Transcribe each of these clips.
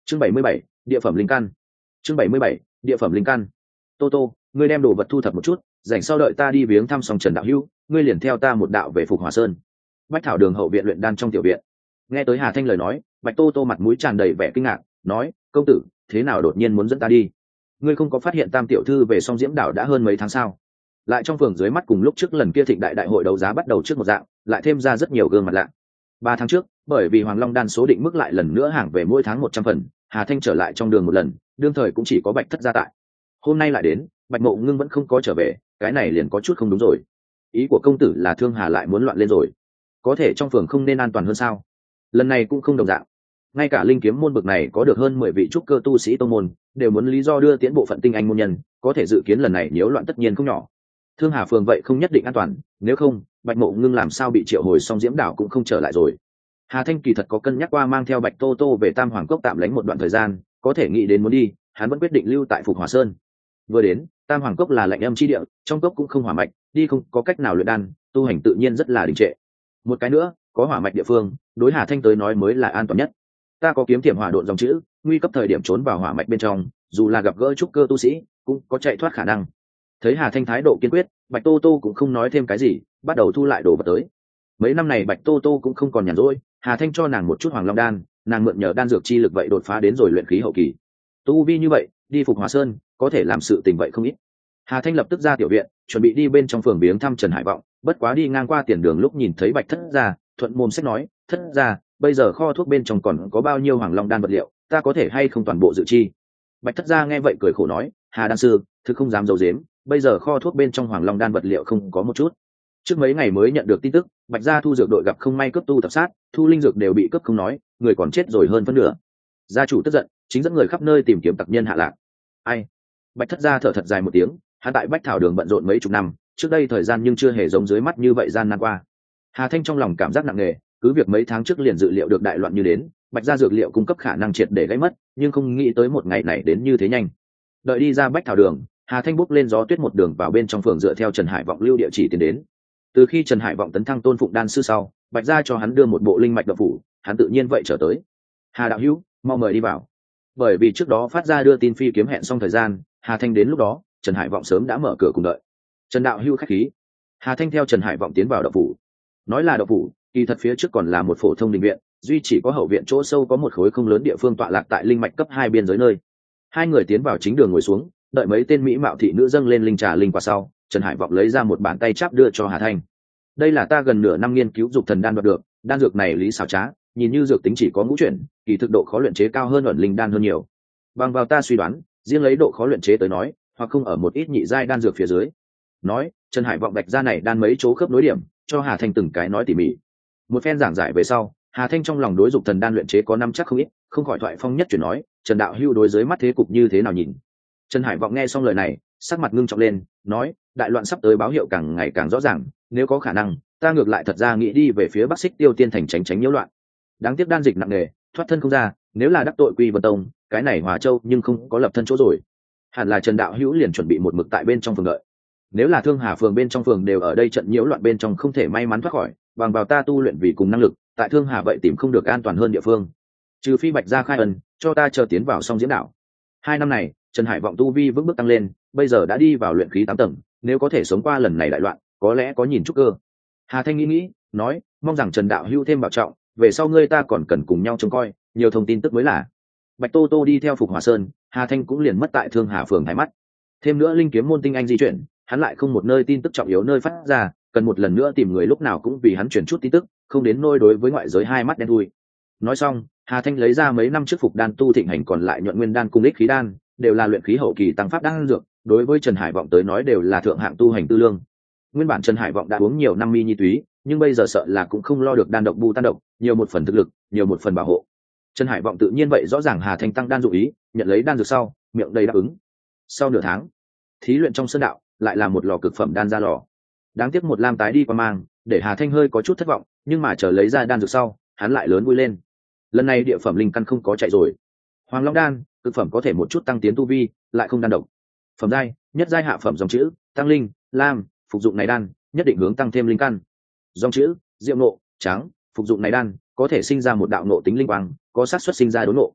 chương 77, địa phẩm linh căn. chương 77, địa phẩm linh căn. Tô tô, ngươi đem đồ vật thu thập một chút, dành sau đợi ta đi viếng thăm xong Trần đạo hữu, ngươi liền theo ta một đạo về Phục Hỏa Sơn. Bách Thảo Đường hậu viện luyện đan trong tiểu viện. Nghe tới Hà Thanh lời nói, Bạch Tô Tô mặt mũi tràn đầy vẻ kinh ngạc, nói: công tử, thế nào đột nhiên muốn dẫn ta đi? Ngươi không có phát hiện Tam tiểu thư về Song Diễm đảo đã hơn mấy tháng sao? Lại trong phường dưới mắt cùng lúc trước lần kia thịnh đại hội đấu giá bắt đầu trước một dạng, lại thêm ra rất nhiều gương mặt lạ. 3 tháng trước, bởi vì Hoàng Long đan số định mức lại lần nữa hàng về mỗi tháng 100 phần, Hà Thanh trở lại trong đường một lần, đương thời cũng chỉ có Bạch thất gia tại. Hôm nay lại đến, Bạch Mộ Ngưng vẫn không có trở về, cái này liền có chút không đúng rồi. Ý của công tử là Thương Hà lại muốn loạn lên rồi? Có thể trong phường không nên an toàn hơn sao? Lần này cũng không đồng dạng, ngay cả linh kiếm môn bực này có được hơn 10 vị trúc cơ tu sĩ tông môn đều muốn lý do đưa tiễn bộ phận tinh anh môn nhân, có thể dự kiến lần này nhiễu loạn tất nhiên không nhỏ. Thương Hà phường vậy không nhất định an toàn, nếu không Bạch Mộ Ngưng làm sao bị triệu hồi Song Diễm đảo cũng không trở lại rồi. Hà Thanh kỳ thật có cân nhắc qua mang theo Bạch Tô Tô về Tam Hoàng Cốc tạm lánh một đoạn thời gian, có thể nghĩ đến muốn đi, hắn vẫn quyết định lưu tại Phục Hỏa Sơn. Vừa đến, Tam Hoàng Cốc là lạnh âm chi địa, trong cốc cũng không hỏa mạch, đi không có cách nào luyện đan, tu hành tự nhiên rất là đình trệ. Một cái nữa, có hỏa mạch địa phương, đối Hà Thanh tới nói mới là an toàn nhất. Ta có kiếm tiềm hỏa độn dòng chữ, nguy cấp thời điểm trốn vào hỏa mạch bên trong, dù là gặp gỡ trúc cơ tu sĩ, cũng có chạy thoát khả năng. Thấy Hà Thanh thái độ kiên quyết, Bạch Tô Tô cũng không nói thêm cái gì, bắt đầu thu lại đồ vật tới. Mấy năm này Bạch Tô Tô cũng không còn nhàn rỗi, Hà Thanh cho nàng một chút Hoàng Long đan, nàng mượn nhờ đan dược chi lực vậy đột phá đến rồi luyện khí hậu kỳ. Tu vi như vậy, đi Phục Hỏa Sơn, có thể làm sự tình vậy không ít. Hà Thanh lập tức ra tiểu viện, chuẩn bị đi bên trong phường viếng thăm Trần Hải Vọng, bất quá đi ngang qua tiền đường lúc nhìn thấy Bạch thất gia, thuận mồm sách nói: thất gia, bây giờ kho thuốc bên trong còn có bao nhiêu Hoàng Long đan vật liệu, ta có thể hay không toàn bộ dự chi? Bạch thất gia nghe vậy cười khổ nói: Hà đan sư, thực không dám giấu giếm, bây giờ kho thuốc bên trong Hoàng Long đan vật liệu không có một chút. Trước mấy ngày mới nhận được tin tức, Bạch gia thu dược đội gặp không may cướp tu tập sát, thu linh dược đều bị cướp không nói, người còn chết rồi hơn phân nửa. Gia chủ tức giận, chính dẫn người khắp nơi tìm kiếm tặc nhân hạ lạc. Ai? Bạch thất gia thở thật dài một tiếng, hắn tại Bách Thảo Đường bận rộn mấy chục năm, trước đây thời gian nhưng chưa hề giống dưới mắt như vậy gian nan qua. Hà Thanh trong lòng cảm giác nặng nề, cứ việc mấy tháng trước liền dự liệu được đại loạn như đến, Bạch gia dược liệu cung cấp khả năng triệt để gãy mất, nhưng không nghĩ tới một ngày này đến như thế nhanh. Đợi đi ra Bách Thảo Đường, Hà Thanh bốc lên gió tuyết một đường vào bên trong phường dựa theo Trần Hải Vọng lưu địa chỉ tiến đến. Từ khi Trần Hải Vọng tấn thăng tôn phụng đan sư sau, Bạch gia cho hắn đưa một bộ linh mạch độc phủ, hắn tự nhiên vậy trở tới. Hà đạo hữu, mau mời đi vào. Bởi vì trước đó phát ra đưa tin phi kiếm hẹn xong thời gian, Hà Thanh đến lúc đó, Trần Hải Vọng sớm đã mở cửa cùng đợi. Trần đạo hữu khách khí. Hà Thanh theo Trần Hải Vọng tiến vào độc phủ. Nói là độc phủ, kỳ thật phía trước còn là một phổ thông đình viện, duy chỉ có hậu viện chỗ sâu có một khối không lớn địa phương tọa lạc tại linh mạch cấp 2 biên giới nơi. Hai người tiến vào chính đường ngồi xuống, đợi mấy tên mỹ mạo thị nữ dâng lên linh trà linh quả sau, Trần Hải Vọng lấy ra một bàn tay chắp đưa cho Hà Thanh. Đây là ta gần nửa năm nghiên cứu dục thần đan đoạt được, đan dược này lý xảo trá, nhìn như dược tính chỉ có ngũ chuyển, kỳ thực độ khó luyện chế cao hơn ẩn linh đan hơn nhiều. Bằng vào ta suy đoán, riêng lấy độ khó luyện chế tới nói, hoặc không ở một ít nhị giai đan dược phía dưới. Nói, Trần Hải Vọng đạch ra này đan mấy chỗ khớp nối điểm, cho Hà Thanh từng cái nói tỉ mỉ. Một phen giảng giải về sau, Hà Thanh trong lòng đối dục thần đan luyện chế có năm chắc không ít, không khỏi thoại phong nhất chuyển nói: Trần đạo hưu đối dưới mắt thế cục như thế nào nhìn? Trần Hải Vọng nghe xong lời này, sắc mặt ngưng trọng lên, nói: đại loạn sắp tới báo hiệu càng ngày càng rõ ràng, nếu có khả năng, ta ngược lại thật ra nghĩ đi về phía Bắc Xích Tiêu Tiên thành tránh nhiễu loạn. Đáng tiếc đan dịch nặng nề, thoát thân không ra, nếu là đắc tội Quy Vân Tông, cái này Hòa Châu nhưng không có lập thân chỗ rồi. Hẳn là Trần đạo hữu liền chuẩn bị một mực tại bên trong phường đợi. Nếu là Thương Hà phường bên trong phường đều ở đây trận nhiễu loạn bên trong không thể may mắn thoát khỏi, bằng vào ta tu luyện vì cùng năng lực, tại Thương Hà vậy tìm không được an toàn hơn địa phương. Trừ phi Bạch gia khai ân, cho ta chờ tiến vào Song Diễm đảo. 2 năm này, Trần Hải Vọng tu vi vững bước tăng lên, bây giờ đã đi vào luyện khí 8 tầng, nếu có thể sống qua lần này đại loạn, có lẽ có nhìn chút cơ. Hà Thanh nghĩ, nói: mong rằng Trần đạo hữu thêm bảo trọng, về sau ngươi ta còn cần cùng nhau trông coi, nhiều thông tin tức mới là. Bạch Tô Tô đi theo Phục Hỏa Sơn, Hà Thanh cũng liền mất tại Thương Hà phường thái mắt. Thêm nữa linh kiếm môn tinh anh di chuyển, hắn lại không một nơi tin tức trọng yếu nơi phát ra, cần một lần nữa tìm người lúc nào cũng vì hắn chuyển chút tin tức, không đến nôi đối với ngoại giới hai mắt đen thui. Nói xong, Hà Thanh lấy ra mấy năm trước phục đan tu thịnh hành còn lại nhuận nguyên đan cung ích khí đan, đều là luyện khí hậu kỳ tăng pháp đan dược, đối với Trần Hải Vọng tới nói đều là thượng hạng tu hành tư lương. Nguyên bản Trần Hải Vọng đã uống nhiều năm mi nhi túy, nhưng bây giờ sợ là cũng không lo được đan độc bu tan độc, nhiều một phần thực lực, nhiều một phần bảo hộ. Trần Hải Vọng tự nhiên vậy rõ ràng Hà Thanh tăng đan dụ ý, nhận lấy đan dược sau, miệng đầy đáp ứng. Sau nửa tháng, thí luyện trong sơn đạo lại là một lò cực phẩm đan ra lò. Đáng tiếc một lam tái đi qua mang, để Hà Thanh hơi có chút thất vọng, nhưng mà chờ lấy ra đan dược sau, hắn lại lớn vui lên. Lần này địa phẩm linh căn không có chạy rồi. Hoàng Long đan, cực phẩm có thể một chút tăng tiến tu vi, lại không đan độc. Phẩm giai, nhất giai hạ phẩm dòng chữ, tăng linh, lam, phục dụng này đan, nhất định hướng tăng thêm linh căn. Dòng chữ, diệu nộ, trắng, phục dụng này đan, có thể sinh ra một đạo nộ tính linh quang, có xác suất sinh ra đốn nộ.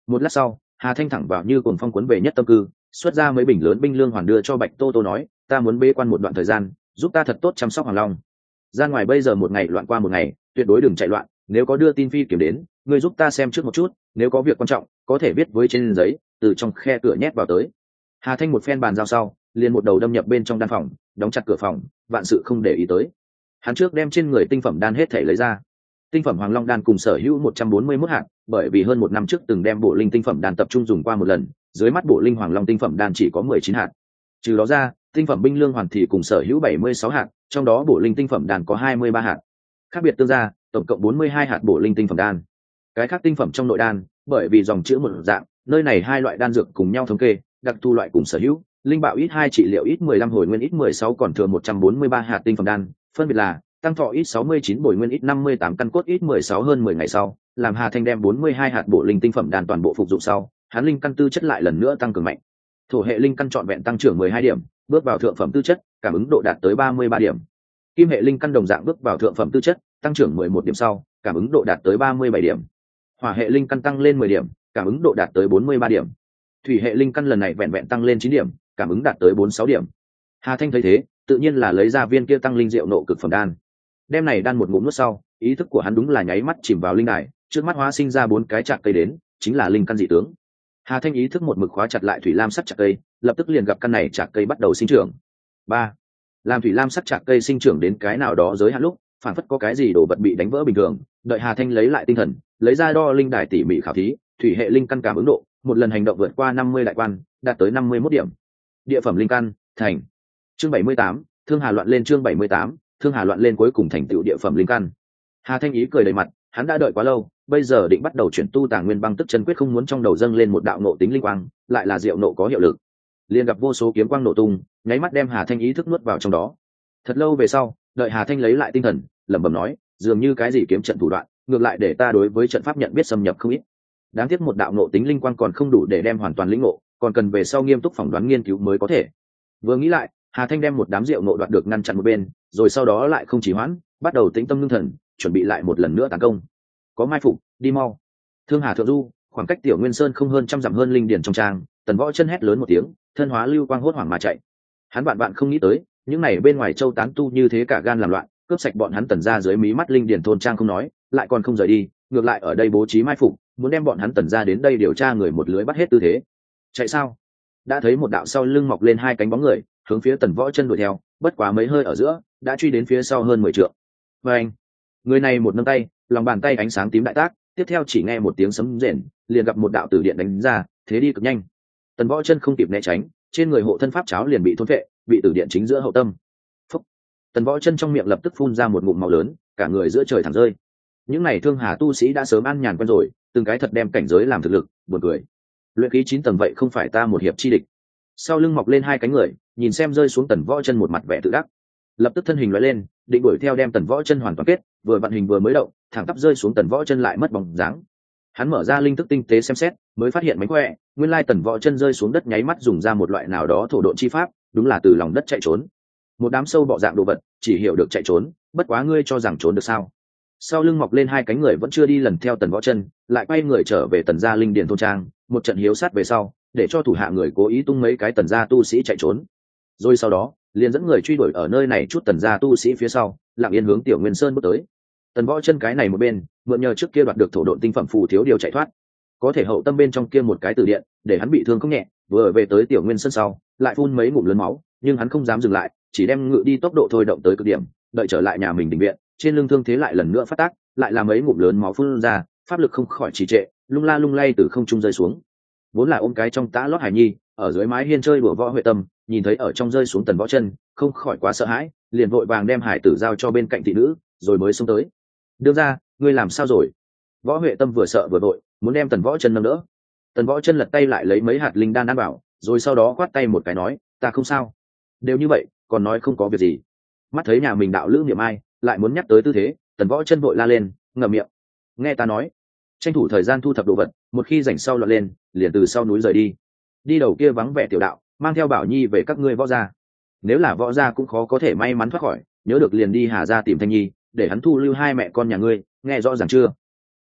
Một lát sau, Hà Thanh thẳng vào như cuồng phong cuốn về nhất tâm cư, xuất ra mấy bình lớn binh lương hoàn đưa cho Bạch Tô Tô nói, ta muốn bế quan một đoạn thời gian, giúp ta thật tốt chăm sóc Hoàng Long. Ra ngoài bây giờ một ngày loạn qua một ngày, tuyệt đối đừng chạy loạn, nếu có đưa tin phi kiểm đến, ngươi giúp ta xem trước một chút, nếu có việc quan trọng, có thể viết với trên giấy, từ trong khe cửa nhét vào tới. Hà Thanh một phen bàn giao sau, liền một đầu đâm nhập bên trong đan phòng, đóng chặt cửa phòng, vạn sự không để ý tới. Hắn trước đem trên người tinh phẩm đan hết thể lấy ra. Tinh phẩm Hoàng Long đan cùng sở hữu 141 hạt, bởi vì hơn một năm trước từng đem bộ linh tinh phẩm đan tập trung dùng qua một lần, dưới mắt bộ linh Hoàng Long tinh phẩm đan chỉ có 19 hạt. Trừ đó ra, tinh phẩm binh lương hoàn thì cùng sở hữu 76 hạt, trong đó bộ linh tinh phẩm đan có 23 hạt. Khác biệt tương ra, tổng cộng 42 hạt bộ linh tinh phẩm đan. Cái khác tinh phẩm trong nội đan, bởi vì dòng chữ một dạng, nơi này hai loại đan dược cùng nhau thống kê, đặc thu loại cùng sở hữu, linh bạo ít 2 trị liệu ít 15 hồi nguyên ít 16 còn thừa 143 hạt tinh phẩm đan, phân biệt là tăng thọ ít 69 bồi nguyên ít 58 căn cốt ít 16 hơn 10 ngày sau, làm Hà Thanh đem 42 hạt bộ linh tinh phẩm đan toàn bộ phục dụng sau, hắn linh căn tư chất lại lần nữa tăng cường mạnh. Thổ hệ linh căn trọn vẹn tăng trưởng 12 điểm, bước vào thượng phẩm tư chất, cảm ứng độ đạt tới 33 điểm. Kim hệ linh căn đồng dạng bước vào thượng phẩm tư chất, tăng trưởng 11 điểm sau, cảm ứng độ đạt tới 37 điểm. Hỏa hệ linh căn tăng lên 10 điểm, cảm ứng độ đạt tới 43 điểm. Thủy hệ linh căn lần này vẹn vẹn tăng lên 9 điểm, cảm ứng đạt tới 46 điểm. Hà Thanh thấy thế, tự nhiên là lấy ra viên kia tăng linh diệu nộ cực phẩm đan. Đem này đan một ngụm nuốt sau, ý thức của hắn đúng là nháy mắt chìm vào linh đài, trước mắt hóa sinh ra 4 cái chạc cây đến, chính là linh căn dị tướng. Hà Thanh ý thức một mực khóa chặt lại thủy lam sắc chạc cây, lập tức liền gặp căn này chạc cây bắt đầu sinh trưởng. 3. Làm thủy lam sắc chạc cây sinh trưởng đến cái nào đó giới hạn lúc, phản phất có cái gì đồ vật bị đánh vỡ bình thường, đợi Hà Thanh lấy lại tinh thần, lấy ra đo linh đài tỉ mỉ khảo thí, thủy hệ linh căn cảm ứng độ, một lần hành động vượt qua 50 đại quan, đạt tới 51 điểm. Địa phẩm linh căn, thành. Chương 78, Thương Hà loạn lên chương 78, Thương Hà loạn lên cuối cùng thành tựu địa phẩm linh căn. Hà Thanh ý cười đầy mặt, hắn đã đợi quá lâu, bây giờ định bắt đầu chuyển tu Tàng Nguyên Băng Tức Chân Quyết, không muốn trong đầu dâng lên một đạo nộ tính linh quang, lại là diệu nộ có hiệu lực. Liền gặp vô số kiếm quang nổ tung, nháy mắt đem Hà Thanh ý thức nuốt vào trong đó. Thật lâu về sau, đợi Hà Thanh lấy lại tinh thần, lẩm bẩm nói, dường như cái gì kiếm trận thủ đoạn, ngược lại để ta đối với trận pháp nhận biết xâm nhập không ít. Đáng tiếc một đạo nộ tính linh quang còn không đủ để đem hoàn toàn lĩnh ngộ, còn cần về sau nghiêm túc phỏng đoán nghiên cứu mới có thể. Vừa nghĩ lại, Hà Thanh đem một đám rượu nộ đoạt được ngăn chặn một bên, rồi sau đó lại không chỉ hoãn, bắt đầu tĩnh tâm ngưng thần, chuẩn bị lại một lần nữa tấn công. Có mai phục, đi mau. Thương Hà thượng du, khoảng cách Tiểu Nguyên Sơn không hơn trăm dặm hơn linh điển trong trang, Tần Võ chân hét lớn một tiếng, thân hóa lưu quang hốt hoảng mà chạy. Hắn bạn không nghĩ tới, những này bên ngoài châu tán tu như thế cả gan làm loạn, cướp sạch bọn hắn Tần ra dưới mí mắt linh điển thôn trang không nói, lại còn không rời đi, ngược lại ở đây bố trí mai phục, muốn đem bọn hắn Tần ra đến đây điều tra người một lưới bắt hết tư thế. Chạy sao? Đã thấy một đạo sau lưng mọc lên hai cánh bóng người, hướng phía Tần Võ chân đuổi theo, bất quá mấy hơi ở giữa, đã truy đến phía sau hơn 10 trượng. Và anh, người này một nâng tay, lòng bàn tay ánh sáng tím đại tác, tiếp theo chỉ nghe một tiếng sấm rền, liền gặp một đạo tử điện đánh ra, thế đi cực nhanh. Tần Võ chân không kịp né tránh, trên người hộ thân pháp cháo liền bị thôn phệ, bị tử điện chính giữa hậu tâm. Phúc. Tần Võ chân trong miệng lập tức phun ra một ngụm máu lớn, cả người giữa trời thẳng rơi. Những này Thương Hà tu sĩ đã sớm ăn nhàn quen rồi, từng cái thật đem cảnh giới làm thực lực, buồn cười. Luyện khí 9 tầng vậy không phải ta một hiệp chi địch. Sau lưng mọc lên hai cánh người, nhìn xem rơi xuống Tần Võ chân một mặt vẻ tự đắc, lập tức thân hình lóe lên, định đuổi theo đem Tần Võ chân hoàn toàn kết, vừa vận hình vừa mới động, thẳng tắp rơi xuống Tần Võ chân lại mất bóng dáng. Hắn mở ra linh thức tinh tế xem xét, mới phát hiện mánh khỏe, nguyên lai Tần Võ chân rơi xuống đất nháy mắt dùng ra một loại nào đó thổ độn chi pháp, đúng là từ lòng đất chạy trốn. Một đám sâu bọ dạng đồ vật, chỉ hiểu được chạy trốn, bất quá ngươi cho rằng trốn được sao? Sau lưng mọc lên hai cánh người vẫn chưa đi lần theo Tần Võ chân, lại quay người trở về Tần gia linh điền thôn trang, một trận hiếu sát về sau, để cho thủ hạ người cố ý tung mấy cái Tần gia tu sĩ chạy trốn. Rồi sau đó, liền dẫn người truy đuổi ở nơi này chút Tần gia tu sĩ phía sau, lặng yên hướng Tiểu Nguyên Sơn bước tới. Tần Võ chân cái này một bên, mượn nhờ trước kia đoạt được thổ độn tinh phẩm phù thiếu điều chạy thoát, có thể hậu tâm bên trong kia một cái tử điện, để hắn bị thương không nhẹ, vừa về tới Tiểu Nguyên Sơn sau, lại phun mấy ngụm lớn máu, nhưng hắn không dám dừng lại, chỉ đem ngự đi tốc độ thôi động tới cực điểm, đợi trở lại nhà mình đình viện, trên lưng thương thế lại lần nữa phát tác, lại là mấy ngụm lớn máu phun ra, pháp lực không khỏi trì trệ, lung la lung lay từ không trung rơi xuống. Vốn là ôm cái trong tã lót hải nhi, ở dưới mái hiên chơi đùa Võ Huệ Tâm, nhìn thấy ở trong rơi xuống Tần Võ chân, không khỏi quá sợ hãi, liền vội vàng đem hải tử giao cho bên cạnh thị nữ, rồi mới xông tới. Đương ra, ngươi làm sao rồi? Võ Huệ Tâm vừa sợ vừa vội, muốn đem Tần Võ chân nâng đỡ. Tần Võ chân lật tay lại lấy mấy hạt linh đan ăn bảo, rồi sau đó khoát tay một cái nói, ta không sao. Đều như vậy, còn nói không có việc gì. Mắt thấy nhà mình đạo lữ niệm ai, lại muốn nhắc tới tư thế, Tần Võ chân vội la lên, ngậm miệng. Nghe ta nói, tranh thủ thời gian thu thập đồ vật, một khi rảnh sau lọt lên, liền từ sau núi rời đi. Đi đầu kia vắng vẻ tiểu đạo, mang theo Bảo Nhi về các ngươi Võ gia. Nếu là Võ gia cũng khó có thể may mắn thoát khỏi, nhớ được liền đi Hà gia tìm Thanh Nhi, để hắn thu lưu hai mẹ con nhà ngươi, nghe rõ ràng chưa?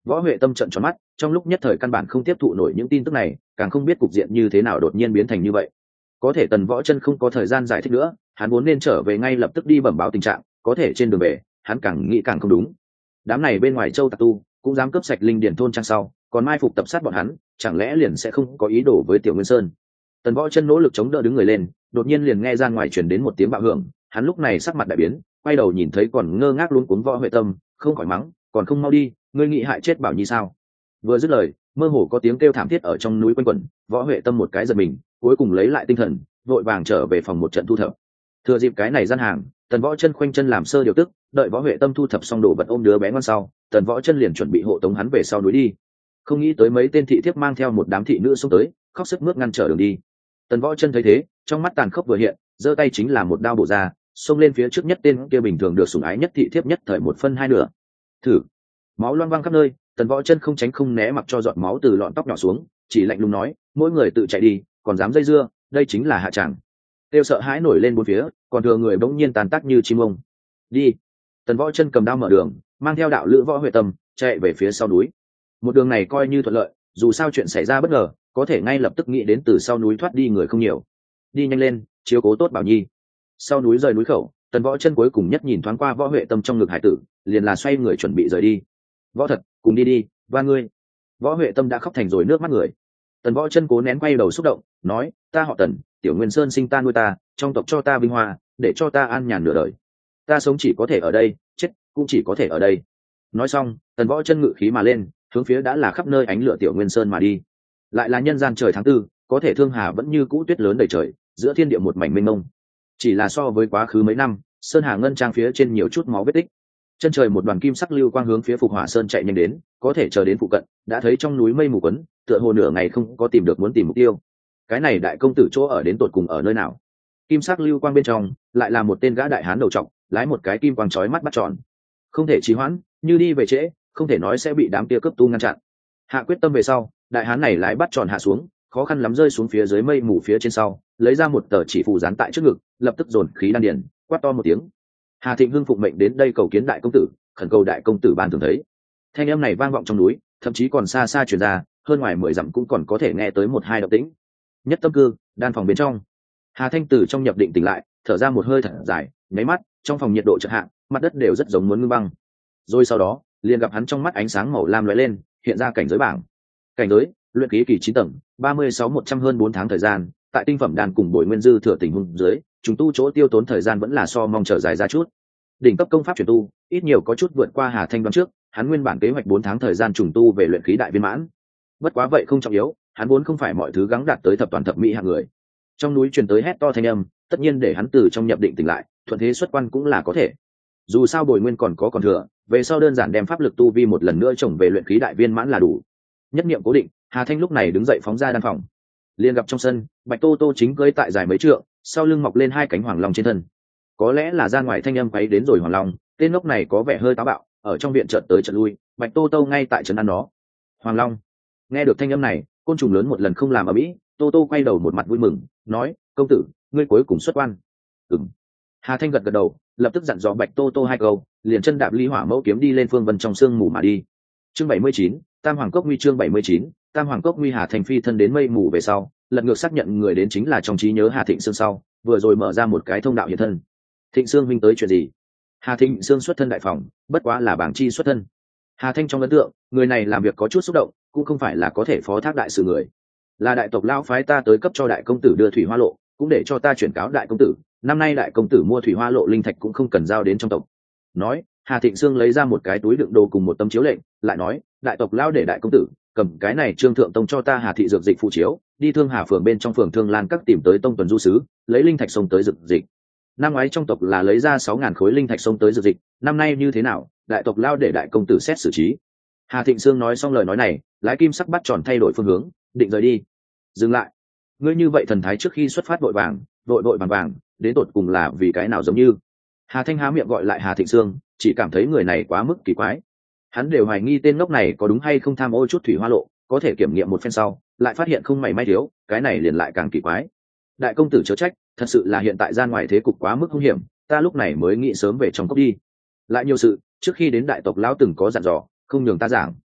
Võ Huệ Tâm trợn tròn mắt, trong lúc nhất thời căn bản không tiếp thụ nổi những tin tức này, càng không biết cục diện như thế nào đột nhiên biến thành như vậy. Có thể Tần Võ Chân không có thời gian giải thích nữa, hắn muốn nên trở về ngay lập tức đi bẩm báo tình trạng, có thể trên đường về, hắn càng nghĩ càng không đúng. Đám này bên ngoài Châu Tạc Tu cũng dám cướp sạch linh điển thôn trang sau, còn mai phục tập sát bọn hắn, chẳng lẽ liền sẽ không có ý đồ với Tiểu Nguyên Sơn? Tần Võ Chân nỗ lực chống đỡ đứng người lên, đột nhiên liền nghe ra ngoài truyền đến một tiếng bạo hưởng, hắn lúc này sắc mặt đại biến, quay đầu nhìn thấy còn ngơ ngác luống cuống Võ Huệ Tâm, không khỏi mắng, còn không mau đi, ngươi nghĩ hại chết Bảo Nhi sao? Vừa dứt lời, mơ hồ có tiếng kêu thảm thiết ở trong núi quanh quẩn, Võ Huệ Tâm một cái giật mình, cuối cùng lấy lại tinh thần, vội vàng trở về phòng một trận thu thập. Thừa dịp cái này gian hàng, Tần Võ Chân khoanh chân làm sơ điều tức, đợi Võ Huệ Tâm thu thập xong đồ vật ôm đứa bé ngoan sau, Tần Võ Chân liền chuẩn bị hộ tống hắn về sau núi đi. Không nghĩ tới mấy tên thị thiếp mang theo một đám thị nữ xông tới, khóc sức mướt ngăn trở đường đi. Tần Võ Chân thấy thế, trong mắt tàn khốc vừa hiện, giơ tay chính là một đao bổ ra, xông lên phía trước nhất tên kia bình thường được sủng ái nhất thị thiếp nhất thời một phân hai nửa. Thử, máu loang văng khắp nơi, Tần Võ Chân không tránh không né mặc cho giọt máu từ lọn tóc nhỏ xuống, chỉ lạnh lùng nói, mỗi người tự chạy đi, còn dám dây dưa, đây chính là hạ tràng. Tiêu sợ hãi nổi lên bốn phía, còn thừa người bỗng nhiên tàn tác như chim ông. Đi. Tần Võ Chân cầm đao mở đường, mang theo đạo lữ Võ Huệ Tâm chạy về phía sau núi. Một đường này coi như thuận lợi, dù sao chuyện xảy ra bất ngờ, có thể ngay lập tức nghĩ đến từ sau núi thoát đi người không nhiều. Đi nhanh lên, chiếu cố tốt Bảo Nhi. Sau núi rời núi khẩu, Tần Võ Chân cuối cùng nhất nhìn thoáng qua Võ Huệ Tâm trong ngực hải tử, liền là xoay người chuẩn bị rời đi. Võ Thật, cùng đi đi, và ngươi. Võ Huệ Tâm đã khóc thành rồi nước mắt người. Tần Võ Chân cố nén quay đầu xúc động, nói, ta họ Tần, Tiểu Nguyên Sơn sinh ta nuôi ta, trong tộc cho ta vinh hoa, để cho ta an nhàn nửa đời. Ta sống chỉ có thể ở đây, chết cũng chỉ có thể ở đây. Nói xong, Tần Võ Chân ngự khí mà lên, hướng phía đã là khắp nơi ánh lửa Tiểu Nguyên Sơn mà đi. Lại là nhân gian trời tháng tư, có thể Thương Hà vẫn như cũ tuyết lớn đầy trời, giữa thiên địa một mảnh mênh mông. Chỉ là so với quá khứ mấy năm, Sơn Hà ngân trang phía trên nhiều chút máu vết tích. Chân trời một đoàn kim sắc lưu quang hướng phía Phục Hỏa Sơn chạy nhanh đến, có thể chờ đến phụ cận, đã thấy trong núi mây mù quấn, tựa hồ nửa ngày không có tìm được muốn tìm mục tiêu. Cái này đại công tử chỗ ở đến tột cùng ở nơi nào? Kim sắc lưu quang bên trong, lại là một tên gã đại hán đầu trọc, lái một cái kim quang chói mắt bắt tròn. Không thể trì hoãn, như đi về trễ, không thể nói sẽ bị đám kia cướp tu ngăn chặn. Hạ quyết tâm về sau, đại hán này lái bắt tròn hạ xuống, khó khăn lắm rơi xuống phía dưới mây mù phía trên sau, lấy ra một tờ chỉ phù dán tại trước ngực, lập tức dồn khí đan điền, quát to một tiếng. Hà Thịnh Hưng phụng mệnh đến đây cầu kiến đại công tử, khẩn cầu đại công tử ban thường thấy. Thanh âm này vang vọng trong núi, thậm chí còn xa xa truyền ra, hơn ngoài 10 dặm cũng còn có thể nghe tới một hai động tĩnh. Nhất tâm cư, đan phòng bên trong. Hà Thanh từ trong nhập định tỉnh lại, thở ra một hơi thở dài, nháy mắt, trong phòng nhiệt độ chợt hạ, mặt đất đều rất giống muốn ngưng băng. Rồi sau đó, liền gặp hắn trong mắt ánh sáng màu lam lóe lên, hiện ra cảnh giới bảng. Cảnh giới, luyện khí kỳ 9 tầng, 36-100 hơn 4 tháng thời gian, tại tinh phẩm đan cùng bội nguyên dư thừa tình huống dưới, chúng tu chỗ tiêu tốn thời gian vẫn là so mong chờ dài ra chút. Đỉnh cấp công pháp chuyển tu, ít nhiều có chút vượt qua Hà Thanh đoán trước, hắn nguyên bản kế hoạch 4 tháng thời gian trùng tu về luyện khí đại viên mãn. Bất quá vậy không trọng yếu, hắn vốn không phải mọi thứ gắng đạt tới thập toàn thập mỹ hạng người. Trong núi truyền tới hét to thanh âm, tất nhiên để hắn từ trong nhập định tỉnh lại, thuận thế xuất quan cũng là có thể. Dù sao bồi nguyên còn có còn thừa, về sau đơn giản đem pháp lực tu vi một lần nữa trồng về luyện khí đại viên mãn là đủ. Nhất niệm cố định, Hà Thanh lúc này đứng dậy phóng ra đan phòng. Liền gặp trong sân, Bạch Tô Tô chính cưỡi tại dài mấy trượng, sau lưng mọc lên hai cánh hoàng long trên thân. Có lẽ là ra ngoài thanh âm quấy đến rồi hoàng long, tên ngốc này có vẻ hơi táo bạo, ở trong viện chợt tới chợt lui, Bạch Tô Tô ngay tại trấn ăn nó. Hoàng long. Nghe được thanh âm này, côn trùng lớn một lần không làm ở mỹ, Tô Tô quay đầu một mặt vui mừng, nói, công tử, ngươi cuối cùng xuất quan. Ừm. Hà Thanh gật gật đầu, lập tức dặn dò Bạch Tô Tô hai câu, liền chân đạp ly hỏa mẫu kiếm đi lên phương vân trong sương mù mà đi. Chương 79, Tam Hoàng Cốc Nguy. Chương 79, Tam Hoàng Cốc Nguy. Hà Thành phi thân đến mây mù về sau, lật ngược xác nhận người đến chính là trong trí nhớ Hà Thịnh Sương sau, vừa rồi mở ra một cái thông đạo hiện thân. Thịnh Sương huynh tới chuyện gì? Hà Thịnh Sương xuất thân đại phòng, bất quá là bảng chi xuất thân. Hà Thanh trong ấn tượng, người này làm việc có chút xúc động, cũng không phải là có thể phó thác đại sự người. Là đại tộc lão phái ta tới cấp cho đại công tử đưa thủy hoa lộ, cũng để cho ta chuyển cáo đại công tử, năm nay đại công tử mua thủy hoa lộ linh thạch cũng không cần giao đến trong tộc. Nói, Hà Thịnh Sương lấy ra một cái túi đựng đồ cùng một tấm chiếu lệnh, lại nói, đại tộc lão để đại công tử cầm cái này Trương thượng tông cho ta Hà thị dược dịch phụ chiếu, đi Thương Hà phường bên trong phường Thương Lan các tìm tới tông tuần du sứ, lấy linh thạch sông tới dược dịch. Năm ngoái trong tộc là lấy ra 6.000 khối linh thạch sông tới dược dịch, năm nay như thế nào, đại tộc lão để đại công tử xét xử trí. Hà Thịnh Sương nói xong lời nói này, lái kim sắc bắt tròn thay đổi phương hướng, định rời đi. Dừng lại. Ngươi như vậy thần thái trước khi xuất phát vội vàng, vội vàng, đến tột cùng là vì cái nào giống như. Hà Thanh há miệng gọi lại Hà Thịnh Sương, chỉ cảm thấy người này quá mức kỳ quái. Hắn đều hoài nghi tên ngốc này có đúng hay không tham ô chút thủy hoa lộ, có thể kiểm nghiệm một phen sau, lại phát hiện không mảy may thiếu, cái này liền lại càng kỳ quái. Đại công tử chớ trách, thật sự là hiện tại gian ngoài thế cục quá mức hung hiểm, ta lúc này mới nghĩ sớm về trong cốc đi. Lại nhiều sự, trước khi đến đại tộc lão từng có dặn dò, không nhường ta giảng.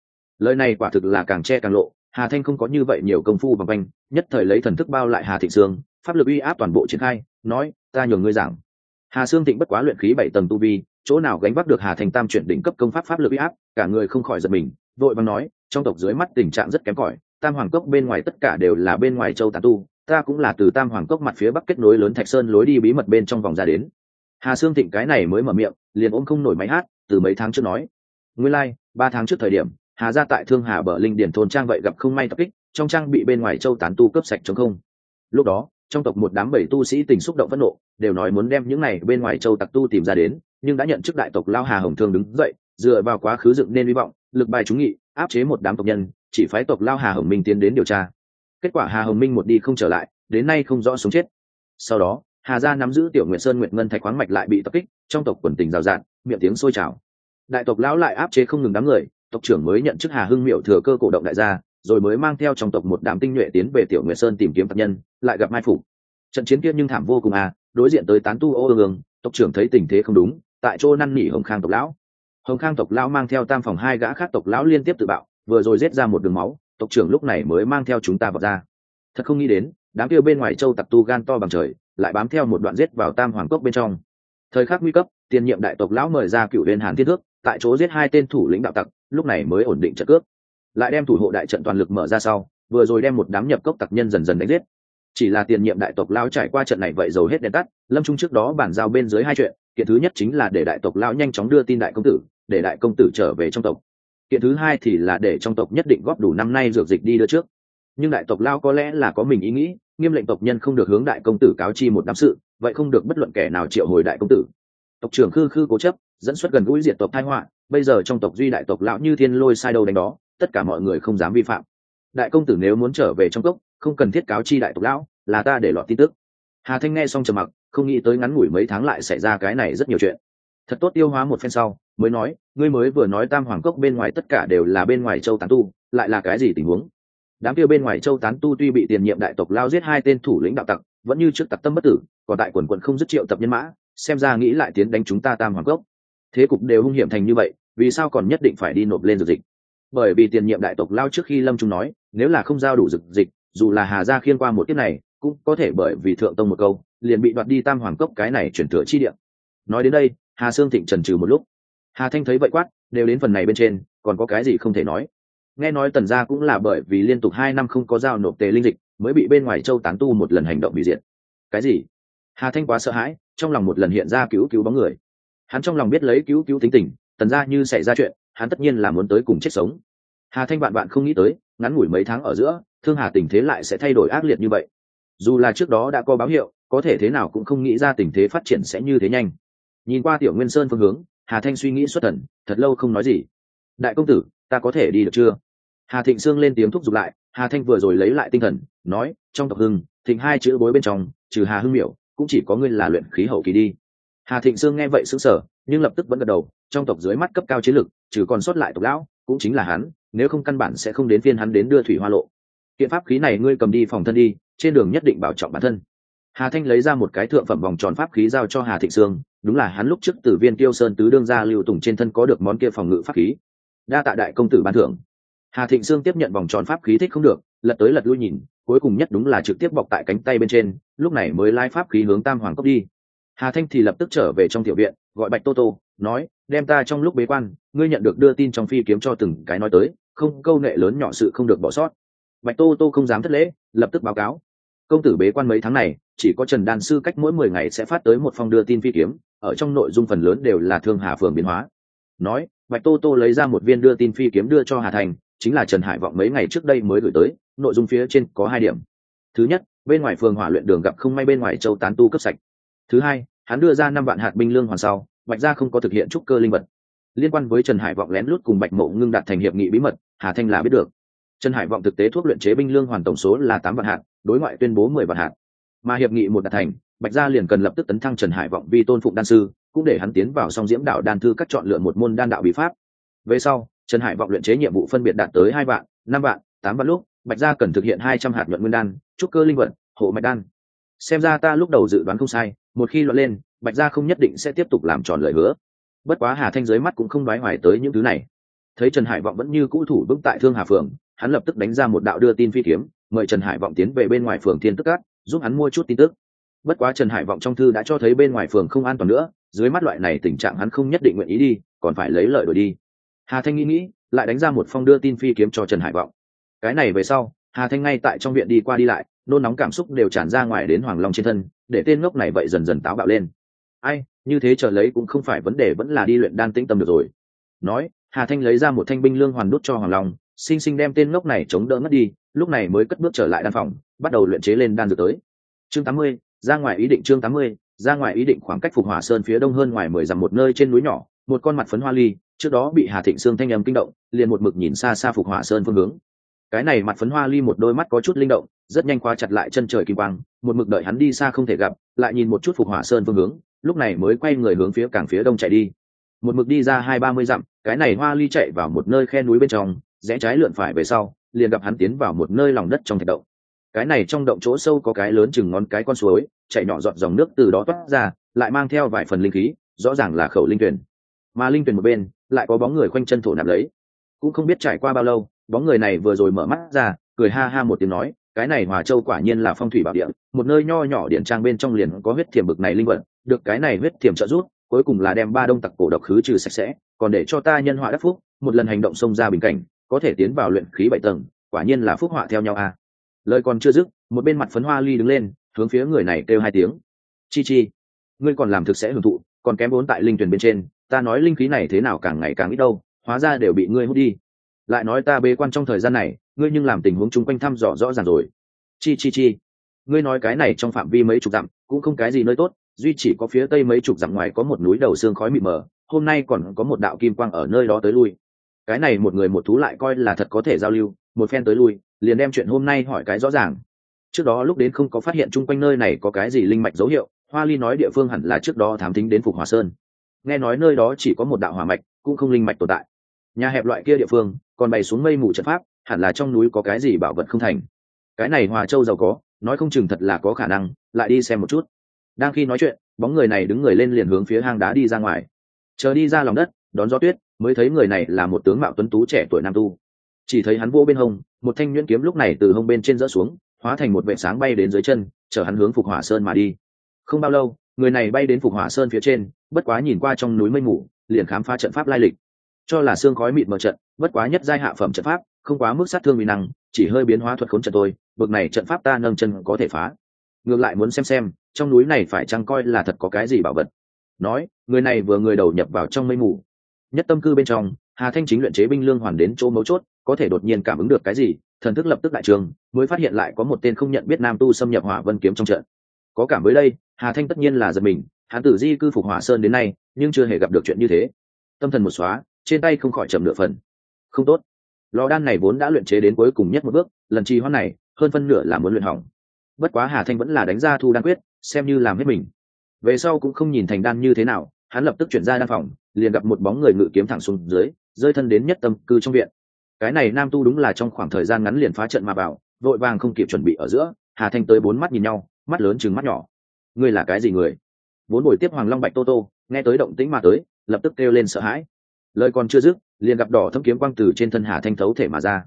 Lời này quả thực là càng che càng lộ, Hà Thanh không có như vậy nhiều công phu vòng quanh, nhất thời lấy thần thức bao lại Hà Thịnh Sương, pháp lực uy áp toàn bộ triển khai, nói, ta nhường ngươi giảng. Hà Sương Thịnh bất quá luyện khí 7 tầng tu vi, chỗ nào gánh vác được Hà Thanh tam chuyển đỉnh cấp công pháp pháp lực uy áp, cả người không khỏi giật mình, vội vàng nói, trong tộc dưới mắt tình trạng rất kém cỏi, Tam Hoàng Cốc bên ngoài tất cả đều là bên ngoài châu tán tu, ta cũng là từ Tam Hoàng Cốc mặt phía bắc kết nối lớn Thạch Sơn lối đi bí mật bên trong vòng ra đến. Hà Sương Thịnh cái này mới mở miệng, liền ôm không nổi máy hát, từ mấy tháng trước nói, nguyên lai, 3 tháng trước thời điểm, Hà gia tại Thương Hà bờ linh điển thôn trang vậy gặp không may tập kích, trong trang bị bên ngoài châu tán tu cướp sạch trống không. Lúc đó, trong tộc một đám bảy tu sĩ tình xúc động phẫn nộ, đều nói muốn đem những này bên ngoài châu tặc tu tìm ra đến, nhưng đã nhận chức đại tộc lao Hà Hồng Thương đứng dậy, dựa vào quá khứ dựng nên hy vọng, lực bài chúng nghị, áp chế một đám tộc nhân, chỉ phái tộc lao Hà Hồng Minh tiến đến điều tra. Kết quả Hà Hồng Minh một đi không trở lại, đến nay không rõ sống chết. Sau đó, Hà gia nắm giữ Tiểu Nguyệt Sơn Nguyệt Ngân Thạch khoáng mạch lại bị tập kích, trong tộc quần tình rào rạt, miệng tiếng sôi trào. Đại tộc lão lại áp chế không ngừng đám người, tộc trưởng mới nhận chức Hà Hưng Miểu thừa cơ cổ động đại gia, rồi mới mang theo trong tộc một đám tinh nhuệ tiến về Tiểu Nguyệt Sơn tìm kiếm tặc nhân, lại gặp mai phục. Trận chiến kia nhưng thảm vô cùng đối diện tới tán tu ô ương, tộc trưởng thấy tình thế không đúng, tại chỗ năn nỉ Hồng Khang tộc lão. Hồng Khang tộc lão mang theo tam phòng 2 gã khác tộc lão liên tiếp tự bạo, vừa rồi giết ra một đường máu, tộc trưởng lúc này mới mang theo chúng ta vào ra. Thật không nghĩ đến, đám kia bên ngoài châu tặc tu gan to bằng trời, lại bám theo một đoạn giết vào Tam Hoàng Cốc bên trong. Thời khắc nguy cấp, tiền nhiệm đại tộc lão mời ra Cựu Huyền Hàn Thiên Thước, tại chỗ giết 2 tên thủ lĩnh đạo tặc, lúc này mới ổn định trận cướp. Lại đem thủ hộ đại trận toàn lực mở ra sau, vừa rồi đem một đám nhập cốc tặc nhân dần dần đánh giết. Chỉ là tiền nhiệm đại tộc lão trải qua trận này vậy dầu hết đèn tắt, lâm trung trước đó bản giao bên dưới 2 chuyện, kiện thứ nhất chính là để đại tộc lão nhanh chóng đưa tin đại công tử, để đại công tử trở về trong tộc. Kiện thứ hai thì là để trong tộc nhất định góp đủ năm nay dược dịch đi đưa trước. Nhưng đại tộc lão có lẽ là có mình ý nghĩ, nghiêm lệnh tộc nhân không được hướng đại công tử cáo chi một đám sự, vậy không được bất luận kẻ nào triệu hồi đại công tử. Tộc trưởng khư khư cố chấp, dẫn xuất gần gũi diệt tộc tai họa, bây giờ trong tộc duy đại tộc lão như thiên lôi sai đâu đánh đó, tất cả mọi người không dám vi phạm. Đại công tử nếu muốn trở về trong cốc, không cần thiết cáo chi đại tộc lão, là ta để lọt tin tức. Hà Thanh nghe xong trầm mặc, không nghĩ tới ngắn ngủi mấy tháng lại xảy ra cái này rất nhiều chuyện. Thật tốt tiêu hóa một phen sau, mới nói, ngươi mới vừa nói Tam Hoàng Cốc bên ngoài tất cả đều là bên ngoài châu tán tu, lại là cái gì tình huống? Đám kia bên ngoài châu tán tu tuy bị tiền nhiệm đại tộc lao giết 2 tên thủ lĩnh đạo tặc, vẫn như trước tặc tâm bất tử, còn tại quần không dứt triệu tập nhân mã, xem ra nghĩ lại tiến đánh chúng ta Tam Hoàng Cốc. Thế cục đều hung hiểm thành như vậy, vì sao còn nhất định phải đi nộp lên dược dịch? Bởi vì tiền nhiệm đại tộc lao trước khi lâm trung nói, nếu là không giao đủ dược dịch, dù là Hà gia khiên qua một kiếp này, cũng có thể bởi vì thượng tông một câu, liền bị đoạt đi Tam Hoàng Cốc cái này chuyển thừa chi địa. Nói đến đây, Hà Sương Thịnh chần chừ một lúc. Hà Thanh thấy vậy quát, đều đến phần này bên trên, còn có cái gì không thể nói? Nghe nói Tần gia cũng là bởi vì liên tục 2 năm không có giao nộp tề linh dịch, mới bị bên ngoài châu tán tu một lần hành động bị diệt. Cái gì? Hà Thanh quá sợ hãi, trong lòng một lần hiện ra cứu bóng người. Hắn trong lòng biết lấy cứu tính tình, Tần gia như xảy ra chuyện, hắn tất nhiên là muốn tới cùng chết sống. Hà Thanh bạn không nghĩ tới, ngắn ngủi mấy tháng ở giữa, Thương Hà tình thế lại sẽ thay đổi ác liệt như vậy. Dù là trước đó đã có báo hiệu, có thể thế nào cũng không nghĩ ra tình thế phát triển sẽ như thế nhanh. Nhìn qua Tiểu Nguyên Sơn phương hướng, Hà Thanh suy nghĩ xuất thần, thật lâu không nói gì. Đại công tử, ta có thể đi được chưa? Hà Thịnh Sương lên tiếng thúc giục lại. Hà Thanh vừa rồi lấy lại tinh thần, nói, trong tộc Hưng, Thịnh 2 chữ bối bên trong, trừ Hà Hưng Miểu, cũng chỉ có ngươi là luyện khí hậu kỳ đi. Hà Thịnh Sương nghe vậy sững sờ, nhưng lập tức vẫn gật đầu, trong tộc dưới mắt cấp cao chiến lực, trừ còn sót lại tộc lão, cũng chính là hắn, nếu không căn bản sẽ không đến phiên hắn đến đưa thủy hoa lộ. Kiện pháp khí này ngươi cầm đi phòng thân đi, trên đường nhất định bảo trọng bản thân. Hà Thanh lấy ra một cái thượng phẩm vòng tròn pháp khí giao cho Hà Thịnh Sương, đúng là hắn lúc trước từ Viên Tiêu Sơn tứ đương gia Lưu Tùng trên thân có được món kia phòng ngự pháp khí. Đa tạ đại công tử ban thưởng. Hà Thịnh Sương tiếp nhận vòng tròn pháp khí thích không được, lật tới lật lui nhìn, cuối cùng nhất đúng là trực tiếp bọc tại cánh tay bên trên, lúc này mới lái pháp khí hướng Tam Hoàng Cốc đi. Hà Thanh thì lập tức trở về trong tiểu viện, gọi Bạch Tô Tô, nói, đem ta trong lúc bế quan, ngươi nhận được đưa tin trong phi kiếm cho từng cái nói tới, không câu nệ lớn nhỏ sự không được bỏ sót. Bạch Tô Tô không dám thất lễ, lập tức báo cáo. Công tử bế quan mấy tháng này, chỉ có Trần Đan sư cách mỗi 10 ngày sẽ phát tới một phong đưa tin phi kiếm, ở trong nội dung phần lớn đều là Thương Hà phường biến hóa. Nói, Bạch Tô Tô lấy ra một viên đưa tin phi kiếm đưa cho Hà Thành, chính là Trần Hải Vọng mấy ngày trước đây mới gửi tới, nội dung phía trên có 2 điểm. Thứ nhất, bên ngoài phường Hỏa Luyện Đường gặp không may bên ngoài châu tán tu cướp sạch. Thứ hai, hắn đưa ra 5 vạn hạt binh lương hoàn sau, Bạch gia không có thực hiện trúc cơ linh vật. Liên quan với Trần Hải Vọng lén lút cùng Bạch Mộ Ngưng đạt thành hiệp nghị bí mật, Hà Thanh là biết được. Trần Hải Vọng thực tế thuốc luyện chế binh lương hoàn tổng số là 8 vạn hạt, đối ngoại tuyên bố 10 vạn hạt. Mà hiệp nghị một đạt thành, Bạch gia liền cần lập tức tấn thăng Trần Hải Vọng vi tôn phụng đan sư, cũng để hắn tiến vào Song Diễm Đạo đan thư các chọn lựa một môn đan đạo bí pháp. Về sau, Trần Hải Vọng luyện chế nhiệm vụ phân biệt đạt tới 2 vạn, 5 vạn, 8 vạn lúc, Bạch gia cần thực hiện 200 hạt nhuận nguyên đan, trúc cơ linh vật, hộ mạch đan. Xem ra ta lúc đầu dự đoán không sai, một khi luận lên, Bạch gia không nhất định sẽ tiếp tục làm tròn lời hứa. Bất quá Hà Thanh dưới mắt cũng không đoái hoài tới những thứ này. Thấy Trần Hải Vọng vẫn như cũ thủ vững tại Thương Hà phường, hắn lập tức đánh ra một đạo đưa tin phi kiếm, mời Trần Hải Vọng tiến về bên ngoài phường Thiên Tức Cát, giúp hắn mua chút tin tức. Bất quá Trần Hải Vọng trong thư đã cho thấy bên ngoài phường không an toàn nữa, dưới mắt loại này tình trạng hắn không nhất định nguyện ý đi, còn phải lấy lợi đổi đi. Hà Thanh nghĩ, lại đánh ra một phong đưa tin phi kiếm cho Trần Hải Vọng. Cái này về sau, Hà Thanh ngay tại trong viện đi qua đi lại, nôn nóng cảm xúc đều tràn ra ngoài đến Hoàng Long trên thân, để tên ngốc này vậy dần dần táo bạo lên. Ai, như thế chờ lấy cũng không phải vấn đề, vẫn là đi luyện đan tĩnh tâm được rồi. Nói, Hà Thanh lấy ra một thanh binh lương hoàn đút cho Hoàng Long, xinh xinh đem tên ngốc này chống đỡ ngất đi, lúc này mới cất bước trở lại đan phòng, bắt đầu luyện chế lên đan dược tới. Chương 80, ra ngoài ý định. Chương 80, ra ngoài ý định. Khoảng cách Phục Hỏa Sơn phía đông hơn ngoài 10 dặm một nơi trên núi nhỏ, một con mặt phấn hoa ly, trước đó bị Hà Thịnh Sương thanh âm kinh động, liền một mực nhìn xa xa Phục Hỏa Sơn phương hướng. Cái này mặt phấn hoa ly một đôi mắt có chút linh động, rất nhanh khóa chặt lại chân trời kim quang, một mực đợi hắn đi xa không thể gặp, lại nhìn một chút Phục Hỏa Sơn phương hướng, lúc này mới quay người hướng phía cảng phía đông chạy đi. Một mực đi ra 20-30 dặm, cái này hoa ly chạy vào một nơi khe núi bên trong, rẽ trái lượn phải về sau, liền gặp hắn tiến vào một nơi lòng đất trong thạch động. Cái này trong động chỗ sâu có cái lớn chừng ngón cái con suối, chảy nhỏ giọt dòng nước từ đó toát ra, lại mang theo vài phần linh khí, rõ ràng là khẩu linh tuyển. Mà linh tuyển một bên, lại có bóng người khoanh chân thổ nạp lấy. Cũng không biết trải qua bao lâu, bóng người này vừa rồi mở mắt ra, cười ha ha một tiếng nói, cái này Hòa Châu quả nhiên là phong thủy bảo địa, một nơi nho nhỏ điện trang bên trong liền có huyết thiềm bực này linh vật, được cái này huyết thiềm trợ giúp, cuối cùng là đem ba đông tặc cổ độc khứ trừ sạch sẽ, còn để cho ta nhân họa đắc phúc, một lần hành động xông ra bình cảnh, có thể tiến vào luyện khí 7 tầng, quả nhiên là phúc họa theo nhau a. Lời còn chưa dứt, một bên mặt phấn hoa ly đứng lên, hướng phía người này kêu 2 tiếng. Chi chi, ngươi còn làm thực sẽ hưởng thụ, còn kém 4 tại linh tuyển bên trên, ta nói linh khí này thế nào càng ngày càng ít đâu, hóa ra đều bị ngươi hút đi. Lại nói ta bế quan trong thời gian này, ngươi nhưng làm tình huống chung quanh thăm dò rõ ràng rồi. Chi chi chi, ngươi nói cái này trong phạm vi mấy chục dặm, cũng không cái gì nơi tốt, duy chỉ có phía tây mấy chục dặm ngoài có một núi đầu xương khói mịt mờ, hôm nay còn có một đạo kim quang ở nơi đó tới lui. Cái này một người một thú lại coi là thật có thể giao lưu, một phen tới lui, liền đem chuyện hôm nay hỏi cái rõ ràng. Trước đó lúc đến không có phát hiện chung quanh nơi này có cái gì linh mạch dấu hiệu, Hoa Ly nói địa phương hẳn là trước đó thám thính đến Phục Hỏa Sơn. Nghe nói nơi đó chỉ có một đạo hỏa mạch, cũng không linh mạch tồn tại. Nhà hẹp loại kia địa phương, còn bày xuống mây mù trận pháp, hẳn là trong núi có cái gì bảo vật không thành. Cái này Hòa Châu giàu có, nói không chừng thật là có khả năng, lại đi xem một chút. Đang khi nói chuyện, bóng người này đứng người lên liền hướng phía hang đá đi ra ngoài. Chờ đi ra lòng đất, đón gió tuyết, mới thấy người này là một tướng mạo tuấn tú trẻ tuổi nam tu. Chỉ thấy hắn vô bên hông, một thanh nhuyễn kiếm lúc này từ hông bên trên rỡ xuống, hóa thành một vệt sáng bay đến dưới chân, chở hắn hướng Phục Hỏa Sơn mà đi. Không bao lâu, người này bay đến Phục Hỏa Sơn phía trên, bất quá nhìn qua trong núi mây mù, liền khám phá trận pháp lai lịch. Cho là xương khói mịt mờ trận, bất quá nhất giai hạ phẩm trận pháp, không quá mức sát thương uy năng, chỉ hơi biến hóa thuật khốn trận thôi, bực này trận pháp ta nâng chân có thể phá. Ngược lại muốn xem trong núi này phải chăng coi là thật có cái gì bảo vật. Nói, người này vừa người đầu nhập vào trong mây mù. Nhất tâm cư bên trong, Hà Thanh chính luyện chế binh lương hoàn đến chỗ mấu chốt, có thể đột nhiên cảm ứng được cái gì, thần thức lập tức đại trường, mới phát hiện lại có một tên không nhận biết nam tu xâm nhập Hỏa Vân kiếm trong trận. Có cảm với đây, Hà Thanh tất nhiên là giật mình, hắn tử di cư Phục Hỏa Sơn đến nay, nhưng chưa hề gặp được chuyện như thế. Tâm thần một xóa, trên tay không khỏi trầm nửa phần. Không tốt, lò đan này vốn đã luyện chế đến cuối cùng nhất một bước, lần trì hoãn này, hơn phân nửa là muốn luyện hỏng. Bất quá Hà Thanh vẫn là đánh ra thu đan quyết, xem như làm hết mình. Về sau cũng không nhìn thành đan như thế nào, hắn lập tức chuyển ra đan phòng, liền gặp một bóng người ngự kiếm thẳng xuống dưới, rơi thân đến nhất tâm cư trong viện. Cái này nam tu đúng là trong khoảng thời gian ngắn liền phá trận mà vào, vội vàng không kịp chuẩn bị ở giữa, Hà Thanh tới 4 mắt nhìn nhau, mắt lớn chừng mắt nhỏ. Ngươi là cái gì người? Vốn buổi tiếp Hoàng Long Bạch Tô Tô, nghe tới động tĩnh mà tới, lập tức kêu lên sợ hãi. Lời còn chưa dứt, liền gặp đỏ thâm kiếm quang từ trên thân Hà Thanh thấu thể mà ra.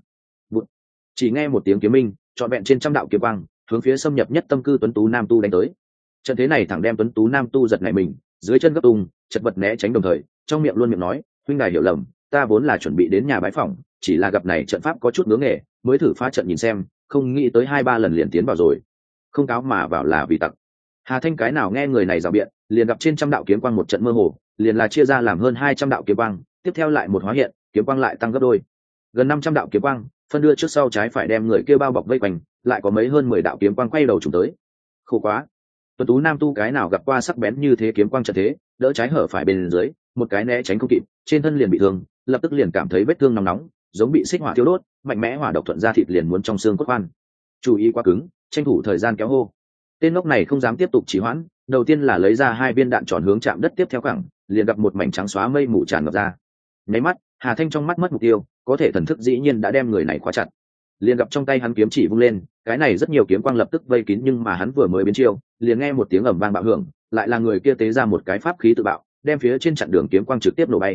Chỉ nghe một tiếng kiếm minh, trọn vẹn trên trăm đạo kiếm quang, hướng phía xâm nhập nhất tâm cư tuấn tú nam tu đánh tới. Trận thế này thẳng đem tuấn tú nam tu giật nảy mình, dưới chân gấp tung, chật vật né tránh đồng thời, trong miệng luôn miệng nói, huynh đài hiểu lầm, ta vốn là chuẩn bị đến nhà bái phỏng, chỉ là gặp này trận pháp có chút ngưỡng nghề, mới thử phá trận nhìn xem, không nghĩ tới 2-3 lần liền tiến vào rồi. Không cáo mà vào là vì tặc. Hà Thanh cái nào nghe người này rào biện, liền gặp trên trăm đạo kiếm quang một trận mơ hồ, liền là chia ra làm hơn 200 đạo kiếm quang, tiếp theo lại một hóa hiện, kiếm quang lại tăng gấp đôi. Gần 500 đạo kiếm quang, phân đưa trước sau trái phải đem người kia bao bọc vây quanh, lại có mấy hơn 10 đạo kiếm quang quay đầu trùng tới. Khổ quá. Tuấn tú nam tu cái nào gặp qua sắc bén như thế kiếm quang trận thế, đỡ trái hở phải bên dưới, một cái né tránh không kịp, trên thân liền bị thương, lập tức liền cảm thấy vết thương nóng nóng, giống bị xích hỏa thiêu đốt, mạnh mẽ hỏa độc thuận ra thịt liền muốn trong xương cốt khoan. Chú ý quá cứng, tranh thủ thời gian kéo hô. Tên ngốc này không dám tiếp tục trì hoãn, đầu tiên là lấy ra 2 viên đạn tròn hướng chạm đất, tiếp theo cẳng, liền gặp một mảnh trắng xóa mây mù tràn ngập ra. Nháy mắt, Hà Thanh trong mắt mất mục tiêu, có thể thần thức dĩ nhiên đã đem người này khóa chặt. Liền gặp trong tay hắn kiếm chỉ vung lên, cái này rất nhiều kiếm quang lập tức vây kín, nhưng mà hắn vừa mới biến chiêu, liền nghe một tiếng ầm vang bạo hưởng, lại là người kia tế ra một cái pháp khí tự bạo, đem phía trên chặn đường kiếm quang trực tiếp nổ bay.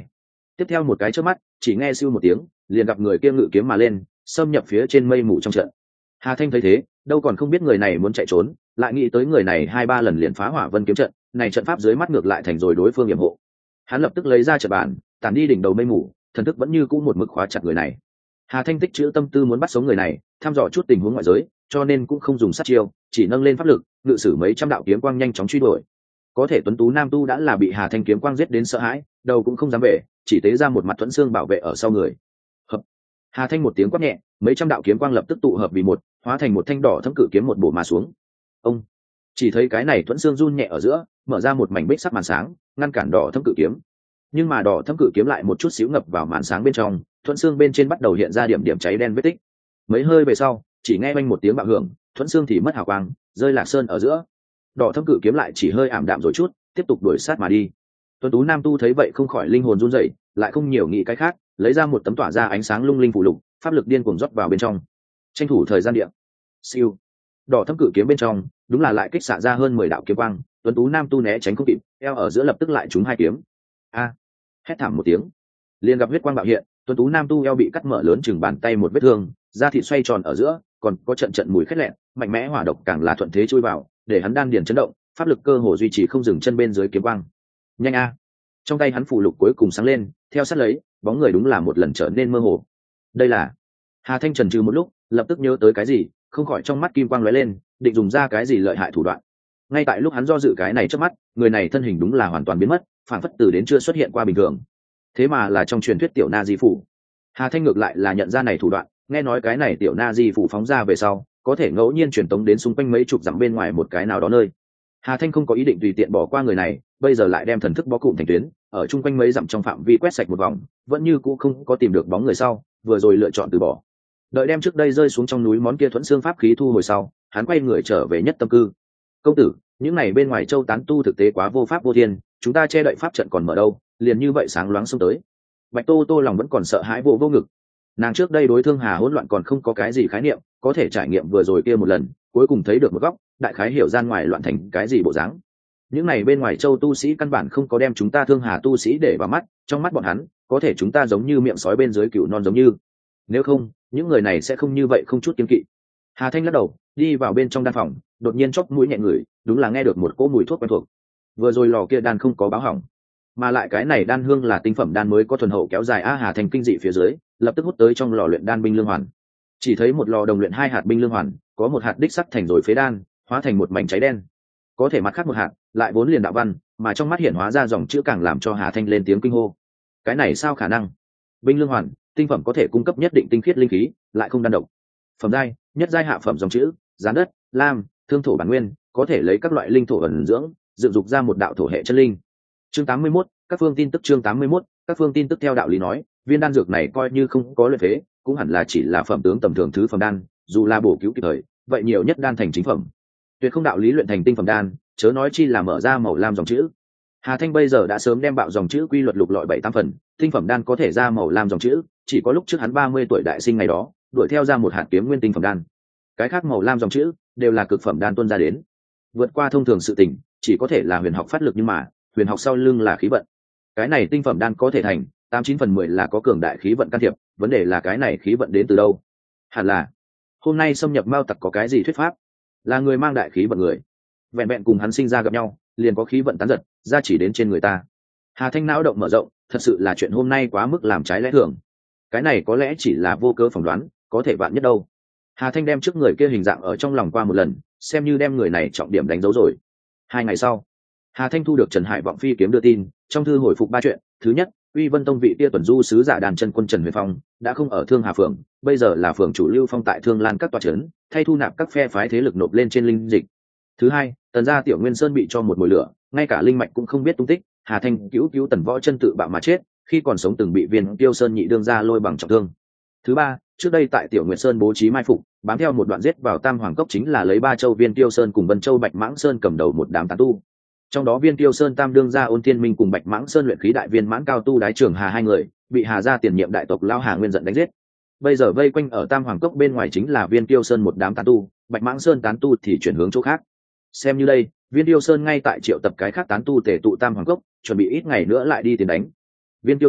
Tiếp theo một cái chớp mắt, chỉ nghe siêu một tiếng, liền gặp người kia ngự kiếm mà lên, xâm nhập phía trên mây mù trong trận. Hà Thanh thấy thế, đâu còn không biết người này muốn chạy trốn, lại nghĩ tới người này 2-3 lần liền phá Hỏa Vân kiếm trận, này trận pháp dưới mắt ngược lại thành rồi đối phương yểm hộ. Hắn lập tức lấy ra trận bàn, tản đi đỉnh đầu mây mù, thần thức vẫn như cũ một mực khóa chặt người này. Hà Thanh tích trữ tâm tư muốn bắt sống người này, thăm dò chút tình huống ngoại giới, cho nên cũng không dùng sát chiêu, chỉ nâng lên pháp lực, ngự sử mấy trăm đạo kiếm quang nhanh chóng truy đuổi. Có thể tuấn tú nam tu đã là bị Hà Thanh kiếm quang giết đến sợ hãi, đầu cũng không dám về, chỉ tế ra một mặt thuẫn xương bảo vệ ở sau người. Hợp. Hà Thanh một tiếng quát nhẹ, mấy trăm đạo kiếm quang lập tức tụ hợp vì một, hóa thành một thanh đỏ thẫm cự kiếm một bổ mà xuống. Ông chỉ thấy cái này thuẫn xương run nhẹ ở giữa, mở ra một mảnh bích sắc màn sáng, ngăn cản đỏ thẫm cự kiếm. Nhưng mà đỏ thẫm cự kiếm lại một chút xíu ngập vào màn sáng bên trong, thuẫn xương bên trên bắt đầu hiện ra điểm điểm cháy đen vết tích. Mấy hơi về sau, chỉ nghe vang một tiếng bạo hưởng, thuẫn xương thì mất hào quang, rơi lạc sơn ở giữa. Đỏ thẫm cự kiếm lại chỉ hơi ảm đạm rồi chút, tiếp tục đuổi sát mà đi. Tuấn tú nam tu thấy vậy không khỏi linh hồn run rẩy, lại không nhiều nghĩ cái khác, lấy ra một tấm tỏa ra ánh sáng lung linh phù lục, pháp lực điên cuồng rót vào bên trong, tranh thủ thời gian điện. Siêu. Đỏ thẫm cự kiếm bên trong, đúng là lại kích xạ ra hơn 10 đạo kiếm quang, tuấn tú nam tu né tránh không kịp, eo ở giữa lập tức lại trúng 2 kiếm. A! Hét thảm một tiếng, liền gặp huyết quang bạo hiện, tuấn tú nam tu eo bị cắt mở lớn chừng bàn tay một vết thương, da thịt xoay tròn ở giữa, còn có trận trận mùi khét lẹn, mạnh mẽ hỏa độc càng là thuận thế chui vào, để hắn đan điền chấn động, pháp lực cơ hồ duy trì không dừng chân bên dưới kiếm quang. Nhanh a! Trong tay hắn phù lục cuối cùng sáng lên, theo sát lấy, bóng người đúng là một lần trở nên mơ hồ. Đây là Hà Thanh chần chừ một lúc, lập tức nhớ tới cái gì, không khỏi trong mắt kim quang lóe lên, định dùng ra cái gì lợi hại thủ đoạn. Ngay tại lúc hắn do dự cái này trước mắt, người này thân hình đúng là hoàn toàn biến mất, phản phất từ đến chưa xuất hiện qua bình thường. Thế mà là trong truyền thuyết tiểu na di phủ. Hà Thanh ngược lại là nhận ra này thủ đoạn, nghe nói cái này tiểu na di phủ phóng ra về sau, có thể ngẫu nhiên truyền tống đến xung quanh mấy chục dặm bên ngoài một cái nào đó nơi. Hà Thanh không có ý định tùy tiện bỏ qua người này, bây giờ lại đem thần thức bó cụm thành tuyến, ở chung quanh mấy dặm trong phạm vi quét sạch một vòng, vẫn như cũ không có tìm được bóng người sau, vừa rồi lựa chọn từ bỏ. Đợi đem trước đây rơi xuống trong núi món kia thuẫn xương pháp khí thu hồi sau, hắn quay người trở về nhất tâm cư. Công tử, những này bên ngoài châu tán tu thực tế quá vô pháp vô thiên, chúng ta che đậy pháp trận còn mở đâu, liền như vậy sáng loáng xông tới. Bạch Tô Tô lòng vẫn còn sợ hãi vô ngực. Nàng trước đây đối Thương Hà hỗn loạn còn không có cái gì khái niệm, có thể trải nghiệm vừa rồi kia một lần, cuối cùng thấy được một góc, đại khái hiểu gian ngoài loạn thành cái gì bộ dáng. Những này bên ngoài châu tu sĩ căn bản không có đem chúng ta Thương Hà tu sĩ để vào mắt, trong mắt bọn hắn, có thể chúng ta giống như miệng sói bên dưới cừu non giống như. Nếu không, những người này sẽ không như vậy không chút kiêng kỵ. Hà Thanh lắc đầu, đi vào bên trong đan phòng, đột nhiên chóp mũi nhẹ ngửi, đúng là nghe được một cỗ mùi thuốc quen thuộc. Vừa rồi lò kia đan không có báo hỏng, mà lại cái này đan hương là tinh phẩm đan mới có thuần hậu kéo dài. Hà Thanh kinh dị phía dưới, lập tức hút tới trong lò luyện đan binh lương hoàn. Chỉ thấy một lò đồng luyện 2 hạt binh lương hoàn, có một hạt đích sắc thành rồi phế đan, hóa thành một mảnh cháy đen. Có thể mặt khác một hạt, lại vốn liền đạo văn, mà trong mắt hiện hóa ra dòng chữ càng làm cho Hà Thanh lên tiếng kinh hô. Cái này sao khả năng? Binh lương hoàn, tinh phẩm có thể cung cấp nhất định tinh khiết linh khí, lại không đan độc. Phẩm giai, nhất giai hạ phẩm dòng chữ, gián đất, lam, thương thổ bản nguyên, có thể lấy các loại linh thổ ẩn dưỡng, dựng dục ra một đạo thổ hệ chân linh. Chương 81, các phương tin tức. Chương 81, các phương tin tức. Theo đạo lý nói, viên đan dược này coi như không có luyện phế, cũng hẳn là chỉ là phẩm tướng tầm thường thứ phẩm đan, dù là bổ cứu kịp thời, vậy nhiều nhất đan thành chính phẩm. Tuyệt không đạo lý luyện thành tinh phẩm đan, chớ nói chi là mở ra màu lam dòng chữ. Hà Thanh bây giờ đã sớm đem bạo dòng chữ quy luật lục lọi 7-8 phần, tinh phẩm đan có thể ra màu lam dòng chữ, chỉ có lúc trước hắn 30 tuổi đại sinh ngày đó, đuổi theo ra một hạt kiếm nguyên tinh phẩm đan. Cái khác màu lam dòng chữ đều là cực phẩm đan tuôn ra đến. Vượt qua thông thường sự tình, chỉ có thể là huyền học phát lực, nhưng mà, huyền học sau lưng là khí vận. Cái này tinh phẩm đan có thể thành, 89 phần 10 là có cường đại khí vận can thiệp, vấn đề là cái này khí vận đến từ đâu? Hẳn là hôm nay xâm nhập Mao Tặc có cái gì thuyết pháp? Là người mang đại khí vận người, vẹn vẹn cùng hắn sinh ra gặp nhau, liền có khí vận tán giật, ra chỉ đến trên người ta. Hà Thanh não động mở rộng, thật sự là chuyện hôm nay quá mức làm trái lẽ thường. Cái này có lẽ chỉ là vô cớ phỏng đoán, có thể vạn nhất đâu. Hà Thanh đem trước người kia hình dạng ở trong lòng qua một lần, xem như đem người này trọng điểm đánh dấu rồi. 2 ngày sau, Hà Thanh thu được Trần Hải Vọng phi kiếm đưa tin, trong thư hồi phục 3 chuyện. Thứ nhất, Uy Vân Tông vị kia tuần du sứ giả Đàn Chân Quân Trần Huyền Phong đã không ở Thương Hà phường, bây giờ là phường chủ Lưu Phong tại Thương Lan các tòa trấn, thay thu nạp các phe phái thế lực nộp lên trên linh dịch. Thứ hai, Tần gia Tiểu Nguyên Sơn bị cho một mồi lửa, ngay cả linh mạch cũng không biết tung tích. Hà Thanh cứu Tần Võ Chân tự bạo mà chết, khi còn sống từng bị Viên Tiêu Sơn nhị đương gia lôi bằng trọng thương. Thứ ba, trước đây tại Tiểu Nguyệt Sơn bố trí mai phục, bám theo một đoạn giết vào Tam Hoàng Cốc chính là lấy Ba Châu Viên Tiêu Sơn cùng Vân Châu Bạch Mãng Sơn cầm đầu một đám tán tu. Trong đó Viên Tiêu Sơn tam đương gia Ôn Thiên Minh cùng Bạch Mãng Sơn luyện khí đại viên mãn cao tu Đái Trường Hà 2 người, bị Hà gia tiền nhiệm đại tộc Lao Hà Nguyên giận đánh giết. Bây giờ vây quanh ở Tam Hoàng Cốc bên ngoài chính là Viên Tiêu Sơn một đám tán tu, Bạch Mãng Sơn tán tu thì chuyển hướng chỗ khác. Xem như đây, Viên Tiêu Sơn ngay tại triệu tập cái khác tán tu tề tụ Tam Hoàng Cốc, chuẩn bị ít ngày nữa lại đi tiến đánh. Viên Tiêu Sơn,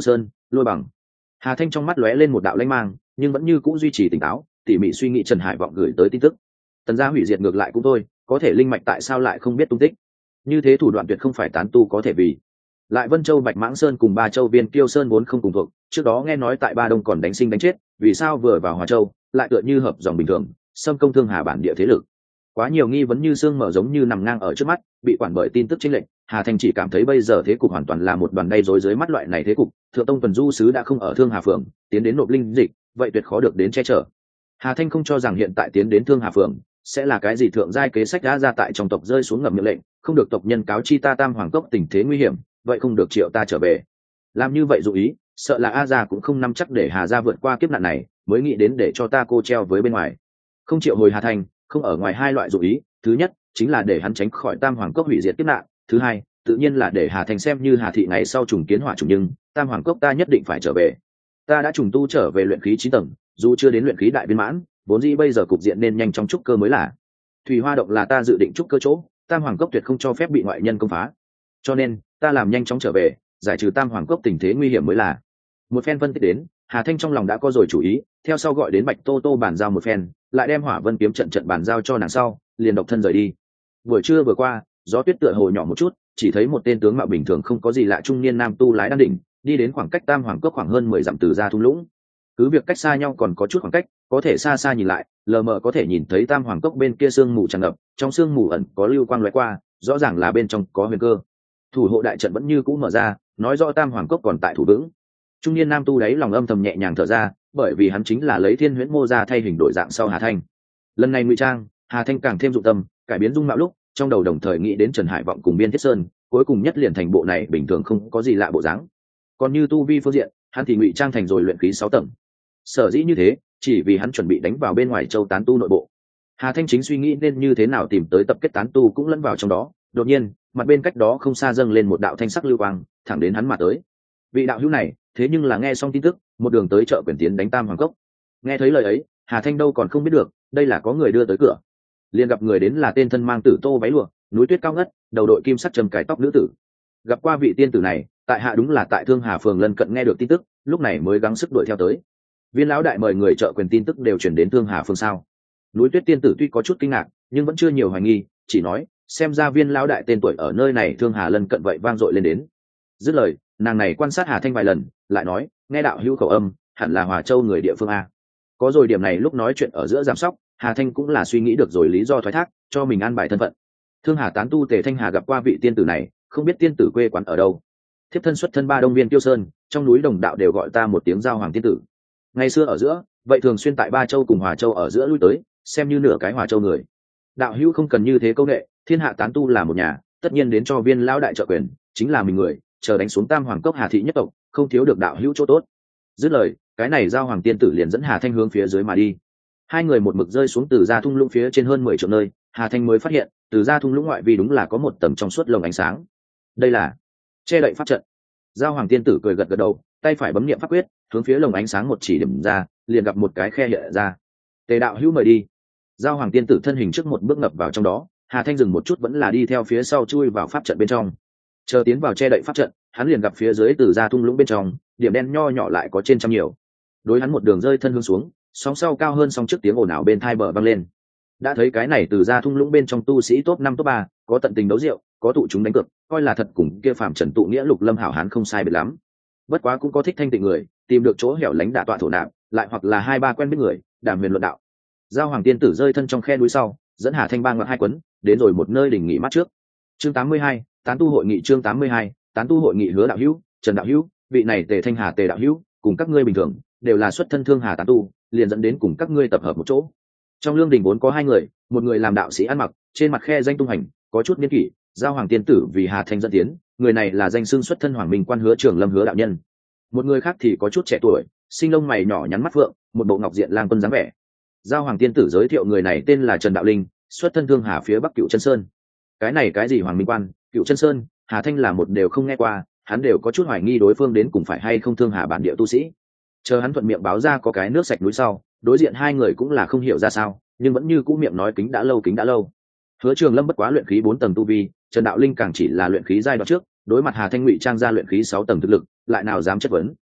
Lôi bằng. Hà Thanh trong mắt lóe lên một đạo lanh mang, nhưng vẫn như cũ duy trì tỉnh táo, tỉ mỉ suy nghĩ Trần Hải Vọng gửi tới tin tức. Tần gia hủy diệt ngược lại cũng thôi, có thể linh mạch tại sao lại không biết tung tích? Như thế thủ đoạn tuyệt không phải tán tu có thể vì. Lại Vân Châu Bạch Mãng Sơn cùng Ba Châu Viên Kiêu Sơn vốn không cùng thuộc, trước đó nghe nói tại Ba Đông còn đánh sinh đánh chết, vì sao vừa vào Hòa Châu lại tựa như hợp dòng bình thường, xâm công thương hà bản địa thế lực. Quá nhiều nghi vấn như xương mở giống như nằm ngang ở trước mắt, bị quản bởi tin tức chênh lệch, Hà Thanh chỉ cảm thấy bây giờ thế cục hoàn toàn là một đoàn đay rối dưới mắt loại này thế cục, Thượng Tông Tuần Du sứ đã không ở Thương Hà phường, tiến đến nộp linh dịch, vậy tuyệt khó được đến che chở. Hà Thanh không cho rằng hiện tại tiến đến Thương Hà phường sẽ là cái gì thượng giai kế sách đã ra tại trong tộc rơi xuống ngầm miệng lệnh, không được tộc nhân cáo chi ta Tam Hoàng Cốc tình thế nguy hiểm, vậy không được triệu ta trở về. Làm như vậy dụ ý, sợ là A gia cũng không nắm chắc để Hà gia vượt qua kiếp nạn này, mới nghĩ đến để cho ta cô treo với bên ngoài. Không triệu hồi Hà Thanh, không ở ngoài hai loại dụ ý, thứ nhất chính là để hắn tránh khỏi Tam Hoàng Cốc hủy diệt kiếp nạn, thứ hai tự nhiên là để Hà Thanh xem như Hà thị ngày sau trùng kiến hỏa trùng, nhưng Tam Hoàng Cốc ta nhất định phải trở về. Ta đã trùng tu trở về luyện khí 9 tầng, dù chưa đến luyện khí đại viên mãn, vốn dĩ bây giờ cục diện nên nhanh chóng trúc cơ mới là. Thủy Hoa động là ta dự định trúc cơ chỗ, Tam Hoàng Cốc tuyệt không cho phép bị ngoại nhân công phá, cho nên ta làm nhanh chóng trở về, giải trừ Tam Hoàng Cốc tình thế nguy hiểm mới là. Một phen phân tích đến, Hà Thanh trong lòng đã có rồi chủ ý, theo sau gọi đến Bạch Tô Tô bàn giao một phen, lại đem Hỏa Vân kiếm trận bàn giao cho nàng sau, liền độc thân rời đi. Buổi trưa vừa qua, gió tuyết tựa hồ nhỏ một chút, chỉ thấy một tên tướng mạo bình thường không có gì lạ trung niên nam tu lái đan đỉnh, đi đến khoảng cách Tam Hoàng Cốc khoảng hơn 10 dặm từ ra thung lũng. Cứ việc cách xa nhau còn có chút khoảng cách, có thể xa xa nhìn lại, lờ mờ có thể nhìn thấy Tam Hoàng Cốc bên kia sương mù tràn ngập, trong sương mù ẩn có lưu quang lóe qua, rõ ràng là bên trong có huyền cơ. Thủ hộ đại trận vẫn như cũ mở ra, nói rõ Tam Hoàng Cốc còn tại thủ vững. Trung niên nam tu đấy lòng âm thầm nhẹ nhàng thở ra, bởi vì hắn chính là lấy Thiên Huyễn Mô ra thay hình đổi dạng sau Hà Thanh. Lần này ngụy trang, Hà Thanh càng thêm dụng tâm, cải biến dung mạo lúc, trong đầu đồng thời nghĩ đến Trần Hải Vọng cùng Biên Thiết Sơn, cuối cùng nhất liền thành bộ này bình thường không có gì lạ bộ dáng. Còn như tu vi phương diện, hắn thì ngụy trang thành rồi luyện khí 6 tầng. Sở dĩ như thế, chỉ vì hắn chuẩn bị đánh vào bên ngoài châu tán tu nội bộ. Hà Thanh chính suy nghĩ nên như thế nào tìm tới tập kết tán tu cũng lẫn vào trong đó, đột nhiên, mặt bên cách đó không xa dâng lên một đạo thanh sắc lưu quang, thẳng đến hắn mà tới. Vị đạo hữu này, thế nhưng là nghe xong tin tức, một đường tới chợ Quyền Tiến đánh Tam Hoàng Cốc. Nghe thấy lời ấy, Hà Thanh đâu còn không biết được, đây là có người đưa tới cửa. Liền gặp người đến là tên thân mang tử tô váy lụa, núi tuyết cao ngất, đầu đội kim sắc trầm cài tóc nữ tử. Gặp qua vị tiên tử này, tại hạ đúng là tại Thương Hà phường lân cận nghe được tin tức, lúc này mới gắng sức đuổi theo tới. Viên lão đại mời người chợ Quyền tin tức đều chuyển đến Thương Hà phường sao? Núi tuyết tiên tử tuy có chút kinh ngạc, nhưng vẫn chưa nhiều hoài nghi, chỉ nói xem ra Viên lão đại tên tuổi ở nơi này Thương Hà lân cận vậy vang dội lên đến. Dứt lời, nàng này quan sát Hà Thanh vài lần, lại nói nghe đạo hữu khẩu âm, hẳn là Hòa Châu người địa phương a. Có rồi điểm này lúc nói chuyện ở giữa giảm sóc, Hà Thanh cũng là suy nghĩ được rồi lý do thoái thác, cho mình an bài thân phận. Thương Hà tán tu Tề Thanh Hà gặp qua vị tiên tử này, không biết tiên tử quê quán ở đâu. Thiếp thân xuất thân Ba Đông Viên Tiêu Sơn, trong núi Đồng Đạo đều gọi ta một tiếng Giao Hoàng tiên tử. Ngày xưa ở giữa, vậy thường xuyên tại Ba Châu cùng Hòa Châu ở giữa lui tới, xem như nửa cái Hòa Châu người. Đạo hữu không cần như thế câu nệ, thiên hạ tán tu là một nhà, tất nhiên đến cho Viên lão đại trợ quyền, chính là mình người, chờ đánh xuống Tam Hoàng Cốc Hà thị nhất tộc, không thiếu được đạo hữu chỗ tốt. Dứt lời, cái này Giao Hoàng tiên tử liền dẫn Hà Thanh hướng phía dưới mà đi. Hai người một mực rơi xuống từ ra thung lũng phía trên hơn 10 triệu nơi, Hà Thanh mới phát hiện, từ ra thung lũng ngoại vi đúng là có một tầng trong suốt lồng ánh sáng. Đây là che đậy pháp trận. Giao Hoàng tiên tử cười gật gật đầu, tay phải bấm niệm pháp quyết, hướng phía lồng ánh sáng một chỉ điểm ra, liền gặp một cái khe hiện ra. Tề đạo hữu mời đi. Giao Hoàng tiên tử thân hình trước một bước ngập vào trong đó, Hà Thanh dừng một chút vẫn là đi theo phía sau chui vào pháp trận bên trong. Chờ tiến vào che đậy pháp trận, hắn liền gặp phía dưới từ ra thung lũng bên trong, điểm đen nho nhỏ lại có trên trăm nhiều. Đối hắn một đường rơi thân hướng xuống, sóng sau cao hơn sóng trước tiếng ồn ào bên thai bờ vang lên. Đã thấy cái này từ ra thung lũng bên trong tu sĩ top 5 top 3, có tận tình đấu rượu, có tụ chúng đánh cược, coi là thật cùng kia phàm trần tụ nghĩa Lục Lâm hảo hán không sai biệt lắm. Bất quá cũng có thích thanh tịnh người, tìm được chỗ hẻo lánh đả tọa thổ nạp, lại hoặc là hai ba quen biết người, đàm huyền luận đạo. Giao Hoàng tiên tử rơi thân trong khe núi sau, dẫn Hà Thanh ba ngoặt hai quấn, đến rồi một nơi đỉnh nghỉ mát trước. Chương 82, tán tu hội nghị. Chương 82, tán tu hội nghị. Hứa đạo hữu, Trần đạo hữu, vị này Tề Thanh Hà Tề đạo hữu, cùng các ngươi bình thường đều là xuất thân Thương Hà tán tu, liền dẫn đến cùng các ngươi tập hợp một chỗ. Trong lương đình vốn có hai người, một người làm đạo sĩ ăn mặc, trên mặt khe danh tung hành, có chút niên kỷ, Giao Hoàng tiên tử vì Hà Thanh dẫn tiến, người này là danh xưng xuất thân Hoàng Minh quan Hứa Trường Lâm Hứa đạo nhân. Một người khác thì có chút trẻ tuổi, sinh lông mày nhỏ nhắn mắt phượng, một bộ ngọc diện lang quân dáng vẻ. Giao Hoàng tiên tử giới thiệu người này tên là Trần Đạo Linh, xuất thân Thương Hà phía Bắc Cựu Chân Sơn. Cái này cái gì Hoàng Minh quan, Cựu Chân Sơn, Hà Thanh là một đều không nghe qua, hắn đều có chút hoài nghi đối phương đến cùng phải hay không Thương Hà bản địa tu sĩ. Chờ hắn thuận miệng báo ra có cái nước sạch núi sau, đối diện hai người cũng là không hiểu ra sao, nhưng vẫn như cũ miệng nói kính đã lâu. Hứa Trường Lâm bất quá luyện khí 4 tầng tu vi, Trần Đạo Linh càng chỉ là luyện khí giai đoạn trước, đối mặt Hà Thanh ngụy trang ra luyện khí 6 tầng thực lực, lại nào dám chất vấn.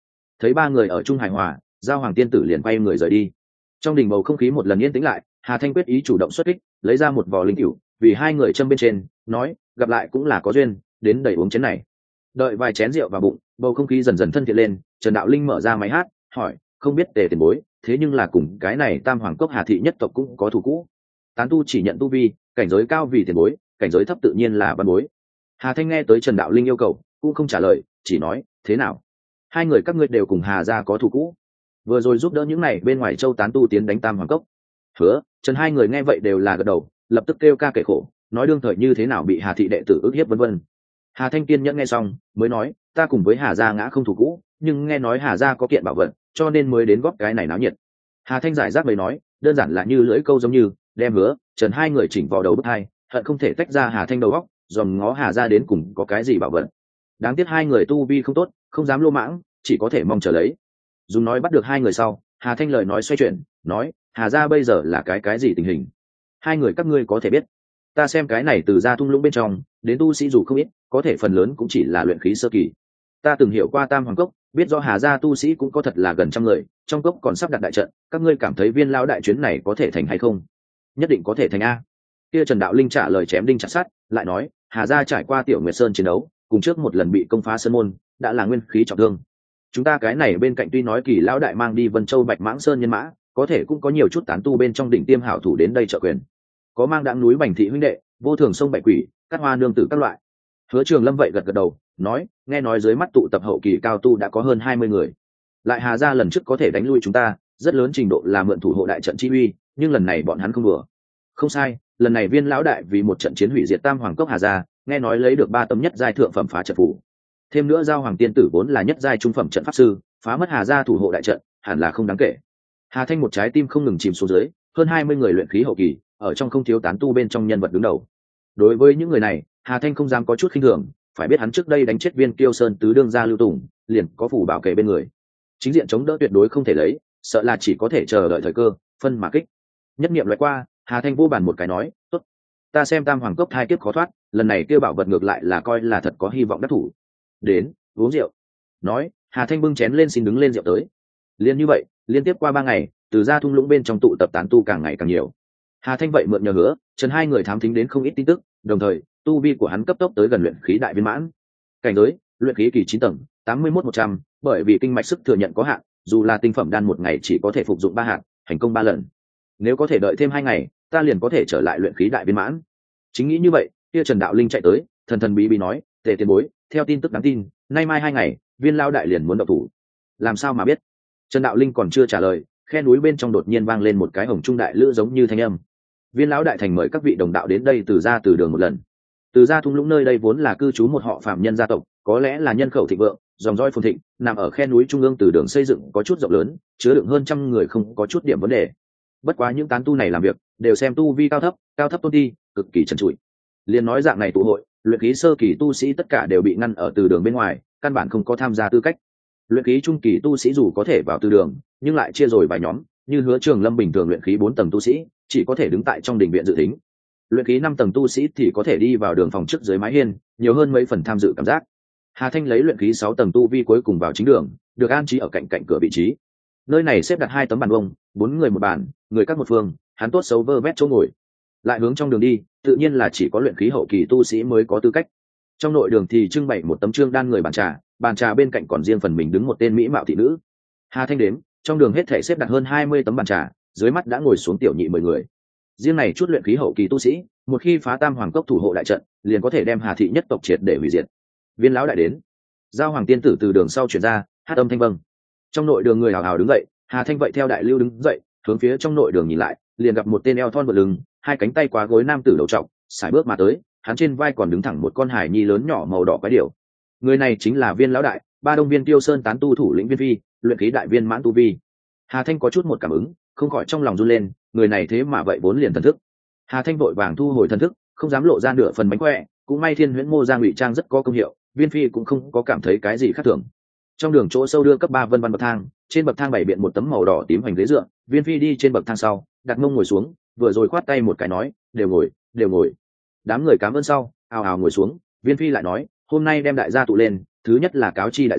thấy ba người ở chung hài hòa, giao hoàng tiên tử liền quay người rời đi. Trong đình bầu không khí một lần yên tĩnh lại, Hà Thanh quyết ý chủ động xuất kích, lấy ra một vò linh cửu, vì hai người châm bên trên, nói gặp lại cũng là có duyên, đến đầy uống chén này. Đợi vài chén rượu vào bụng, bầu không khí dần dần thân thiện lên. Trần Đạo Linh mở ra máy hát, hỏi không biết Tề tiền bối, thế nhưng là cùng cái này Tam Hoàng Cốc Hà thị nhất tộc cũng có thù cũ. Tán tu chỉ nhận tu vi, cảnh giới cao vì tiền bối, cảnh giới thấp tự nhiên là văn bối. Hà Thanh nghe tới Trần Đạo Linh yêu cầu, cũng không trả lời, chỉ nói thế nào, hai người các ngươi đều cùng Hà gia có thù cũ, vừa rồi giúp đỡ những này bên ngoài châu tán tu tiến đánh Tam Hoàng Cốc. Hứa Trần hai người nghe vậy đều là gật đầu, lập tức kêu ca kể khổ, nói đương thời như thế nào bị Hà thị đệ tử ức hiếp vân vân. Hà Thanh kiên nhẫn nghe xong mới nói, ta cùng với Hà gia ngã không thù cũ, nhưng nghe nói Hà gia có kiện bảo vật, cho nên mới đến góp cái này náo nhiệt. Hà Thanh giải rác mới nói, đơn giản là như lưỡi câu giống như đem Hứa Trần hai người chỉnh vào đầu bức hai, hận không thể tách ra Hà Thanh đầu óc, dòm ngó Hà gia đến cùng có cái gì bảo vật. Đáng tiếc hai người tu vi không tốt, không dám lô mãng, chỉ có thể mong chờ lấy. Dùng nói bắt được hai người sau, Hà Thanh lời nói xoay chuyển, nói Hà gia bây giờ là cái gì tình hình, hai người các ngươi có thể biết. Ta xem cái này từ gia thung lũng bên trong đến tu sĩ dù không ít, có thể phần lớn cũng chỉ là luyện khí sơ kỳ. Ta từng hiểu qua Tam Hoàng Cốc, biết do Hà gia tu sĩ cũng có thật là gần 100 người, trong cốc còn sắp đặt đại trận, các ngươi cảm thấy Viên lão đại chuyến này có thể thành hay không? Nhất định có thể thành a. Kia Trần Đạo Linh trả lời chém đinh chặt sắt, lại nói Hà gia trải qua Tiểu Nguyệt Sơn chiến đấu, cùng trước một lần bị công phá sơn môn, đã là nguyên khí trọng thương. Chúng ta cái này bên cạnh tuy nói Kỳ lão đại mang đi Vân Châu Bạch Mãng Sơn nhân mã, có thể cũng có nhiều chút tán tu bên trong đỉnh tiêm hảo thủ đến đây trợ quyền, có mang đãng núi Bành thị huynh đệ, Vô Thường sông Bảy Quỷ, Cát Hoa nương tử các loại. Hứa Trường Lâm vậy gật gật đầu, nói nghe nói dưới mắt tụ tập hậu kỳ cao tu đã có hơn 20 người, lại Hà gia lần trước có thể đánh lui chúng ta, rất lớn trình độ là mượn thủ hộ đại trận chi uy, nhưng lần này bọn hắn không đùa. Không sai, lần này Viên lão đại vì một trận chiến hủy diệt Tam Hoàng Cốc Hà gia, nghe nói lấy được 3 tấm nhất giai thượng phẩm phá trận phủ, thêm nữa giao hoàng tiên tử vốn là nhất giai trung phẩm trận pháp sư, phá mất Hà gia thủ hộ đại trận, hẳn là không đáng kể. Hà Thanh một trái tim không ngừng chìm xuống dưới, hơn 20 người luyện khí hậu kỳ, ở trong không thiếu tán tu bên trong nhân vật đứng đầu. Đối với những người này, Hà Thanh không dám có chút khinh thường, phải biết hắn trước đây đánh chết Viên Kiêu Sơn tứ đương gia Lưu Tùng, liền có phủ bảo kề bên người, chính diện chống đỡ tuyệt đối không thể lấy, sợ là chỉ có thể chờ đợi thời cơ, phân mà kích. Nhất niệm loại qua, Hà Thanh vô bàn một cái nói, tốt, ta xem Tam Hoàng Cốc hai kiếp khó thoát, lần này kêu bảo vật ngược lại là coi là thật có hy vọng đắc thủ. Đến uống rượu. Nói Hà Thanh bưng chén lên xin đứng lên rượu tới. Liên như vậy liên tiếp qua 3 ngày, từ gia thung lũng bên trong tụ tập tán tu càng ngày càng nhiều. Hà Thanh vậy mượn nhờ Hứa Trần hai người thám thính đến không ít tin tức, đồng thời tu vi của hắn cấp tốc tới gần luyện khí đại viên mãn, cảnh giới luyện khí kỳ 9 tầng 81-100, bởi vì kinh mạch sức thừa nhận có hạn, dù là tinh phẩm đan một ngày chỉ có thể phục dụng 3 hạt, thành công 3 lần. Nếu có thể đợi thêm 2 ngày, ta liền có thể trở lại luyện khí đại viên mãn. Chính nghĩ như vậy, kia Trần Đạo Linh chạy tới, thần thần bí bí nói, Tề tiền bối, theo tin tức đáng tin, nay mai 2 ngày, Viên lão đại liền muốn động thủ. Làm sao mà biết? Trần Đạo Linh còn chưa trả lời, khe núi bên trong đột nhiên vang lên một cái hồng trung đại lữ giống như thanh âm. Viên lão đại thành mời các vị đồng đạo đến đây từ gia từ đường một lần. Từ gia thung lũng nơi đây vốn là cư trú một họ phạm nhân gia tộc, có lẽ là nhân khẩu thịnh vượng, dòng dõi phồn thịnh, nằm ở khe núi trung ương từ đường xây dựng có chút rộng lớn, chứa đựng hơn 100 người không có chút điểm vấn đề. Bất quá những tán tu này làm việc đều xem tu vi cao thấp tôn ti, cực kỳ trần trụi. Liên nói dạng này tụ hội, luyện khí sơ kỳ tu sĩ tất cả đều bị ngăn ở từ đường bên ngoài, căn bản không có tham gia tư cách. Luyện khí trung kỳ tu sĩ dù có thể vào từ đường, nhưng lại chia rồi vài nhóm, như Hứa Trường Lâm bình thường luyện khí 4 tầng tu sĩ, chỉ có thể đứng tại trong đình viện dự thính. Luyện khí 5 tầng tu sĩ thì có thể đi vào đường phòng trước dưới mái hiên, nhiều hơn mấy phần tham dự cảm giác. Hà Thanh lấy luyện khí 6 tầng tu vi cuối cùng vào chính đường, được an trí ở cạnh cửa vị trí. Nơi này xếp đặt 2 tấm bàn bông, 4 người một bàn, người các một phương, hắn tốt xấu vơ vét chỗ ngồi. Lại hướng trong đường đi, tự nhiên là chỉ có luyện khí hậu kỳ tu sĩ mới có tư cách. Trong nội đường thì trưng bày một tấm trương đan người bàn trà bên cạnh còn riêng phần mình đứng một tên mỹ mạo thị nữ. Hà Thanh đếm, trong đường hết thảy xếp đặt hơn 20 tấm bàn trà, dưới mắt đã ngồi xuống tiểu nhị 10 người. Riêng này chút luyện khí hậu kỳ tu sĩ, một khi phá Tam Hoàng Cốc thủ hộ đại trận, liền có thể đem Hà thị nhất tộc triệt để hủy diệt. Viên lão đại đến. Giao hoàng tiên tử từ đường sau chuyển ra, hát âm thanh vâng. Trong nội đường người hào hào đứng dậy, Hà Thanh vậy theo đại lưu đứng dậy, hướng phía trong nội đường nhìn lại, liền gặp một tên eo thon vượt lưng, 2 cánh tay quá gối nam tử đầu trọc, sải bước mà tới, hắn trên vai còn đứng thẳng một con hải nhi lớn nhỏ màu đỏ quái điểu. Người này chính là Viên lão đại, Ba Đông Viên Tiêu Sơn tán tu thủ lĩnh Viên Phi, luyện khí đại viên mãn tu vi. Hà Thanh có chút một cảm ứng, không khỏi trong lòng run lên, người này thế mà vậy vốn liền thần thức. Hà Thanh vội vàng thu hồi thần thức, không dám lộ ra nửa phần mánh khỏe, cũng may Thiên Huyễn Mô Giang ngụy trang rất có công hiệu, Viên Phi cũng không có cảm thấy cái gì khác thường. Trong đường chỗ sâu đưa cấp 3 vân vân bậc thang, trên bậc thang bày biện một tấm màu đỏ tím hoành ghế dựa, Viên Phi đi trên bậc thang sau, đặt mông ngồi xuống, vừa rồi khoát tay một cái nói, đều ngồi. Đám người cảm ơn sau, ào ào ngồi xuống, Viên Phi lại nói, hôm nay đem đại gia tụ lên, thứ nhất là cáo chi đại gia,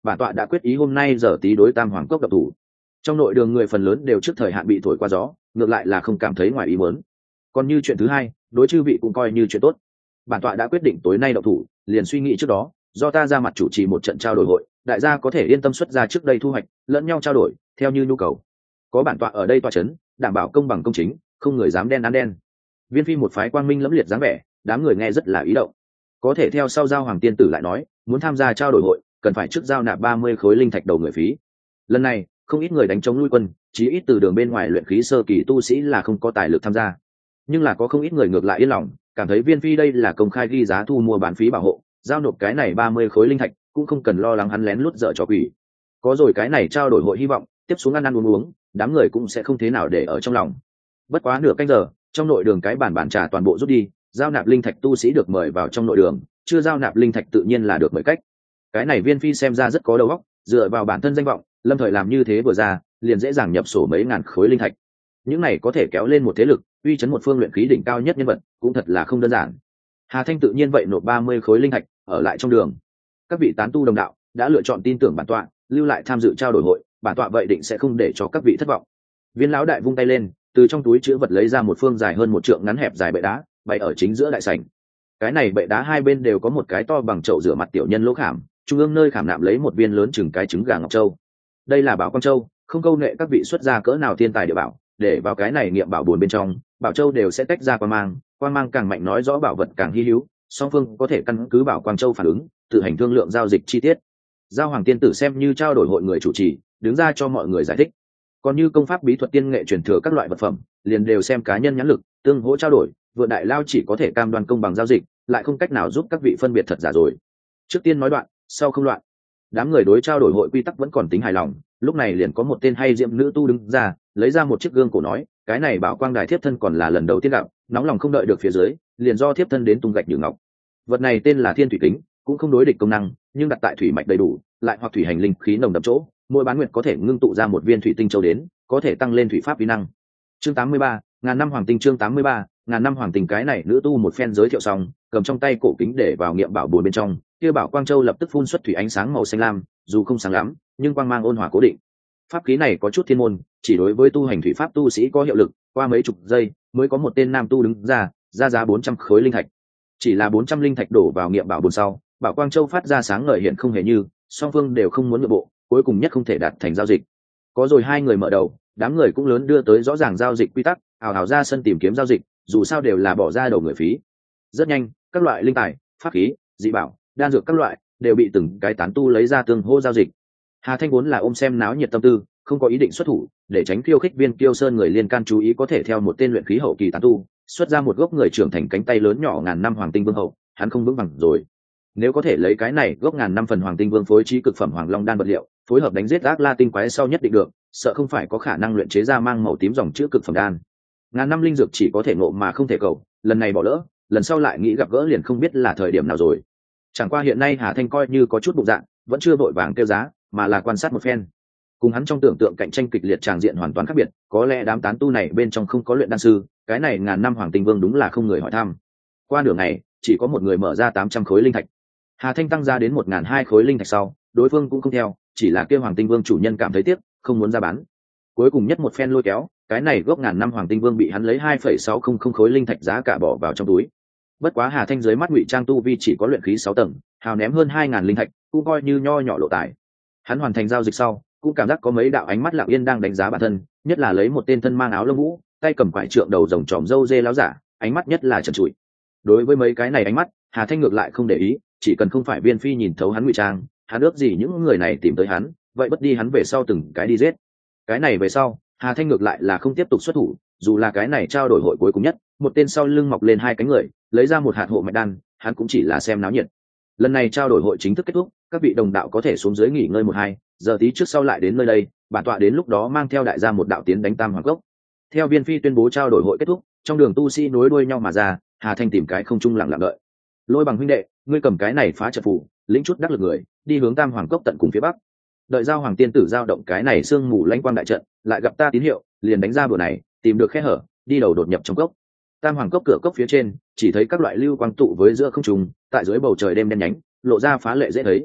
bản tọa đã quyết ý hôm nay giờ tí đối tam hoàng cốc độc thủ. Trong nội đường người phần lớn đều trước thời hạn bị thổi qua gió, ngược lại là không cảm thấy ngoài ý muốn. Còn như chuyện thứ hai, đối chư vị cũng coi như chuyện tốt. Bản tọa đã quyết định tối nay độc thủ, liền suy nghĩ trước đó, do ta ra mặt chủ trì một trận trao đổi hội, đại gia có thể yên tâm xuất ra trước đây thu hoạch, lẫn nhau trao đổi theo như nhu cầu. Có bản tọa ở đây tọa chấn, đảm bảo công bằng công chính, không người dám đen ăn đen. Viên Phi một phái quang minh lẫm liệt dáng vẻ, đám người nghe rất là ý động. Có thể theo sau giao hoàng tiên tử lại nói, muốn tham gia trao đổi hội, cần phải trước giao nạp 30 khối linh thạch đầu người phí. Lần này, không ít người đánh chống lui quân, chí ít từ đường bên ngoài luyện khí sơ kỳ tu sĩ là không có tài lực tham gia. Nhưng là có không ít người ngược lại yên lòng, cảm thấy Viên Phi đây là công khai ghi giá thu mua bán phí bảo hộ, giao nộp cái này 30 khối linh thạch, cũng không cần lo lắng hắn lén lút dở trò quỷ. Có rồi cái này trao đổi hội hy vọng, tiếp xuống ăn ăn uống uống, đám người cũng sẽ không thế nào để ở trong lòng. Bất quá nửa canh giờ, trong nội đường cái bản trà toàn bộ rút đi, giao nạp linh thạch tu sĩ được mời vào trong nội đường, chưa giao nạp linh thạch tự nhiên là được mời cách. Cái này Viên Phi xem ra rất có đầu óc, dựa vào bản thân danh vọng, lâm thời làm như thế vừa ra, liền dễ dàng nhập sổ mấy ngàn khối linh thạch. Những này có thể kéo lên một thế lực, uy chấn một phương luyện khí đỉnh cao nhất nhân vật, cũng thật là không đơn giản. Hà Thanh tự nhiên vậy nộp 30 khối linh thạch ở lại trong đường. Các vị tán tu đồng đạo đã lựa chọn tin tưởng bản tọa, lưu lại tham dự trao đổi hội, bản tọa vậy định sẽ không để cho các vị thất vọng. Viên lão đại vung tay lên, từ trong túi chứa vật lấy ra một phương dài hơn một trượng ngắn hẹp dài bệ đá, bày ở chính giữa đại sảnh. Cái này bệ đá hai bên đều có một cái to bằng chậu rửa mặt tiểu nhân lỗ khảm, trung ương nơi khảm nạm lấy một viên lớn chừng cái trứng gà ngọc châu. Đây là bảo quang châu, không câu nệ các vị xuất gia cỡ nào thiên tài địa bảo, để vào cái này nghiệm bảo buồn bên trong, bảo châu đều sẽ tách ra quang mang càng mạnh nói rõ bảo vật càng hy hữu, song phương có thể căn cứ bảo quang châu phản ứng, tự hành thương lượng giao dịch chi tiết. Giao hoàng tiên tử xem như trao đổi hội người chủ trì, đứng ra cho mọi người giải thích. Còn như công pháp bí thuật tiên nghệ truyền thừa các loại vật phẩm, liền đều xem cá nhân nhãn lực, tương hỗ trao đổi, vượt đại lao chỉ có thể cam đoan công bằng giao dịch, lại không cách nào giúp các vị phân biệt thật giả rồi. Trước tiên nói đoạn, sau không loạn. Đám người đối trao đổi hội quy tắc vẫn còn tính hài lòng, lúc này liền có một tên hay diệm nữ tu đứng ra, lấy ra một chiếc gương cổ nói, cái này bảo quang đài thiếp thân còn là lần đầu tiên gặp, nóng lòng không đợi được phía dưới, liền do thiếp thân đến tung gạch nhử ngọc. Vật này tên là Thiên Thủy Kính, cũng không đối địch công năng, nhưng đặt tại thủy mạch đầy đủ, lại hoặc thủy hành linh khí nồng đậm chỗ, mỗi bán nguyệt có thể ngưng tụ ra một viên thủy tinh châu đến, có thể tăng lên thủy pháp uy năng. Chương 83, ngàn năm hoàng tinh. Chương 83, ngàn năm hoàng tinh. Cái này nữ tu một phen giới thiệu xong, cầm trong tay cổ kính để vào nghiệm bảo bồn bên trong, kia bảo quang châu lập tức phun xuất thủy ánh sáng màu xanh lam, dù không sáng lắm, nhưng quang mang ôn hòa cố định. Pháp khí này có chút thiên môn, chỉ đối với tu hành thủy pháp tu sĩ có hiệu lực, qua mấy chục giây mới có một tên nam tu đứng ra giá 400 khối linh thạch. Chỉ là 400 linh thạch đổ vào nghiệm bảo bồn sau, bảo quang châu phát ra sáng ngời hiện không hề như, song phương đều không muốn nhượng bộ, cuối cùng nhất không thể đạt thành giao dịch. Có rồi hai người mở đầu, đám người cũng lớn đưa tới rõ ràng giao dịch quy tắc, ào ào ra sân tìm kiếm giao dịch, dù sao đều là bỏ ra đầu người phí. Rất nhanh, các loại linh tài, pháp khí, dị bảo, đan dược các loại đều bị từng cái tán tu lấy ra tương hô giao dịch. Hà Thanh vốn là ôm xem náo nhiệt tâm tư, không có ý định xuất thủ, để tránh khiêu khích Viên Kiêu Sơn người liên can chú ý có thể theo một tên luyện khí hậu kỳ tán tu, xuất ra một gốc người trưởng thành cánh tay lớn nhỏ ngàn năm hoàng tinh vương hậu, hắn không vững vàng rồi. Nếu có thể lấy cái này gốc ngàn năm phần hoàng tinh vương phối trí cực phẩm hoàng long đan vật liệu, phối hợp đánh giết ác la tinh quái sau nhất định được, sợ không phải có khả năng luyện chế ra mang màu tím dòng chữ cực phẩm đan. Ngàn năm linh dược chỉ có thể ngộ mà không thể cầu, lần này bỏ lỡ, lần sau lại nghĩ gặp gỡ liền không biết là thời điểm nào rồi. Chẳng qua hiện nay Hà Thanh coi như có chút bụng dạng, vẫn chưa vội vàng kêu giá, mà là quan sát một phen. Cùng hắn trong tưởng tượng cạnh tranh kịch liệt tràng diện hoàn toàn khác biệt, có lẽ đám tán tu này bên trong không có luyện đan sư, cái này ngàn năm hoàng tinh vương đúng là không người hỏi thăm. Qua nửa ngày, chỉ có một người mở ra 800 khối linh thạch. Hà Thanh tăng ra đến 1002 khối linh thạch sau, đối phương cũng không theo, chỉ là kêu hoàng tinh vương chủ nhân cảm thấy tiếc, không muốn ra bán. Cuối cùng nhất một phen lôi kéo, cái này gốc ngàn năm hoàng tinh vương bị hắn lấy 2,600 khối linh thạch giá cả bỏ vào trong túi. Bất quá Hà Thanh dưới mắt ngụy trang tu vi chỉ có luyện khí 6 tầng, hào ném hơn 2000 linh thạch, cũng coi như nho nhỏ lộ tài. Hắn hoàn thành giao dịch sau, cũng cảm giác có mấy đạo ánh mắt lặng yên đang đánh giá bản thân, nhất là lấy một tên thân mang áo lông vũ, tay cầm quải trượng đầu rồng tròm râu dê láo giả, ánh mắt nhất là trần trụi. Đối với mấy cái này ánh mắt, Hà Thanh ngược lại không để ý, chỉ cần không phải Viên Phi nhìn thấu hắn ngụy trang, hắn ước gì những người này tìm tới hắn, vậy bất đi hắn về sau từng cái đi giết. Cái này về sau, Hà Thanh ngược lại là không tiếp tục xuất thủ, dù là cái này trao đổi hội cuối cùng nhất, một tên sau lưng mọc lên hai cánh người, lấy ra một hạt hộ mạch đan, hắn cũng chỉ là xem náo nhiệt. Lần này trao đổi hội chính thức kết thúc, các vị đồng đạo có thể xuống dưới nghỉ ngơi 1-2 giờ tí trước sau lại đến nơi đây, bản tọa đến lúc đó mang theo đại gia một đạo tiến đánh Tam Hoàng Cốc. Theo Viên Phi tuyên bố trao đổi hội kết thúc, trong đường tu sĩ nối đuôi nhau mà ra, Hà Thanh tìm cái không trung lặng lặng đợi. Lôi Bằng huynh đệ, ngươi cầm cái này phá trận phủ, lĩnh chút đắc lực người, đi hướng Tam Hoàng Cốc tận cùng phía bắc. Đợi giao hoàng tiên tử giao động cái này sương mù lanh quang đại trận, lại gặp ta tín hiệu, liền đánh ra bữa này, tìm được khe hở, đi đầu đột nhập trong cốc. Tam Hoàng Cốc cửa cốc phía trên, chỉ thấy các loại lưu quang tụ với giữa không trung, tại dưới bầu trời đêm đen nhánh, lộ ra phá lệ dễ thấy.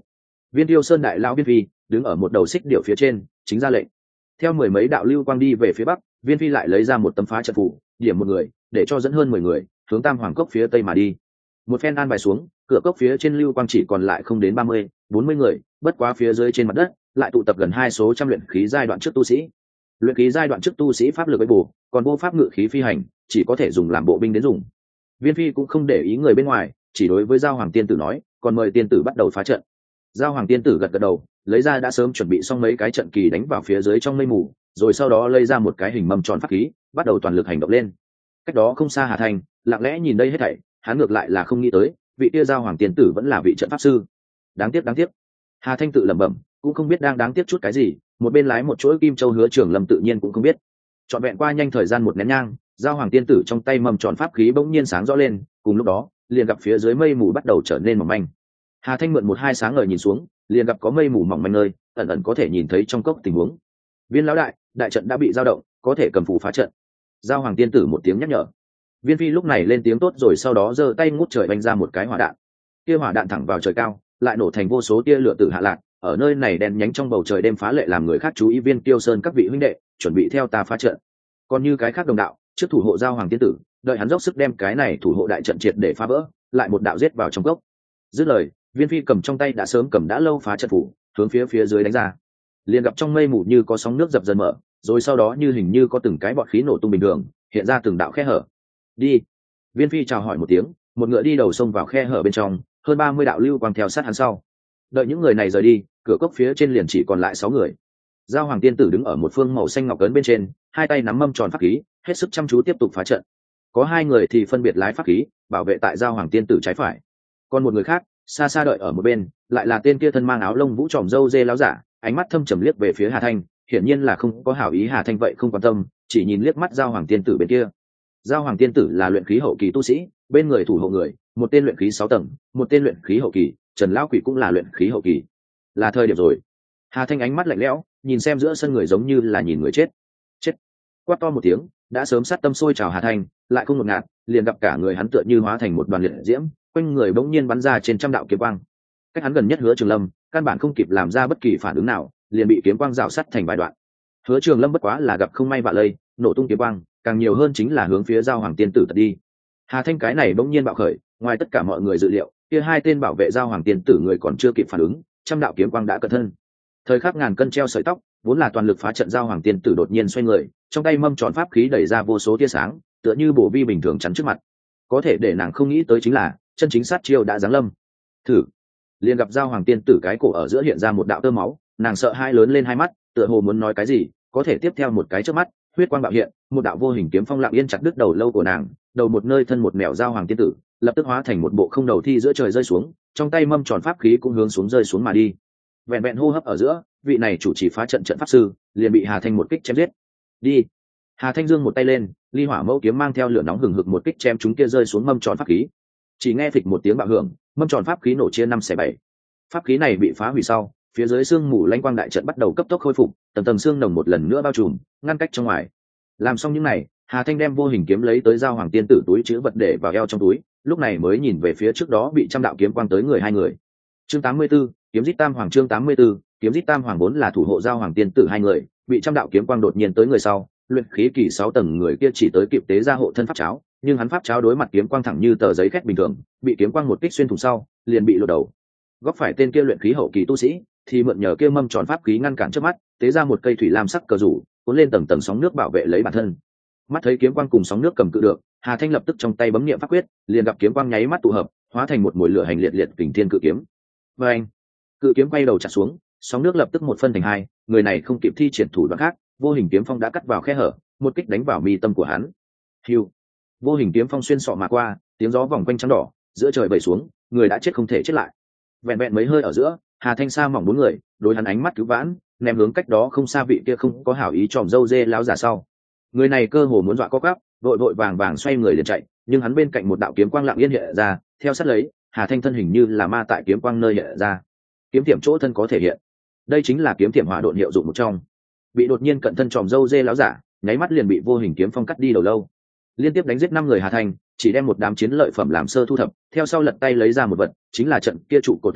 Viên Tiêu Sơn đại lão Viên Phi đứng ở một đầu xích điểu phía trên, chính ra lệnh. Theo mười mấy đạo lưu quang đi về phía bắc, Viên Phi lại lấy ra một tấm phá trận phủ, điểm một người, để cho dẫn hơn 10 người hướng Tam Hoàng Cốc phía tây mà đi. Một phen an bài xuống, cửa cốc phía trên lưu quang chỉ còn lại không đến 30-40 người, bất quá phía dưới trên mặt đất lại tụ tập gần 2 số trăm luyện khí giai đoạn trước tu sĩ. Luyện khí giai đoạn trước tu sĩ pháp lực với bổ, còn vô pháp ngự khí phi hành, chỉ có thể dùng làm bộ binh đến dùng. Viên Phi cũng không để ý người bên ngoài, chỉ đối với Giao Hoàng tiên tử nói, còn mời tiên tử bắt đầu phá trận. Giao Hoàng tiên tử gật gật đầu, lấy ra đã sớm chuẩn bị xong mấy cái trận kỳ đánh vào phía dưới trong mây mù, rồi sau đó lấy ra một cái hình mâm tròn pháp khí, bắt đầu toàn lực hành động lên. Cách đó không xa Hà Thành, lặng lẽ nhìn đây hết thảy, hắn ngược lại là không nghĩ tới, vị kia Giao Hoàng tiên tử vẫn là vị trận pháp sư. Đáng tiếc. Hà Thanh tự lẩm bẩm, cũng không biết đang đáng tiếc chút cái gì, một bên lái một chuỗi kim châu Hứa Trường Lâm tự nhiên cũng không biết. Trọn vẹn qua nhanh thời gian một nén nhang, Giao Hoàng tiên tử trong tay mầm tròn pháp khí bỗng nhiên sáng rõ lên, cùng lúc đó, liền gặp phía dưới mây mù bắt đầu trở nên mỏng manh. Hà Thanh mượn một hai sáng ngời nhìn xuống, liền gặp có mây mù mỏng manh nơi, ẩn ẩn có thể nhìn thấy trong cốc tình huống. Viên lão đại, đại trận đã bị dao động, có thể cầm phù phá trận. Giao Hoàng tiên tử một tiếng nhắc nhở. Viên Phi lúc này lên tiếng tốt rồi, sau đó giơ tay ngút trời banh ra một cái hỏa đạn. Kia hỏa đạn thẳng vào trời cao, lại nổ thành vô số tia lửa tử hạ lạc. Ở nơi này đèn nhánh trong bầu trời đêm phá lệ làm người khác chú ý. Viên Tiêu Sơn các vị huynh đệ, chuẩn bị theo ta phá trận. Còn như cái khác đồng đạo, trước thủ hộ Giao Hoàng tiên tử, đợi hắn dốc sức đem cái này thủ hộ đại trận triệt để phá vỡ, lại một đạo giết vào trong cốc. Dứt lời, Viên Phi cầm trong tay đã sớm cầm đã lâu phá trận phủ, hướng phía dưới đánh ra. Liền gặp trong mây mù như có sóng nước dập dần mở, rồi sau đó như hình như có từng cái bọt khí nổ tung bình thường, hiện ra từng đạo khe hở. Đi. Viên Phi chào hỏi một tiếng, một ngựa đi đầu xông vào khe hở bên trong, hơn 30 đạo lưu quang theo sát hắn sau. Đợi những người này rời đi, cửa cốc phía trên liền chỉ còn lại 6 người. Giao Hoàng tiên tử đứng ở một phương màu xanh ngọc ấn bên trên, hai tay nắm mâm tròn pháp khí, hết sức chăm chú tiếp tục phá trận. Có 2 người thì phân biệt lái pháp khí, bảo vệ tại Giao Hoàng tiên tử trái phải. Còn một người khác, xa xa đợi ở một bên, lại là tên kia thân mang áo lông vũ tròm râu dê láo giả, ánh mắt thâm trầm liếc về phía Hà Thanh, hiển nhiên là không có hảo ý. Hà Thanh vậy không quan tâm, chỉ nhìn liếc mắt Giao Hoàng tiên tử bên kia. Giao Hoàng tiên tử là luyện khí hậu kỳ tu sĩ, bên người thủ hộ người, một tên luyện khí 6 tầng, một tên luyện khí hậu kỳ, Trần lão quỷ cũng là luyện khí hậu kỳ. Là thời điểm rồi. Hà Thanh ánh mắt lạnh lẽo, nhìn xem giữa sân người giống như là nhìn người chết. Chết. Quát to một tiếng, đã sớm sát tâm sôi trào Hà Thanh, lại không ngột ngạt, liền gặp cả người hắn tựa như hóa thành một đoàn liệt diễm, quanh người bỗng nhiên bắn ra trên trăm đạo kiếm quang. Cách hắn gần nhất Hứa Trường Lâm, căn bản không kịp làm ra bất kỳ phản ứng nào, liền bị kiếm quang rào sắt thành vài đoạn. Hứa Trường Lâm bất quá là gặp không may vạ lây, nổ tung kiếm quang, càng nhiều hơn chính là hướng phía Giao Hoàng tiên tử tật đi. Hà Thanh cái này bỗng nhiên bạo khởi, ngoài tất cả mọi người dự liệu, kia 2 tên bảo vệ Giao Hoàng tiên tử người còn chưa kịp phản ứng, trăm đạo kiếm quang đã cận thân. Thời khắc ngàn cân treo sợi tóc, vốn là toàn lực phá trận Giao Hoàng tiên tử đột nhiên xoay người, trong tay mâm tròn pháp khí đẩy ra vô số tia sáng, tựa như bổ vi bình thường chắn trước mặt. Có thể để nàng không nghĩ tới chính là, chân chính sát chiêu đã giáng lâm. Thử. Liền gặp Giao Hoàng tiên tử cái cổ ở giữa hiện ra một đạo tơ máu, nàng sợ hãi lớn lên hai mắt, tựa hồ muốn nói cái gì, có thể tiếp theo một cái chớp mắt, huyết quang bạo hiện, một đạo vô hình kiếm phong lặng yên chặt đứt đầu lâu của nàng, đầu một nơi thân một mèo. Giao Hoàng tiên tử lập tức hóa thành một bộ không đầu thi giữa trời rơi xuống, trong tay mâm tròn pháp khí cũng hướng xuống rơi xuống mà đi. Vẹn vẹn hô hấp ở giữa, vị này chủ trì phá trận trận pháp sư liền bị Hà Thanh một kích chém giết. Đi. Hà Thanh giương một tay lên, ly hỏa mẫu kiếm mang theo lửa nóng hừng hực một kích chém chúng kia rơi xuống mâm tròn pháp khí. Chỉ nghe phịch một tiếng bạo hưởng, mâm tròn pháp khí nổ chia 5/7. Pháp khí này bị phá hủy sau, phía dưới xương mù lanh quang đại trận bắt đầu cấp tốc khôi phục, tầng tầng xương nồng một lần nữa bao trùm, ngăn cách trong ngoài. Làm xong những này, Hà Thanh đem vô hình kiếm lấy tới Giao Hoàng tiên tử túi chứa vật để vào eo trong túi, lúc này mới nhìn về phía trước đó bị trăm đạo kiếm quang tới người 2 người. Chương 84, kiếm giết Tam Hoàng. Chương 84, kiếm giết Tam Hoàng vốn là thủ hộ Giao Hoàng tiên tử 2 người, bị trăm đạo kiếm quang đột nhiên tới người sau, luyện khí kỳ 6 tầng người kia chỉ tới kịp tế ra hộ thân pháp cháo, nhưng hắn pháp cháo đối mặt kiếm quang thẳng như tờ giấy khét bình thường, bị kiếm quang một kích xuyên thủng sau, liền bị lột đầu. Góc phải tên kia luyện khí hậu kỳ tu sĩ, thì mượn nhờ kia mâm tròn pháp khí ngăn cản trước mắt, tế ra một cây thủy lam sắc cờ rủ, cuốn lên tầng tầng sóng nước bảo vệ lấy bản thân. Mắt thấy kiếm quang cùng sóng nước cầm cự được, Hà Thanh lập tức trong tay bấm niệm pháp quyết, liền gặp kiếm quang nháy mắt tụ hợp, hóa thành một mùi lửa hành liệt liệt kình thiên cự kiếm. Và anh, cự kiếm quay đầu chặt xuống, sóng nước lập tức một phân thành hai, người này không kịp thi triển thủ đoạn khác, vô hình kiếm phong đã cắt vào khe hở, một kích đánh vào mi tâm của hắn. Hưu, vô hình kiếm phong xuyên sọ mà qua, tiếng gió vòng quanh trắng đỏ, giữa trời bầy xuống, người đã chết không thể chết lại. Vẹn vẹn mấy hơi ở giữa, Hà Thanh sa mỏng 4 người, đối hắn ánh mắt cứu vãn, ném hướng cách đó không xa vị kia không có hảo ý tròm dâu dê láo giả sau. Người này cơ hồ muốn dọa co quắp, vội vội vàng vàng xoay người liền chạy, nhưng hắn bên cạnh một đạo kiếm quang lặng yên hiện ra, theo sát lấy, Hà Thanh thân hình như là ma tại kiếm quang nơi hiện ra. Kiếm tiệm chỗ thân có thể hiện. Đây chính là kiếm tiệm hỏa độn hiệu dụng một trong. Bị đột nhiên cận thân tròm dâu dê láo giả, nháy mắt liền bị vô hình kiếm phong cắt đi đầu lâu. Liên tiếp đánh giết 5 người Hà Thanh, chỉ đem một đám chiến lợi phẩm làm sơ thu thập, theo sau lật tay lấy ra một vật, chính là trận kia trụ cột tân ký,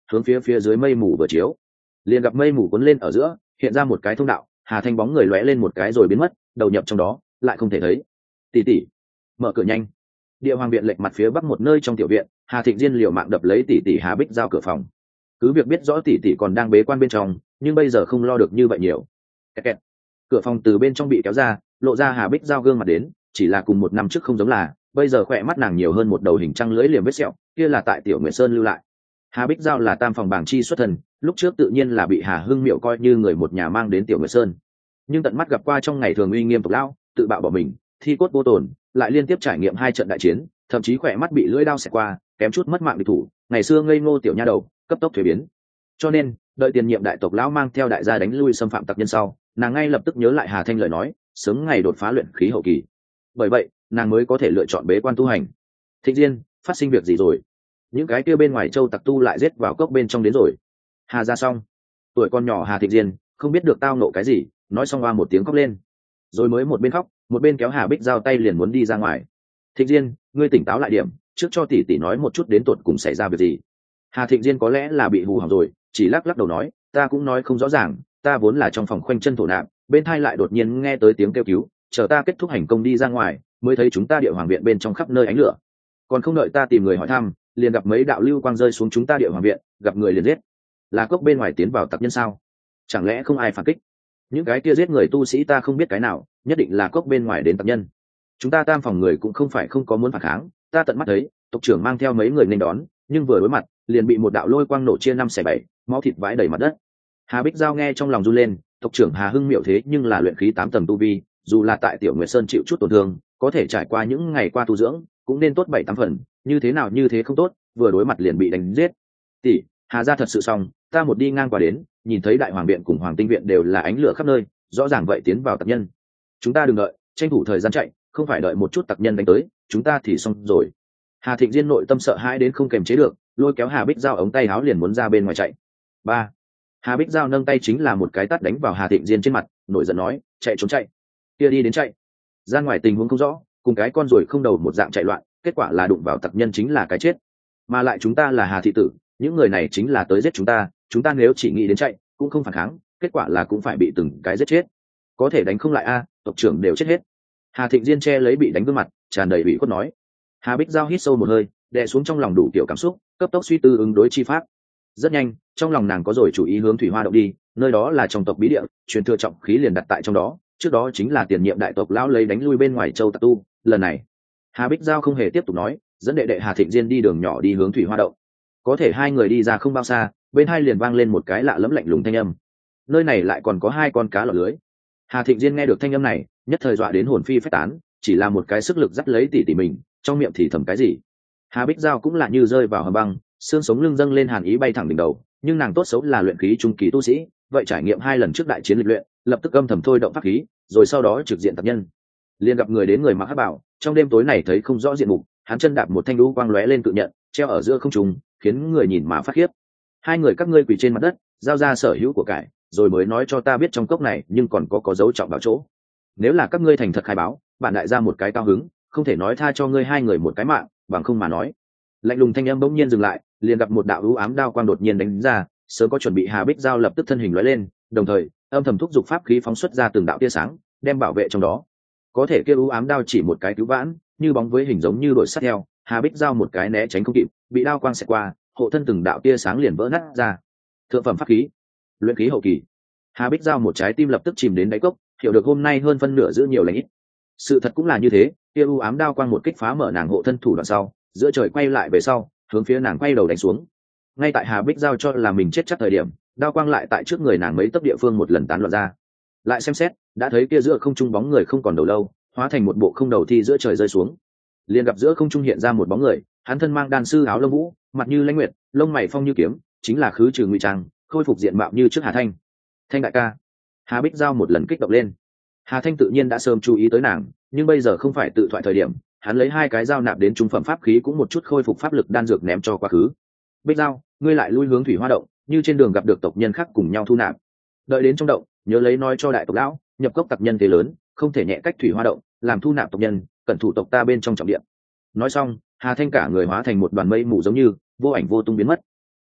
hướng phía dưới mây mù vừa chiếu, liền gặp mây mù cuốn lên ở giữa hiện ra một cái thông đạo. Hà Thanh bóng người lóe lên một cái rồi biến mất, đầu nhập trong đó lại không thể thấy. Tỷ tỷ, mở cửa nhanh. Địa Hoàng viện lệch mặt phía bắc một nơi trong tiểu viện, Hà Thịnh Diên liều mạng đập lấy tỷ tỷ Hà Bích Giao cửa phòng. Cứ việc biết rõ tỷ tỷ còn đang bế quan bên trong, nhưng bây giờ không lo được như vậy nhiều. Kẹt kẹt. Cửa phòng từ bên trong bị kéo ra, lộ ra Hà Bích Giao gương mặt đến, chỉ là cùng một năm trước không giống là, bây giờ khỏe mắt nàng nhiều hơn một đầu hình trăng lưỡi liềm vết sẹo, kia là tại Tiểu Nguyệt Sơn lưu lại. Hà Bích Giao là tam phòng bảng chi xuất thần, lúc trước tự nhiên là bị Hà Hưng Miệu coi như người một nhà mang đến Tiểu Nguyệt Sơn, nhưng tận mắt gặp qua trong ngày thường uy nghiêm tộc lão, tự bạo bỏ mình, thi cốt vô tổn, lại liên tiếp trải nghiệm 2 trận đại chiến, thậm chí khỏe mắt bị lưỡi đao xẹt qua, kém chút mất mạng địch thủ, ngày xưa ngây ngô tiểu nha đầu, cấp tốc thuế biến. Cho nên, đợi tiền nhiệm đại tộc lão mang theo đại gia đánh lui xâm phạm tặc nhân sau, nàng ngay lập tức nhớ lại Hà Thanh lời nói, sớm ngày đột phá luyện khí hậu kỳ. Bởi vậy, nàng mới có thể lựa chọn bế quan tu hành. Thịnh Diên, phát sinh việc gì rồi? Những cái kia bên ngoài châu tặc tu lại giết vào cốc bên trong đến rồi. Hà ra xong, tuổi con nhỏ Hà Thịnh Diên không biết được tao nộ cái gì, nói xong qua một tiếng khóc lên, rồi mới một bên khóc một bên kéo Hà Bích Giao tay liền muốn đi ra ngoài. Thịnh Diên, ngươi tỉnh táo lại điểm, trước cho tỷ tỷ nói một chút đến tột cùng xảy ra việc gì. Hà Thịnh Diên có lẽ là bị hù hỏng rồi, chỉ lắc lắc đầu nói, ta cũng nói không rõ ràng, ta vốn là trong phòng khoanh chân thổ nạp, bên thai lại đột nhiên nghe tới tiếng kêu cứu, chờ ta kết thúc hành công đi ra ngoài, mới thấy chúng ta Địa Hoàng viện bên trong khắp nơi ánh lửa, còn không đợi ta tìm người hỏi thăm, liền gặp mấy đạo lưu quang rơi xuống chúng ta Địa Hoàng viện, gặp người liền giết. Là cốc bên ngoài tiến vào tặc nhân sao? Chẳng lẽ không ai phản kích? Những cái kia giết người tu sĩ ta không biết cái nào, nhất định là cốc bên ngoài đến tặc nhân. Chúng ta tam phòng người cũng không phải không có muốn phản kháng, ta tận mắt thấy tộc trưởng mang theo mấy người nên đón, nhưng vừa đối mặt liền bị một đạo lôi quang nổ chia 5/7, máu thịt vãi đầy mặt đất. Hà Bích Giao nghe trong lòng run lên, tộc trưởng Hà Hưng Miệu thế nhưng là luyện khí 8 tầng tu vi, dù là tại Tiểu Nguyệt Sơn chịu chút tổn thương, có thể trải qua những ngày qua tu dưỡng cũng nên tốt 7-8 phần, như thế nào như thế không tốt, vừa đối mặt liền bị đánh giết. Tỷ, Hà gia thật sự xong, ta một đi ngang qua đến, nhìn thấy Đại Hoàng viện cùng Hoàng Tinh viện đều là ánh lửa khắp nơi, rõ ràng vậy tiến vào tặc nhân. Chúng ta đừng đợi, tranh thủ thời gian chạy, không phải đợi một chút tặc nhân đánh tới, chúng ta thì xong rồi. Hà Thịnh Diên nội tâm sợ hãi đến không kềm chế được, lôi kéo Hà Bích Giao ống tay áo liền muốn ra bên ngoài chạy. Ba. Hà Bích Giao nâng tay chính là một cái tát đánh vào Hà Thịnh Diên trên mặt, nổi giận nói, chạy trốn chạy, kia đi đến chạy. Ra ngoài tình huống không rõ, cùng cái con ruồi không đầu một dạng chạy loạn, kết quả là đụng vào tặc nhân chính là cái chết. Mà lại chúng ta là Hà thị tử, những người này chính là tới giết chúng ta nếu chỉ nghĩ đến chạy, cũng không phản kháng, kết quả là cũng phải bị từng cái giết chết. Có thể đánh không lại a, tộc trưởng đều chết hết. Hà Thịnh Diên che lấy bị đánh gương mặt, tràn đầy ủy khuất nói. Hà Bích Giao hít sâu một hơi, đè xuống trong lòng đủ kiểu cảm xúc, cấp tốc suy tư ứng đối chi pháp. Rất nhanh, trong lòng nàng có rồi chủ ý hướng Thủy Hoa động đi, nơi đó là trong tộc bí địa, truyền thừa trọng khí liền đặt tại trong đó, trước đó chính là tiền nhiệm đại tộc lão lấy đánh lui bên ngoài châu tặc tu, lần này Hà Bích Giao không hề tiếp tục nói, dẫn đệ đệ Hà Thịnh Diên đi đường nhỏ đi hướng Thủy Hoa động. Có thể hai người đi ra không bao xa, bên hai liền vang lên một cái lạ lẫm lạnh lùng thanh âm. Nơi này lại còn có 2 con cá lọt lưới. Hà Thịnh Diên nghe được thanh âm này, nhất thời dọa đến hồn phi phách tán, chỉ là một cái sức lực dắt lấy tỷ mình, trong miệng thì thầm cái gì. Hà Bích Giao cũng là như rơi vào hầm băng, xương sống lưng dâng lên hàn ý bay thẳng đỉnh đầu, nhưng nàng tốt xấu là luyện khí trung kỳ tu sĩ, vậy trải nghiệm 2 lần trước đại chiến lịch luyện, lập tức âm thầm thôi động pháp khí, rồi sau đó trực diện tập nhân. Liền gặp người đến người mặc hắc bảo, trong đêm tối này thấy không rõ diện mục, hắn chân đạp một thanh lũ quang lóe lên cự nhận, treo ở giữa không trung, khiến người nhìn mà phát khiếp. 2 người các ngươi quỳ trên mặt đất, giao ra sở hữu của cải, rồi mới nói cho ta biết trong cốc này nhưng còn có dấu trọng bảo chỗ. Nếu là các ngươi thành thật khai báo, bạn đại gia một cái cao hứng, không thể nói tha cho ngươi 2 người một cái mạng, bằng không mà nói. Lạnh lùng thanh âm bỗng nhiên dừng lại, liền gặp một đạo u ám đao quang đột nhiên đánh ra, sớm có chuẩn bị Hà Bích Giao lập tức thân hình lóe lên, đồng thời âm thầm thúc giục pháp khí phóng xuất ra từng đạo tia sáng, đem bảo vệ trong đó. Có thể kia u ám đao chỉ một cái cứu vãn, như bóng với hình giống như đội sắt theo, Hà Bích Giao một cái né tránh không kịp, bị đao quang xẹt qua, hộ thân từng đạo tia sáng liền vỡ nát ra. Thượng phẩm pháp khí, luyện khí hậu kỳ. Hà Bích Giao một trái tim lập tức chìm đến đáy cốc, hiểu được hôm nay hơn phân nửa giữ nhiều lành ít. Sự thật cũng là như thế, kia u ám đao quang một kích phá mở nàng hộ thân thủ đoạn sau, giữa trời quay lại về sau, hướng phía nàng quay đầu đánh xuống. Ngay tại Hà Bích Giao cho là mình chết chắc thời điểm, đao quang lại tại trước người nàng mấy tấc địa phương một lần tán loạn ra. Lại xem xét, đã thấy kia giữa không trung bóng người không còn đầu lâu, hóa thành một bộ không đầu thi giữa trời rơi xuống. Liền gặp giữa không trung hiện ra một bóng người, hắn thân mang đan sư áo lông vũ, mặt như lãnh nguyệt, lông mày phong như kiếm, chính là khứ trừ ngụy trang, khôi phục diện mạo như trước Hà Thanh. Thanh đại ca. Hà Bích Giao một lần kích động lên. Hà Thanh tự nhiên đã sớm chú ý tới nàng, nhưng bây giờ không phải tự thoại thời điểm, hắn lấy 2 cái dao nạp đến trung phẩm pháp khí cũng một chút khôi phục pháp lực đan dược ném cho quá khứ. Bích Giao, ngươi lại lui hướng Thủy Hoa động, như trên đường gặp được tộc nhân khác cùng nhau thu nạp. Đợi đến trong động, nhớ lấy nói cho đại tộc lão, nhập cốc tặc nhân thế lớn, không thể nhẹ cách Thủy Hoa động, làm thu nạp tộc nhân, cẩn thủ tộc ta bên trong trọng địa. Nói xong, Hà Thanh cả người hóa thành một đoàn mây mù giống như vô ảnh vô tung biến mất.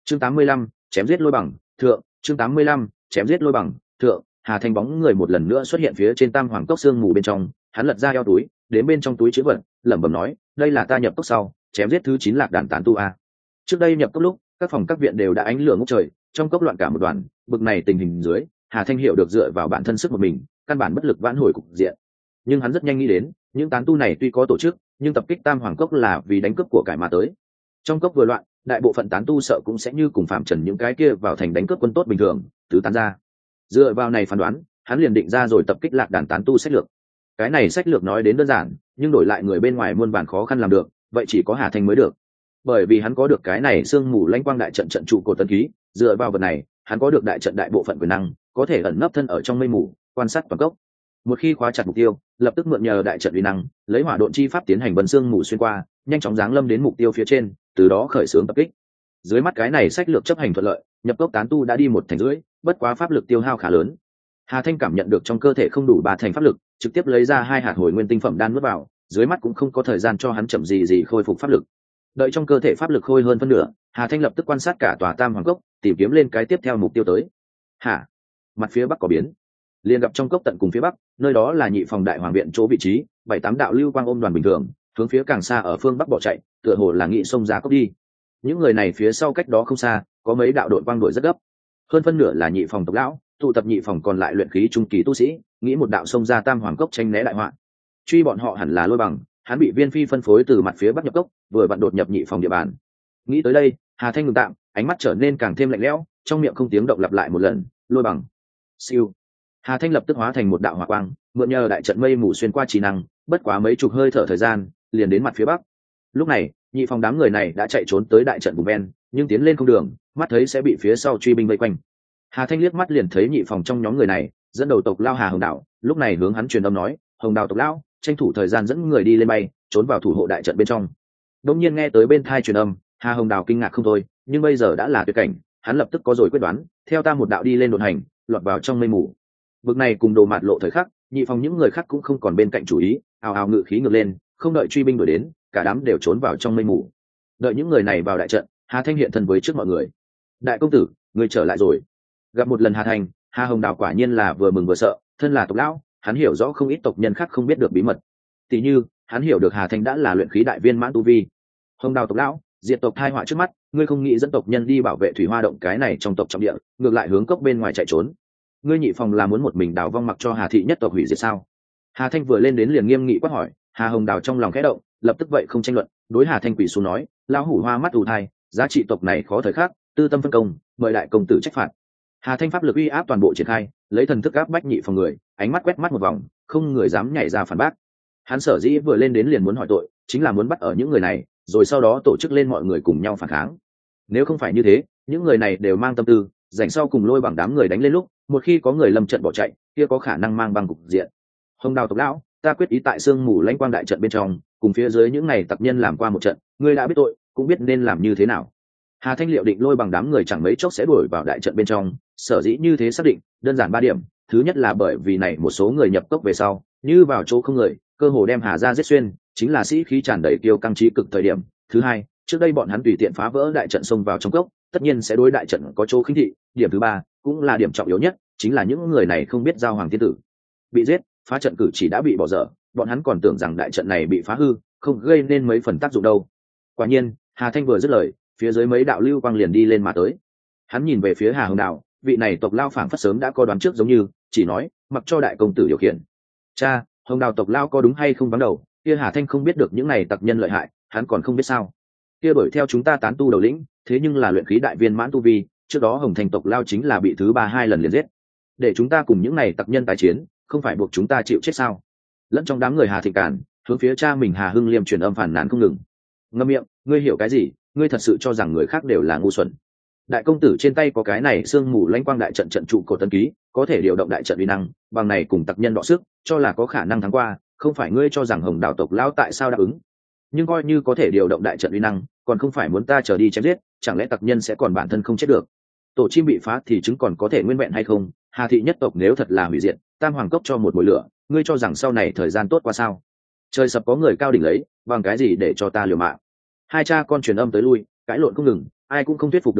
chương 85, chém giết lôi bằng thượng. chương 85, chém giết lôi bằng thượng. Hà Thanh bóng người một lần nữa xuất hiện phía trên tam hoàng cốc xương mù bên trong, hắn lật ra eo túi, đến bên trong túi chữ vật, lẩm bẩm nói, đây là ta nhập cốc sau chém giết thứ 9 lạc đàn tán tu a. Trước đây nhập cốc lúc, các phòng các viện đều đã ánh lửa ngút trời, trong cốc loạn cả một đoàn, bực này tình hình dưới, Hà Thanh hiểu được dựa vào bản thân sức một mình, căn bản bất lực vãn hồi cục diện. Nhưng hắn rất nhanh nghĩ đến, những tán tu này tuy có tổ chức, nhưng tập kích tam hoàng cốc là vì đánh cướp của cải mà tới. Trong cốc vừa loạn, đại bộ phận tán tu sợ cũng sẽ như cùng phạm trần những cái kia vào thành đánh cướp quân tốt bình thường, tứ tán ra. Dựa vào này phán đoán, hắn liền định ra rồi tập kích lạc đàn tán tu sách lược. Cái này sách lược nói đến đơn giản, nhưng đổi lại người bên ngoài muôn vàn khó khăn làm được, vậy chỉ có Hà Thanh mới được. Bởi vì hắn có được cái này sương mù lãnh quang đại trận trận trụ cột tấn ký, dựa vào vật này, hắn có được đại trận đại bộ phận quyền năng, có thể ẩn nấp thân ở trong mây mù, quan sát toàn cốc. Một khi khóa chặt mục tiêu, lập tức mượn nhờ đại trận uy năng, lấy hỏa độn chi pháp tiến hành vân sương mù xuyên qua, nhanh chóng giáng lâm đến mục tiêu phía trên, từ đó khởi xướng tập kích. Dưới mắt cái này sách lược chấp hành thuận lợi, nhập cốc tán tu đã đi 1 thành rưỡi, bất quá pháp lực tiêu hao khá lớn. Hà Thanh cảm nhận được trong cơ thể không đủ 3 thành pháp lực, trực tiếp lấy ra 2 hạt hồi nguyên tinh phẩm đan nuốt vào, dưới mắt cũng không có thời gian cho hắn chậm gì khôi phục pháp lực. Đợi trong cơ thể pháp lực khôi hơn phân nửa, Hà Thanh lập tức quan sát cả tòa tam hoàng cốc, tìm kiếm lên cái tiếp theo mục tiêu tới. Hả? Mặt phía bắc có biến. Liền gặp trong cốc tận cùng phía bắc, nơi đó là nhị phòng đại hoàng viện chỗ vị trí, 7-8 đạo lưu quang ôm đoàn bình thường, hướng phía càng xa ở phương bắc bỏ chạy, tựa hồ là nghị xông ra cốc đi. Những người này phía sau cách đó không xa, có mấy đạo đội quang đuổi rất gấp. Hơn phân nửa là nhị phòng tộc lão, tụ tập nhị phòng còn lại luyện khí trung kỳ tu sĩ, nghĩ một đạo xông ra tam hoàng cốc tranh né đại họa. Truy bọn họ hẳn là Lôi Bằng, hắn bị Viên Phi phân phối từ mặt phía bắc nhập cốc, vừa vặn đột nhập nhị phòng địa bàn. Nghĩ tới đây, Hà Thanh ngừng tạm, ánh mắt trở nên càng thêm lạnh lẽo, trong miệng không tiếng động lặp lại một lần, Lôi Bằng. Siêu. Hà Thanh lập tức hóa thành một đạo hỏa quang, mượn nhờ đại trận mây mù xuyên qua trí năng, bất quá mấy chục hơi thở thời gian, liền đến mặt phía bắc. Lúc này, nhị phòng đám người này đã chạy trốn tới đại trận vùng ven, nhưng tiến lên không đường, mắt thấy sẽ bị phía sau truy binh vây quanh. Hà Thanh liếc mắt liền thấy nhị phòng trong nhóm người này, dẫn đầu tộc lao Hà Hồng Đạo, lúc này hướng hắn truyền âm nói, Hồng Đạo tộc lão, tranh thủ thời gian dẫn người đi lên bay, trốn vào thủ hộ đại trận bên trong. Đột nhiên nghe tới bên tai truyền âm, Hà Hồng Đạo kinh ngạc không thôi, nhưng bây giờ đã là tuyệt cảnh, hắn lập tức có rồi quyết đoán, theo ta một đạo đi lên đột hành, lọt vào trong mây mù. Vực này cùng đồ mạt lộ thời khắc, nhị phòng những người khác cũng không còn bên cạnh chủ ý, ào ào ngự khí ngược lên, không đợi truy binh đuổi đến, cả đám đều trốn vào trong mây mù. Đợi những người này vào đại trận, Hà Thanh hiện thân với trước mọi người. Đại công tử, người trở lại rồi. Gặp một lần Hà Thanh, Hà Hồng Đào quả nhiên là vừa mừng vừa sợ, thân là tộc lão, hắn hiểu rõ không ít tộc nhân khác không biết được bí mật. Tỷ như, hắn hiểu được Hà Thanh đã là luyện khí đại viên mãn tu vi. Hồng Đào tộc lão, diệt tộc tai họa trước mắt, ngươi không nghĩ dẫn tộc nhân đi bảo vệ thủy hoa động cái này trong tộc trọng địa, ngược lại hướng cốc bên ngoài chạy trốn. Ngươi nhị phòng là muốn một mình đào vong mặc cho Hà thị nhất tộc hủy diệt sao? Hà Thanh vừa lên đến liền nghiêm nghị quát hỏi. Hà Hồng Đào trong lòng khẽ động, lập tức vậy không tranh luận, đối Hà Thanh quỳ xuống nói, lão hủ hoa mắt ù thai, giá trị tộc này khó thời khắc, tư tâm phân công, mời đại công tử trách phạt. Hà Thanh pháp lực uy áp toàn bộ triển khai, lấy thần thức áp bách nhị phòng người, ánh mắt quét mắt một vòng, không người dám nhảy ra phản bác. Hắn sở dĩ vừa lên đến liền muốn hỏi tội, chính là muốn bắt ở những người này, rồi sau đó tổ chức lên mọi người cùng nhau phản kháng. Nếu không phải như thế, những người này đều mang tâm tư, rảnh sau cùng Lôi Bằng đám người đánh lên lúc, một khi có người lâm trận bỏ chạy, kia có khả năng mang băng cục diện. Hồng Đào tộc lão, ta quyết ý tại sương mù lãnh quang đại trận bên trong, cùng phía dưới những này tặc nhân làm qua một trận, ngươi đã biết tội, cũng biết nên làm như thế nào. Hà Thanh liệu định Lôi Bằng đám người chẳng mấy chốc sẽ đuổi vào đại trận bên trong, sở dĩ như thế xác định, đơn giản 3 điểm. Thứ nhất là bởi vì này một số người nhập cốc về sau, như vào chỗ không người, cơ hồ đem Hà ra giết xuyên, chính là sĩ khí tràn đầy kiêu căng trí cực thời điểm. Thứ hai, trước đây bọn hắn tùy tiện phá vỡ đại trận xông vào trong cốc, tất nhiên sẽ đối đại trận có chỗ khinh thị. Điểm thứ ba, cũng là điểm trọng yếu nhất, chính là những người này không biết giao hoàng thiên tử bị giết, phá trận cử chỉ đã bị bỏ dở, bọn hắn còn tưởng rằng đại trận này bị phá hư, không gây nên mấy phần tác dụng đâu. Quả nhiên, Hà Thanh vừa dứt lời, phía dưới mấy đạo lưu quang liền đi lên mà tới. Hắn nhìn về phía Hà Hồng Đạo, vị này tộc lao phảng phất sớm đã có đoán trước giống như, chỉ nói, mặc cho đại công tử điều khiển. Cha, Hồng Đào tộc lao có đúng hay không vắng đầu, kia Hà Thanh không biết được những này tặc nhân lợi hại, hắn còn không biết sao? Kia đuổi theo chúng ta tán tu đầu lĩnh, thế nhưng là luyện khí đại viên mãn tu vi, trước đó Hồng Thành tộc lao chính là bị thứ 3 2 lần liền giết. Để chúng ta cùng những này tặc nhân tái chiến, không phải buộc chúng ta chịu chết sao? Lẫn trong đám người Hà Thịnh Cản, hướng phía cha mình Hà Hưng Liêm truyền âm phản nàn không ngừng. Ngậm miệng, ngươi hiểu cái gì? Ngươi thật sự cho rằng người khác đều là ngu xuẩn? Đại công tử trên tay có cái này sương mù lãnh quang đại trận trận trụ cột tân ký, có thể điều động đại trận uy năng, bằng này cùng tặc nhân đọ sức, cho là có khả năng thắng qua, không phải ngươi cho rằng Hồng Đào tộc lão tại sao đáp ứng? Nhưng coi như có thể điều động đại trận uy năng, còn không phải muốn ta trở đi chém giết, chẳng lẽ tặc nhân sẽ còn bản thân không chết được? Tổ chim bị phá thì chứng còn có thể nguyên vẹn hay không? Hà thị nhất tộc nếu thật là hủy diệt, tam hoàng cốc cho một mùi lửa, ngươi cho rằng sau này thời gian tốt qua sao? Trời sập có người cao đỉnh lấy, bằng cái gì để cho ta liều mạng? Hai cha con truyền âm tới lui, cãi lộn không ngừng, ai cũng không thuyết phục được ai,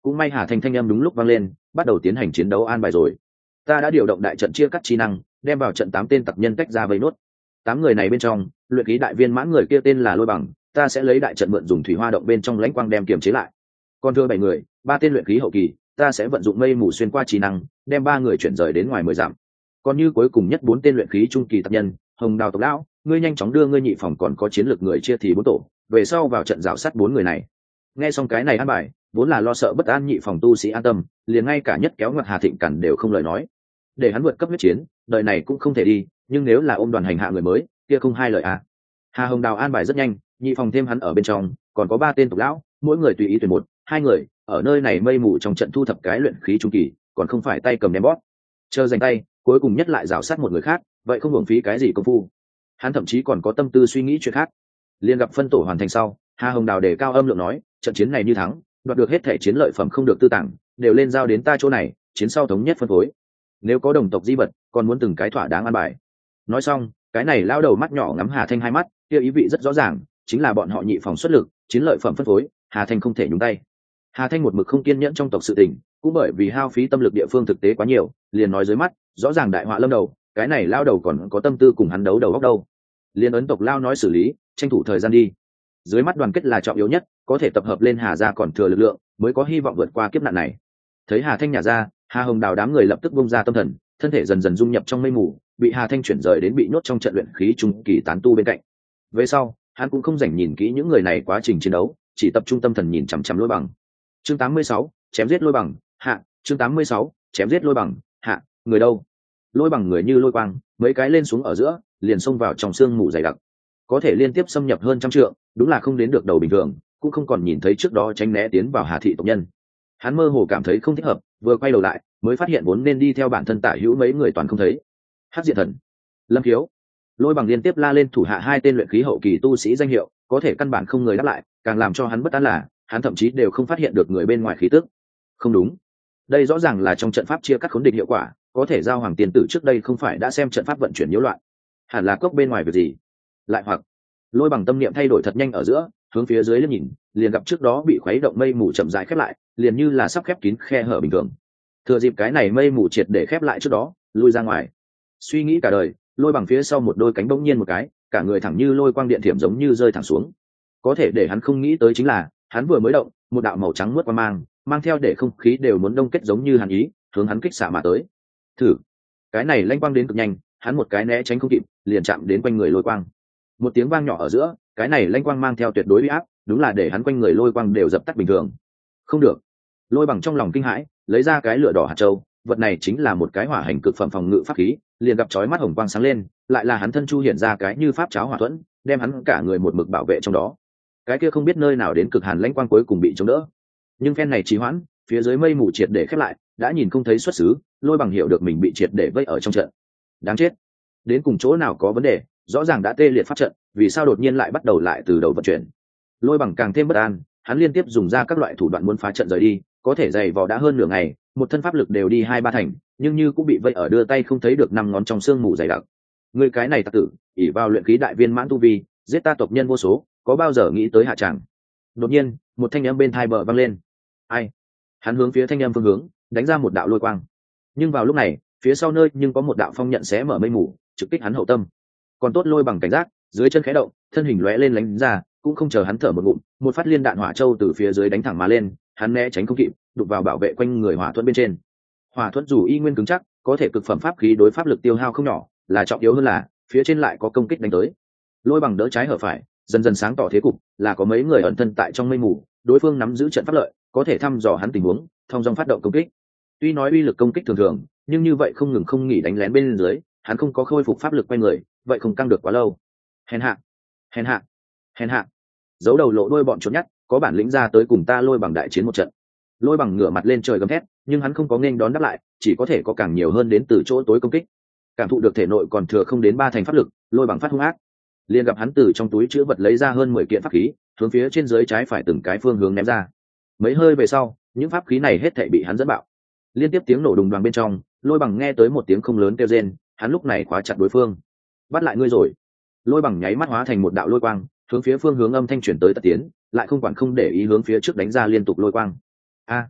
cũng may Hà Thanh thanh âm đúng lúc vang lên, bắt đầu tiến hành chiến đấu an bài rồi. Ta đã điều động đại trận chia cắt chi năng, đem vào trận 8 tên tặc nhân tách ra vây nốt. 8 người này bên trong, luyện khí đại viên mãn người kia tên là Lôi Bằng, ta sẽ lấy đại trận mượn dùng thủy hoa động bên trong lãnh quang đem kiềm chế lại. Còn thừa 7 người, 3 tên luyện khí hậu kỳ, ta sẽ vận dụng mây mù xuyên qua chi năng, đem 3 người chuyển rời đến ngoài 10 dặm. Còn như cuối cùng nhất 4 tên luyện khí trung kỳ tặc nhân, Hồng Đào tộc lão, ngươi nhanh chóng đưa ngươi nhị phòng còn có chiến lược người chia thì 4 tổ, về sau vào trận rào sát 4 người này. Nghe xong cái này an bài, vốn là lo sợ bất an nhị phòng tu sĩ an tâm, liền ngay cả nhất kéo ngoặt Hà Thịnh Cẩn đều không lời nói. Để hắn vượt cấp huyết chiến, đời này cũng không thể đi, nhưng nếu là ôm đoàn hành hạ người mới, kia không hai lời à. Hà Hồng Đào an bài rất nhanh, nhị phòng thêm hắn ở bên trong, còn có 3 tên tộc lão, mỗi người tùy ý tuyển 1, 2 người, ở nơi này mây mù trong trận thu thập cái luyện khí trung kỳ, còn không phải tay cầm đem bóp. Chờ dành tay, cuối cùng nhất lại rào sát một người khác, vậy không hưởng phí cái gì công phu. Hắn thậm chí còn có tâm tư suy nghĩ chuyện khác. Liên gặp phân tổ hoàn thành sau, Hà Hồng Đào đề cao âm lượng nói, trận chiến này như thắng, đoạt được hết thể chiến lợi phẩm không được tư tàng, đều lên giao đến ta chỗ này, chiến sau thống nhất phân phối. Nếu có đồng tộc di vật, còn muốn từng cái thỏa đáng an bài. Nói xong, cái này lao đầu mắt nhỏ ngắm Hà Thanh hai mắt, kia ý vị rất rõ ràng, chính là bọn họ nhị phòng xuất lực, chiến lợi phẩm phân phối, Hà Thanh không thể nhúng tay. Hà Thanh một mực không kiên nhẫn trong tộc sự tình, cũng bởi vì hao phí tâm lực địa phương thực tế quá nhiều, liền nói dưới mắt, rõ ràng đại họa lâm đầu, cái này lao đầu còn có tâm tư cùng hắn đấu đầu góc đâu. Liên ấn tộc lao nói xử lý, tranh thủ thời gian đi. Dưới mắt đoàn kết là trọng yếu nhất, có thể tập hợp lên Hà gia còn thừa lực lượng, mới có hy vọng vượt qua kiếp nạn này. Thấy Hà Thanh nhả ra, Hà Hồng Đào đám người lập tức bung ra tâm thần, thân thể dần dần dung nhập trong mây mù, bị Hà Thanh chuyển rời đến bị nhốt trong trận luyện khí trung kỳ tán tu bên cạnh. Về sau, hắn cũng không rảnh nhìn kỹ những người này quá trình chiến đấu, chỉ tập trung tâm thần nhìn chằm chằm Lôi Bằng. Chương 86, chém giết Lôi Bằng, hạ. Chương 86, chém giết Lôi Bằng, hạ. Người đâu? Lôi Bằng người như lôi quang, mấy cái lên xuống ở giữa, liền xông vào trong sương mù dày đặc. Có thể liên tiếp xâm nhập hơn trăm trượng, đúng là không đến được đầu bình thường, cũng không còn nhìn thấy trước đó tránh né tiến vào Hà thị tộc nhân. Hắn mơ hồ cảm thấy không thích hợp, vừa quay đầu lại, mới phát hiện vốn nên đi theo bản thân tả hữu mấy người toàn không thấy. Hắc Diện Thần, Lâm Khiếu. Lôi Bằng liên tiếp la lên thủ hạ 2 tên luyện khí hậu kỳ tu sĩ danh hiệu, có thể căn bản không người đáp lại, càng làm cho hắn bất an là, hắn thậm chí đều không phát hiện được người bên ngoài khí tức. Không đúng, đây rõ ràng là trong trận pháp chia cắt khốn địch hiệu quả, có thể giao hoàng tiền tử trước đây không phải đã xem trận pháp vận chuyển nhiễu loạn, hẳn là cốc bên ngoài việc gì. Lại hoặc, Lôi Bằng tâm niệm thay đổi thật nhanh ở giữa, hướng phía dưới liếc nhìn, liền gặp trước đó bị khuấy động mây mù chậm rãi khép lại, liền như là sắp khép kín khe hở bình thường. Thừa dịp cái này mây mù triệt để khép lại trước đó, lui ra ngoài. Suy nghĩ cả đời, Lôi Bằng phía sau một đôi cánh bỗng nhiên một cái, cả người thẳng như lôi quang điện thiểm giống như rơi thẳng xuống. Có thể để hắn không nghĩ tới chính là, hắn vừa mới động, một đạo màu trắng muốt qua mang theo để không khí đều muốn đông kết giống như hàn ý, hướng hắn kích xạ mà tới. Thử, cái này lanh quang đến cực nhanh, hắn một cái né tránh không kịp, liền chạm đến quanh người lôi quang. Một tiếng vang nhỏ ở giữa, cái này lanh quang mang theo tuyệt đối uy áp, đúng là để hắn quanh người lôi quang đều dập tắt bình thường. Không được. Lôi Bằng trong lòng kinh hãi, lấy ra cái lửa đỏ hạt châu, vật này chính là một cái hỏa hành cực phẩm phòng ngự pháp khí, liền gặp chói mắt hồng quang sáng lên, lại là hắn thân chu hiện ra cái như pháp cháo hỏa thuẫn, đem hắn cả người một mực bảo vệ trong đó. Cái kia không biết nơi nào đến cực hàn lãnh quang cuối cùng bị chống đỡ. Nhưng phen này trì hoãn, phía dưới mây mù triệt để khép lại, đã nhìn không thấy xuất xứ, Lôi Bằng hiểu được mình bị triệt để vây ở trong trận. Đáng chết, đến cùng chỗ nào có vấn đề, rõ ràng đã tê liệt pháp trận, vì sao đột nhiên lại bắt đầu lại từ đầu vận chuyển. Lôi Bằng càng thêm bất an, hắn liên tiếp dùng ra các loại thủ đoạn muốn phá trận rời đi, có thể dày vò đã hơn nửa ngày, một thân pháp lực đều đi 2-3 thành, nhưng như cũng bị vây ở đưa tay không thấy được 5 ngón trong xương mù dày đặc. Người cái này tặc tử, ỷ vào luyện khí đại viên mãn tu vi, giết ta tộc nhân vô số, có bao giờ nghĩ tới hạ tràng. Đột nhiên, một thanh âm bên tai bờ vang lên. Ai? Hắn hướng phía thanh âm phương hướng, đánh ra một đạo lôi quang. Nhưng vào lúc này, phía sau nơi nhưng có một đạo phong nhận xé mở mây mù, trực kích hắn hậu tâm. Còn tốt Lôi Bằng cảnh giác, dưới chân khẽ động, thân hình lóe lên lánh ra, cũng không chờ hắn thở một ngụm, một phát liên đạn hỏa châu từ phía dưới đánh thẳng mà lên, hắn né tránh không kịp, đụng vào bảo vệ quanh người hỏa thuẫn bên trên. Hỏa thuẫn dù y nguyên cứng chắc, có thể cực phẩm pháp khí đối pháp lực tiêu hao không nhỏ, là trọng yếu hơn là phía trên lại có công kích đánh tới. Lôi Bằng đỡ trái hở phải, dần dần sáng tỏ thế cục, là có mấy người ẩn thân tại trong mây mù, đối phương nắm giữ trận pháp lợi, có thể thăm dò hắn tình huống, thông dong phát động công kích. Tuy nói uy lực công kích thường thường, nhưng như vậy không ngừng không nghỉ đánh lén bên dưới, hắn không có khôi phục pháp lực quanh người, vậy không căng được quá lâu. Hèn hạ, hèn hạ, hèn hạ. Giấu đầu lộ đuôi bọn trốn nhát, có bản lĩnh ra tới cùng ta Lôi Bằng đại chiến một trận. Lôi Bằng ngửa mặt lên trời gầm thét, nhưng hắn không có nghênh đón đáp lại, chỉ có thể có càng nhiều hơn đến từ chỗ tối công kích. Cảm thụ được thể nội còn thừa không đến 3 thành pháp lực, Lôi Bằng phát hung ác. Liền gặp hắn từ trong túi chứa vật lấy ra hơn 10 kiện pháp khí, hướng phía trên dưới trái phải từng cái phương hướng ném ra. Mấy hơi về sau, những pháp khí này hết thảy bị hắn dẫn bạo. Liên tiếp tiếng nổ đùng đoàng bên trong, Lôi Bằng nghe tới một tiếng không lớn kêu rên, hắn lúc này khóa chặt đối phương. Bắt lại ngươi rồi. Lôi Bằng nháy mắt hóa thành một đạo lôi quang, hướng phía phương hướng âm thanh chuyển tới tật tiến, lại không quản không để ý hướng phía trước đánh ra liên tục lôi quang. A!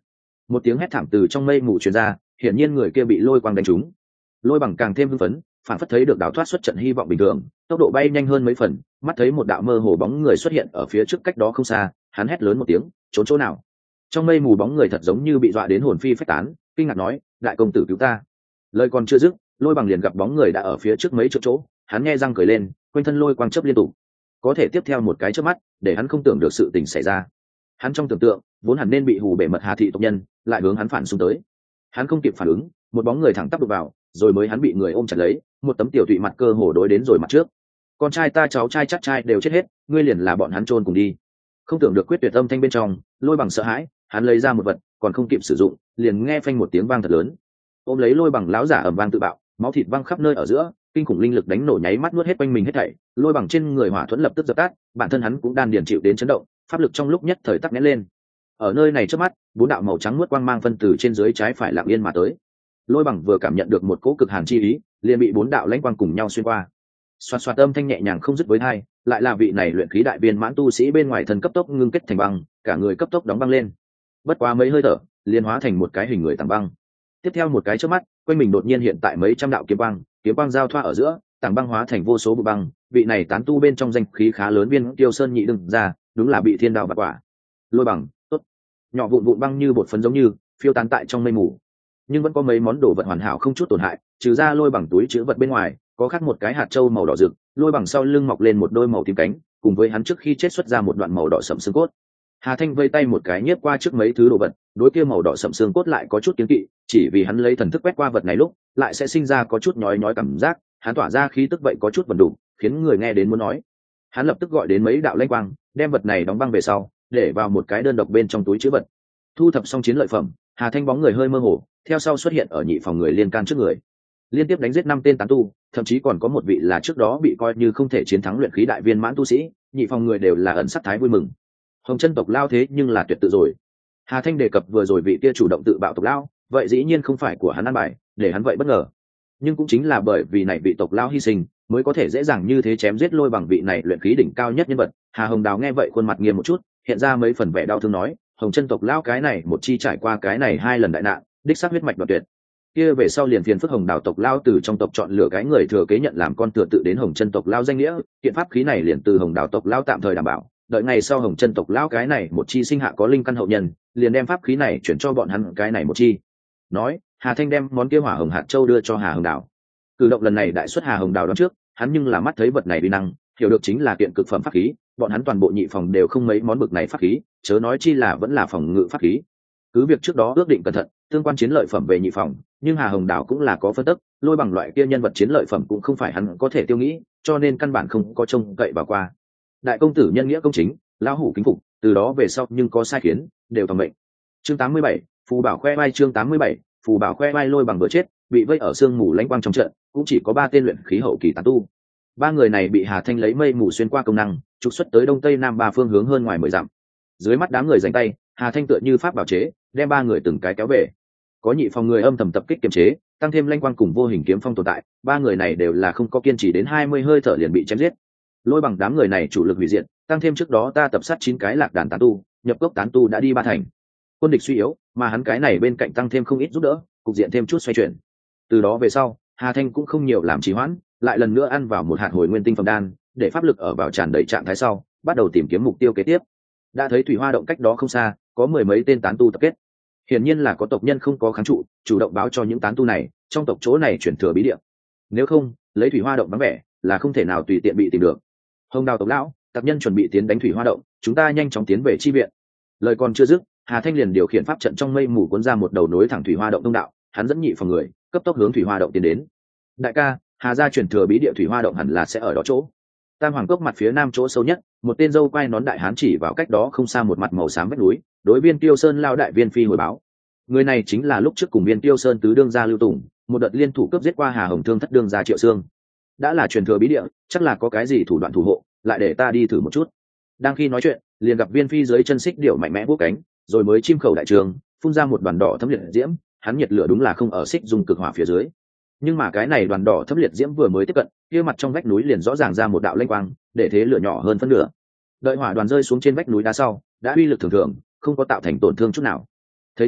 Một tiếng hét thảm từ trong mây mù truyền ra, hiển nhiên người kia bị lôi quang đánh trúng. Lôi bằng càng thêm hưng phấn, phản phất thấy được đào thoát xuất trận hy vọng bình thường, tốc độ bay nhanh hơn mấy phần, mắt thấy một đạo mơ hồ bóng người xuất hiện ở phía trước cách đó không xa, hắn hét lớn một tiếng, trốn chỗ nào? Trong mây mù bóng người thật giống như bị dọa đến hồn phi phách tán, kinh ngạc nói, đại công tử cứu ta. Lời còn chưa dứt, lôi bằng liền gặp bóng người đã ở phía trước mấy chỗ, hắn nghe răng cười lên, quanh thân lôi quang chớp liên tục. Có thể tiếp theo một cái chớp mắt, để hắn không tưởng được sự tình xảy ra. Hắn trong tưởng tượng vốn hẳn nên bị hù bể mật Hà thị tộc nhân lại hướng hắn phản xung tới. Hắn không kịp phản ứng, một bóng người thẳng tắp đục vào, rồi mới hắn bị người ôm chặt lấy, một tấm tiểu tụy mặt cơ hồ đối đến rồi mặt trước. Con trai ta cháu trai chắc trai đều chết hết, ngươi liền là bọn hắn chôn cùng đi. Không tưởng được quyết tuyệt âm thanh bên trong, lôi bằng sợ hãi, hắn lấy ra một vật, còn không kịp sử dụng, liền nghe phanh một tiếng vang thật lớn. Ôm lấy lôi bằng láo giả ầm vang tự bạo, máu thịt văng khắp nơi ở giữa, kinh khủng linh lực đánh nổ nháy mắt nuốt hết quanh mình hết thảy. Lôi bằng trên người hỏa thuẫn lập tức dập tắt, bản thân hắn cũng đan điền chịu đến chấn động, pháp lực trong lúc nhất thời tắc nghẽn lên. Ở nơi này trước mắt, bốn đạo màu trắng nuốt quang mang phân từ trên dưới trái phải lặng yên mà tới. Lôi bằng vừa cảm nhận được một cỗ cực hàn chi ý, liền bị bốn đạo lãnh quang cùng nhau xuyên qua. Xoạt xoạt âm thanh nhẹ nhàng không dứt với hai, lại là vị này luyện khí đại viên mãn tu sĩ bên ngoài thân cấp tốc ngưng kết thành băng, cả người cấp tốc đóng băng lên. Bất quá mấy hơi thở, liền hóa thành một cái hình người tảng băng. Tiếp theo một cái chớp mắt, quanh mình đột nhiên hiện tại mấy trăm đạo kiếm quang giao thoa ở giữa, tảng băng hóa thành vô số bụi băng. Vị này tán tu bên trong danh khí khá lớn Viên Tiêu Sơn nhị đừng ra, đúng là bị thiên đạo bạt quả. Lôi bằng, tốt. Nhỏ vụn vụn băng như bột phấn giống như phiêu tán tại trong mây mù, nhưng vẫn có mấy món đồ vật hoàn hảo không chút tổn hại, trừ ra lôi bằng túi chứa vật bên ngoài, có khắc một cái hạt châu màu đỏ rực, lôi bằng sau lưng mọc lên một đôi màu tím cánh, cùng với hắn trước khi chết xuất ra một đoạn màu đỏ sẫm xương cốt. Hà Thanh vây tay một cái nhiếp qua trước mấy thứ đồ vật, đối kia màu đỏ sẫm xương cốt lại có chút kiêng kỵ, chỉ vì hắn lấy thần thức quét qua vật này lúc, lại sẽ sinh ra có chút nhói nhói cảm giác, hắn tỏa ra khí tức vậy có chút vần đủ, khiến người nghe đến muốn nói. Hắn lập tức gọi đến mấy đạo lanh quang, đem vật này đóng băng về sau, để vào một cái đơn độc bên trong túi chứa vật. Thu thập xong chiến lợi phẩm, Hà Thanh bóng người hơi mơ hồ, theo sau xuất hiện ở nhị phòng người liên can trước người, liên tiếp đánh giết 5 tên tán tu, thậm chí còn có một vị là trước đó bị coi như không thể chiến thắng luyện khí đại viên mãn tu sĩ, nhị phòng người đều là ẩn sắc thái vui mừng. Hồng chân tộc lao thế nhưng là tuyệt tự rồi. Hà Thanh đề cập vừa rồi vị kia chủ động tự bạo tộc lao, vậy dĩ nhiên không phải của hắn ăn bài, để hắn vậy bất ngờ. Nhưng cũng chính là bởi vì này vị tộc lao hy sinh, mới có thể dễ dàng như thế chém giết lôi bằng vị này luyện khí đỉnh cao nhất nhân vật. Hà Hồng Đào nghe vậy khuôn mặt nghiêm một chút, hiện ra mấy phần vẻ đau thương nói, Hồng chân tộc lao cái này một chi trải qua cái này 2 lần đại nạn, đích xác huyết mạch đoạt tuyệt. Kia về sau liền phiền phức Hồng Đào tộc lao từ trong tộc chọn lựa cái người thừa kế nhận làm con thừa tự đến Hồng chân tộc lao danh nghĩa, kiện pháp khí này liền từ Hồng Đào tộc lao tạm thời đảm bảo, đợi ngày sau Hồng chân tộc lao cái này một chi sinh hạ có linh căn hậu nhân, liền đem pháp khí này chuyển cho bọn hắn cái này một chi. Nói, Hà Thanh đem món kia hỏa hồng hạt châu đưa cho Hà Hồng Đào. Cử động lần này đại xuất Hà Hồng Đào đón trước, hắn nhưng là mắt thấy vật này uy năng, hiểu được chính là kiện cực phẩm pháp khí, bọn hắn toàn bộ nhị phòng đều không mấy món bực này pháp khí, chớ nói chi là vẫn là phòng ngự pháp khí. Cứ việc trước đó ước định cẩn thận, tương quan chiến lợi phẩm về nhị phòng, nhưng Hà Hồng Đào cũng là có phân tức, lôi bằng loại kia nhân vật chiến lợi phẩm cũng không phải hắn có thể tiêu nghĩ, cho nên căn bản không có trông cậy vào qua. Đại công tử nhân nghĩa công chính, lão hủ kính phục, từ đó về sau nhưng có sai khiến, đều tầm mệnh. Chương 87, phù bảo khoe vai. Chương 87, phù bảo khoe vai. Lôi bằng vừa chết, bị vây ở sương mù lãnh quang trong trận, cũng chỉ có 3 tên luyện khí hậu kỳ tán tu. 3 người này bị Hà Thanh lấy mây mù xuyên qua công năng, trục xuất tới đông tây nam 3 phương hướng hơn ngoài 10 dặm. Dưới mắt đám người giành tay, Hà Thanh tựa như pháp bảo chế, đem 3 người từng cái kéo về. Có nhị phòng người âm thầm tập kích kiềm chế, tăng thêm lanh quang cùng vô hình kiếm phong tồn tại, 3 người này đều là không có kiên trì đến 20 hơi thở liền bị chém giết. Lôi bằng đám người này chủ lực hủy diệt, tăng thêm trước đó ta tập sát 9 cái lạc đàn tán tu, nhập cốc tán tu đã đi 3 thành. Quân địch suy yếu, mà hắn cái này bên cạnh tăng thêm không ít giúp đỡ, cục diện thêm chút xoay chuyển. Từ đó về sau, Hà Thanh cũng không nhiều làm trì hoãn, lại lần nữa ăn vào một hạt hồi nguyên tinh phẩm đan, để pháp lực ở vào tràn đầy trạng thái sau, bắt đầu tìm kiếm mục tiêu kế tiếp. Đã thấy thủy hoa động cách đó không xa, có 10 mấy tên tán tu tập kết. Hiển nhiên là có tộc nhân không có kháng trụ, chủ động báo cho những tán tu này, trong tộc chỗ này chuyển thừa bí địa. Nếu không, lấy thủy hoa động vắng vẻ, là không thể nào tùy tiện bị tìm được. Hồng Đào tộc lão, tộc nhân chuẩn bị tiến đánh thủy hoa động, chúng ta nhanh chóng tiến về chi viện. Lời còn chưa dứt, Hà Thanh liền điều khiển pháp trận trong mây mù cuốn ra một đầu nối thẳng thủy hoa động thông đạo, hắn dẫn nhị phòng người, cấp tốc hướng thủy hoa động tiến đến. Đại ca, Hà gia chuyển thừa bí địa thủy hoa động hẳn là sẽ ở đó chỗ. Tam Hoàng cốc mặt phía nam chỗ sâu nhất, một tên dâu quai nón đại hán chỉ vào cách đó không xa một mặt màu xám vách núi, đối Viên Tiêu Sơn lao đại Viên Phi hồi báo. Người này chính là lúc trước cùng Viên Tiêu Sơn tứ đương gia Lưu Tùng, một đợt liên thủ cướp giết qua Hà Hồng Thương thất đương gia Triệu Sương. Đã là truyền thừa bí địa, chắc là có cái gì thủ đoạn thủ hộ, lại để ta đi thử một chút. Đang khi nói chuyện, liền gặp Viên Phi dưới chân xích điểu mạnh mẽ vỗ cánh, rồi mới chim khẩu đại trường, phun ra một đoàn đỏ thấm liệt diễm, hắn nhiệt lửa đúng là không ở xích dùng cực hỏa phía dưới. Nhưng mà cái này đoàn đỏ thấm liệt diễm vừa mới tiếp cận, kia mặt trong vách núi liền rõ ràng ra một đạo lênh quang, để thế lửa nhỏ hơn phân nửa. Đợi hỏa đoàn rơi xuống trên vách núi đá sau, đã uy lực thường thường, không có tạo thành tổn thương chút nào. Thấy thế,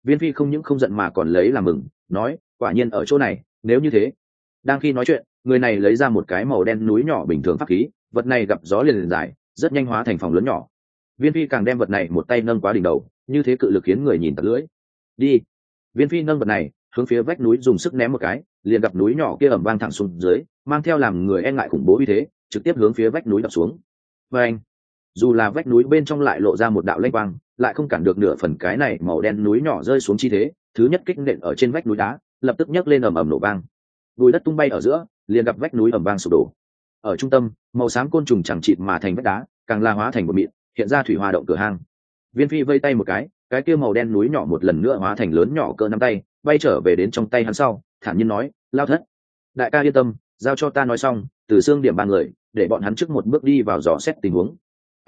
Viên Phi không những không giận mà còn lấy làm mừng, nói quả nhiên ở chỗ này, nếu như thế. Đang khi nói chuyện, người này lấy ra một cái màu đen núi nhỏ bình thường pháp khí, vật này gặp gió liền dài, rất nhanh hóa thành phòng lớn nhỏ. Viên Phi càng đem vật này một tay nâng quá đỉnh đầu, như thế cự lực khiến người nhìn tặc lưỡi. Đi. Viên Phi nâng vật này hướng phía vách núi dùng sức ném một cái, liền gặp núi nhỏ kia ầm vang thẳng xuống dưới, mang theo làm người e ngại khủng bố uy thế, trực tiếp hướng phía vách núi đập xuống. Và anh, dù là vách núi bên trong lại lộ ra một đạo lanh quang, lại không cản được nửa phần cái này màu đen núi nhỏ rơi xuống chi thế. Thứ nhất kích nện ở trên vách núi đá, lập tức nhấc lên ầm ầm nổ vang, bùi đất tung bay ở giữa, liền gặp vách núi ầm vang sụp đổ. Ở trung tâm, màu xám côn trùng chẳng chịt mà thành vách đá, càng la hóa thành một mịn, hiện ra thủy hoa động cửa hang. Viên Phi vây tay một cái kia màu đen núi nhỏ một lần nữa hóa thành lớn nhỏ cỡ nắm tay, bay trở về đến trong tay hắn sau, thản nhiên nói, Lao thất, đại ca yên tâm, giao cho ta nói xong, Từ Xương điểm ba người, để bọn hắn trước một bước đi vào dò xét tình huống.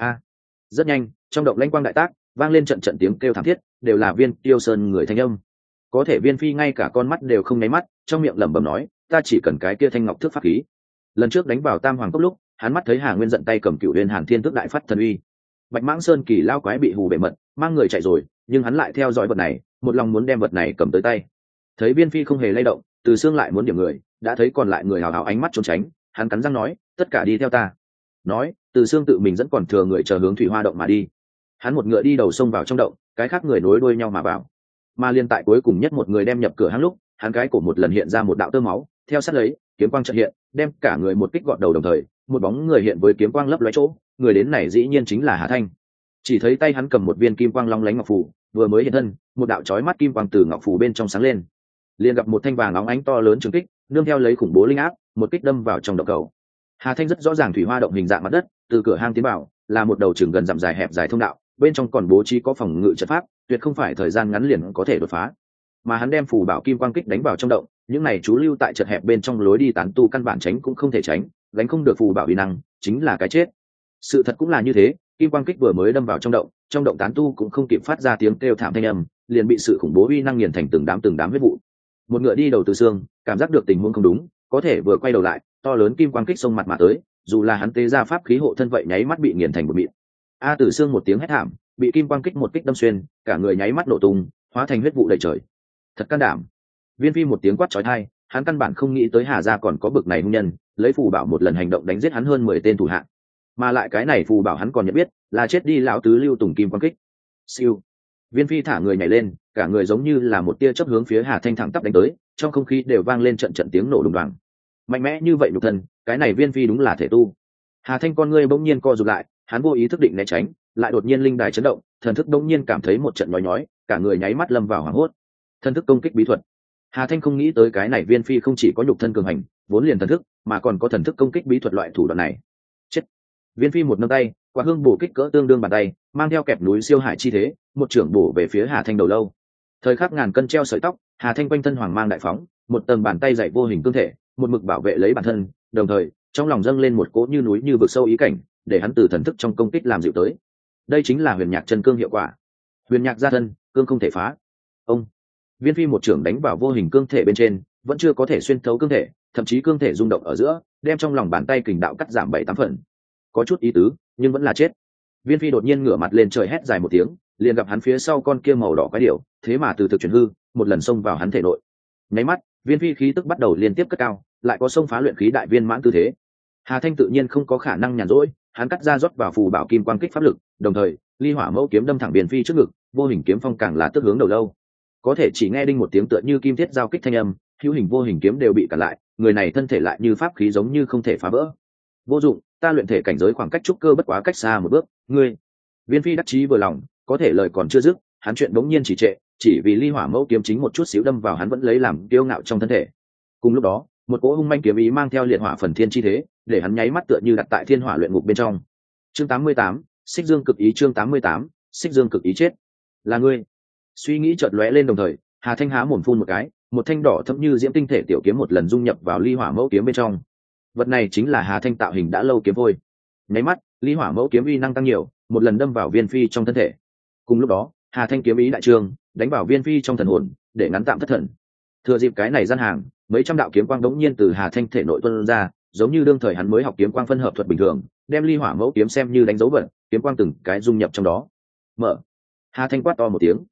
Rất nhanh, trong động lãnh quang đại tác, vang lên trận trận tiếng kêu thảm thiết, đều là Viên Tiêu Sơn người thanh âm. Có thể Viên Phi ngay cả con mắt đều không nháy mắt, trong miệng lẩm bẩm nói, ta chỉ cần cái kia thanh ngọc thước pháp khí. Lần trước đánh vào Tam Hoàng Cốc lúc, hắn mắt thấy Hà Nguyên giận tay cầm Cửu Huyền Hàn Thiên Thức đại phát thần uy. Bạch Mãng Sơn kỳ lao quái bị hù bể mật, mang người chạy rồi, nhưng hắn lại theo dõi vật này, một lòng muốn đem vật này cầm tới tay. Thấy Viên Phi không hề lay động, Từ Xương lại muốn điểm người, đã thấy còn lại người hào hào ánh mắt trốn tránh, hắn cắn răng nói, tất cả đi theo ta. Nói, Từ Xương tự mình dẫn còn thừa người chờ hướng thủy hoa động mà đi. Hắn một ngựa đi đầu sông vào trong động, cái khác người nối đuôi nhau mà vào. Mà liên tại cuối cùng nhất một người đem nhập cửa hang lúc, hắn cái cổ một lần hiện ra một đạo tơ máu, theo sát lấy, kiếm quang chợt hiện, đem cả người một kích gọt đầu đồng thời, một bóng người hiện với kiếm quang lấp lóe chỗ, người đến này dĩ nhiên chính là Hà Thanh. Chỉ thấy tay hắn cầm một viên kim quang long lánh ngọc phù, vừa mới hiện thân, một đạo chói mắt kim quang từ ngọc phù bên trong sáng lên, liền gặp một thanh vàng óng ánh to lớn trường kích, nương theo lấy khủng bố linh áp, một kích đâm vào trong động cầu. Hà Thanh rất rõ ràng thủy hoa động hình dạng mặt đất, từ cửa hang tiến vào, là một đầu chừng gần dặm dài hẹp dài thông đạo, bên trong còn bố trí có phòng ngự trận pháp, tuyệt không phải thời gian ngắn liền có thể đột phá. Mà hắn đem phù bảo kim quang kích đánh vào trong động, những này chú lưu tại chật hẹp bên trong lối đi tán tu căn bản tránh cũng không thể tránh, gánh không được phù bảo uy năng, chính là cái chết. Sự thật cũng là như thế, kim quang kích vừa mới đâm vào trong động tán tu cũng không kịp phát ra tiếng kêu thảm thanh âm, liền bị sự khủng bố uy năng nghiền thành từng đám huyết vụ. Một ngựa đi đầu Từ Xương, cảm giác được tình huống không đúng, có thể vừa quay đầu lại, to lớn kim quang kích xông mặt mà tới, dù là hắn tế ra pháp khí hộ thân vậy nháy mắt bị nghiền thành một mịn. Từ Xương một tiếng hét thảm, bị kim quang kích một kích đâm xuyên, cả người nháy mắt nổ tung, hóa thành huyết vụ đầy trời. Thật can đảm. Viên Phi một tiếng quát chói tai, hắn căn bản không nghĩ tới Hà gia còn có bực này hung nhân, lấy phù bảo một lần hành động đánh giết hắn hơn 10 tên thủ hạ. Mà lại cái này phù bảo hắn còn nhận biết, là chết đi lão tứ Lưu Tùng kim quang kích. Siêu. Viên Phi thả người nhảy lên, cả người giống như là một tia chớp hướng phía Hà Thanh thẳng tắp đánh tới, trong không khí đều vang lên trận trận tiếng nổ đùng đoàng. Mạnh mẽ như vậy nhục thân, cái này Viên Phi đúng là thể tu. Hà Thanh con ngươi bỗng nhiên co rụt lại, hắn vô ý thức định né tránh, lại đột nhiên linh đài chấn động, thần thức bỗng nhiên cảm thấy một trận nhói nhói, cả người nháy mắt lâm vào hoảng hốt. Thần thức công kích bí thuật. Hà Thanh không nghĩ tới cái này Viên Phi không chỉ có nhục thân cường hành, vốn liền thần thức, mà còn có thần thức công kích bí thuật loại thủ đoạn này. Chết. Viên Phi một nâng tay, quả hương bổ kích cỡ tương đương bàn tay, mang theo kẹp núi siêu hải chi thế, một trưởng bổ về phía Hà Thanh đầu lâu. Thời khắc ngàn cân treo sợi tóc, Hà Thanh quanh thân hoàng mang đại phóng, một tầng bàn tay dày vô hình cương thể, một mực bảo vệ lấy bản thân, đồng thời trong lòng dâng lên một cỗ như núi như vực sâu ý cảnh, để hắn từ thần thức trong công kích làm dịu tới. Đây chính là huyền nhạc chân cương hiệu quả. Huyền nhạc gia thân, cương không thể phá. Ông. Viên Phi một trưởng đánh vào vô hình cương thể bên trên, vẫn chưa có thể xuyên thấu cương thể, thậm chí cương thể rung động ở giữa, đem trong lòng bàn tay kình đạo cắt giảm 7-8 phần. Có chút ý tứ, nhưng vẫn là chết. Viên Phi đột nhiên ngửa mặt lên trời hét dài một tiếng, liền gặp hắn phía sau con kia màu đỏ quái điểu, thế mà từ thực chuyển hư, một lần xông vào hắn thể nội. Nháy mắt, Viên Phi khí tức bắt đầu liên tiếp cất cao, lại có xông phá luyện khí đại viên mãn tư thế. Hà Thanh tự nhiên không có khả năng nhàn rỗi, hắn cắt ra rót vào phù bảo kim quang kích pháp lực, đồng thời, ly hỏa mẫu kiếm đâm thẳng Viên Phi trước ngực, vô hình kiếm phong càng là tức hướng đầu lâu. Có thể chỉ nghe đinh một tiếng tựa như kim thiết giao kích thanh âm, hữu hình vô hình kiếm đều bị cản lại, người này thân thể lại như pháp khí giống như không thể phá vỡ. Vô dụng, ta luyện thể cảnh giới khoảng cách trúc cơ bất quá cách xa một bước, ngươi. Viên Phi đắc chí vừa lòng, có thể lời còn chưa dứt, hắn chuyện bỗng nhiên chỉ trệ, chỉ vì ly hỏa mẫu kiếm chính một chút xíu đâm vào hắn vẫn lấy làm kiêu ngạo trong thân thể. Cùng lúc đó, một cỗ hung manh kiếm ý mang theo liệt hỏa phần thiên chi thế, để hắn nháy mắt tựa như đặt tại thiên hỏa luyện ngục bên trong. Chương 88, Xích Dương cực ý. Chương 88, Xích Dương cực ý. Chết là ngươi. Suy nghĩ chợt lóe lên đồng thời, Hà Thanh há mồm phun một cái, một thanh đỏ thẫm như diễm tinh thể tiểu kiếm một lần dung nhập vào ly hỏa mẫu kiếm bên trong. Vật này chính là Hà Thanh tạo hình đã lâu kiếm vôi. Nháy mắt, ly hỏa mẫu kiếm uy năng tăng nhiều, một lần đâm vào Viên Phi trong thân thể. Cùng lúc đó, Hà Thanh kiếm ý đại trương, đánh vào Viên Phi trong thần hồn, để ngắn tạm thất thần. Thừa dịp cái này gian hàng, mấy trăm đạo kiếm quang đống nhiên từ Hà Thanh thể nội tuôn ra, giống như đương thời hắn mới học kiếm quang phân hợp thuật bình thường, đem ly hỏa mẫu kiếm xem như đánh dấu vật, kiếm quang từng cái dung nhập trong đó. Mở. Hà Thanh quát to một tiếng,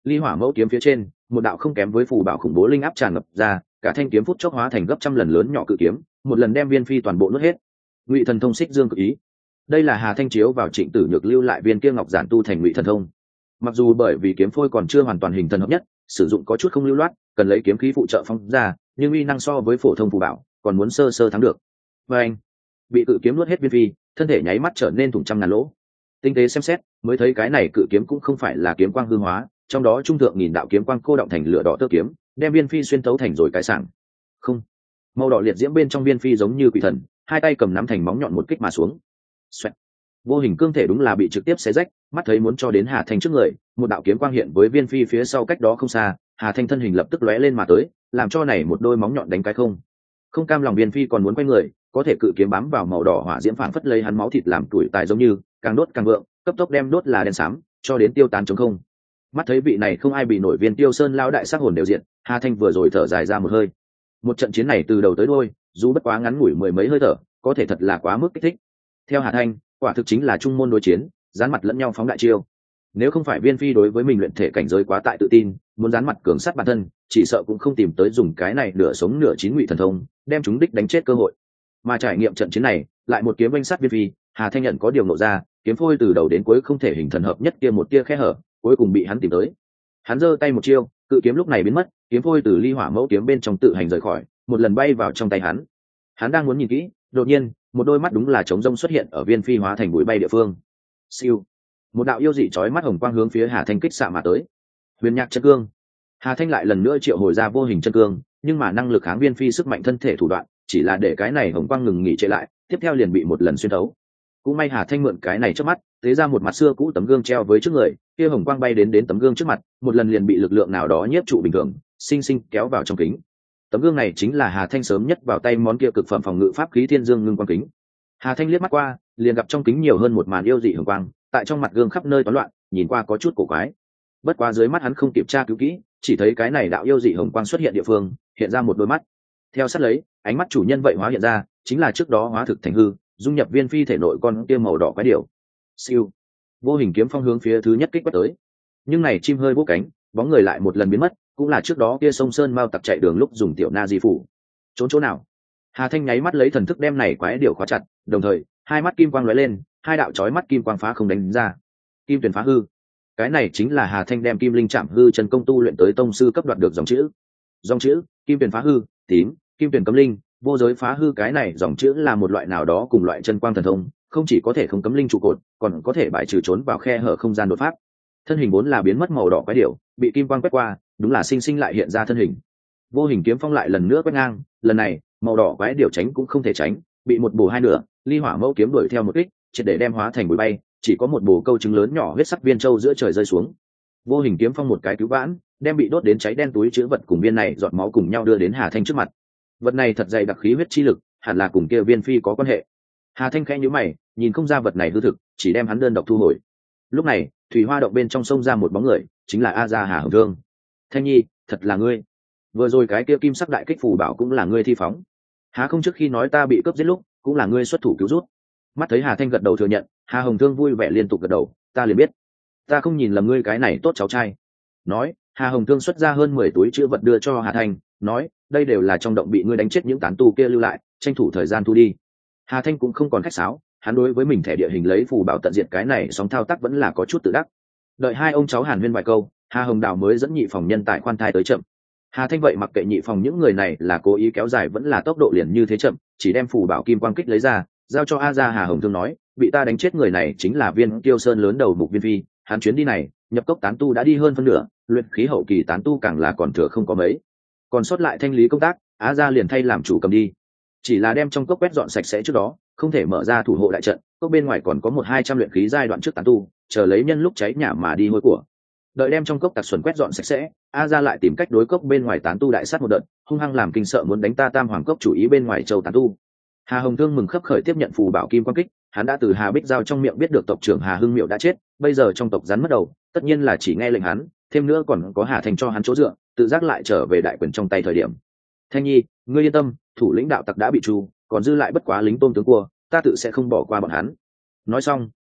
ly hỏa mẫu kiếm phía trên một đạo không kém với phù bảo khủng bố linh áp tràn ngập ra, cả thanh kiếm phút chốc hóa thành gấp trăm lần lớn nhỏ cự kiếm, một lần đem viên phi toàn bộ nuốt hết. Ngụy thần thông xích dương cực ý, đây là Hà Thanh chiếu vào Trịnh Tử Nhược lưu lại viên kia ngọc giản tu thành Ngụy thần thông. Mặc dù bởi vì kiếm phôi còn chưa hoàn toàn hình thần hợp nhất, sử dụng có chút không lưu loát, cần lấy kiếm khí phụ trợ phong ra, nhưng uy năng so với phổ thông phù bảo còn muốn sơ sơ thắng được. Và anh bị cự kiếm nuốt hết viên phi, thân thể nháy mắt trở nên thủng trăm ngàn lỗ. Tinh tế xem xét mới thấy cái này cự kiếm cũng không phải là kiếm quang hư hóa, trong đó trung thượng nghìn đạo kiếm quang cô động thành lửa đỏ tơ kiếm, đem viên phi xuyên tấu thành rồi cái sảng. Không, màu đỏ liệt diễm bên trong viên phi giống như quỷ thần, hai tay cầm nắm thành móng nhọn một kích mà xuống. Xoẹt. Vô hình cương thể đúng là bị trực tiếp xé rách, mắt thấy muốn cho đến Hà Thanh trước người, một đạo kiếm quang hiện với viên phi phía sau cách đó không xa, Hà Thanh thân hình lập tức lóe lên mà tới, làm cho này một đôi móng nhọn đánh cái không. Không cam lòng viên phi còn muốn quay người, có thể cự kiếm bám vào màu đỏ hỏa diễm phảng phất lấy hắn máu thịt làm tuổi tài giống như, càng đốt càng vượng, cấp tốc đem đốt là đen xám, cho đến tiêu tán trống không. Mắt thấy vị này không ai bị nổi viên Tiêu Sơn lão đại sắc hồn đều diện, Hà Thanh vừa rồi thở dài ra một hơi. Một trận chiến này từ đầu tới đuôi, dù bất quá ngắn ngủi mười mấy hơi thở, có thể thật là quá mức kích thích. Theo Hà Thanh, quả thực chính là trung môn đối chiến, dán mặt lẫn nhau phóng đại chiêu. Nếu không phải viên phi đối với mình luyện thể cảnh giới quá tại tự tin, muốn dán mặt cường sát bản thân, chỉ sợ cũng không tìm tới dùng cái này nửa sống nửa chín Ngụy thần thông đem chúng đích đánh chết cơ hội. Mà trải nghiệm trận chiến này, lại một kiếm oanh sát viên phi, Hà Thanh nhận có điều nộ ra, kiếm phôi từ đầu đến cuối không thể hình thần hợp nhất kia một tia khe hở, cuối cùng bị hắn tìm tới. Hắn giơ tay một chiêu, cự kiếm lúc này biến mất, kiếm phôi từ ly hỏa mẫu kiếm bên trong tự hành rời khỏi, một lần bay vào trong tay hắn. Hắn đang muốn nhìn kỹ, đột nhiên, một đôi mắt đúng là trống rông xuất hiện ở viên phi hóa thành bụi bay địa phương. Siêu, một đạo yêu dị chói mắt hồng quang hướng phía Hà Thanh kích xạ mà tới. Huyền nhạc chân cương. Hà Thanh lại lần nữa triệu hồi ra vô hình chân cương, nhưng mà năng lực kháng viên phi sức mạnh thân thể thủ đoạn, chỉ là để cái này hồng quang ngừng nghỉ trệ lại, tiếp theo liền bị một lần xuyên thấu. Cũng may Hà Thanh mượn cái này trước mắt, tế ra một mặt xưa cũ tấm gương treo với trước người, kia hồng quang bay đến tấm gương trước mặt, một lần liền bị lực lượng nào đó nhiếp trụ bình thường, sinh sinh kéo vào trong kính. Tấm gương này chính là Hà Thanh sớm nhất vào tay món kia cực phẩm phòng ngự pháp khí Thiên Dương ngưng quang kính. Hà Thanh liếc mắt qua, liền gặp trong kính nhiều hơn một màn yêu dị hồng quang, tại trong mặt gương khắp nơi toán loạn, nhìn qua có chút cổ quái. Bất quá dưới mắt hắn không kịp tra cứu kỹ, chỉ thấy cái này đạo yêu dị hồng quang xuất hiện địa phương, hiện ra một đôi mắt. Theo sát lấy, ánh mắt chủ nhân vậy hóa hiện ra, chính là trước đó hóa thực thành hư, dung nhập viên phi thể nội con kia màu đỏ quái điểu. Siêu, vô hình kiếm phong hướng phía thứ nhất kích quét tới. Nhưng này chim hơi vỗ cánh, bóng người lại một lần biến mất, cũng là trước đó kia sông sơn mau tặc chạy đường lúc dùng tiểu na di phủ. Trốn chỗ nào? Hà Thanh nháy mắt lấy thần thức đem này quái điểu khóa chặt, đồng thời, hai mắt kim quang lóe lên, hai đạo chói mắt kim quang phá không đánh ra. Kim tuyển phá hư. Cái này chính là Hà Thanh đem Kim Linh Trảm hư chân công tu luyện tới tông sư cấp đoạt được dòng chữ. Dòng chữ, kim tuyển phá hư, tím, kim tuyển cấm linh, vô giới phá hư, cái này dòng chữ là một loại nào đó cùng loại chân quang thần thông, không chỉ có thể không cấm linh trụ cột, còn có thể bài trừ trốn vào khe hở không gian đột pháp. Thân hình vốn là biến mất màu đỏ quái điểu, bị kim quang quét qua, đúng là sinh sinh lại hiện ra thân hình. Vô hình kiếm phong lại lần nữa quét ngang, lần này, màu đỏ quái điểu tránh cũng không thể tránh, bị một bổ hai nửa, ly hỏa mẫu kiếm đuổi theo một kích, triệt để đem hóa thành bụi bay, chỉ có một bổ câu trứng lớn nhỏ huyết sắc viên châu giữa trời rơi xuống. Vô hình kiếm phong một cái cứu vãn, đem bị đốt đến cháy đen túi chứa vật cùng viên này giọt máu cùng nhau đưa đến Hà Thanh trước mặt. Vật này thật dày đặc khí huyết chi lực, hẳn là cùng kia viên phi có quan hệ. Hà Thanh khẽ nhíu mày, nhìn không ra vật này hư thực, chỉ đem hắn đơn độc thu hồi. Lúc này, thủy hoa động bên trong sông ra một bóng người, chính là A Gia Hà Hồng Thương. Thanh Nhi, thật là ngươi. Vừa rồi cái kia kim sắc đại kích phù bảo cũng là ngươi thi phóng. Há không trước khi nói ta bị cướp giết lúc, cũng là ngươi xuất thủ cứu rút. Mắt thấy Hà Thanh gật đầu thừa nhận, Hà Hồng Thương vui vẻ liên tục gật đầu, ta liền biết, ta không nhìn lầm ngươi cái này tốt cháu trai. Nói, Hà Hồng Thương xuất ra hơn 10 túi chứa vật đưa cho Hà Thanh, nói, đây đều là trong động bị ngươi đánh chết những tán tu kia lưu lại, tranh thủ thời gian thu đi. Hà Thanh cũng không còn khách sáo, hắn đối với mình thẻ địa hình lấy phù bảo tận diệt cái này sóng thao tác vẫn là có chút tự đắc. Đợi hai ông cháu Hàn huyên vài câu, Hà Hồng Đào mới dẫn nhị phòng nhân tại khoan thai tới chậm. Hà Thanh vậy mặc kệ nhị phòng những người này là cố ý kéo dài vẫn là tốc độ liền như thế chậm, chỉ đem phù bảo kim quang kích lấy ra, giao cho A Gia. Hà Hồng Thương nói, bị ta đánh chết người này chính là viên Tiêu Sơn lớn đầu mục viên phi, hắn chuyến đi này, nhập cốc tán tu đã đi hơn phân nửa, luyện khí hậu kỳ tán tu càng là còn thừa không có mấy. Còn sót lại thanh lý công tác, Á Gia liền thay làm chủ cầm đi. Chỉ là đem trong cốc quét dọn sạch sẽ trước đó, không thể mở ra thủ hộ đại trận, cốc bên ngoài còn có 100-200 luyện khí giai đoạn trước tán tu, chờ lấy nhân lúc cháy nhà mà đi hôi của. Đợi đem trong cốc tặc xuẩn quét dọn sạch sẽ, A Gia lại tìm cách đối cốc bên ngoài tán tu đại sát một đợt, hung hăng làm kinh sợ muốn đánh ta Tam Hoàng cốc chủ ý bên ngoài châu tán tu. Hà Hồng Thương mừng khấp khởi tiếp nhận phù bảo kim quang kích, hắn đã từ Hà Bích Giao trong miệng biết được tộc trưởng Hà Hưng Miệu đã chết, bây giờ trong tộc rắn mất đầu, tất nhiên là chỉ nghe lệnh hắn, thêm nữa còn có Hà Thành cho hắn chỗ dựa, tự giác lại trở về đại quyền trong tay thời điểm. Thanh Nhi, ngươi yên tâm, thủ lĩnh đạo tặc đã bị tru, còn dư lại bất quá lính tôm tướng cua, ta tự sẽ không bỏ qua bọn hắn. Nói xong,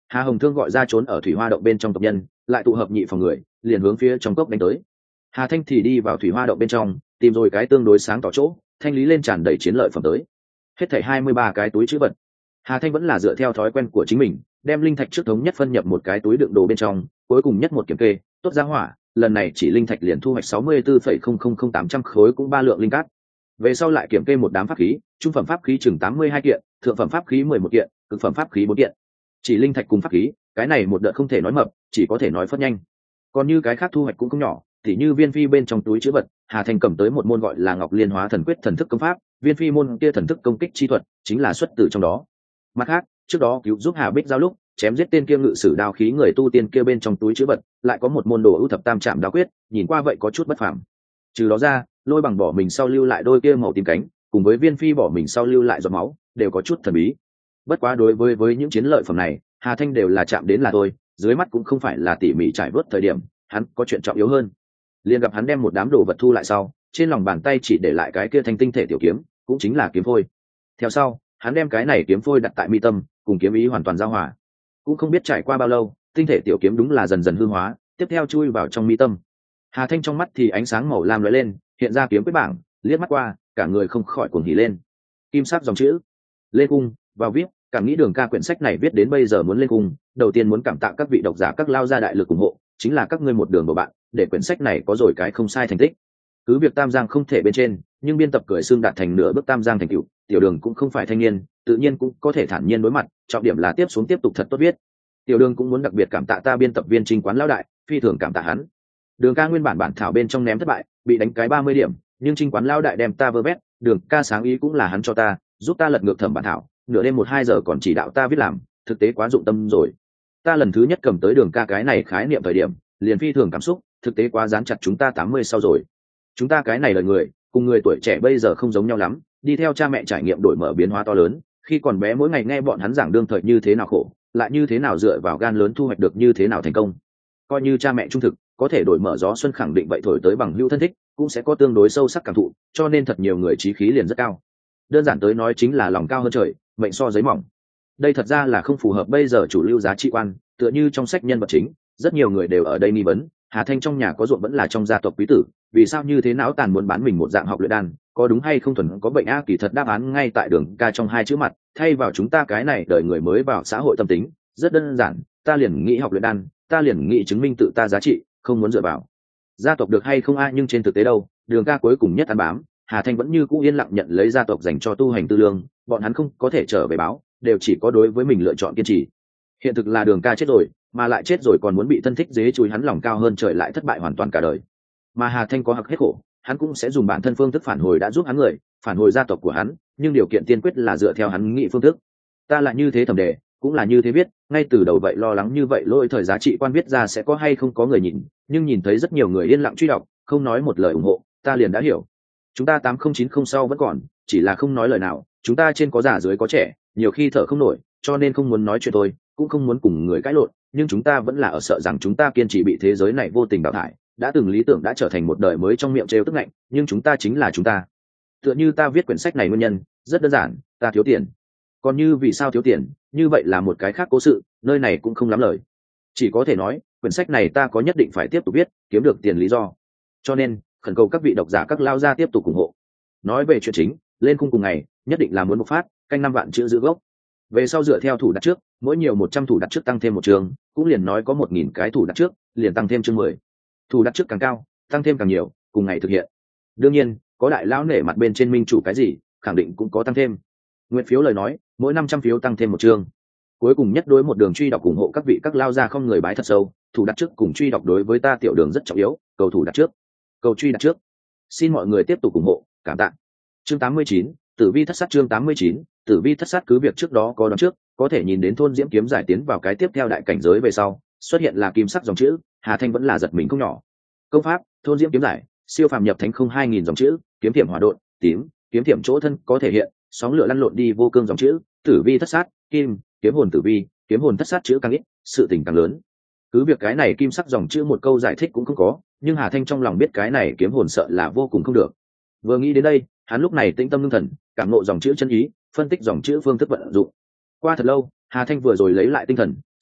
Hà Hồng Thương gọi ra trốn ở thủy hoa động bên trong tộc nhân, lại tụ hợp nhị phòng người, liền hướng phía trong cốc đánh tới. Hà Thanh thì đi vào thủy hoa động bên trong, tìm rồi cái tương đối sáng tỏ chỗ, thanh lý lên tràn đầy chiến lợi phẩm tới. Hết thảy 23 cái túi trữ vật. Hà Thanh vẫn là dựa theo thói quen của chính mình, đem linh thạch trước thống nhất phân nhập một cái túi đựng đồ bên trong, cuối cùng nhất một kiểm kê, tốt ra hỏa, lần này chỉ linh thạch liền thu hoạch 64,000800 khối cũng 3 lượng linh cát. Về sau lại kiểm kê một đám pháp khí, trung phẩm pháp khí chừng 82 kiện, thượng phẩm pháp khí 11 kiện, cực phẩm pháp khí 4 kiện. Chỉ linh thạch cùng pháp khí, cái này một đợt không thể nói mập, chỉ có thể nói phất nhanh. Còn như cái khác thu hoạch cũng không nhỏ, tỉ như viên phi bên trong túi trữ vật, Hà Thanh cầm tới một môn gọi là Ngọc Liên Hóa Thần Quyết thần thức công pháp, viên phi môn kia thần thức công kích chi thuật chính là xuất từ trong đó. Mặt khác, trước đó cứu giúp Hà Bích giao lúc chém giết tên kia ngự sử đao khí người tu tiên kia bên trong túi trữ vật, lại có một môn đồ ưu thập tam trạm đao quyết, nhìn qua vậy có chút bất phàm. Trừ đó ra, Lôi Bằng bỏ mình sau lưu lại đôi kia màu tím cánh, cùng với viên phi bỏ mình sau lưu lại giọt máu, đều có chút thần bí. Bất quá đối với những chiến lợi phẩm này, Hà Thanh đều là chạm đến là thôi, dưới mắt cũng không phải là tỉ mỉ trải vớt thời điểm, hắn có chuyện trọng yếu hơn. Liền gặp hắn đem một đám đồ vật thu lại sau, trên lòng bàn tay chỉ để lại cái kia thanh tinh thể tiểu kiếm, cũng chính là kiếm phôi. Theo sau, hắn đem cái này kiếm phôi đặt tại mi tâm, cùng kiếm ý hoàn toàn giao hòa. Cũng không biết trải qua bao lâu, tinh thể tiểu kiếm đúng là dần dần hư hóa, tiếp theo chui vào trong mi tâm. Hà Thanh trong mắt thì ánh sáng màu lam lóe lên, hiện ra kiếm quyết bảng, liếc mắt qua, cả người không khỏi cuồng hỉ lên. Kim sắc dòng chữ: lên cung, vào viết. Cảm nghĩ Đường Ca quyển sách này viết đến bây giờ muốn lên cung, đầu tiên muốn cảm tạ các vị độc giả các lao gia đại lực ủng hộ, chính là các ngươi một đường của bạn, để quyển sách này có rồi cái không sai thành tích. Cứ việc Tam Giang không thể bên trên, nhưng biên tập cười xương đạt thành nửa bước Tam Giang thành tựu, Tiểu Đường cũng không phải thanh niên, tự nhiên cũng có thể thản nhiên đối mặt, trọng điểm là tiếp xuống tiếp tục thật tốt viết. Tiểu Đường cũng muốn đặc biệt cảm tạ ta biên tập viên Trình Quán lão đại, phi thường cảm tạ hắn. Đường Ca nguyên bản bản thảo bên trong ném thất bại, bị đánh cái 30 điểm, nhưng Trình Quán lão đại đem ta vơ vét, Đường Ca sáng ý cũng là hắn cho ta, giúp ta lật ngược thẩm bản thảo, nửa đêm 1-2 giờ còn chỉ đạo ta viết làm, thực tế quá dụng tâm rồi. Ta lần thứ nhất cầm tới Đường Ca cái này khái niệm thời điểm, liền phi thường cảm xúc, thực tế quá dán chặt chúng ta 80 sau rồi. Chúng ta cái này lời người, cùng người tuổi trẻ bây giờ không giống nhau lắm, đi theo cha mẹ trải nghiệm đổi mở biến hóa to lớn, khi còn bé mỗi ngày nghe bọn hắn giảng đương thời như thế nào khổ, lại như thế nào dựa vào gan lớn thu hoạch được như thế nào thành công. Coi như cha mẹ trung thực, có thể đổi mở gió xuân khẳng định vậy thổi tới bằng hữu thân thích, cũng sẽ có tương đối sâu sắc cảm thụ, cho nên thật nhiều người chí khí liền rất cao. Đơn giản tới nói chính là lòng cao hơn trời, mệnh so giấy mỏng. Đây thật ra là không phù hợp bây giờ chủ lưu giá trị quan, tựa như trong sách nhân vật chính, rất nhiều người đều ở đây nghi vấn, Hà Thanh trong nhà có ruộng vẫn là trong gia tộc quý tử, vì sao như thế não tàn muốn bán mình một dạng học luyện đan, có đúng hay không thuần có bệnh a? Kỳ thật đáp án ngay tại Đường Ca trong hai chữ mặt, thay vào chúng ta cái này đời người mới vào xã hội tâm tính, rất đơn giản, ta liền nghĩ học luyện đan, ta liền nghĩ chứng minh tự ta giá trị, không muốn dựa vào gia tộc được hay không a? Nhưng trên thực tế đâu, Đường Ca cuối cùng nhất ăn bám, Hà Thanh vẫn như cũ yên lặng nhận lấy gia tộc dành cho tu hành tư lương, bọn hắn không có thể trở về báo, đều chỉ có đối với mình lựa chọn kiên trì. Hiện thực là Đường Ca chết rồi, mà lại chết rồi còn muốn bị thân thích dế chui hắn lòng cao hơn trời, lại thất bại hoàn toàn cả đời. Mà Hà Thanh có hặc hết khổ, hắn cũng sẽ dùng bản thân phương thức phản hồi đã giúp hắn người, phản hồi gia tộc của hắn, nhưng điều kiện tiên quyết là dựa theo hắn nghĩ phương thức. Ta là như thế thẩm đề, cũng là như thế viết, ngay từ đầu vậy lo lắng như vậy lỗi thời giá trị quan viết ra sẽ có hay không có người nhìn, nhưng nhìn thấy rất nhiều người yên lặng truy đọc, không nói một lời ủng hộ, ta liền đã hiểu. Chúng ta 8090 sau vẫn còn, chỉ là không nói lời nào, chúng ta trên có già dưới có trẻ, nhiều khi thở không nổi, cho nên không muốn nói chuyện thôi, cũng không muốn cùng người cãi lộn, nhưng chúng ta vẫn là ở sợ rằng chúng ta kiên trì bị thế giới này vô tình đào thải, đã từng lý tưởng đã trở thành một đời mới trong miệng trêu tức lạnh, nhưng chúng ta chính là chúng ta. Tựa như ta viết quyển sách này nguyên nhân rất đơn giản, ta thiếu tiền. Còn như vì sao thiếu tiền, như vậy là một cái khác cố sự, nơi này cũng không lắm lời, chỉ có thể nói quyển sách này ta có nhất định phải tiếp tục viết, kiếm được tiền lý do, cho nên khẩn cầu các vị độc giả các lao gia tiếp tục ủng hộ. Nói về chuyện chính, lên cung cùng ngày nhất định là muốn bộc phát, canh 5 vạn chữ giữ gốc. Về sau dựa theo thủ đặt trước, mỗi nhiều 100 thủ đặt trước tăng thêm một trường, cũng liền nói có 1000 cái thủ đặt trước, liền tăng thêm chương 10. Thủ đặt trước càng cao, tăng thêm càng nhiều, cùng ngày thực hiện. Đương nhiên, có đại lão nể mặt bên trên minh chủ cái gì, khẳng định cũng có tăng thêm. Nguyện phiếu lời nói, mỗi 500 phiếu tăng thêm một chương. Cuối cùng nhất đối một đường truy đọc ủng hộ các vị các lao gia không người bái thật sâu, thủ đặt trước cùng truy đọc đối với ta Tiểu Đường rất trọng yếu, cầu thủ đặt trước, cầu truy đặt trước. Xin mọi người tiếp tục ủng hộ, cảm tạ. Chương 89, Tử Vi thất sát. Chương 89, Tử Vi thất sát. Cứ việc trước đó có đoán trước, có thể nhìn đến thôn diễm kiếm giải tiến vào cái tiếp theo đại cảnh giới về sau, xuất hiện là kim sắc dòng chữ, Hà Thanh vẫn là giật mình không nhỏ. Công pháp, thôn diễm kiếm giải, siêu phàm nhập thánh không 2000 dòng chữ, kiếm thiểm hỏa độn, tím, kiếm thiểm chỗ thân có thể hiện, sóng lửa lăn lộn đi vô cương dòng chữ, Tử Vi thất sát, kim, kiếm hồn tử vi, kiếm hồn thất sát chữ càng ít, sự tình càng lớn. Cứ việc cái này kim sắc dòng chữ một câu giải thích cũng không có, nhưng Hà Thanh trong lòng biết cái này kiếm hồn sợ là vô cùng không được. Vừa nghĩ đến đây, hắn lúc này tĩnh tâm ngưng thần, cảm ngộ dòng chữ chân ý, phân tích dòng chữ phương thức vận dụng. Qua thật lâu, Hà Thanh vừa rồi lấy lại tinh thần,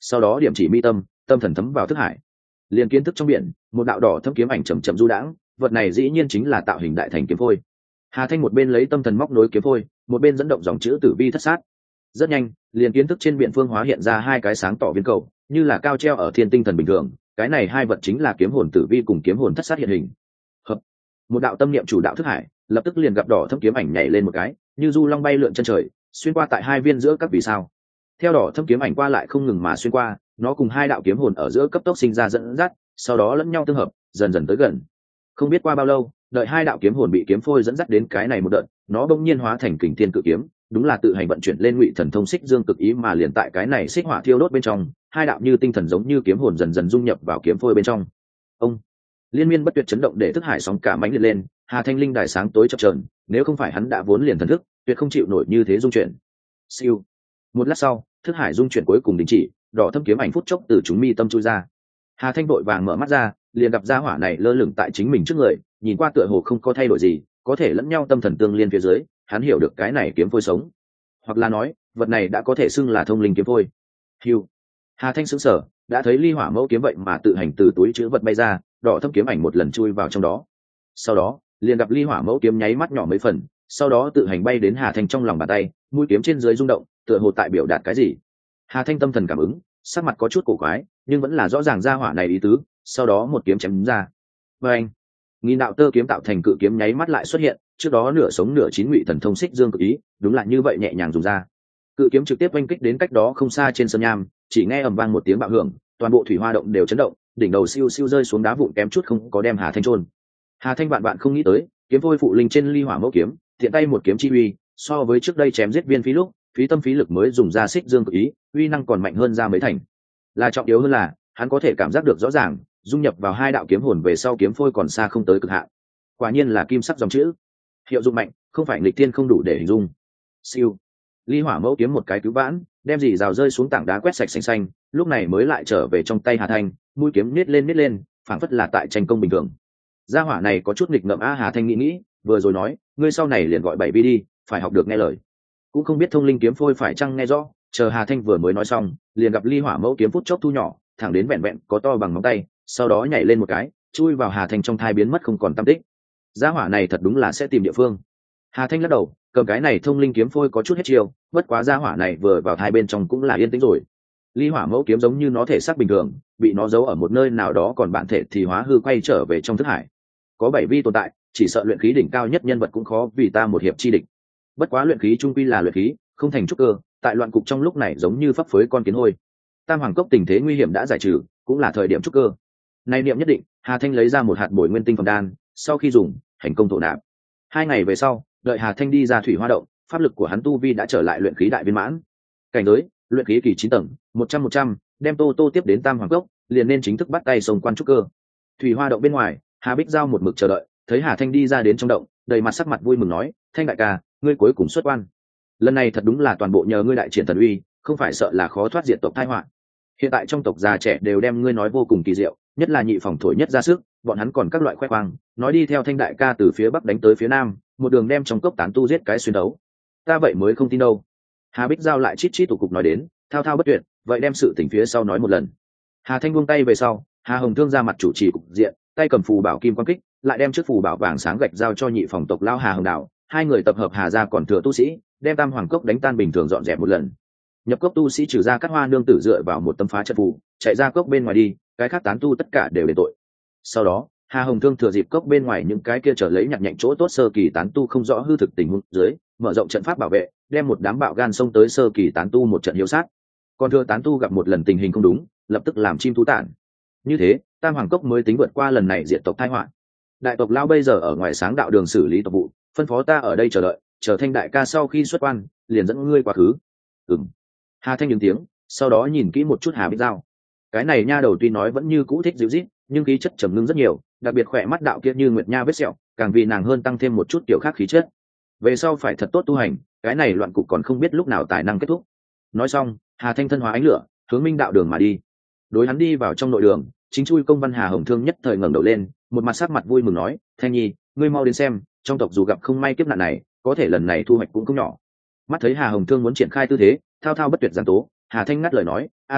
sau đó điểm chỉ mi tâm, tâm thần thấm vào thức hải. Liền kiến thức trong biển, một đạo đỏ thâm kiếm ảnh chậm chậm du đãng, vật này dĩ nhiên chính là tạo hình đại thành kiếm phôi. Hà Thanh một bên lấy tâm thần móc nối kiếm phôi, một bên dẫn động dòng chữ tử vi thất sát. Rất nhanh, liền kiến thức trên biển phương hóa hiện ra hai cái sáng tỏ viên cầu, như là cao treo ở thiên tinh thần bình thường. Cái này hai vật chính là kiếm hồn tử vi cùng kiếm hồn thất sát hiện hình. Hợp. Một đạo tâm niệm chủ đạo thức hải, lập tức liền gặp đỏ thâm kiếm ảnh nhảy lên một cái, như du long bay lượn chân trời, xuyên qua tại hai viên giữa các vì sao. Theo đỏ thâm kiếm ảnh qua lại không ngừng mà xuyên qua, nó cùng hai đạo kiếm hồn ở giữa cấp tốc sinh ra dẫn dắt, sau đó lẫn nhau tương hợp, dần dần tới gần. Không biết qua bao lâu, đợi hai đạo kiếm hồn bị kiếm phôi dẫn dắt đến cái này một đợt, nó bỗng nhiên hóa thành kình thiên cự kiếm, đúng là tự hành vận chuyển lên ngụy thần thông xích dương cực ý, mà liền tại cái này xích hỏa thiêu đốt bên trong, hai đạo như tinh thần giống như kiếm hồn dần dần dung nhập vào kiếm phôi bên trong. Ông liên miên bất tuyệt chấn động để thức hải sóng cả mãnh liệt lên, Hà Thanh linh đài sáng tối chập chờn, nếu không phải hắn đã vốn liền thần thức, tuyệt không chịu nổi như thế dung chuyển. Siêu. Một lát sau, thức hải dung chuyển cuối cùng đình chỉ, đỏ thâm kiếm ảnh phút chốc từ chúng mi tâm chui ra. Hà Thanh vội vàng mở mắt ra, liền gặp gia hỏa này lơ lửng tại chính mình trước người, nhìn qua tựa hồ không có thay đổi gì, có thể lẫn nhau tâm thần tương liên phía dưới, hắn hiểu được cái này kiếm phôi sống, hoặc là nói, vật này đã có thể xưng là thông linh kiếm phôi. Hưu. Hà Thanh sững sờ, đã thấy ly hỏa mẫu kiếm vậy mà tự hành từ túi chứa vật bay ra, đỏ thâm kiếm ảnh một lần chui vào trong đó. Sau đó, liền gặp ly hỏa mẫu kiếm nháy mắt nhỏ mấy phần, sau đó tự hành bay đến Hà Thanh trong lòng bàn tay, mũi kiếm trên dưới rung động, tựa hồ tại biểu đạt cái gì. Hà Thanh tâm thần cảm ứng, sắc mặt có chút cổ quái, nhưng vẫn là rõ ràng ra hỏa này ý tứ, sau đó một kiếm chém đúng ra. Và anh, nghìn đạo tơ kiếm tạo thành cự kiếm nháy mắt lại xuất hiện, trước đó nửa sống nửa chín ngụy thần thông xích dương cực ý, đúng là như vậy nhẹ nhàng dùng ra. Cự kiếm trực tiếp oanh kích đến cách đó không xa trên sơn nham, chỉ nghe ầm vang một tiếng bạo hưởng, toàn bộ thủy hoa động đều chấn động, đỉnh đầu siêu siêu rơi xuống đá vụn kém chút không có đem Hà Thanh chôn. Hà Thanh bạn không nghĩ tới, kiếm phôi phụ linh trên ly hỏa mẫu kiếm, thiện tay một kiếm chi uy, so với trước đây chém giết viên phí lúc, phí tâm phí lực mới dùng ra xích dương cực ý, uy năng còn mạnh hơn ra mấy thành. Là trọng yếu hơn là, hắn có thể cảm giác được rõ ràng, dung nhập vào hai đạo kiếm hồn về sau kiếm phôi còn xa không tới cực hạn. Quả nhiên là kim sắc dòng chữ. Hiệu dụng mạnh, không phải nghịch tiên không đủ để hình dung. Siêu. Ly hỏa mẫu kiếm một cái cứu vãn, đem dì rào rơi xuống tảng đá quét sạch xanh xanh, lúc này mới lại trở về trong tay Hà Thanh, mũi kiếm nít lên, phảng phất là tại tranh công bình thường. Gia hỏa này có chút nghịch ngợm a. Hà Thanh nghĩ, vừa rồi nói, ngươi sau này liền gọi 7 vi đi, phải học được nghe lời. Cũng không biết thông linh kiếm phôi phải chăng nghe rõ, chờ Hà Thanh vừa mới nói xong, liền gặp ly hỏa mẫu kiếm phút chốc thu nhỏ, thẳng đến vẹn vẹn có to bằng ngón tay, sau đó nhảy lên một cái, chui vào Hà Thanh trong thai biến mất không còn tăm tích. Gia hỏa này thật đúng là sẽ tìm địa phương. Hà Thanh lắc đầu, cầm cái này thông linh kiếm phôi có chút hết chiêu, bất quá gia hỏa này vừa vào thai bên trong cũng là yên tĩnh rồi. Ly hỏa mẫu kiếm giống như nó thể xác bình thường, bị nó giấu ở một nơi nào đó, còn bản thể thì hóa hư quay trở về trong thức hải. Có 7 vi tồn tại, chỉ sợ luyện khí đỉnh cao nhất nhân vật cũng khó vì ta một hiệp chi địch. Bất quá luyện khí trung quy là luyện khí, không thành trúc cơ, tại loạn cục trong lúc này giống như phấp phới con kiến hôi. Tam hoàng cốc tình thế nguy hiểm đã giải trừ, cũng là thời điểm trúc cơ. Nay niệm nhất định, Hà Thanh lấy ra một hạt bồi nguyên tinh phẩm đan, sau khi dùng, thành công thổ nạp. 2 ngày về sau, đợi Hà Thanh đi ra thủy hoa động, pháp lực của hắn tu vi đã trở lại luyện khí đại viên mãn. Cảnh giới, luyện khí kỳ 9 tầng, 100, đem Tô tiếp đến Tam hoàng cốc, liền nên chính thức bắt tay sông quan trúc cơ. Thủy hoa động bên ngoài, Hà Bích Giao một mực chờ đợi, thấy Hà Thanh đi ra đến trong động, đầy mặt sắc mặt vui mừng nói, Thanh đại ca, ngươi cuối cùng xuất quan. Lần này thật đúng là toàn bộ nhờ ngươi đại triển thần uy, không phải sợ là khó thoát diệt tộc tai họa. Hiện tại trong tộc già trẻ đều đem ngươi nói vô cùng kỳ diệu, nhất là nhị phòng thổi nhất ra sức, bọn hắn còn các loại khoe khoang, nói đi theo Thanh đại ca từ phía bắc đánh tới phía nam, một đường đem trong cốc tán tu giết cái xuyên đấu. Ta vậy mới không tin đâu. Hà Bích Giao lại chít chít tụ cục nói đến, thao thao bất tuyệt, vậy đem sự tình phía sau nói một lần. Hà Thanh buông tay về sau, Hà Hồng Thương ra mặt chủ trì cục diện, tay cầm phù bảo kim quan kích, lại đem trước phù bảo vàng sáng gạch giao cho nhị phòng tộc lao Hà Hồng Đạo, hai người tập hợp Hà gia còn thừa tu sĩ, đem Tam hoàng cốc đánh tan bình thường dọn dẹp một lần. Nhập cốc tu sĩ trừ ra các hoa nương tử dựa vào một tấm phá trận phù, chạy ra cốc bên ngoài đi, cái khác tán tu tất cả đều đền tội. Sau đó, Hà Hồng Thương thừa dịp cốc bên ngoài những cái kia trở lấy nhặt nhạnh chỗ tốt sơ kỳ tán tu không rõ hư thực tình huống dưới, mở rộng trận pháp bảo vệ, đem một đám bạo gan xông tới sơ kỳ tán tu một trận hiếu sát. Còn thừa tán tu gặp một lần tình hình không đúng, lập tức làm chim thú tản. Như thế, Tam hoàng cốc mới tính vượt qua lần này diệt tộc tai họa. Đại tộc lao bây giờ ở ngoài sáng đạo đường xử lý tộc vụ, phân phó ta ở đây chờ đợi, chờ Thanh đại ca sau khi xuất quan, liền dẫn ngươi quá khứ. Ừm. Hà Thanh những tiếng, sau đó nhìn kỹ một chút Hà Bích Giao. Cái này nha đầu tuy nói vẫn như cũ thích dịu rít, nhưng khí chất trầm ngưng rất nhiều, đặc biệt khỏe mắt đạo kia như nguyệt nha vết sẹo, càng vì nàng hơn tăng thêm một chút kiểu khác khí chất. Về sau phải thật tốt tu hành, cái này loạn cục còn không biết lúc nào tài năng kết thúc. Nói xong, Hà Thanh thân hóa ánh lửa, hướng Minh đạo đường mà đi. Đối hắn đi vào trong nội đường, chính chui công văn Hà Hồng Thương nhất thời ngẩng đầu lên, một mặt sắc mặt vui mừng nói, Thanh nhi, ngươi mau đến xem, trong tộc dù gặp không may kiếp nạn này, có thể lần này thu hoạch cũng không nhỏ. Mắt thấy Hà Hồng Thương muốn triển khai tư thế, thao thao bất tuyệt giảng tố, Hà Thanh ngắt lời nói, a ra,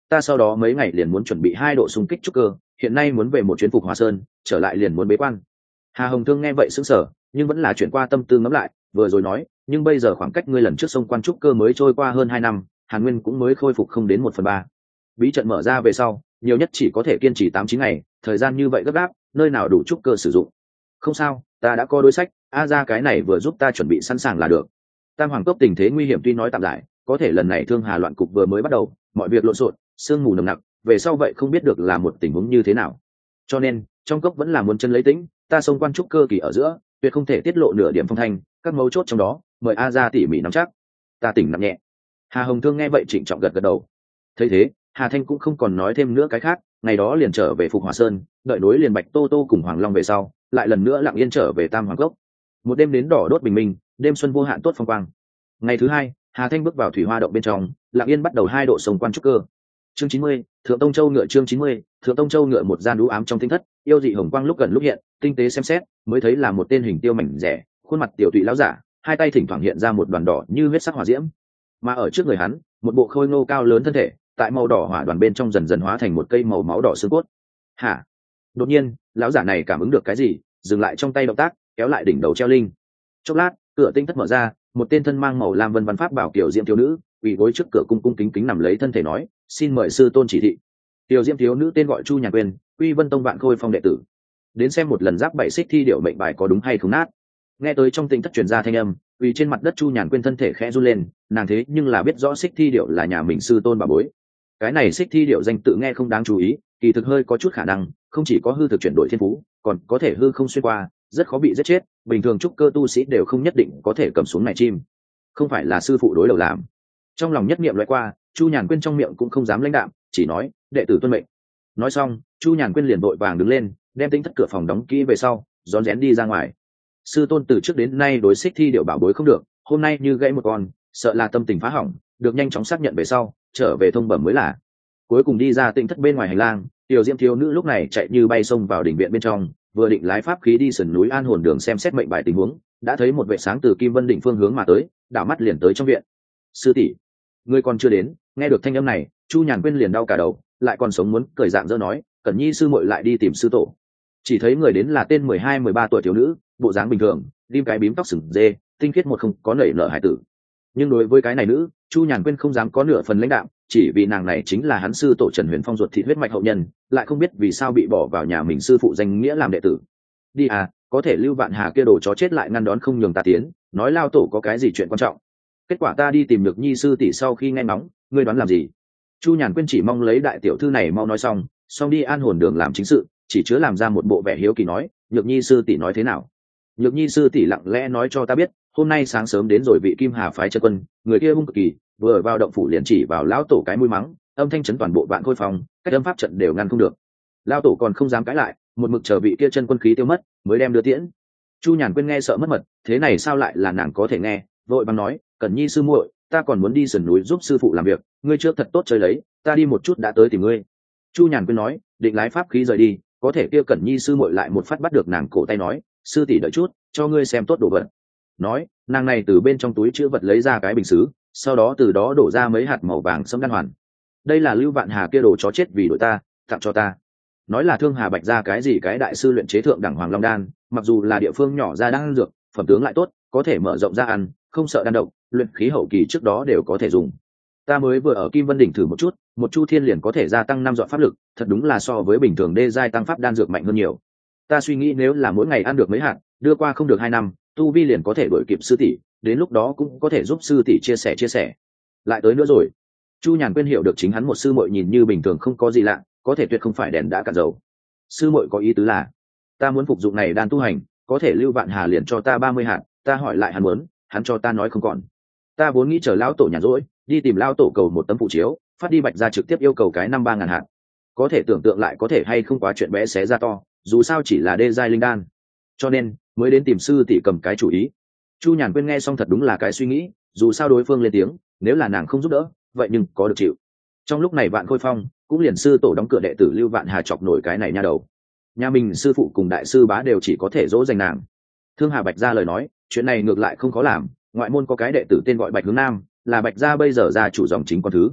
ta sau đó mấy ngày liền muốn chuẩn bị 2 độ xung kích trúc cơ, hiện nay muốn về một chuyến Phục Hòa Sơn, trở lại liền muốn bế quan. Hà Hồng Thương nghe vậy sững sờ, nhưng vẫn là chuyển qua tâm tư ngẫm lại, vừa rồi nói, nhưng bây giờ khoảng cách ngươi lần trước xông quan trúc cơ mới trôi qua hơn 2 năm, Hàn Nguyên cũng mới khôi phục không đến 1/3. Bí trận mở ra về sau, nhiều nhất chỉ có thể kiên trì 8-9 ngày, thời gian như vậy gấp gáp, nơi nào đủ trúc cơ sử dụng. Không sao, ta đã có đối sách, ra cái này vừa giúp ta chuẩn bị sẵn sàng là được. Tam Hoàng Cốc tình thế nguy hiểm tuy nói tạm giải, có thể lần này Thương Hà loạn cục vừa mới bắt đầu, mọi việc lộn xộn, sương mù nồng nặc, về sau vậy không biết được là một tình huống như thế nào. Cho nên, trong cốc vẫn là muốn chân lấy tĩnh, ta xông quan trúc cơ kỳ ở giữa, tuyệt không thể tiết lộ nửa điểm phong thanh, các mấu chốt trong đó, mời A ra tỉ mỉ nắm chắc. Ta tỉnh nặng nhẹ. Hà Hồng Thương nghe vậy trịnh trọng gật gật đầu. Thấy thế, Hà Thanh cũng không còn nói thêm nữa cái khác, ngày đó liền trở về Phục Hòa Sơn, đợi nối liền Bạch Tô Tô cùng Hoàng Long về sau, lại lần nữa lặng yên trở về Tam Hoàng Cốc. Một đêm đến đỏ đốt bình minh, đêm xuân vô hạn tốt phong quang. Ngày thứ hai, Hà Thanh bước vào thủy hoa động bên trong, lặng yên bắt đầu 2 độ sông quan trúc cơ. Chương 90, Thượng Tông Châu ngựa. Chương 90, Thượng Tông Châu ngựa. Một gian đũ ám trong tinh thất, yêu dị hồng quang lúc gần lúc hiện, tinh tế xem xét, mới thấy là một tên hình tiêu mảnh rẻ, khuôn mặt tiểu tụy lão giả, hai tay thỉnh thoảng hiện ra một đoàn đỏ như huyết sắc hỏa diễm. Mà ở trước người hắn, một bộ khôi ngô cao lớn thân thể, tại màu đỏ hỏa đoàn bên trong dần dần hóa thành một cây màu máu đỏ xương cốt. Hả? Đột nhiên, lão giả này cảm ứng được cái gì, dừng lại trong tay động tác, kéo lại đỉnh đầu treo linh. Chốc lát, cửa tinh thất mở ra, một tên thân mang màu lam vân văn pháp bảo kiểu diễm thiếu nữ, quỳ gối trước cửa cung cung kính kính nằm lấy thân thể nói, xin mời sư tôn chỉ thị. Tiểu diễm thiếu nữ tên gọi Chu Nhàn Quyên, Quy Vân Tông Vạn Khôi Phong đệ tử. Đến xem một lần giáp 7 xích thi điệu mệnh bài có đúng hay không nát. Nghe tới trong tinh thất truyền ra thanh âm, vì trên mặt đất Chu Nhàn Quyên thân thể khẽ run lên, nàng thế nhưng là biết rõ xích thi điệu là nhà mình sư tôn bà bối. Cái này xích thi điệu danh tự nghe không đáng chú ý, kỳ thực hơi có chút khả năng, không chỉ có hư thực chuyển đổi thiên phú, còn có thể hư không xuyên qua, rất khó bị giết chết, bình thường trúc cơ tu sĩ đều không nhất định có thể cầm xuống này chim. Không phải là sư phụ đối đầu làm. Trong lòng nhất niệm loại qua, Chu Nhàn Quyên trong miệng cũng không dám lãnh đạm, chỉ nói, đệ tử tuân mệnh. Nói xong, Chu Nhàn Quyên liền vội vàng đứng lên, đem tinh thất cửa phòng đóng kỹ về sau, rón rén đi ra ngoài. Sư tôn từ trước đến nay đối xích thi điệu bảo bối không được, hôm nay như gãy một con, sợ là tâm tình phá hỏng, được nhanh chóng xác nhận về sau, trở về thông bẩm mới là. Cuối cùng đi ra tinh thất bên ngoài hành lang, tiểu diễm thiếu nữ lúc này chạy như bay xông vào đỉnh viện bên trong, vừa định lái pháp khí đi sườn núi An Hồn Đường xem xét mệnh bài tình huống, đã thấy một vệ sáng từ Kim Vân đỉnh phương hướng mà tới, đảo mắt liền tới trong viện. Sư tỷ, ngươi còn chưa đến. Nghe được thanh âm này, Chu Nhàn Quyên liền đau cả đầu, lại còn sống muốn cười dạng dỡ nói, Cẩn Nhi sư muội lại đi tìm sư tổ. Chỉ thấy người đến là tên 12-13 tuổi thiếu nữ, bộ dáng bình thường, lim cái bím tóc sừng dê, tinh khiết một không có nảy nở hải tử. Nhưng đối với cái này nữ, Chu Nhàn Quyên không dám có nửa phần lãnh đạm, chỉ vì nàng này chính là hắn sư tổ Trần Huyền Phong ruột thịt huyết mạch hậu nhân, lại không biết vì sao bị bỏ vào nhà mình sư phụ danh nghĩa làm đệ tử. Đi à, có thể Lưu Vạn Hà kia đồ chó chết lại ngăn đón không nhường ta tiến, nói lao tổ có cái gì chuyện quan trọng. Kết quả ta đi tìm được Nhi sư tỷ sau khi nghe ngóng, ngươi đoán làm gì? Chu Nhàn Quyên chỉ mong lấy đại tiểu thư này mau nói xong đi An Hồn Đường làm chính sự, chỉ chứa làm ra một bộ vẻ hiếu kỳ nói, Nhược Nhi sư tỷ nói thế nào? Nhược Nhi sư tỷ lặng lẽ nói cho ta biết, hôm nay sáng sớm đến rồi vị Kim Hà phái chân quân, người kia hung cực kỳ, vừa vào động phủ liền chỉ vào lão tổ cái mũi mắng, âm thanh chấn toàn bộ Vạn Khôi Phong, cách âm pháp trận đều ngăn không được. Lão tổ còn không dám cãi lại, một mực chờ vị kia chân quân khí tiêu mất, mới đem đưa tiễn. Chu Nhàn Quyên nghe sợ mất mật, thế này sao lại là nàng có thể nghe, vội vàng nói, Cẩn Nhi sư muội, ta còn muốn đi sườn núi giúp sư phụ làm việc, ngươi trước thật tốt chơi lấy, ta đi một chút đã tới tìm ngươi. Chu Nhàn Quyên nói, định lái pháp khí rời đi, có thể kia Cẩn Nhi sư muội lại một phát bắt được nàng cổ tay nói, sư tỷ đợi chút, cho ngươi xem tốt đồ vật. Nói, nàng này từ bên trong túi chữ vật lấy ra cái bình sứ, sau đó từ đó đổ ra mấy hạt màu vàng sẫm đan hoàn. Đây là Lưu Vạn Hà kia đồ chó chết vì đội ta, tặng cho ta. Nói là Thương Hà Bạch ra cái gì cái đại sư luyện chế thượng đẳng Hoàng Long đan, mặc dù là địa phương nhỏ ra đan dược, phẩm tướng lại tốt, có thể mở rộng ra ăn, không sợ đan độc, luyện khí hậu kỳ trước đó đều có thể dùng. Ta mới vừa ở Kim Vân đỉnh thử một chút, một chu thiên liền có thể gia tăng 5 dọn pháp lực, thật đúng là so với bình thường đê giai tăng pháp đan dược mạnh hơn nhiều. Ta suy nghĩ nếu là mỗi ngày ăn được mấy hạt, đưa qua không được 2 năm, tu vi liền có thể đuổi kịp sư tỷ, đến lúc đó cũng có thể giúp sư tỷ chia sẻ. Lại tới nữa rồi. Chu Nhàn Quyên hiểu được chính hắn một sư muội nhìn như bình thường không có gì lạ, có thể tuyệt không phải đèn đã cạn dầu. Sư muội có ý tứ là, ta muốn phục dụng này đan tu hành, có thể Lưu Vạn Hà liền cho ta 30 hạt, ta hỏi lại hắn muốn, hắn cho ta nói không còn. Ta vốn nghĩ chờ lão tổ nhàn rỗi, đi tìm lão tổ cầu một tấm phụ chiếu, phát đi Bạch ra trực tiếp yêu cầu cái 5-3 ngàn hạt. Có thể tưởng tượng lại có thể hay không quá chuyện bé xé ra to, dù sao chỉ là đê giai linh đan. Cho nên, mới đến tìm sư tỷ cầm cái chủ ý. Chu Nhàn Quyên nghe xong thật đúng là cái suy nghĩ, dù sao đối phương lên tiếng, nếu là nàng không giúp đỡ, vậy nhưng có được chịu. Trong lúc này Vạn Khôi Phong cũng liền sư tổ đóng cửa đệ tử Lưu Vạn Hà chọc nổi cái này nha đầu. Nhà mình sư phụ cùng đại sư bá đều chỉ có thể dỗ dành nàng. Thương Hà Bạch ra lời nói, chuyện này ngược lại không có làm, ngoại môn có cái đệ tử tên gọi Bạch Hướng Nam, là Bạch gia bây giờ gia chủ dòng chính con thứ.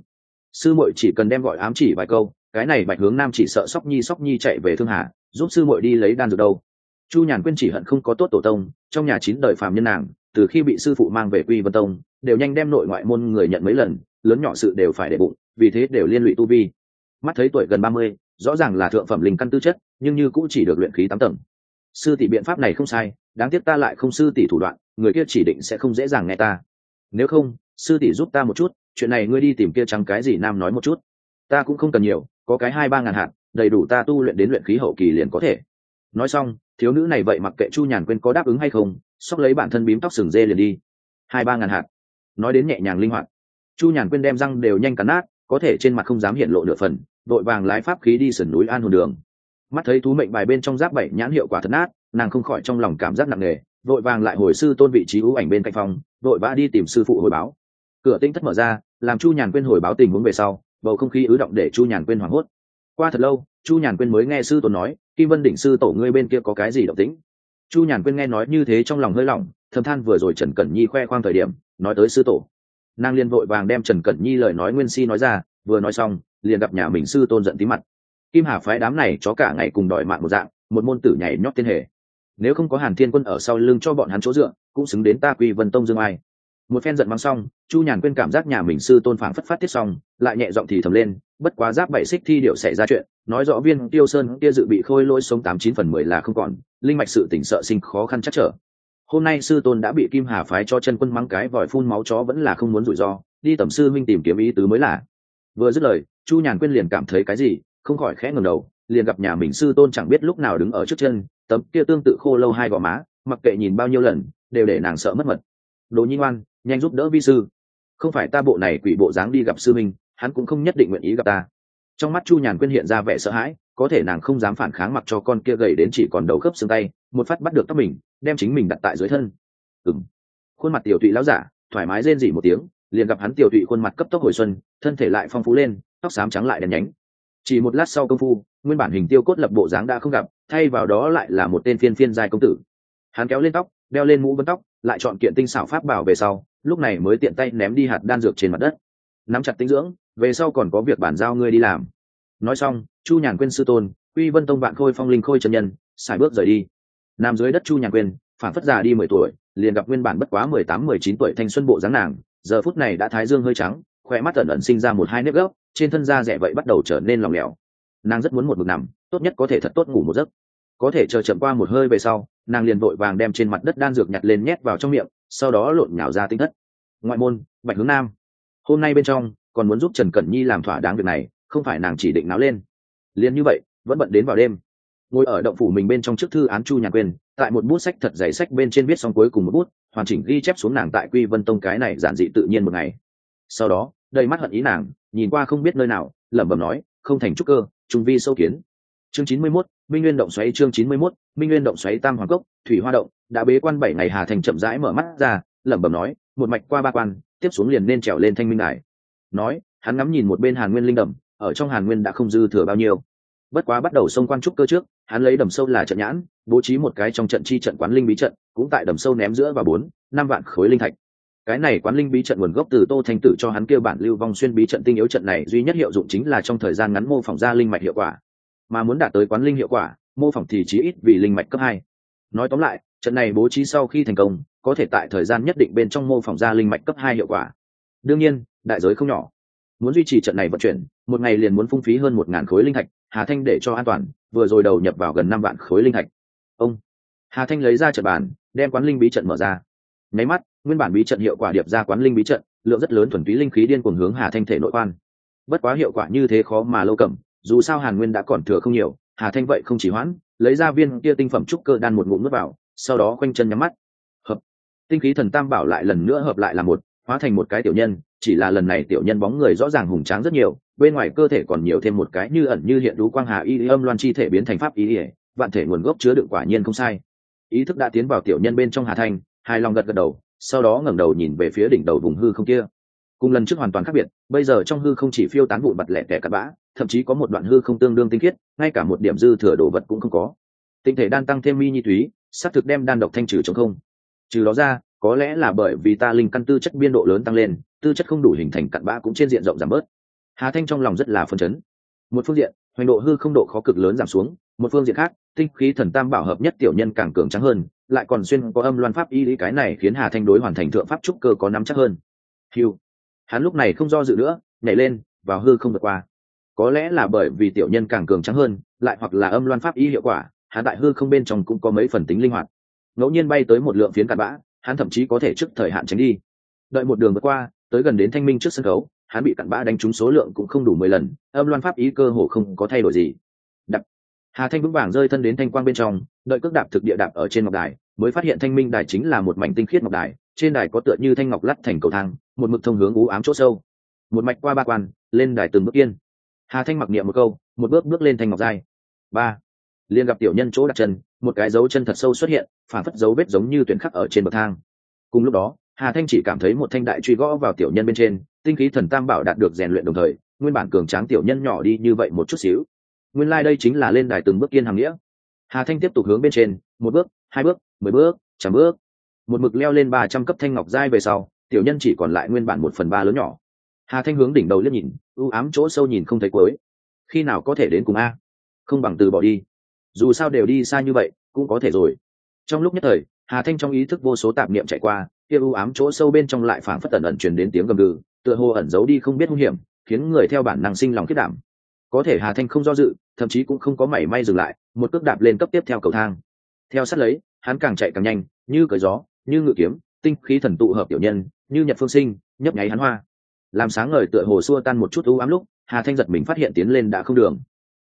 sư muội chỉ cần đem gọi ám chỉ vài câu, cái này Bạch Hướng Nam chỉ sợ Sóc Nhi chạy về Thương Hà giúp sư muội đi lấy đan dược đâu. Chu Nhàn Quyên chỉ hận không có tốt tổ tông, trong nhà 9 đời phàm nhân nàng, từ khi bị sư phụ mang về Quy Vân Tông, đều nhanh đem nội ngoại môn người nhận mấy lần, lớn nhỏ sự đều phải để bụng, vì thế đều liên lụy tu vi. Mắt thấy tuổi gần 30, rõ ràng là thượng phẩm linh căn tư chất, nhưng như cũng chỉ được luyện khí 8 tầng. Sư tỷ biện pháp này không sai, đáng tiếc ta lại không sư tỷ thủ đoạn, người kia chỉ định sẽ không dễ dàng nghe ta. Nếu không, sư tỷ giúp ta một chút, chuyện này ngươi đi tìm kia trắng cái gì nam nói một chút. Ta cũng không cần nhiều, có cái 2-3 ngàn hạt, đầy đủ ta tu luyện đến luyện khí hậu kỳ liền có thể. Nói xong, thiếu nữ này vậy mặc kệ Chu Nhàn Quyên có đáp ứng hay không, xốc lấy bản thân bím tóc sừng dê liền đi. 2-3 ngàn hạt. Nói đến nhẹ nhàng linh hoạt, Chu Nhàn Quyên đem răng đều nhanh cắn nát, có thể trên mặt không dám hiện lộ nửa phần, đội vàng lái pháp khí đi sườn núi An Hồn Đường. Mắt thấy thú mệnh bài bên trong giáp 7 nhãn hiệu quả thật nát, nàng không khỏi trong lòng cảm giác nặng nề, vội vàng lại hồi sư tôn vị trí ưu ảnh bên cạnh phòng, vội vã đi tìm sư phụ hồi báo. Cửa tinh thất mở ra, làm Chu Nhàn Quyên hồi báo tình huống về sau, bầu không khí ứ động để Chu Nhàn Quyên hoảng hốt. Qua thật lâu, Chu Nhàn Quyên mới nghe sư tôn nói, Kim Vân đỉnh sư tổ ngươi bên kia có cái gì động tĩnh. Chu Nhàn Quyên nghe nói như thế trong lòng hơi lỏng, thầm than vừa rồi Trần Cẩn Nhi khoe khoang thời điểm nói tới sư tổ, nàng liền vội vàng đem Trần Cẩn Nhi lời nói nguyên si nói ra, vừa nói xong liền gặp nhà mình sư tôn giận tí mặt. Kim Hà phái đám này chó cả ngày cùng đòi mạng một dạng, một môn tử nhảy nhót tiên hề, nếu không có Hàn Thiên Quân ở sau lưng cho bọn hắn chỗ dựa, cũng xứng đến ta Quy Vân Tông dương ai. Một phen giận mắng xong, Chu Nhàn Quyên cảm giác nhà mình sư tôn phảng phất phát tiết xong, lại nhẹ giọng thì thầm lên, bất quá giáp 7 xích thi điệu xảy ra chuyện, nói rõ Viên Tiêu Sơn kia dự bị khôi lỗi sống 89/10 là không còn, linh mạch sự tỉnh sợ sinh khó khăn chắc trở. Hôm nay sư tôn đã bị Kim Hà phái cho chân quân mắng cái vòi phun máu chó vẫn là không muốn rủi ro, đi tầm sư minh tìm kiếm ý tứ mới là. Vừa dứt lời, Chu Nhàn Quyên liền cảm thấy cái gì, không khỏi khẽ ngẩng đầu, liền gặp nhà mình sư tôn chẳng biết lúc nào đứng ở trước chân, tấm kia tương tự khô lâu hai gò má, mặc kệ nhìn bao nhiêu lần, đều để nàng sợ mất mật. Đồ Nhi ngoan, nhanh giúp đỡ vi sư, không phải ta bộ này quỷ bộ dáng đi gặp sư minh, hắn cũng không nhất định nguyện ý gặp ta. Trong mắt Chu Nhàn Quyên hiện ra vẻ sợ hãi, có thể nàng không dám phản kháng, mặc cho con kia gầy đến chỉ còn đầu khớp xương tay, một phát bắt được tóc mình, đem chính mình đặt tại dưới thân. Khuôn mặt tiểu tụy lão giả thoải mái rên rỉ một tiếng, liền gặp hắn tiểu tụy khuôn mặt cấp tốc hồi xuân, thân thể lại phong phú lên, tóc xám trắng lại đen nhánh. Chỉ một lát sau công phu, nguyên bản hình tiêu cốt lập bộ dáng đã không gặp, thay vào đó lại là một tên phiên giai công tử. Hắn kéo lên tóc, đeo lên mũ vấn tóc, lại chọn kiện tinh xảo pháp bảo về sau, lúc này mới tiện tay ném đi hạt đan dược trên mặt đất. Nắm chặt tinh dưỡng, về sau còn có việc bản giao ngươi đi làm. Nói xong, Chu Nhàn Quyên sư tôn, Quy Vân Tông Vạn Khôi Phong Linh Khôi chân nhân, xài bước rời đi. Nằm dưới đất Chu Nhàn Quyên, phản phất già đi 10 tuổi, liền gặp nguyên bản bất quá 18-19 tuổi thanh xuân bộ dáng nàng, giờ phút này đã thái dương hơi trắng, khỏe mắt ẩn ẩn sinh ra 1-2 nếp gốc, trên thân da rẻ vậy bắt đầu trở nên lỏng lẻo. Nàng rất muốn một mực nằm, tốt nhất có thể thật tốt ngủ một giấc. Có thể chờ chậm qua một hơi về sau, nàng liền vội vàng đem trên mặt đất đan dược nhặt lên nhét vào trong miệng, sau đó lộn nhào ra tinh thất. Ngoại môn, Bạch Hướng Nam. Hôm nay bên trong còn muốn giúp Trần Cẩn Nhi làm thỏa đáng việc này, không phải nàng chỉ định náo lên. Liên như vậy, vẫn bận đến vào đêm. Ngồi ở động phủ mình bên trong trước thư án Chu Nhàn Quyên, tại một bút sách thật dày sách bên trên viết xong cuối cùng một bút, hoàn chỉnh ghi chép xuống nàng tại Quy Vân Tông cái này giản dị tự nhiên một ngày. Sau đó, đầy mắt hận ý nàng, nhìn qua không biết nơi nào, lẩm bẩm nói, không thành trúc cơ, trung vi sâu kiến. Chương 91, Minh Nguyên động xoáy. Chương 91, Minh Nguyên động xoáy. Tam Hoàng Cốc, Thủy Hoa động, đã bế quan 7 ngày. Hà Thành chậm rãi mở mắt ra, lẩm bẩm nói, một mạch qua 3 quan, tiếp xuống liền nên trèo lên Thanh Minh đài. Nói, hắn ngắm nhìn một bên Hàn Nguyên linh đầm, ở trong Hàn Nguyên đã không dư thừa bao nhiêu. Bất quá bắt đầu xông quan trúc cơ trước, hắn lấy đầm sâu là trận nhãn, bố trí một cái trong trận chi trận quán linh bí trận, cũng tại đầm sâu ném giữa vào 4-5 vạn khối linh thạch. Cái này quán linh bí trận nguồn gốc từ Tô Thanh Tử cho hắn kêu bản Lưu Vong Xuyên bí trận tinh yếu, trận này duy nhất hiệu dụng chính là trong thời gian ngắn mô phỏng ra linh mạch hiệu quả, mà muốn đạt tới quán linh hiệu quả, mô phỏng thì chí ít vì linh mạch cấp 2. Nói tóm lại, trận này bố trí sau khi thành công, có thể tại thời gian nhất định bên trong mô phỏng ra linh mạch cấp 2 hiệu quả. Đương nhiên, đại giới không nhỏ. Muốn duy trì trận này vận chuyển, một ngày liền muốn phung phí hơn 1000 khối linh thạch. Hà Thanh để cho an toàn, vừa rồi đầu nhập vào gần 5 vạn khối linh thạch. Hà Thanh lấy ra trận bàn, đem quán linh bí trận mở ra. Nháy mắt, nguyên bản bí trận hiệu quả điệp ra quán linh bí trận, lượng rất lớn thuần túy linh khí điên cuồng hướng Hà Thanh thể nội quan. Bất quá hiệu quả như thế khó mà lâu cầm, dù sao Hàn Nguyên đã còn thừa không nhiều, Hà Thanh vậy không chỉ hoãn, lấy ra viên kia tinh phẩm trúc cơ đan một ngụm nuốt vào, sau đó khoanh chân nhắm mắt. Hợp, tinh khí thần tam bảo lại lần nữa hợp lại là một, hóa thành một cái tiểu nhân, chỉ là lần này tiểu nhân bóng người rõ ràng hùng tráng rất nhiều, bên ngoài cơ thể còn nhiều thêm một cái như ẩn như hiện đú quang hà y âm loan chi thể biến thành pháp ý, vạn thể nguồn gốc chứa đựng quả nhiên không sai. Ý thức đã tiến vào tiểu nhân bên trong Hà Thanh, hài lòng gật gật đầu, sau đó ngẩng đầu nhìn về phía đỉnh đầu vùng hư không kia. Cùng lần trước hoàn toàn khác biệt, bây giờ trong hư không chỉ phiêu tán vụn vặt lẻ tẻ cặn bã, thậm chí có một đoạn hư không tương đương tinh khiết, ngay cả một điểm dư thừa đồ vật cũng không có. Tinh thể đan tăng thêm mi nhi túy, sắp thực đem đan độc thanh trừ trong không. Trừ đó ra, có lẽ là bởi vì ta linh căn tư chất biên độ lớn tăng lên, tư chất không đủ hình thành cặn bã cũng trên diện rộng giảm bớt. Hà Thanh trong lòng rất là phấn chấn. Một phương diện, hoành độ hư không độ khó cực lớn giảm xuống, một phương diện khác, tinh khí thần tam bảo hợp nhất tiểu nhân càng cường tráng hơn, lại còn xuyên có âm loan pháp y lý, cái này khiến Hà Thanh đối hoàn thành thượng pháp trúc cơ có nắm chắc hơn. Hưu, hắn lúc này không do dự nữa, nhảy lên vào hư không vượt qua. Có lẽ là bởi vì tiểu nhân càng cường tráng hơn, lại hoặc là âm loan pháp y hiệu quả, hắn tại hư không bên trong cũng có mấy phần tính linh hoạt. Ngẫu nhiên bay tới một lượng phiến cặn bã, hắn thậm chí có thể trước thời hạn tránh đi. Đợi một đường vượt qua, tới gần đến thanh minh trước sân khấu, hắn bị cặn bã đánh trúng số lượng cũng không đủ 10 lần, âm loan pháp ý cơ hồ không có thay đổi gì. Đập. Hà Thanh vững vàng rơi thân đến thanh quang bên trong, đợi cước đạp thực địa đạp ở trên ngọc đài, mới phát hiện thanh minh đài chính là một mảnh tinh khiết ngọc đài, trên đài có tựa như thanh ngọc lắt thành cầu thang, một mực thông hướng u ám chỗ sâu. Một mạch qua ba quan, lên đài từng bước yên. Hà Thanh mặc niệm một câu, một bước bước lên thanh ngọc giai. 3. Liền gặp tiểu nhân chỗ đặt chân, một cái dấu chân thật sâu xuất hiện, phản phất dấu vết giống như tuyến khắc ở trên bậc thang. Cùng lúc đó, Hà Thanh chỉ cảm thấy một thanh đại truy gõ vào tiểu nhân bên trên, tinh khí thần tam bảo đạt được rèn luyện đồng thời, nguyên bản cường tráng tiểu nhân nhỏ đi như vậy một chút xíu. Nguyên lai đây chính là lên đài từng bước yên hàm nghĩa. Hà Thanh tiếp tục hướng bên trên, một bước, hai bước, 10 bước, trăm bước. Một mực leo lên 300 cấp thanh ngọc giai về sau, tiểu nhân chỉ còn lại nguyên bản 1/3 lớn nhỏ. Hà Thanh hướng đỉnh đầu liếc nhìn, u ám chỗ sâu nhìn không thấy cuối. Khi nào có thể đến cùng a? Không bằng từ bỏ đi. Dù sao đều đi xa như vậy, cũng có thể rồi. Trong lúc nhất thời, Hà Thanh trong ý thức vô số tạp niệm chạy qua, kia u ám chỗ sâu bên trong lại phảng phất ẩn truyền đến tiếng gầm gừ, tựa hồ ẩn giấu đi không biết hung hiểm, khiến người theo bản năng sinh lòng khiếp đảm. Có thể Hà Thanh không do dự, thậm chí cũng không có mảy may dừng lại, một cước đạp lên cấp tiếp theo cầu thang. Theo sát lấy, hắn càng chạy càng nhanh, như cởi gió, như ngự kiếm, tinh khí thần tụ hợp tiểu nhân, như nhật phương sinh, nhấp nháy hắn hoa. Làm sáng ngời tựa hồ xua tan một chút u ám lúc, Hà Thanh giật mình phát hiện tiến lên đã không đường.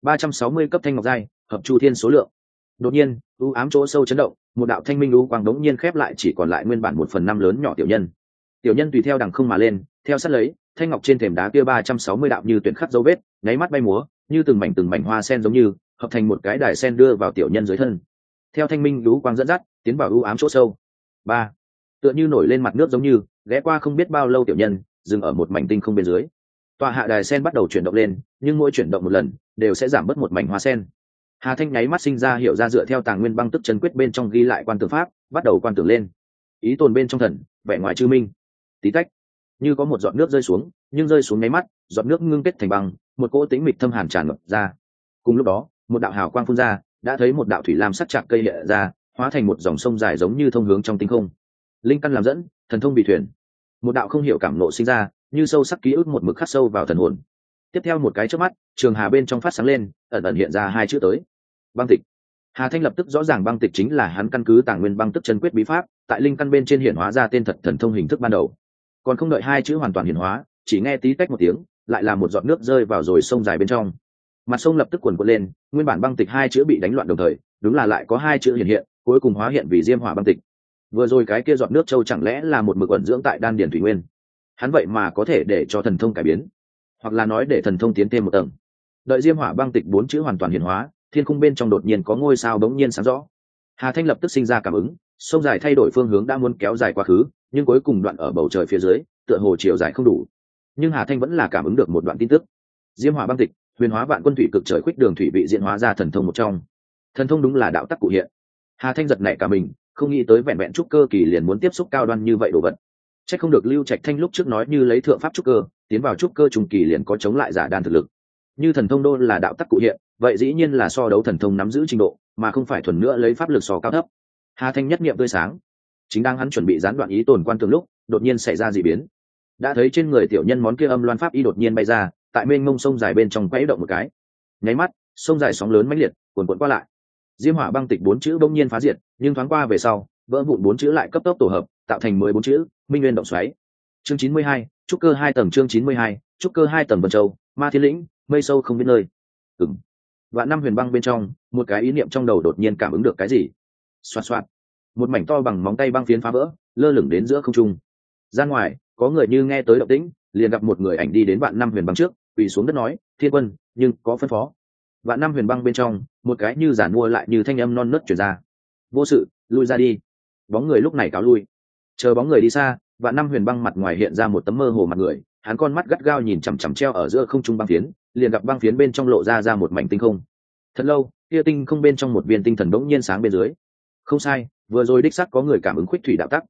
360 cấp thanh ngọc giai, hợp chu thiên số lượng. Đột nhiên, u ám chỗ sâu chấn động, một đạo thanh minh u quang đống nhiên khép lại, chỉ còn lại nguyên bản 1/5 lớn nhỏ tiểu nhân. Tiểu nhân tùy theo đằng không mà lên, theo sát lấy, thanh ngọc trên thềm đá kia 360 đạo như tuyển khắc dấu vết, nháy mắt bay múa, như từng mảnh hoa sen giống như, hợp thành một cái đài sen đưa vào tiểu nhân dưới thân. Theo thanh minh u quang dẫn dắt, tiến vào u ám chỗ sâu. 3. Tựa như nổi lên mặt nước giống như, ghé qua không biết bao lâu tiểu nhân, dừng ở một mảnh tinh không bên dưới. Tọa hạ đài sen bắt đầu chuyển động lên, nhưng mỗi chuyển động một lần, đều sẽ giảm bớt một mảnh hoa sen. Hà Thanh nháy mắt sinh ra hiểu ra dựa theo tàng nguyên băng tức chân quyết bên trong ghi lại quan tưởng pháp, bắt đầu quan tưởng lên. Ý tồn bên trong thần, vẻ ngoài chư minh. Tí tách, như có một giọt nước rơi xuống, nhưng rơi xuống nháy mắt, giọt nước ngưng kết thành băng, một cỗ tĩnh mịch thâm hàn tràn ngập ra. Cùng lúc đó, một đạo hào quang phun ra, đã thấy một đạo thủy lam sắc chạm cây hiện ra, hóa thành một dòng sông dài giống như thông hướng trong tinh không. Linh căn làm dẫn, thần thông bị thuyền. Một đạo không hiểu cảm nộ sinh ra, như sâu sắc ký ức một mực khắc sâu vào thần hồn. Tiếp theo một cái chớp mắt, trường hà bên trong phát sáng lên, ẩn ẩn hiện ra hai chữ tới: băng tịch. Hà Thanh lập tức rõ ràng băng tịch chính là hắn căn cứ tàng nguyên băng tức chân quyết bí pháp, tại linh căn bên trên hiển hóa ra tên thật thần thông hình thức ban đầu. Còn không đợi hai chữ hoàn toàn hiển hóa, chỉ nghe tí tách một tiếng, lại là một giọt nước rơi vào rồi sông dài bên trong. Mặt sông lập tức cuồn cuộn lên, nguyên bản băng tịch hai chữ bị đánh loạn đồng thời, đúng là lại có hai chữ hiện hiện, cuối cùng hóa hiện vì diêm hỏa băng tịch. Vừa rồi cái kia giọt nước châu chẳng lẽ là một mực ẩn dưỡng tại đan điển thủy nguyên? Hắn vậy mà có thể để cho thần thông cải biến, hoặc là nói để thần thông tiến thêm một tầng. Đợi diêm hỏa băng tịch 4 chữ hoàn toàn hiển hóa, thiên khung bên trong đột nhiên có ngôi sao bỗng nhiên sáng rõ. Hà Thanh lập tức sinh ra cảm ứng, sông dài thay đổi phương hướng đã muốn kéo dài quá khứ, nhưng cuối cùng đoạn ở bầu trời phía dưới, tựa hồ chiều dài không đủ. Nhưng Hà Thanh vẫn là cảm ứng được một đoạn tin tức. Diêm hỏa băng tịch, huyền hóa vạn quân thủy cực trời khuyết đường thủy vị diễn hóa ra thần thông một trong. Thần thông đúng là đạo tắc cụ hiện. Hà Thanh giật nảy cả mình, không nghĩ tới vẹn vẹn trúc cơ kỳ liền muốn tiếp xúc cao đoan như vậy đồ vật. Chắc không được Lưu Trạch Thanh lúc trước nói như lấy thượng pháp trúc cơ, tiến vào trúc cơ trùng kỳ liền có chống lại giả đan thực lực. Như thần thông đô là đạo tắc cụ hiện, vậy dĩ nhiên là so đấu thần thông nắm giữ trình độ, mà không phải thuần nữa lấy pháp lực so cao thấp. Hà Thanh nhất niệm tươi sáng, chính đang hắn chuẩn bị gián đoạn ý tồn quan tường lúc, đột nhiên xảy ra dị biến. Đã thấy trên người tiểu nhân món kia âm loan pháp y đột nhiên bay ra, tại mênh mông sông dài bên trong quấy động một cái. Nháy mắt, sông dài sóng lớn mãnh liệt, cuồn cuộn qua lại. Diêm hỏa băng tịch 4 chữ bỗng nhiên phá diệt, nhưng thoáng qua về sau, vỡ vụn 4 chữ lại cấp tốc tổ hợp, tạo thành 14 chữ, Minh Nguyên động xoáy. Chương 92, trúc cơ 2 tầng. Chương 92, trúc cơ 2 tầng. Vân Châu, Ma Thiên Lĩnh, mây sâu không biết nơi. Vạn năm huyền băng bên trong, một cái ý niệm trong đầu đột nhiên cảm ứng được cái gì. Xoạt xoạt, một mảnh to bằng móng tay băng phiến phá vỡ, lơ lửng đến giữa không trung. Ra ngoài, có người như nghe tới động tĩnh, liền gặp một người ảnh đi đến vạn năm huyền băng trước, quỳ xuống đất nói: "Thiên quân, nhưng có phân phó." Vạn năm huyền băng bên trong, một cái như giản mua lại như thanh âm non nớt truyền ra: "Vô sự, lui ra đi." Bóng người lúc này cáo lui. Chờ bóng người đi xa, vạn năm huyền băng mặt ngoài hiện ra một tấm mơ hồ mặt người, hắn con mắt gắt gao nhìn chằm chằm treo ở giữa không trung băng phiến, liền gặp băng phiến bên trong lộ ra một mảnh tinh không. Thật lâu, kia tinh không bên trong một viên tinh thần bỗng nhiên sáng bên dưới. Không sai, vừa rồi đích xác có người cảm ứng khuyết thủy đạo tắc.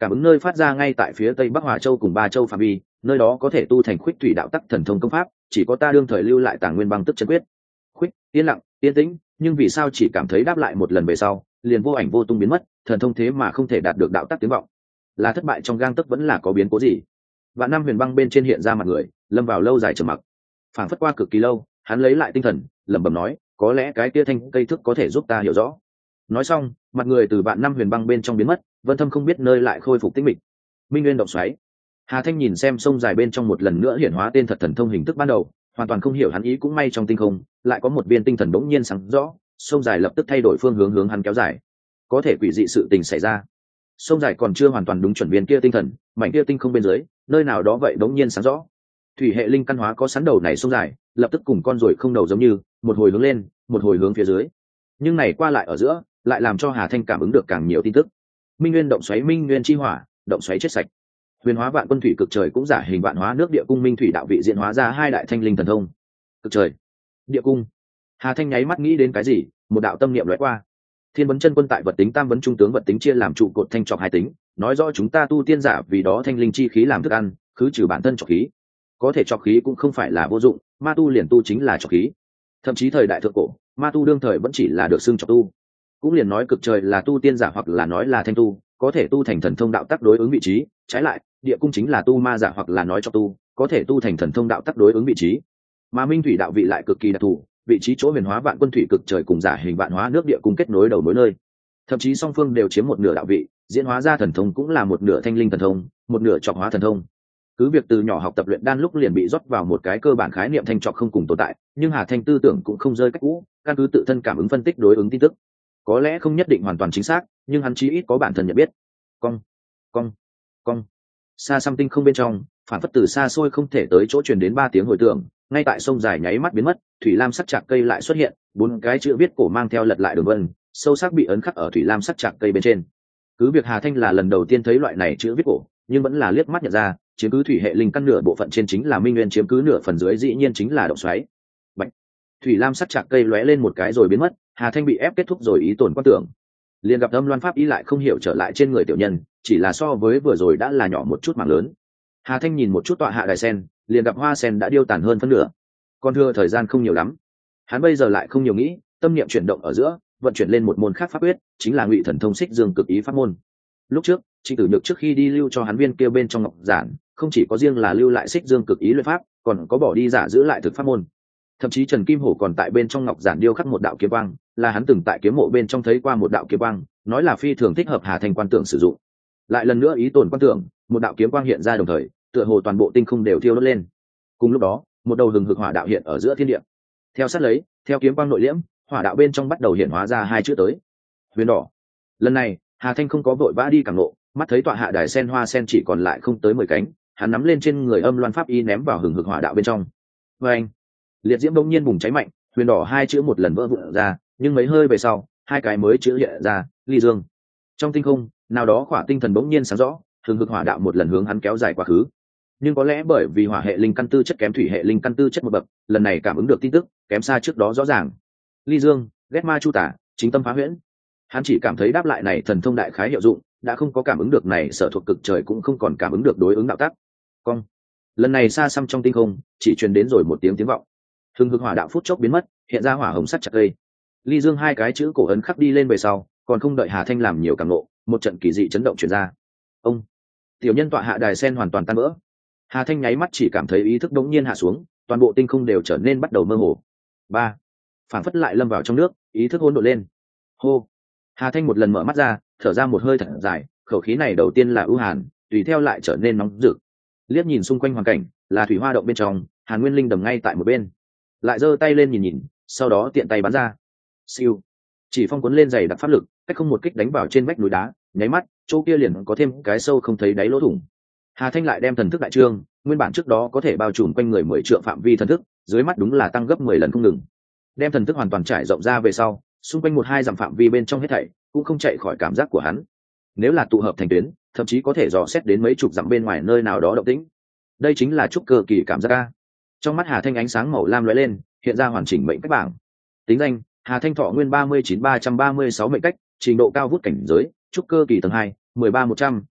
cảm ứng nơi phát ra ngay tại phía tây bắc Hòa Châu cùng Ba Châu phạm vi, nơi đó có thể tu thành Khuyết Thủy đạo tắc thần thông công pháp, chỉ có ta đương thời lưu lại Tàng Nguyên băng tức chân quyết. Khuyết, yên lặng, yên tĩnh, nhưng vì sao chỉ cảm thấy đáp lại một lần về sau, liền vô ảnh vô tung biến mất, thần thông thế mà không thể đạt được đạo tắc tiếng vọng. Là thất bại trong gang tấc vẫn là có biến cố gì? Vạn Năm Huyền Băng bên trên hiện ra mặt người, lâm vào lâu dài trầm mặc. Phảng phất qua cực kỳ lâu, hắn lấy lại tinh thần, lẩm bẩm nói, có lẽ cái kia thanh cây thức có thể giúp ta hiểu rõ. Nói xong, mặt người từ Vạn Năm Huyền Băng bên trong biến mất, Vân Thâm không biết nơi lại khôi phục tĩnh mịch. Minh Nguyên động xoáy. Hà Thanh nhìn xem sông dài bên trong một lần nữa hiển hóa tên thật thần thông hình thức ban đầu, hoàn toàn không hiểu hắn ý, cũng may trong tinh không lại có một viên tinh thần bỗng nhiên sáng rõ, sông dài lập tức thay đổi phương hướng hắn kéo dài. Có thể quỷ dị sự tình xảy ra. Sông dài còn chưa hoàn toàn đúng chuẩn viên kia tinh thần, mảnh kia tinh không bên dưới, nơi nào đó vậy bỗng nhiên sáng rõ. Thủy hệ linh căn hóa có sẵn đầu này sông dài, lập tức cùng con ruồi không đầu giống như, một hồi hướng lên, một hồi hướng phía dưới. Nhưng này qua lại ở giữa, lại làm cho Hà Thanh cảm ứng được càng nhiều tin tức. Minh Nguyên động xoáy, Minh Nguyên chi hỏa, động xoáy chết sạch. Huyền hóa vạn quân thủy cực trời cũng giả hình vạn hóa nước địa cung minh thủy đạo vị diễn hóa ra hai đại thanh linh thần thông. Cực trời, địa cung. Hà Thanh nháy mắt nghĩ đến cái gì, một đạo tâm niệm lóe qua. Thiên vấn chân quân tại vật tính tam vấn trung tướng vật tính chia làm trụ cột thanh trọc hai tính, nói rõ chúng ta tu tiên giả vì đó thanh linh chi khí làm thức ăn, khứ trừ bản thân trọc khí. Có thể trọc khí cũng không phải là vô dụng, ma tu liền tu chính là trọc khí. Thậm chí thời đại thượng cổ, ma tu đương thời vẫn chỉ là được xưng trọc tu. Cũng liền nói cực trời là tu tiên giả hoặc là nói là thanh tu, có thể tu thành thần thông đạo tắc đối ứng vị trí. Trái lại, địa cung chính là tu ma giả hoặc là nói cho tu, có thể tu thành thần thông đạo tắc đối ứng vị trí. Mà minh thủy đạo vị lại cực kỳ đặc thù, vị trí chỗ huyền hóa vạn quân thủy cực trời cùng giả hình vạn hóa nước địa cung kết nối đầu mối nơi. Thậm chí song phương đều chiếm một nửa đạo vị, diễn hóa ra thần thông cũng là một nửa thanh linh thần thông, một nửa trọc hóa thần thông. Cứ việc từ nhỏ học tập luyện đan lúc liền bị rót vào một cái cơ bản khái niệm thanh trọc không cùng tồn tại, nhưng Hà Thanh tư tưởng cũng không rơi cách cũ, căn cứ tự thân cảm ứng phân tích đối ứng tin tức. Có lẽ không nhất định hoàn toàn chính xác, nhưng hắn chí ít có bản thân nhận biết. Cong, cong, cong. Xa xăm tinh không bên trong, phản phất từ xa xôi không thể tới chỗ truyền đến 3 tiếng hồi tưởng, ngay tại sông dài nháy mắt biến mất, thủy lam sắc chạc cây lại xuất hiện, 4 cái chữ viết cổ mang theo lật lại đường vân, sâu sắc bị ấn khắc ở thủy lam sắc chạc cây bên trên. Cứ việc Hà Thanh là lần đầu tiên thấy loại này chữ viết cổ, nhưng vẫn là liếc mắt nhận ra, chiếm cứ thủy hệ linh căn nửa bộ phận trên chính là Minh Nguyên, chiếm cứ nửa phần dưới dĩ nhiên chính là động xoáy. Bạch. Thủy lam sắc chạc cây lóe lên một cái rồi biến mất, Hà Thanh bị ép kết thúc rồi ý tổn quan tưởng. Liền gặp âm loan pháp ý lại không hiểu trở lại trên người tiểu nhân, chỉ là so với vừa rồi đã là nhỏ một chút mảng lớn. Hà Thanh nhìn một chút tọa hạ đài sen, liền gặp hoa sen đã điêu tàn hơn phân nửa, còn thừa thời gian không nhiều lắm. Hắn bây giờ lại không nhiều nghĩ, tâm niệm chuyển động ở giữa, vận chuyển lên một môn khác pháp quyết, chính là Ngụy Thần Thông Xích Dương Cực Ý pháp môn. Lúc trước, Trịnh Tử Nhược trước khi đi lưu cho hắn viên kia bên trong ngọc giản, không chỉ có riêng là lưu lại Xích Dương Cực Ý luyện pháp, còn có bỏ đi giả giữ lại thực pháp môn. Thậm chí Trần Kim Hổ còn tại bên trong ngọc giản điêu khắc một đạo kiếm quang, là hắn từng tại kiếm mộ bên trong thấy qua một đạo kiếm quang, nói là phi thường thích hợp Hà Thanh quan tưởng sử dụng. Lại lần nữa ý tổn quan tưởng, một đạo kiếm quang hiện ra đồng thời, tựa hồ toàn bộ tinh không đều thiêu đốt lên. Cùng lúc đó, một đầu hừng hực hỏa đạo hiện ở giữa thiên địa. Theo sát lấy, theo kiếm quang nội liễm, hỏa đạo bên trong bắt đầu hiện hóa ra 2 chữ tới: Huyền đỏ. Lần này, Hà Thanh không có vội vã đi cảm lộ, mắt thấy tọa hạ đài sen hoa sen chỉ còn lại không tới 10 cánh, hắn nắm lên trên người âm loan pháp y ném vào hừng hực hỏa đạo bên trong. Oeng! Liệt diễm bỗng nhiên bùng cháy mạnh, huyền đỏ 2 chữ một lần vỡ vụn ra, nhưng mấy hơi về sau, 2 cái mới chữ hiện ra: Ly Dương. Trong tinh không, nào đó khỏa tinh thần bỗng nhiên sáng rõ, hừng hực hỏa đạo một lần hướng hắn kéo dài quá khứ. Nhưng có lẽ bởi vì hỏa hệ linh căn tư chất kém thủy hệ linh căn tư chất một bậc, lần này cảm ứng được tin tức kém xa trước đó rõ ràng. Ly Dương, ghét ma chu tả, chính tâm phá huyễn. Hắn chỉ cảm thấy đáp lại này thần thông đại khái hiệu dụng, đã không có cảm ứng được này sở thuộc cực trời, cũng không còn cảm ứng được đối ứng đạo tắc. Cong. Lần này xa xăm trong tinh không, chỉ truyền đến rồi một tiếng vọng. Hừng hực hỏa đạo phút chốc biến mất, hiện ra hỏa hồng sắt chặt cây. Ly Dương 2 cái chữ cổ ấn khắc đi lên về sau, còn không đợi Hà Thanh làm nhiều cảm ngộ, một trận kỳ dị chấn động truyền ra. Ông. Tiểu nhân tọa hạ đài sen hoàn toàn tan vỡ. Hà Thanh nháy mắt chỉ cảm thấy ý thức đống nhiên hạ xuống, toàn bộ tinh không đều trở nên bắt đầu mơ hồ. 3. Phản phất lại lâm vào trong nước, ý thức hỗn độn lên. Hô. Hà Thanh một lần mở mắt ra, thở ra một hơi thật dài, khẩu khí này đầu tiên là ưu hàn, tùy theo lại trở nên nóng rực. Liếc nhìn xung quanh hoàn cảnh, là thủy hoa động bên trong, Hàn Nguyên Linh đầm ngay tại một bên. Lại giơ tay lên nhìn nhìn, sau đó tiện tay bắn ra. Siêu. Chỉ phong cuốn lên dày đặc pháp lực, cách không một kích đánh vào trên vách núi đá, nháy mắt, chỗ kia liền có thêm cái sâu không thấy đáy lỗ thủng. Hà Thanh lại đem thần thức đại trương, nguyên bản trước đó có thể bao trùm quanh người 10 trượng phạm vi thần thức, dưới mắt đúng là tăng gấp 10 lần không ngừng. Đem thần thức hoàn toàn trải rộng ra về sau, xung quanh 1-2 dặm phạm vi bên trong hết thảy, cũng không chạy khỏi cảm giác của hắn. Nếu là tụ hợp thành tuyến, thậm chí có thể dò xét đến mấy chục dặm bên ngoài nơi nào đó động tĩnh. Đây chính là trúc cơ kỳ cảm giác a. Trong mắt Hà Thanh ánh sáng màu lam lóe lên, hiện ra hoàn chỉnh mệnh cách bảng. Tính danh: Hà Thanh thọ nguyên 39336 mệnh cách, trình độ cao vút cảnh giới, trúc cơ kỳ tầng 2, 13100,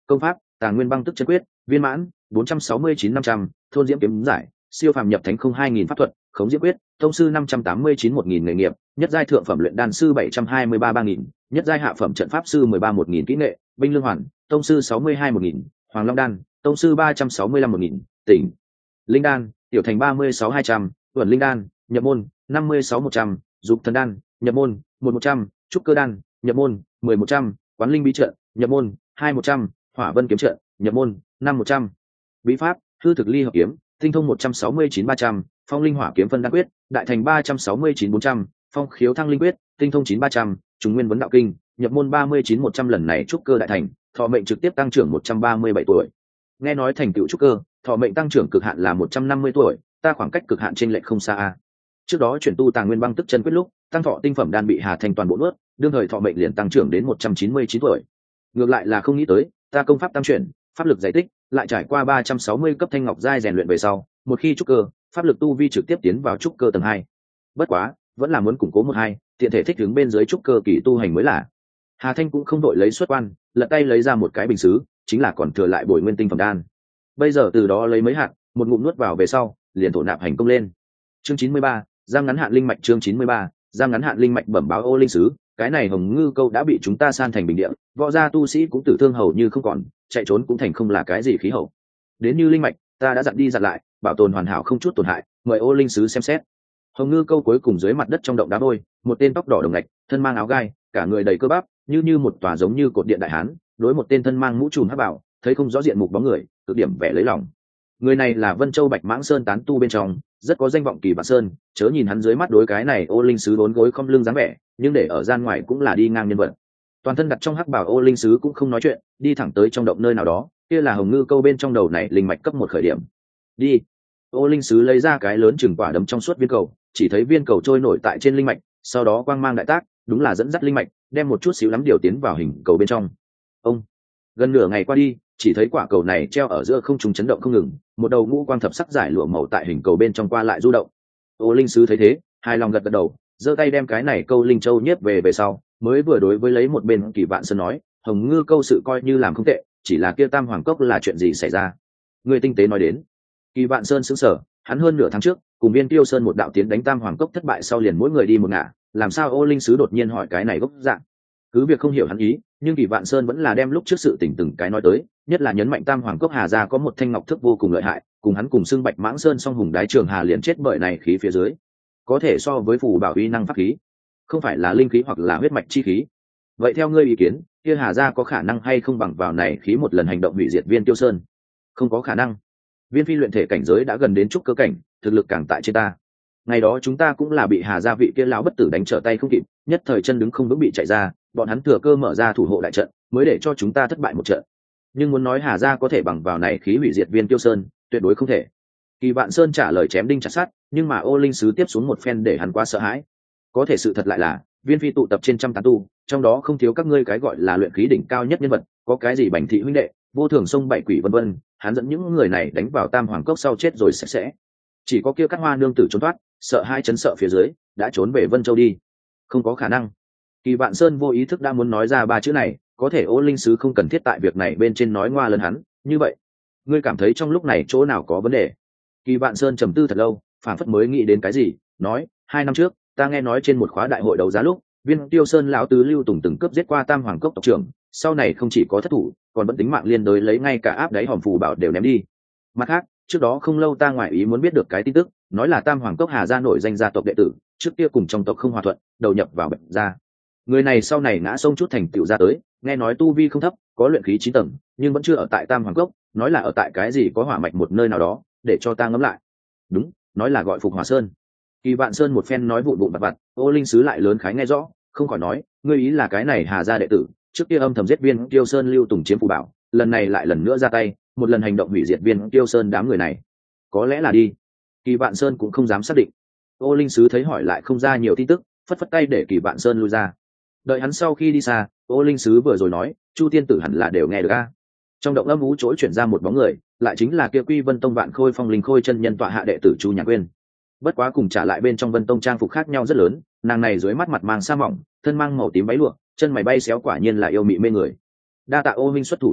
công pháp Tàng Nguyên Băng Tức Chân Quyết viên mãn 469-500, thôn diễm kiếm giải siêu phàm nhập thánh không 2000 pháp thuật khống diễm quyết tông sư 589-1000 nghề nghiệp nhất giai thượng phẩm luyện đan sư 723-3000, nhất giai hạ phẩm trận pháp sư 13-1000 kỹ nghệ binh lương hoàn tông sư 62-1000, hoàng long đan tông sư 365-1000, tỉnh linh đan tiểu thành 36-200, tuần linh đan nhập môn 56-100, dục thần đan nhập môn 1-100, trúc cơ đan nhập môn 10-100, quán linh bí trận nhập môn 2-100, hỏa vân kiếm trận nhập môn 5-100. Bí pháp hư thực ly hợp kiếm tinh thông 169-300, phong linh hỏa kiếm phân đan quyết đại thành 369-400, phong khiếu thăng linh quyết tinh thông 9-300, trùng nguyên vấn đạo kinh nhập môn 39-100. Lần này trúc cơ đại thành, thọ mệnh trực tiếp tăng trưởng 137 tuổi. Nghe nói thành tựu trúc cơ, thọ mệnh tăng trưởng cực hạn là 150 tuổi, ta khoảng cách cực hạn trên lệch không xa a. Trước đó chuyển tu Tàng Nguyên Băng Tức Chân Quyết lúc, tăng thọ tinh phẩm đan bị Hà Thanh toàn bộ nuốt, đương thời thọ mệnh liền tăng trưởng đến 199 tuổi. Ngược lại là không nghĩ tới, ta công pháp tăng chuyển, pháp lực giải tích, lại trải qua 360 cấp thanh ngọc giai rèn luyện về sau, một khi trúc cơ, pháp lực tu vi trực tiếp tiến vào trúc cơ tầng 2. Bất quá, vẫn là muốn củng cố 1-2, tiện thể thích ứng bên dưới trúc cơ kỳ tu hành mới là. Hà Thanh cũng không đội lấy xuất quan, lật tay lấy ra một cái bình sứ, chính là còn thừa lại bồi nguyên tinh phẩm đan. Bây giờ từ đó lấy mấy hạt, một ngụm nuốt vào về sau, liền thổ nạp hành công lên. Chương 93, giang ngắn hạn linh mạch. Chương 93, giang ngắn hạn linh mạch. Bẩm báo Ô Linh sứ, cái này Hồng Ngư Câu đã bị chúng ta san thành bình địa, võ gia tu sĩ cũng tử thương hầu như không còn, chạy trốn cũng thành không là cái gì khí hậu. Đến như linh mạch, ta đã dặn đi dặn lại, bảo tồn hoàn hảo không chút tổn hại, mời Ô Linh sứ xem xét. Hồng Ngư Câu cuối cùng dưới mặt đất trong động đá vôi, một tên tóc đỏ đồng lạch, thân mang áo gai, cả người đầy cơ bắp, như một tòa giống như cột điện đại hán, đối một tên thân mang mũ trùm hắc bảo, thấy không rõ diện mục bóng người, cực điểm vẻ lấy lòng. Người này là Vân Châu Bạch Mãng Sơn tán tu bên trong, rất có danh vọng Kỳ Vạn Sơn, chớ nhìn hắn dưới mắt đối cái này Ô Linh sứ đốn gối không lưng dáng vẻ, nhưng để ở gian ngoài cũng là đi ngang nhân vật. Toàn thân đặt trong hắc bảo Ô Linh sứ cũng không nói chuyện, đi thẳng tới trong động nơi nào đó, kia là Hồng Ngư Câu bên trong đầu này linh mạch cấp 1 khởi điểm. Đi. Ô Linh sứ lấy ra cái lớn chừng quả đấm trong suốt viên cầu, chỉ thấy viên cầu trôi nổi tại trên linh mạch, sau đó quang mang đại tác, đúng là dẫn dắt linh mạch, đem một chút xíu lắm điều tiến vào hình cầu bên trong. Ông. Gần nửa ngày qua đi, chỉ thấy quả cầu này treo ở giữa không trung chấn động không ngừng, một đầu ngũ quang thập sắc giải lụa màu tại hình cầu bên trong qua lại du động. Ô Linh sứ thấy thế, hài lòng gật gật đầu, giơ tay đem cái này câu linh châu nhếp về sau, mới vừa đối với lấy một bên Kỳ Vạn Sơn nói, Hồng Ngư Câu sự coi như làm không tệ, chỉ là kia Tam Hoàng Cốc là chuyện gì xảy ra? Người tinh tế nói đến. Kỳ Vạn Sơn sững sờ, hắn hơn nửa tháng trước, cùng Viên Tiêu Sơn một đạo tiến đánh Tam Hoàng Cốc thất bại sau liền mỗi người đi một ngả, làm sao Ô Linh sứ đột nhiên hỏi cái này gốc dạng? Cứ việc không hiểu hắn ý, nhưng Kỳ Vạn Sơn vẫn là đem lúc trước sự tình từng cái nói tới, nhất là nhấn mạnh Tam Hoàng Cốc Hà gia có một thanh ngọc thức vô cùng lợi hại, cùng hắn cùng xưng Bạch Mãng Sơn song hùng đái trường hà liền chết bởi này khí phía dưới, có thể so với phù bảo uy năng pháp khí, không phải là linh khí hoặc là huyết mạch chi khí. Vậy theo ngươi ý kiến, kia Hà gia có khả năng hay không bằng vào này khí một lần hành động hủy diệt Viên Tiêu Sơn? Không có khả năng. Viên phi luyện thể cảnh giới đã gần đến trúc cơ cảnh, thực lực càng tại trên ta. Ngày đó chúng ta cũng là bị Hà gia vị kia lão bất tử đánh trở tay không kịp, nhất thời chân đứng không vững bị chạy ra, bọn hắn thừa cơ mở ra thủ hộ đại trận, mới để cho chúng ta thất bại một trận. Nhưng muốn nói Hà gia có thể bằng vào này khí hủy diệt Viên Tiêu Sơn, tuyệt đối không thể. Kỳ Vạn Sơn trả lời chém đinh chặt sắt, nhưng mà Ô Linh sứ tiếp xuống một phen để hắn quá sợ hãi. Có thể sự thật lại là, Viên phi tụ tập trên trăm tán tu, trong đó không thiếu các ngươi cái gọi là luyện khí đỉnh cao nhất nhân vật, có cái gì Bành thị huynh đệ, Vô Thường sông bảy quỷ vân vân, hắn dẫn những người này đánh vào Tam Hoàng Cốc sau chết rồi sạch sẽ. Chỉ có kia Cát Hoa nương tử trốn thoát, sợ hai chấn sợ phía dưới, đã trốn về Vân Châu đi. Không có khả năng. Kỳ Vạn Sơn vô ý thức đã muốn nói ra ba chữ này, có thể Ô Linh sứ không cần thiết tại việc này bên trên nói ngoa lần hắn, như vậy, ngươi cảm thấy trong lúc này chỗ nào có vấn đề? Kỳ Vạn Sơn trầm tư thật lâu, phảng phất mới nghĩ đến cái gì, nói, 2 năm trước, ta nghe nói trên một khóa đại hội đấu giá lúc, Viên Tiêu Sơn lão tứ Lưu Tùng từng cướp giết qua Tam Hoàng Cốc tộc trưởng, sau này không chỉ có thất thủ, còn vẫn tính mạng liên đới lấy ngay cả áp đáy hòm phù bảo đều ném đi. Mặt khác, trước đó không lâu ta ngoại ý muốn biết được cái tin tức, nói là Tam Hoàng Cốc Hà gia nổi danh gia tộc đệ tử, trước kia cùng trong tộc không hòa thuận, đầu nhập vào Bạch gia. Người này sau này ngã sông chút thành tựu ra tới, nghe nói tu vi không thấp, có luyện khí 9 tầng, nhưng vẫn chưa ở tại Tam Hoàng Cốc, nói là ở tại cái gì có hỏa mạch một nơi nào đó, để cho ta ngẫm lại. Đúng, nói là gọi Phục Hỏa Sơn. Kỳ Vạn Sơn một phen nói vụn vụn vặt vặt, Ô Linh sứ lại lớn khái nghe rõ, không khỏi nói, ngươi ý là cái này Hà gia đệ tử, trước kia âm thầm giết Viên Tiêu Sơn Lưu Tùng chiếm phù bảo, lần này lại lần nữa ra tay, một lần hành động hủy diệt Viên Tiêu Sơn đám người này. Có lẽ là đi. Kỳ Vạn Sơn cũng không dám xác định. Ô Linh sứ thấy hỏi lại không ra nhiều tin tức, phất phất tay để Kỳ Vạn Sơn lui ra. Đợi hắn sau khi đi xa, Ô Linh sứ vừa rồi nói, Chu tiên tử hẳn là đều nghe được a. Trong động âm ú chối chuyển ra một bóng người, lại chính là kia Quy Vân Tông Vạn Khôi Phong Linh Khôi chân nhân tọa hạ đệ tử Chu Nhạc Quyên. Bất quá cùng trả lại bên trong Vân Tông trang phục khác nhau rất lớn, nàng này dưới mắt mặt mang sa mỏng, thân mang màu tím váy lụa, chân mày bay xéo quả nhiên là yêu mị mê người. Đa tạ Ô Minh xuất thủ tương trợ,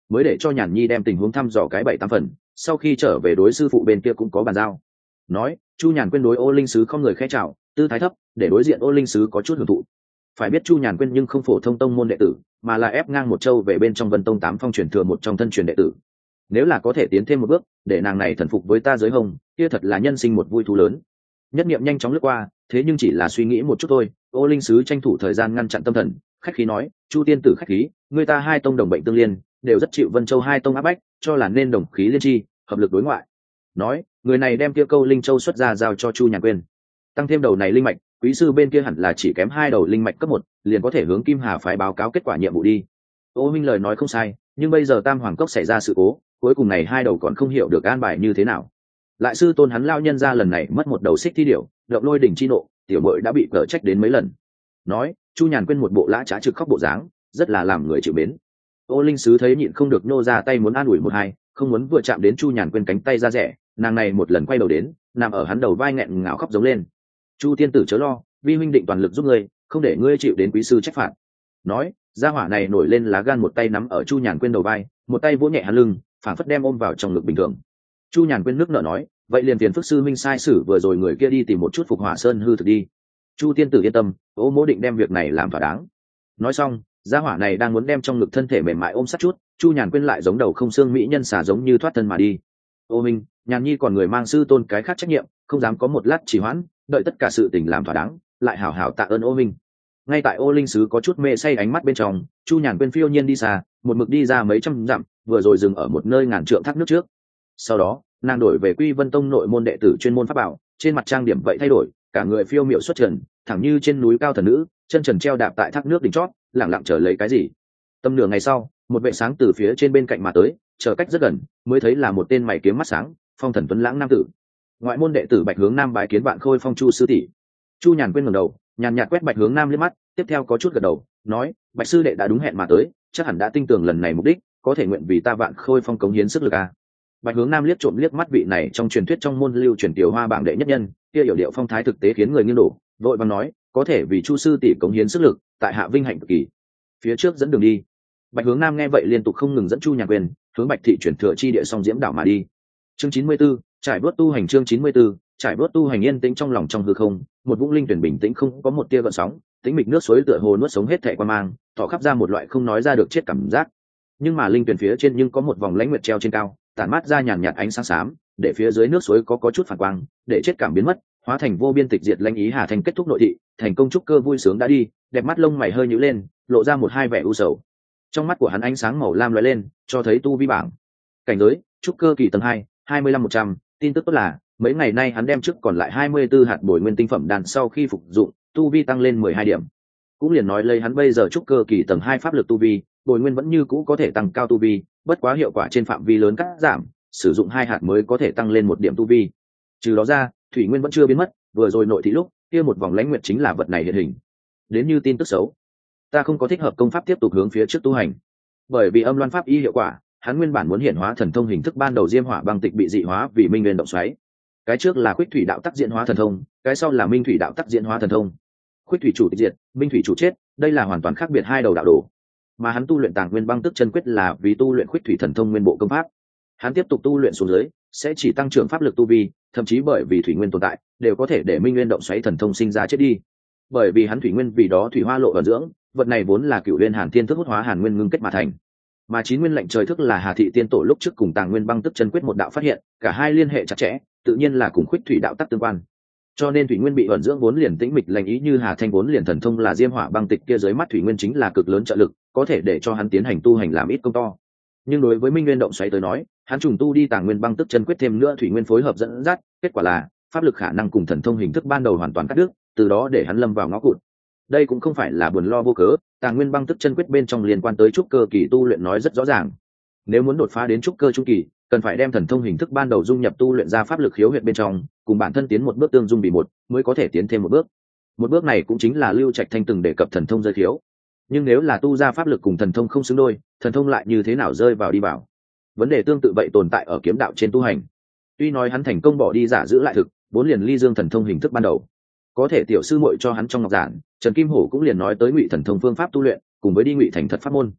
mới để cho Nhàn Nhi đem tình huống thăm dò cái 7-8 phần, sau khi trở về đối sư phụ bên kia cũng có bàn giao. Nói, Chu Nhàn Quyên đối Ô Linh Sứ không người khẽ chào, tư thái thấp, để đối diện Ô Linh Sứ có chút hưởng thụ. Phải biết Chu Nhàn Quyên nhưng không phổ thông tông môn đệ tử, mà là ép ngang một châu về bên trong Vân Tông 8 phong truyền thừa một trong thân truyền đệ tử. Nếu là có thể tiến thêm một bước, để nàng này thần phục với ta giới hồng, kia thật là nhân sinh một vui thú lớn. Nhất niệm nhanh chóng lướt qua, thế nhưng chỉ là suy nghĩ một chút thôi. Ô Linh Sứ tranh thủ thời gian ngăn chặn tâm thần, khách khí nói, Chu tiên tử khách khí, người ta hai tông đồng bệnh tương liên, đều rất chịu Vân Châu hai tông áp bách, cho là nên đồng khí liên chi, hợp lực đối ngoại. Nói, người này đem kia câu linh châu xuất ra giao cho Chu Nhàn Quyên, tăng thêm đầu này linh mạch, quý sư bên kia hẳn là chỉ kém 2 đầu linh mạch cấp 1, liền có thể hướng Kim Hà phái báo cáo kết quả nhiệm vụ đi. Ô Minh lời nói không sai, nhưng bây giờ Tam Hoàng Cốc xảy ra sự cố, cuối cùng này 2 đầu còn không hiểu được an bài như thế nào. Lại sư tôn hắn lao nhân ra lần này mất một đầu xích thi điểu, động lôi đỉnh chi nộ, tiểu muội đã bị cở trách đến mấy lần. Nói, Chu Nhàn Quyên một bộ lã trá trực khóc bộ dáng, rất là làm người chịu mến. Ô Linh Sứ thấy nhịn không được nô ra tay muốn an ủi một hai, không muốn vừa chạm đến Chu Nhàn Quyên cánh tay ra rẻ, nàng này một lần quay đầu đến, nằm ở hắn đầu vai nghẹn ngào khóc giống lên. Chu tiên tử chớ lo, vi huynh định toàn lực giúp ngươi, không để ngươi chịu đến quý sư trách phạt. Nói, gia hỏa này nổi lên lá gan, một tay nắm ở Chu Nhàn Quyên đầu vai, một tay vỗ nhẹ hắn lưng, phảng phất đem ôm vào trong ngực bình thường. Chu Nhàn Quyên nước nở nói, vậy liền tiền phước sư minh sai sử vừa rồi người kia đi tìm một chút Phục Hỏa Sơn hư thực đi. Chu tiên tử yên tâm, Ô mỗ định đem việc này làm thỏa đáng. Nói xong, gia hỏa này đang muốn đem trong ngực thân thể mềm mại ôm sát chút, Chu Nhàn Quyên lại giống đầu không xương mỹ nhân xả giống như thoát thân mà đi. Ô Minh, Nhàn Nhi còn người mang sư tôn cái khác trách nhiệm, không dám có một lát trì hoãn, đợi tất cả sự tình làm thỏa đáng, lại hảo hảo tạ ơn Ô Minh. Ngay tại Ô Linh Sứ có chút mê say ánh mắt bên trong, Chu Nhàn Quyên phiêu nhiên đi xa, một mực đi ra mấy trăm dặm, vừa rồi dừng ở một nơi ngàn trượng thác nước trước. Sau đó, nàng đổi về Quy Vân Tông nội môn đệ tử chuyên môn pháp bảo, trên mặt trang điểm vậy thay đổi, cả người phiêu miệu xuất trần, thẳng như trên núi cao thần nữ, chân trần treo đạp tại thác nước đỉnh chót, lặng lặng chờ lấy cái gì. Tầm nửa ngày sau, một vệ sáng từ phía trên bên cạnh mà tới, chờ cách rất gần, mới thấy là một tên mày kiếm mắt sáng, phong thần tuấn lãng nam tử. Ngoại môn đệ tử Bạch Hướng Nam bái kiến Vạn Khôi Phong Chu sư tỷ. Chu Nhàn Quyên ngẩng đầu, nhàn nhạt quét Bạch Hướng Nam liếc mắt, tiếp theo có chút gật đầu, nói, Bạch sư đệ đã đúng hẹn mà tới, chắc hẳn đã tin tưởng lần này mục đích, có thể nguyện vì ta Vạn Khôi Phong cống hiến sức lực à. Bạch Hướng Nam liếc trộm liếc mắt vị này trong truyền thuyết trong môn lưu truyền tiểu hoa bảng đệ nhất nhân, kia hiểu điệu phong thái thực tế khiến người nghiêng đổ, vội vàng nói, có thể vì Chu sư tỷ cống hiến sức lực, tại hạ vinh hạnh cực kỳ. Phía trước dẫn đường đi. Bạch Hướng Nam nghe vậy liên tục không ngừng dẫn Chu Nhàn Quyên hướng Bạch thị chuyển thừa chi địa song diễm đảo mà đi. Chương 94, trải bớt tu hành. Chương 94, trải bớt tu hành. Yên tĩnh trong lòng trong hư không, một vũng linh tuyển bình tĩnh không có một tia gợn sóng, tĩnh mịch nước suối tựa hồ nuốt sống hết thảy quan mang, tỏ khắp ra một loại không nói ra được chết cảm giác. Nhưng mà linh tuyển phía trên nhưng có một vòng lãnh nguyệt treo trên cao, tản mát ra nhàn nhạt ánh sáng xám, để phía dưới nước suối có chút phản quang, để chết cảm biến mất, hóa thành vô biên tịch diệt lãnh ý. Hà Thành kết thúc nội thị, thành công trúc cơ vui sướng đã đi, đẹp mắt lông mày hơi nhíu lên, lộ ra một hai vẻ u sầu. Trong mắt của hắn ánh sáng màu lam lóe lên, cho thấy tu vi bảng cảnh giới trúc cơ kỳ tầng 2, 25-100. Tin tức tốt là mấy ngày nay hắn đem trước còn lại 24 hạt bồi nguyên tinh phẩm đan sau khi phục dụng, tu vi tăng lên 12 điểm. Cũng liền nói lấy hắn bây giờ trúc cơ kỳ tầng 2 pháp lực tu vi, bồi nguyên vẫn như cũ có thể tăng cao tu vi, bất quá hiệu quả trên phạm vi lớn cắt giảm, sử dụng 2 hạt mới có thể tăng lên 1 điểm tu vi. Trừ đó ra, thủy nguyên vẫn chưa biến mất, vừa rồi nội thị lúc kia một vòng lãnh nguyệt chính là vật này hiện hình. Đến như tin tức xấu, ta không có thích hợp công pháp tiếp tục hướng phía trước tu hành, bởi vì âm loan pháp y hiệu quả, hắn nguyên bản muốn hiển hóa thần thông hình thức ban đầu diêm hỏa băng tịch bị dị hóa vì minh nguyên động xoáy. Cái trước là khuyết thủy đạo tắc diễn hóa thần thông, cái sau là minh thủy đạo tắc diễn hóa thần thông. Khuyết thủy chủ tịch diệt, minh thủy chủ chết, đây là hoàn toàn khác biệt hai đầu đạo đồ. Mà hắn tu luyện Tàng Nguyên Băng Tức Chân Quyết là vì tu luyện khuyết thủy thần thông nguyên bộ công pháp. Hắn tiếp tục tu luyện xuống dưới, sẽ chỉ tăng trưởng pháp lực tu vi, thậm chí bởi vì thủy nguyên tồn tại, đều có thể để minh nguyên động xoáy thần thông sinh ra chết đi. Bởi vì hắn thủy nguyên vì đó thủy hoa lộ ẩn dưỡng, vật này vốn là Cửu Liên Hàn Thiên Thức hút hóa hàn nguyên ngưng kết mà thành. Mà chín nguyên lệnh trời thức là Hà Thị Tiên Tổ lúc trước cùng Tàng Nguyên Băng Tức Chân Quyết một đạo phát hiện, cả hai liên hệ chặt chẽ, tự nhiên là cùng khuyết thủy đạo tắc tương quan. Cho nên thủy nguyên bị ẩn dưỡng vốn liền tĩnh mịch lành ý như Hà Thanh vốn liền thần thông là diêm hỏa băng tịch kia dưới mắt thủy nguyên chính là cực lớn trợ lực, có thể để cho hắn tiến hành tu hành làm ít công to. Nhưng đối với minh nguyên động xoáy tới nói, hắn trùng tu đi Tàng Nguyên Băng Tức Chân Quyết thêm nữa thủy nguyên phối hợp dẫn dắt, kết quả là pháp lực khả năng cùng thần thông hình thức ban đầu hoàn toàn cắt đứt, từ đó để hắn lâm vào ngõ cụt. Đây cũng không phải là buồn lo vô cớ, Tàng Nguyên Băng Tức Chân Quyết bên trong liên quan tới trúc cơ kỳ tu luyện nói rất rõ ràng. Nếu muốn đột phá đến trúc cơ trung kỳ, cần phải đem thần thông hình thức ban đầu dung nhập tu luyện ra pháp lực khiếu huyệt bên trong, cùng bản thân tiến một bước tương dung bị một, mới có thể tiến thêm một bước. Một bước này cũng chính là Lưu Trạch Thanh từng đề cập thần thông rơi thiếu. Nhưng nếu là tu ra pháp lực cùng thần thông không xứng đôi, thần thông lại như thế nào rơi vào đi vào? Vấn đề tương tự vậy tồn tại ở kiếm đạo trên tu hành. Tuy nói hắn thành công bỏ đi giả giữ lại thực, vốn liền ly dương thần thông hình thức ban đầu, có thể tiểu sư muội cho hắn trong ngọc giản, Trần Kim Hổ cũng liền nói tới ngụy thần thông phương pháp tu luyện, cùng với đi ngụy thành thật pháp môn.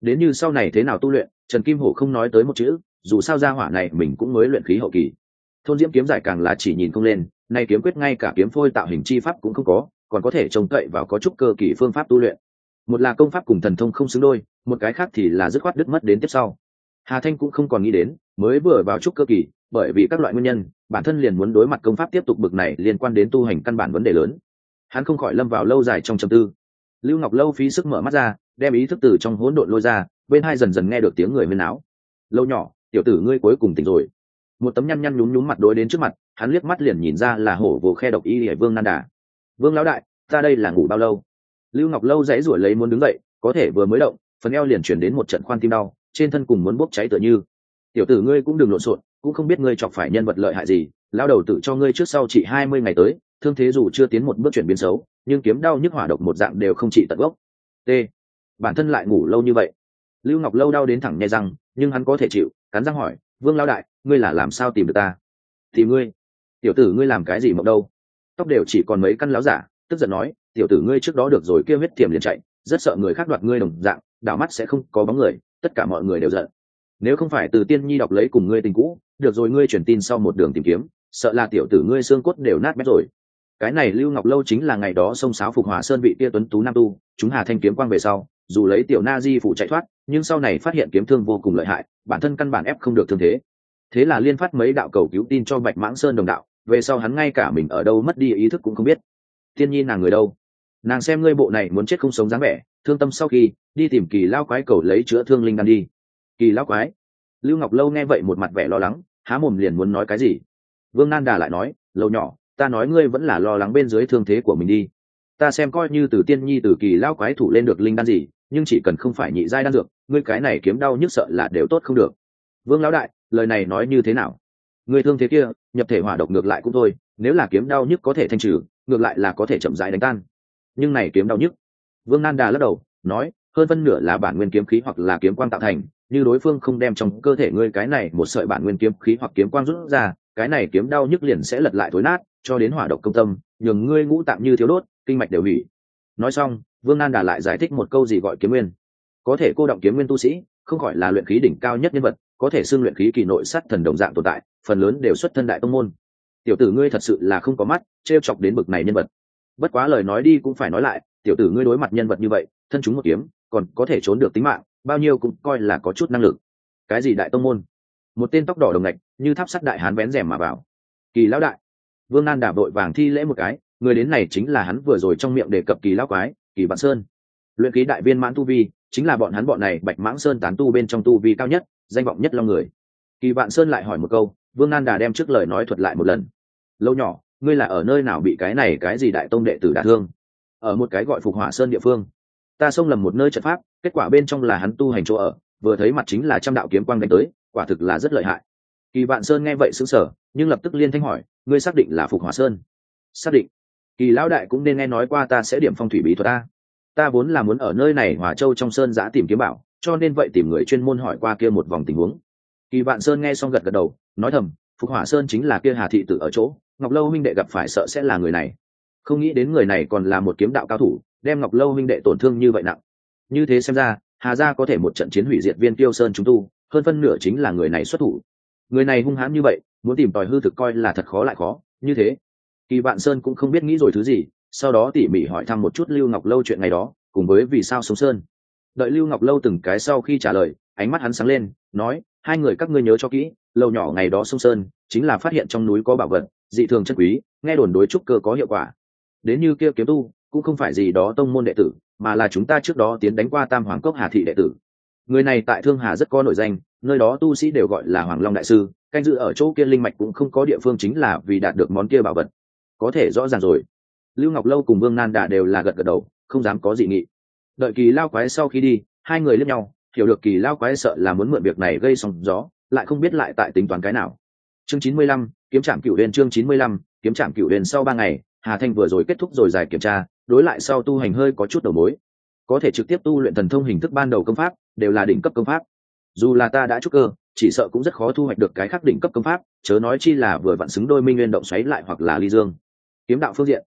Đến như sau này thế nào tu luyện, Trần Kim Hổ không nói tới một chữ, dù sao gia hỏa này mình cũng mới luyện khí hậu kỳ. Thôn Diễm kiếm giải càng là chỉ nhìn không lên, nay kiếm quyết ngay cả kiếm phôi tạo hình chi pháp cũng không có, còn có thể trông cậy vào có chút cơ kỳ phương pháp tu luyện. Một là công pháp cùng thần thông không xứng đôi, một cái khác thì là dứt khoát đứt mất đến tiếp sau. Hà Thanh cũng không còn nghĩ đến, mới vừa vào trúc cơ kỳ, bởi vì các loại nguyên nhân, bản thân liền muốn đối mặt công pháp tiếp tục bực này liên quan đến tu hành căn bản vấn đề lớn. Hắn không khỏi lâm vào lâu dài trong trầm tư. Lưu Ngọc Lâu phí sức mở mắt ra, đem ý thức từ trong hỗn độn lôi ra, bên hai dần dần nghe được tiếng người huyên náo. Lâu nhỏ, tiểu tử ngươi cuối cùng tỉnh rồi. Một tấm nhăn nhăn nhúm nhúm mặt đối đến trước mặt, hắn liếc mắt liền nhìn ra là hổ vồ khe độc y Hải Vương Nan Đà. Vương lão đại, ta đây là ngủ bao lâu? Lưu Ngọc Lâu dãy rủa lấy muốn đứng dậy, có thể vừa mới động, phần eo liền chuyển đến một trận khoan tim đau, trên thân cùng muốn bốc cháy tựa như. Tiểu tử ngươi cũng đừng lộn xộn, cũng không biết ngươi chọc phải nhân vật lợi hại gì, lao đầu tự cho ngươi trước sau chỉ 20 ngày tới, thương thế dù chưa tiến một bước chuyển biến xấu, nhưng kiếm đau nhức hỏa độc một dạng đều không trị tận gốc. T. Bản thân lại ngủ lâu như vậy. Lưu Ngọc Lâu đau đến thẳng nhai răng, nhưng hắn có thể chịu, cắn răng hỏi, Vương lão đại, ngươi là làm sao tìm được ta? Thì ngươi, tiểu tử ngươi làm cái gì mộng đâu? Tóc đều chỉ còn mấy căn láo giả, tức giận nói, tiểu tử ngươi trước đó được rồi kia huyết tiềm liền chạy, rất sợ người khác đoạt ngươi đồng dạng, đảo mắt sẽ không có bóng người, tất cả mọi người đều giận. Nếu không phải từ Tiên Nhi đọc lấy cùng ngươi tình cũ, được rồi ngươi truyền tin sau một đường tìm kiếm, sợ là tiểu tử ngươi xương cốt đều nát bét rồi. Cái này Lưu Ngọc Lâu chính là ngày đó sông sáo Phục Hỏa Sơn vị kia tuấn tú nam tu, chúng Hà Thanh kiếm quang về sau, dù lấy tiểu na di phụ chạy thoát, nhưng sau này phát hiện kiếm thương vô cùng lợi hại, bản thân căn bản ép không được thương thế. Thế là liên phát mấy đạo cầu cứu tin cho Bạch Mãng Sơn đồng đạo, về sau hắn ngay cả mình ở đâu mất đi ý thức cũng không biết. Tiên Nhi nàng người đâu? Nàng xem ngươi bộ này muốn chết không sống dáng vẻ, thương tâm sau khi đi tìm Kỳ lão quái cầu lấy chữa thương linh đan đi. Kỳ lão quái? Lưu Ngọc Lâu nghe vậy một mặt vẻ lo lắng, há mồm liền muốn nói cái gì. Vương Nan Đà lại nói, Lâu nhỏ, ta nói ngươi vẫn là lo lắng bên dưới thương thế của mình đi. Ta xem coi như từ Tiên Nhi từ Kỳ lão quái thủ lên được linh đan gì, nhưng chỉ cần không phải nhị giai đan dược, ngươi cái này kiếm đau nhức sợ là đều tốt không được. Vương lão đại, lời này nói như thế nào? Ngươi thương thế kia, nhập thể hỏa độc ngược lại cũng thôi, nếu là kiếm đau nhức có thể thanh trừ, ngược lại là có thể chậm rãi đánh tan. Nhưng này kiếm đau nhức. Vương Nan Đà lắc đầu, nói, hơn phân nửa là bản nguyên kiếm khí hoặc là kiếm quang tạo thành, như đối phương không đem trong cơ thể ngươi cái này một sợi bản nguyên kiếm khí hoặc kiếm quang rút ra, cái này kiếm đau nhức liền sẽ lật lại thối nát, cho đến hỏa độc công tâm, nhường ngươi ngũ tạng như thiếu đốt, kinh mạch đều hủy. Nói xong, Vương Nan Đà lại giải thích một câu gì gọi kiếm nguyên. Có thể cô động kiếm nguyên tu sĩ, không gọi là luyện khí đỉnh cao nhất nhân vật, có thể xưng luyện khí kỳ nội sát thần đồng dạng tồn tại, phần lớn đều xuất thân đại tông môn. Tiểu tử ngươi thật sự là không có mắt, trêu chọc đến bực này nhân vật. Bất quá lời nói đi cũng phải nói lại, tiểu tử ngươi đối mặt nhân vật như vậy, thân chúng một kiếm, còn có thể trốn được tính mạng, bao nhiêu cũng coi là có chút năng lực. Cái gì đại tông môn? Một tên tóc đỏ đồng ngạch, như tháp sắt đại hán vén rèm mà vào. Kỳ lão đại. Vương Nan Đà vội vàng thi lễ một cái, người đến này chính là hắn vừa rồi trong miệng đề cập Kỳ lão quái, Kỳ Vạn Sơn. Luyện khí đại viên mãn tu vi, chính là bọn hắn bọn này Bạch Mãng Sơn tán tu bên trong tu vi cao nhất, danh vọng nhất long người. Kỳ Vạn Sơn lại hỏi một câu, Vương Nan Đà đem trước lời nói thuật lại một lần. Lâu nhỏ, ngươi là ở nơi nào bị cái gì đại tông đệ tử đả thương? Ở một cái gọi Phục Hỏa Sơn địa phương. Ta xông lầm một nơi trận pháp, kết quả bên trong là hắn tu hành chỗ ở, vừa thấy mặt chính là trăm đạo kiếm quang đánh tới, quả thực là rất lợi hại. Kỳ Vạn Sơn nghe vậy sững sờ, nhưng lập tức liên thanh hỏi, ngươi xác định là Phục Hỏa Sơn? Xác định. Kỳ lão đại cũng nên nghe nói qua ta sẽ điểm phong thủy bí thuật ta vốn là muốn ở nơi này Hỏa Châu trong sơn giã tìm kiếm bảo, cho nên vậy tìm người chuyên môn hỏi qua kia một vòng tình huống. Kỳ Vạn Sơn nghe xong gật gật đầu, nói thầm, Phục Hỏa Sơn chính là kia Hà thị tử ở chỗ, Ngọc Lâu huynh đệ gặp phải sợ sẽ là người này. Không nghĩ đến người này còn là một kiếm đạo cao thủ, đem Ngọc Lâu huynh đệ tổn thương như vậy nặng. Như thế xem ra, Hà gia có thể một trận chiến hủy diệt Viên Tiêu Sơn chúng tu, hơn phân nửa chính là người này xuất thủ. Người này hung hãn như vậy, muốn tìm tòi hư thực coi là thật khó lại khó, như thế. Kỳ Vạn Sơn cũng không biết nghĩ rồi thứ gì, sau đó tỉ mỉ hỏi thăm một chút Lưu Ngọc Lâu chuyện ngày đó, cùng với vì sao sống sơn. Đợi Lưu Ngọc Lâu từng cái sau khi trả lời, ánh mắt hắn sáng lên, nói, hai người các ngươi nhớ cho kỹ, Lâu nhỏ ngày đó sông sơn, chính là phát hiện trong núi có bảo vật, dị thường chân quý, nghe đồn đối trúc cơ có hiệu quả. Đến như kia kiếm tu, cũng không phải gì đó tông môn đệ tử, mà là chúng ta trước đó tiến đánh qua Tam Hoàng Cốc Hà thị đệ tử. Người này tại Thương Hà rất có nổi danh, nơi đó tu sĩ đều gọi là Hoàng Long đại sư, canh giữ ở chỗ kia linh mạch cũng không có địa phương chính là vì đạt được món kia bảo vật. Có thể rõ ràng rồi. Lưu Ngọc Lâu cùng Vương Nan Đà đều là gật gật đầu, không dám có dị nghị. Đợi Kỳ lao quái sau khi đi, hai người liếc nhau, hiểu được Kỳ lao quái sợ là muốn mượn việc này gây sóng gió, lại không biết lại tại tính toán cái nào. Chương 95, kiếm trạm cửu huyền. Chương 95, kiếm trạm cửu huyền. Sau 3 ngày, Hà Thanh vừa rồi kết thúc rồi giải kiểm tra, đối lại sau tu hành hơi có chút đầu mối. Có thể trực tiếp tu luyện thần thông hình thức ban đầu công pháp, đều là đỉnh cấp công pháp. Dù là ta đã trúc cơ, chỉ sợ cũng rất khó thu hoạch được cái khác đỉnh cấp công pháp, chớ nói chi là vừa vặn xứng đôi Minh Nguyên động xoáy lại hoặc là Ly Dương. Kiếm đạo phương diện,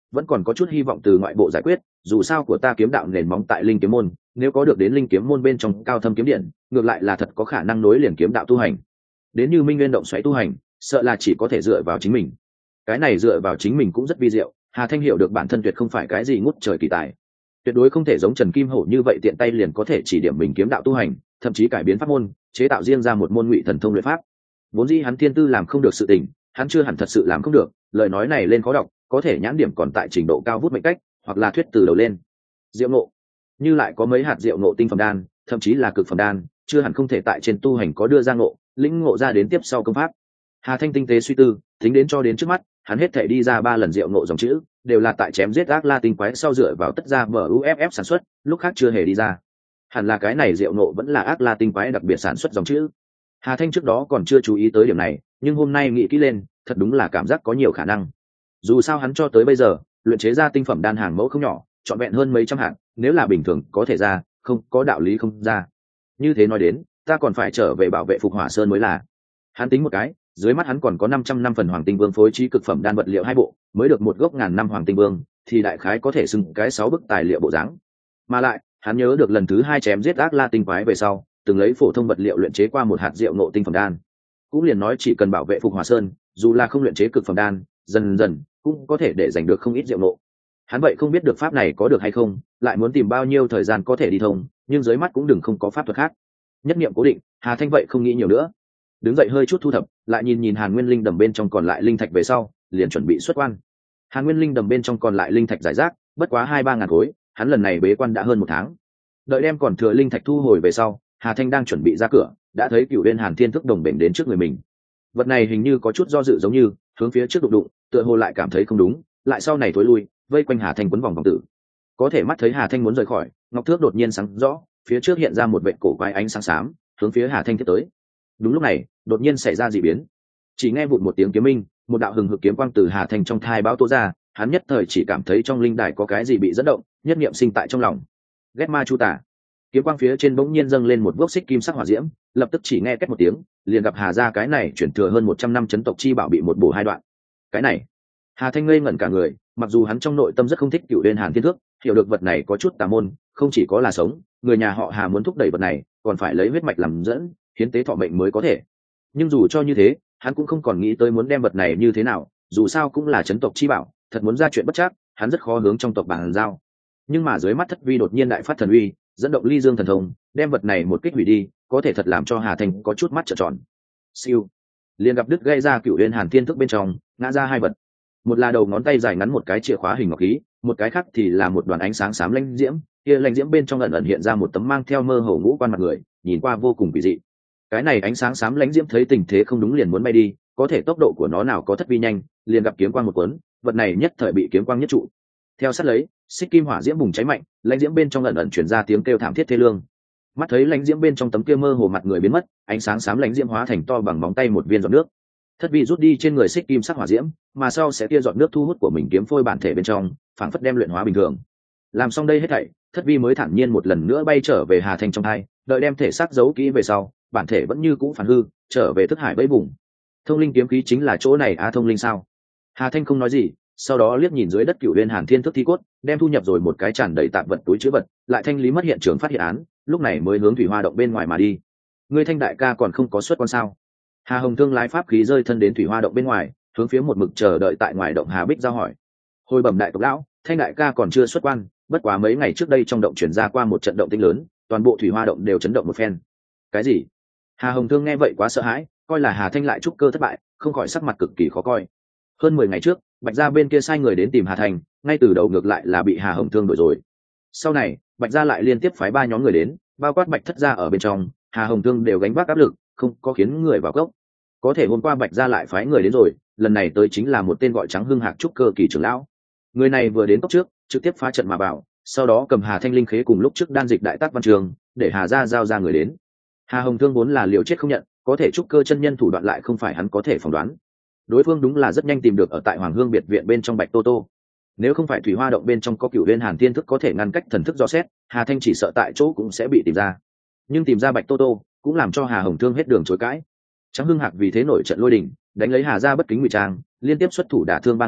vẫn còn có chút hy vọng từ ngoại bộ giải quyết, dù sao của ta kiếm đạo nền móng tại linh kiếm môn, nếu có được đến linh kiếm môn bên trong cao thâm kiếm điện, ngược lại là thật có khả năng nối liền kiếm đạo tu hành. Đến như minh nguyên động xoáy tu hành, sợ là chỉ có thể dựa vào chính mình. Cái này dựa vào chính mình cũng rất vi diệu, Hà Thanh hiểu được bản thân tuyệt không phải cái gì ngút trời kỳ tài, tuyệt đối không thể giống Trần Kim Hổ như vậy tiện tay liền có thể chỉ điểm mình kiếm đạo tu hành, thậm chí cải biến pháp môn, chế tạo riêng ra một môn ngụy thần thông luyện pháp. Vốn dĩ hắn thiên tư làm không được sự tình, hắn chưa hẳn thật sự làm không được, lời nói này lên khó đọc, có thể nhãn điểm còn tại trình độ cao vút mệnh cách, hoặc là thuyết từ đầu lên. Diệu ngộ, như lại có mấy hạt diệu ngộ tinh phẩm đan, thậm chí là cực phẩm đan, chưa hẳn không thể tại trên tu hành có đưa ra ngộ, lĩnh ngộ ra đến tiếp sau công pháp. Hà Thanh tinh tế suy tư, tính đến cho đến trước mắt, hắn hết thể đi ra 3 lần diệu ngộ dòng chữ, đều là tại chém giết ác la tinh quái sau dựa vào tất ra MUFF sản xuất, lúc khác chưa hề đi ra. Hẳn là cái này diệu ngộ vẫn là ác la tinh quái đặc biệt sản xuất dòng chữ. Hà Thanh trước đó còn chưa chú ý tới điểm này, nhưng hôm nay nghĩ kỹ lên, thật đúng là cảm giác có nhiều khả năng. Dù sao hắn cho tới bây giờ, luyện chế ra tinh phẩm đan hàng mẫu không nhỏ, trọn vẹn hơn mấy trăm hạt, nếu là bình thường có thể ra, không có đạo lý không ra. Như thế nói đến, ta còn phải trở về bảo vệ Phục Hỏa Sơn mới là. Hắn tính một cái, dưới mắt hắn còn có 500 năm phần Hoàng Tinh Vương phối trí cực phẩm đan vật liệu 2 bộ, mới được một gốc ngàn năm Hoàng Tinh Vương, thì đại khái có thể xưng cái 6 bức tài liệu bộ dáng. Mà lại, hắn nhớ được lần thứ 2 chém giết ác la tinh quái về sau, từng lấy phổ thông vật liệu luyện chế qua một hạt rượu ngộ tinh phẩm đan. Cũng liền nói chỉ cần bảo vệ Phục Hỏa Sơn, dù là không luyện chế cực phẩm đan, dần dần cũng có thể để giành được không ít rượu ngộ. Hắn vậy không biết được pháp này có được hay không, lại muốn tìm bao nhiêu thời gian có thể đi thông, nhưng dưới mắt cũng đừng không có pháp thuật khác. Nhất niệm cố định, Hà Thanh vậy không nghĩ nhiều nữa. Đứng dậy hơi chút thu thập, lại nhìn nhìn Hàn Nguyên Linh đầm bên trong còn lại linh thạch về sau, liền chuẩn bị xuất quan. Hàn Nguyên Linh đầm bên trong còn lại linh thạch giải rác, bất quá 2-3 ngàn khối, hắn lần này bế quan đã hơn 1 tháng. Đợi đem còn thừa linh thạch thu hồi về sau, Hà Thanh đang chuẩn bị ra cửa, đã thấy Cửu Uyên Hàn Thiên Thức đồng bền đến trước người mình. Vật này hình như có chút do dự, giống như hướng phía trước đụng đụng, tựa hồ lại cảm thấy không đúng, lại sau này thối lui, vây quanh Hà Thanh quấn vòng vòng tử. Có thể mắt thấy Hà Thanh muốn rời khỏi, ngọc thước đột nhiên sáng rõ, phía trước hiện ra một vệt cổ quái ánh sáng xám, hướng phía Hà Thanh tiếp tới. Đúng lúc này, đột nhiên xảy ra dị biến. Chỉ nghe vụt một tiếng kiếm minh, một đạo hừng hực kiếm quang từ Hà Thanh trong thai báo tố ra, hắn nhất thời chỉ cảm thấy trong linh đài có cái gì bị dẫn động, nhất niệm sinh tại trong lòng. Ghét ma chu tả. Kiếm quang phía trên bỗng nhiên dâng lên một vốc xích kim sắc hỏa diễm, lập tức chỉ nghe két một tiếng, liền gặp Hà gia cái này chuyển thừa hơn 100 năm chấn tộc chi bảo bị một bổ 2 đoạn. Cái này, Hà Thanh ngây ngẩn cả người, mặc dù hắn trong nội tâm rất không thích Cửu Uyên Hàn Thiên Thước, hiểu được vật này có chút tà môn, không chỉ có là sống, người nhà họ Hà muốn thúc đẩy vật này, còn phải lấy huyết mạch làm dẫn, hiến tế thọ mệnh mới có thể. Nhưng dù cho như thế, hắn cũng không còn nghĩ tới muốn đem vật này như thế nào, dù sao cũng là chấn tộc chi bảo, thật muốn ra chuyện bất trắc, hắn rất khó hướng trong tộc bàn giao. Nhưng mà dưới mắt Thất Vi đột nhiên đại phát thần uy, dẫn động Ly Dương thần thông, đem vật này một kích hủy đi, có thể thật làm cho Hà Thanh có chút mắt trợn tròn. Siêu, liền gặp đứt gây ra Cửu Uyên Hàn Thiên Thức bên trong, ngã ra 2 vật. Một là đầu ngón tay dài ngắn một cái chìa khóa hình ngọc khí, một cái khác thì là một đoàn ánh sáng xám lãnh diễm, kia lãnh diễm bên trong ẩn ẩn hiện ra một tấm mang theo mơ hồ ngũ quan mặt người, nhìn qua vô cùng kỳ dị. Cái này ánh sáng xám lãnh diễm thấy tình thế không đúng liền muốn bay đi, có thể tốc độ của nó nào có Thất Vi nhanh, liền gặp kiếm quang một cuốn, vật này nhất thời bị kiếm quang nhất trụ. Theo sát lấy, xích kim hỏa diễm bùng cháy mạnh, lãnh diễm bên trong ẩn ẩn truyền ra tiếng kêu thảm thiết thê lương. Mắt thấy lãnh diễm bên trong tấm kia mơ hồ mặt người biến mất, ánh sáng xám lãnh diễm hóa thành to bằng móng tay một viên giọt nước. Thất Vi rút đi trên người xích kim sắc hỏa diễm, mà sau sẽ kia giọt nước thu hút của mình kiếm phôi bản thể bên trong, phảng phất đem luyện hóa bình thường. Làm xong đây hết thảy, Thất Vi mới thản nhiên một lần nữa bay trở về Hà Thanh trong hai, đợi đem thể xác giấu kỹ về sau, bản thể vẫn như cũ phản hư, trở về thức hải bẫy vùng. Thông linh kiếm khí chính là chỗ này thông linh sao? Hà Thanh không nói gì, sau đó liếc nhìn dưới đất Cửu Uyên Hàn Thiên Thức thi cốt, đem thu nhập rồi một cái tràn đầy tạp vật túi chứa vật, lại thanh lý mất hiện trường phát hiện án, lúc này mới hướng thủy hoa động bên ngoài mà đi. Ngươi Thanh đại ca còn không có xuất quan sao? Hà Hồng Thương lái pháp khí rơi thân đến thủy hoa động bên ngoài, hướng phía một mực chờ đợi tại ngoài động Hà Bích giao hỏi. Hồi bẩm đại tộc lão, Thanh đại ca còn chưa xuất quan, bất quá mấy ngày trước đây trong động chuyển ra qua một trận động tĩnh lớn, toàn bộ thủy hoa động đều chấn động một phen. Cái gì? Hà Hồng Thương nghe vậy quá sợ hãi, coi là Hà Thanh lại trúc cơ thất bại, không khỏi sắc mặt cực kỳ khó coi. Hơn 10 ngày trước, Bạch Gia bên kia sai người đến tìm Hà Thanh, ngay từ đầu ngược lại là bị Hà Hồng Thương đuổi rồi. Sau này, Bạch Gia lại liên tiếp phái 3 nhóm người đến, bao quát Bạch Thất Gia ở bên trong, Hà Hồng Thương đều gánh vác áp lực, không có khiến người vào gốc. Có thể hôm qua Bạch Gia lại phái người đến rồi, lần này tới chính là một tên gọi Trắng Hưng Hạc trúc cơ kỳ trưởng lão. Người này vừa đến cốc trước, trực tiếp phá trận mà vào, sau đó cầm Hà Thanh linh khế cùng lúc trước đan dịch đại tác văn trường, để Hà Gia giao ra người đến. Hà Hồng Thương vốn là liều chết không nhận, có thể trúc cơ chân nhân thủ đoạn lại không phải hắn có thể phỏng đoán. Đối phương đúng là rất nhanh tìm được ở tại Hoàng Hương biệt viện bên trong Bạch Tô Tô. Nếu không phải thủy hoa động bên trong có Cửu Uyên Hàn Thiên Thức có thể ngăn cách thần thức dò xét, Hà Thanh chỉ sợ tại chỗ cũng sẽ bị tìm ra. Nhưng tìm ra Bạch Tô Tô cũng làm cho Hà Hồng Thương hết đường chối cãi. Trắng Hưng Hạc vì thế nổi trận lôi đình, đánh lấy Hà Gia bất kính ngụy trang, liên tiếp xuất thủ đả thương 3 người,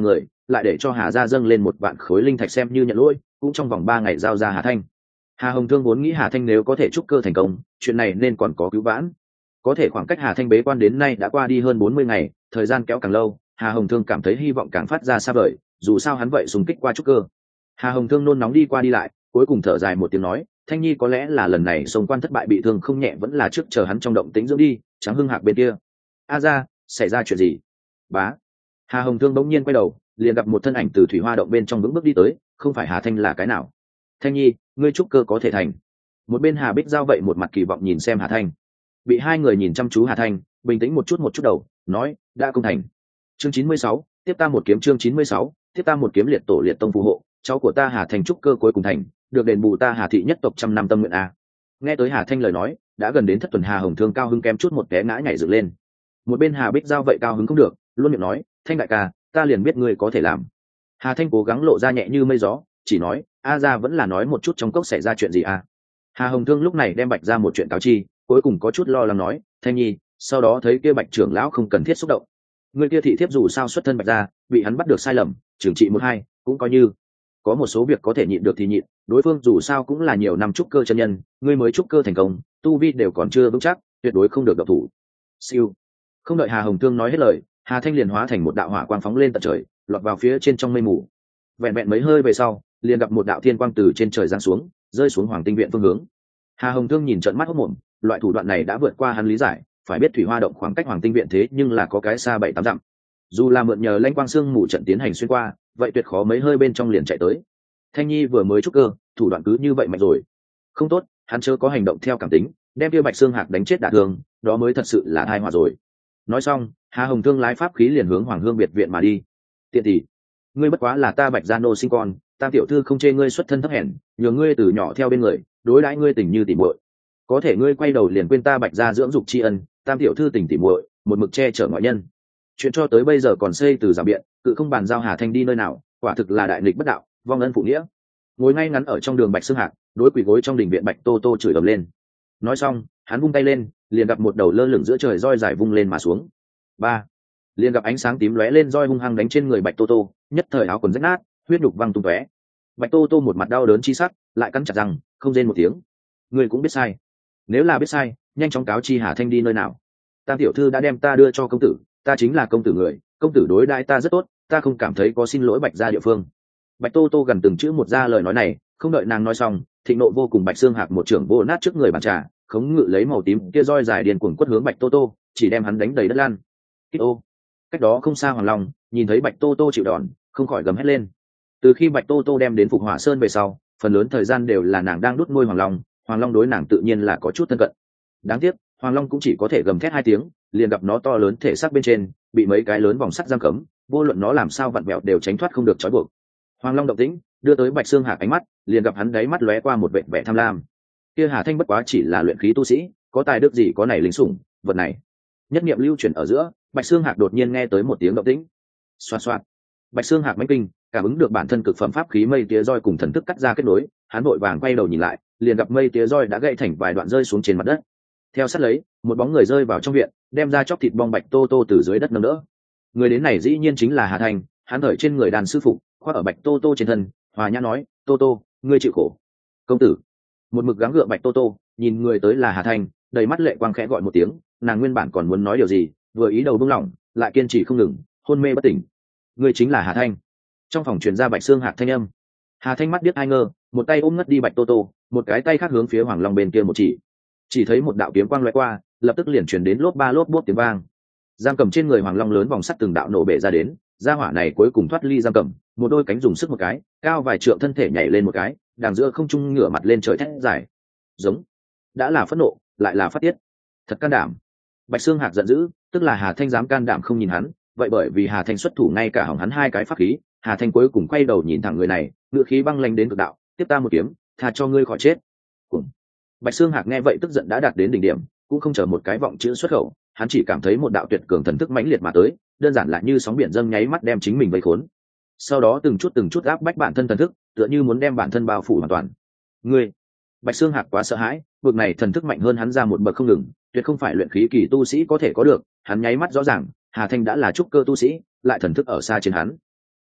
lại để cho Hà gia dâng lên 1 vạn khối linh thạch xem như nhận lỗi, cũng trong vòng 3 ngày giao ra Hà Thanh. Hà Hồng Thương vốn nghĩ Hà Thanh nếu có thể trúc cơ thành công, chuyện này nên còn có cứu vãn. Có thể khoảng cách Hà Thanh bế quan đến nay đã qua đi hơn 40 ngày, thời gian kéo càng lâu, Hà Hồng Thương cảm thấy hy vọng càng phát ra xa vời, dù sao hắn vậy xung kích qua trúc cơ. Hà Hồng Thương nôn nóng đi qua đi lại, cuối cùng thở dài một tiếng nói, Thanh Nhi có lẽ là lần này xông quan thất bại bị thương không nhẹ, vẫn là trước chờ hắn trong động tĩnh dưỡng đi. Tráng Hưng Hạc bên kia, a ra, xảy ra chuyện gì? Bá. Hà Hồng Thương bỗng nhiên quay đầu, liền gặp một thân ảnh từ thủy hoa động bên trong vững bước đi tới, không phải Hà Thanh là cái nào? Thanh Nhi, ngươi trúc cơ có thể thành. Một bên Hà Bích Giao vậy một mặt kỳ vọng nhìn xem Hà Thanh. Bị hai người nhìn chăm chú Hà Thanh, bình tĩnh một chút đầu, nói, đã công thành. Chương 96, tiếp ta một kiếm. Chương 96, tiếp ta một kiếm. Liệt tổ liệt tông phù hộ, cháu của ta Hà Thanh trúc cơ cuối cùng thành, được đền bù ta Hà thị nhất tộc 100 năm tâm nguyện a. Nghe tới Hà Thanh lời nói, đã gần đến thất tuần, Hà Hồng Thương cao hứng kém chút một té ngã nhảy dựng lên. Một bên Hà Bích Giao vậy cao hứng không được, luôn miệng nói, Thanh đại ca, ta liền biết ngươi có thể làm. Hà Thanh cố gắng lộ ra nhẹ như mây gió, chỉ nói, a ra vẫn là nói một chút trong cốc xảy ra chuyện gì a. Hà Hồng Thương lúc này đem Bạch ra một chuyện cáo chi, cuối cùng có chút lo lắng nói, Thanh Nhi, sau đó thấy kia Bạch trưởng lão không cần thiết xúc động. Người kia thị thiếp dù sao xuất thân Bạch ra, bị hắn bắt được sai lầm, trừng trị 1-2, cũng coi như có một số việc có thể nhịn được thì nhịn, đối phương dù sao cũng là nhiều năm trúc cơ chân nhân, ngươi mới trúc cơ thành công, tu vi đều còn chưa vững chắc, tuyệt đối không được động thủ. Siêu. Không đợi Hà Hồng Thương nói hết lời, Hà Thanh liền hóa thành một đạo hỏa quang phóng lên tận trời, lọt vào phía trên trong mây mù. Vẹn vẹn mấy hơi về sau, liền gặp một đạo thiên quang từ trên trời giáng xuống, rơi xuống Hoàng Tinh viện phương hướng. Hà Hồng Thương nhìn trợn mắt hốt mồm, loại thủ đoạn này đã vượt qua hắn lý giải, phải biết thủy hoa động khoảng cách Hoàng Tinh viện thế nhưng là có cái xa 7-8 dặm. Dù là mượn nhờ lãnh quang xương mù trận tiến hành xuyên qua, vậy tuyệt khó mấy hơi bên trong liền chạy tới. Thanh Nhi vừa mới trúc cơ, thủ đoạn cứ như vậy mạnh rồi. Không tốt, hắn chớ có hành động theo cảm tính, đem kia Bạch Xương Hạc đánh chết đả thương, đó mới thật sự là tai họa rồi. Nói xong, Hà Hồng Thương lái pháp khí liền hướng Hoàng Hương biệt viện mà đi. Tiện tỷ, ngươi bất quá là ta Bạch gia nô sinh con, Tam tiểu thư không chê ngươi xuất thân thấp hèn, nhờ ngươi từ nhỏ theo bên người, đối đãi ngươi tình như tỉ muội. Có thể ngươi quay đầu liền quên ta Bạch gia dưỡng dục tri ân, Tam tiểu thư tình tỉ muội, một mực che chở ngoại nhân. Chuyện cho tới bây giờ còn xây từ rào biện, cự không bàn giao Hà Thanh đi nơi nào, quả thực là đại nghịch bất đạo, vong ân phụ nghĩa. Ngồi ngay ngắn ở trong đường Bạch Xương Hạc, đối quỳ gối trong đình viện Bạch Tô Tô chửi ầm lên. Nói xong, hắn vung tay lên, liền gặp một đầu lơ lửng giữa trời roi dài vung lên mà xuống. Ba, liền gặp ánh sáng tím lóe lên, roi hung hăng đánh trên người Bạch Tô Tô, nhất thời áo quần rách nát, huyết nhục văng tung tóe. Bạch Tô Tô một mặt đau đớn chi sắc, lại cắn chặt răng, không rên một tiếng. Ngươi cũng biết sai, nếu là biết sai, nhanh chóng cáo chi Hà Thanh đi nơi nào. Tam tiểu thư đã đem ta đưa cho công tử, ta chính là công tử người, công tử đối đãi ta rất tốt, ta không cảm thấy có xin lỗi Bạch gia địa phương. Bạch Tô Tô gần từng chữ một ra lời nói này, không đợi nàng nói xong, thịnh nộ vô cùng, Bạch Xương Hạc một trưởng vô nát trước người bàn trà, khống ngự lấy màu tím kia roi dài điên cuồng quất hướng Bạch Tô Tô, chỉ đem hắn đánh đầy đất lan. Kích ô. Cách đó không xa Hoàng Long nhìn thấy Bạch Tô Tô chịu đòn, không khỏi gầm hét lên. Từ khi Bạch Tô Tô đem đến Phục Hỏa Sơn về sau, phần lớn thời gian đều là nàng đang đút nuôi Hoàng Long đối nàng tự nhiên là có chút thân cận. Đáng tiếc, Hoàng Long cũng chỉ có thể gầm thét 2 tiếng, liền gặp nó to lớn thể xác bên trên bị mấy cái lớn vòng sắt giam cấm, vô luận nó làm sao vặn vẹo đều tránh thoát không được trói buộc. Hoàng Long động tĩnh đưa tới Bạch Xương Hạc ánh mắt, liền gặp hắn đáy mắt lóe qua một vẻ tham lam. Kia Hà Thanh bất quá chỉ là luyện khí tu sĩ, có tài đức gì có này lính sủng, vật này. Nhất niệm lưu chuyển ở giữa, Bạch Xương Hạc đột nhiên nghe tới một tiếng động tĩnh. Xoạt xoạt. Bạch Xương Hạc mãnh kinh, cảm ứng được bản thân cực phẩm pháp khí mây tía roi cùng thần thức cắt ra kết nối, hắn vội vàng quay đầu nhìn lại, liền gặp mây tía roi đã gãy thành vài đoạn rơi xuống trên mặt đất. Theo sát lấy, một bóng người rơi vào trong viện, đem ra chóc thịt bong Bạch Tô Tô từ dưới đất nâng đỡ. Người đến này dĩ nhiên chính là Hà Thanh, hắn ở trên người đàn sư phụ, khoác ở Bạch Tô Tô trên thân, hòa nhã nói, Tô Tô, ngươi chịu khổ. Công tử. Một mực gắng gượng Bạch Tô Tô, nhìn người tới là Hà Thanh, đầy mắt lệ quang khẽ gọi một tiếng, nàng nguyên bản còn muốn nói điều gì, vừa ý đầu buông lỏng, lại kiên trì không ngừng, hôn mê bất tỉnh. Ngươi chính là Hà Thanh. Trong phòng truyền ra Bạch Xương Hạc thanh âm. Hà Thanh mắt điếc hai ngơ, một tay ôm ngất đi Bạch Tô Tô, một cái tay khác hướng phía Hoàng Long bên kia một chỉ thấy một đạo kiếm quang lóe qua, lập tức liền truyền đến lốp ba lốp bốp tiếng vang. Giam cầm trên người Hoàng Long lớn vòng sắt từng đạo nổ bể ra đến, gia hỏa này cuối cùng thoát ly giam cầm, một đôi cánh dùng sức một cái, cao vài trượng thân thể nhảy lên một cái, đằng giữa không trung ngửa mặt lên trời thét dài. Giống, đã là phẫn nộ, lại là phát tiết. Thật can đảm. Bạch Xương Hạc giận dữ, tức là Hà Thanh dám can đảm không nhìn hắn, vậy bởi vì Hà Thanh xuất thủ ngay cả hỏng hắn 2 cái pháp khí, Hà Thanh cuối cùng quay đầu nhìn thẳng người này, ngựa khí băng lãnh đến cực đạo, tiếp ta một kiếm, tha cho ngươi khỏi chết. Cùng. Bạch Xương Hạc nghe vậy tức giận đã đạt đến đỉnh điểm, cũng không chờ một cái vọng chữ xuất khẩu, hắn chỉ cảm thấy một đạo tuyệt cường thần thức mãnh liệt mà tới, đơn giản là như sóng biển dâng nháy mắt đem chính mình vây khốn. Sau đó từng chút áp bách bản thân thần thức, tựa như muốn đem bản thân bao phủ hoàn toàn. Ngươi, Bạch Xương Hạc quá sợ hãi, vực này thần thức mạnh hơn hắn ra một bậc không ngừng, tuyệt không phải luyện khí kỳ tu sĩ có thể có được. Hắn nháy mắt rõ ràng, Hà Thanh đã là trúc cơ tu sĩ, lại thần thức ở xa trên hắn.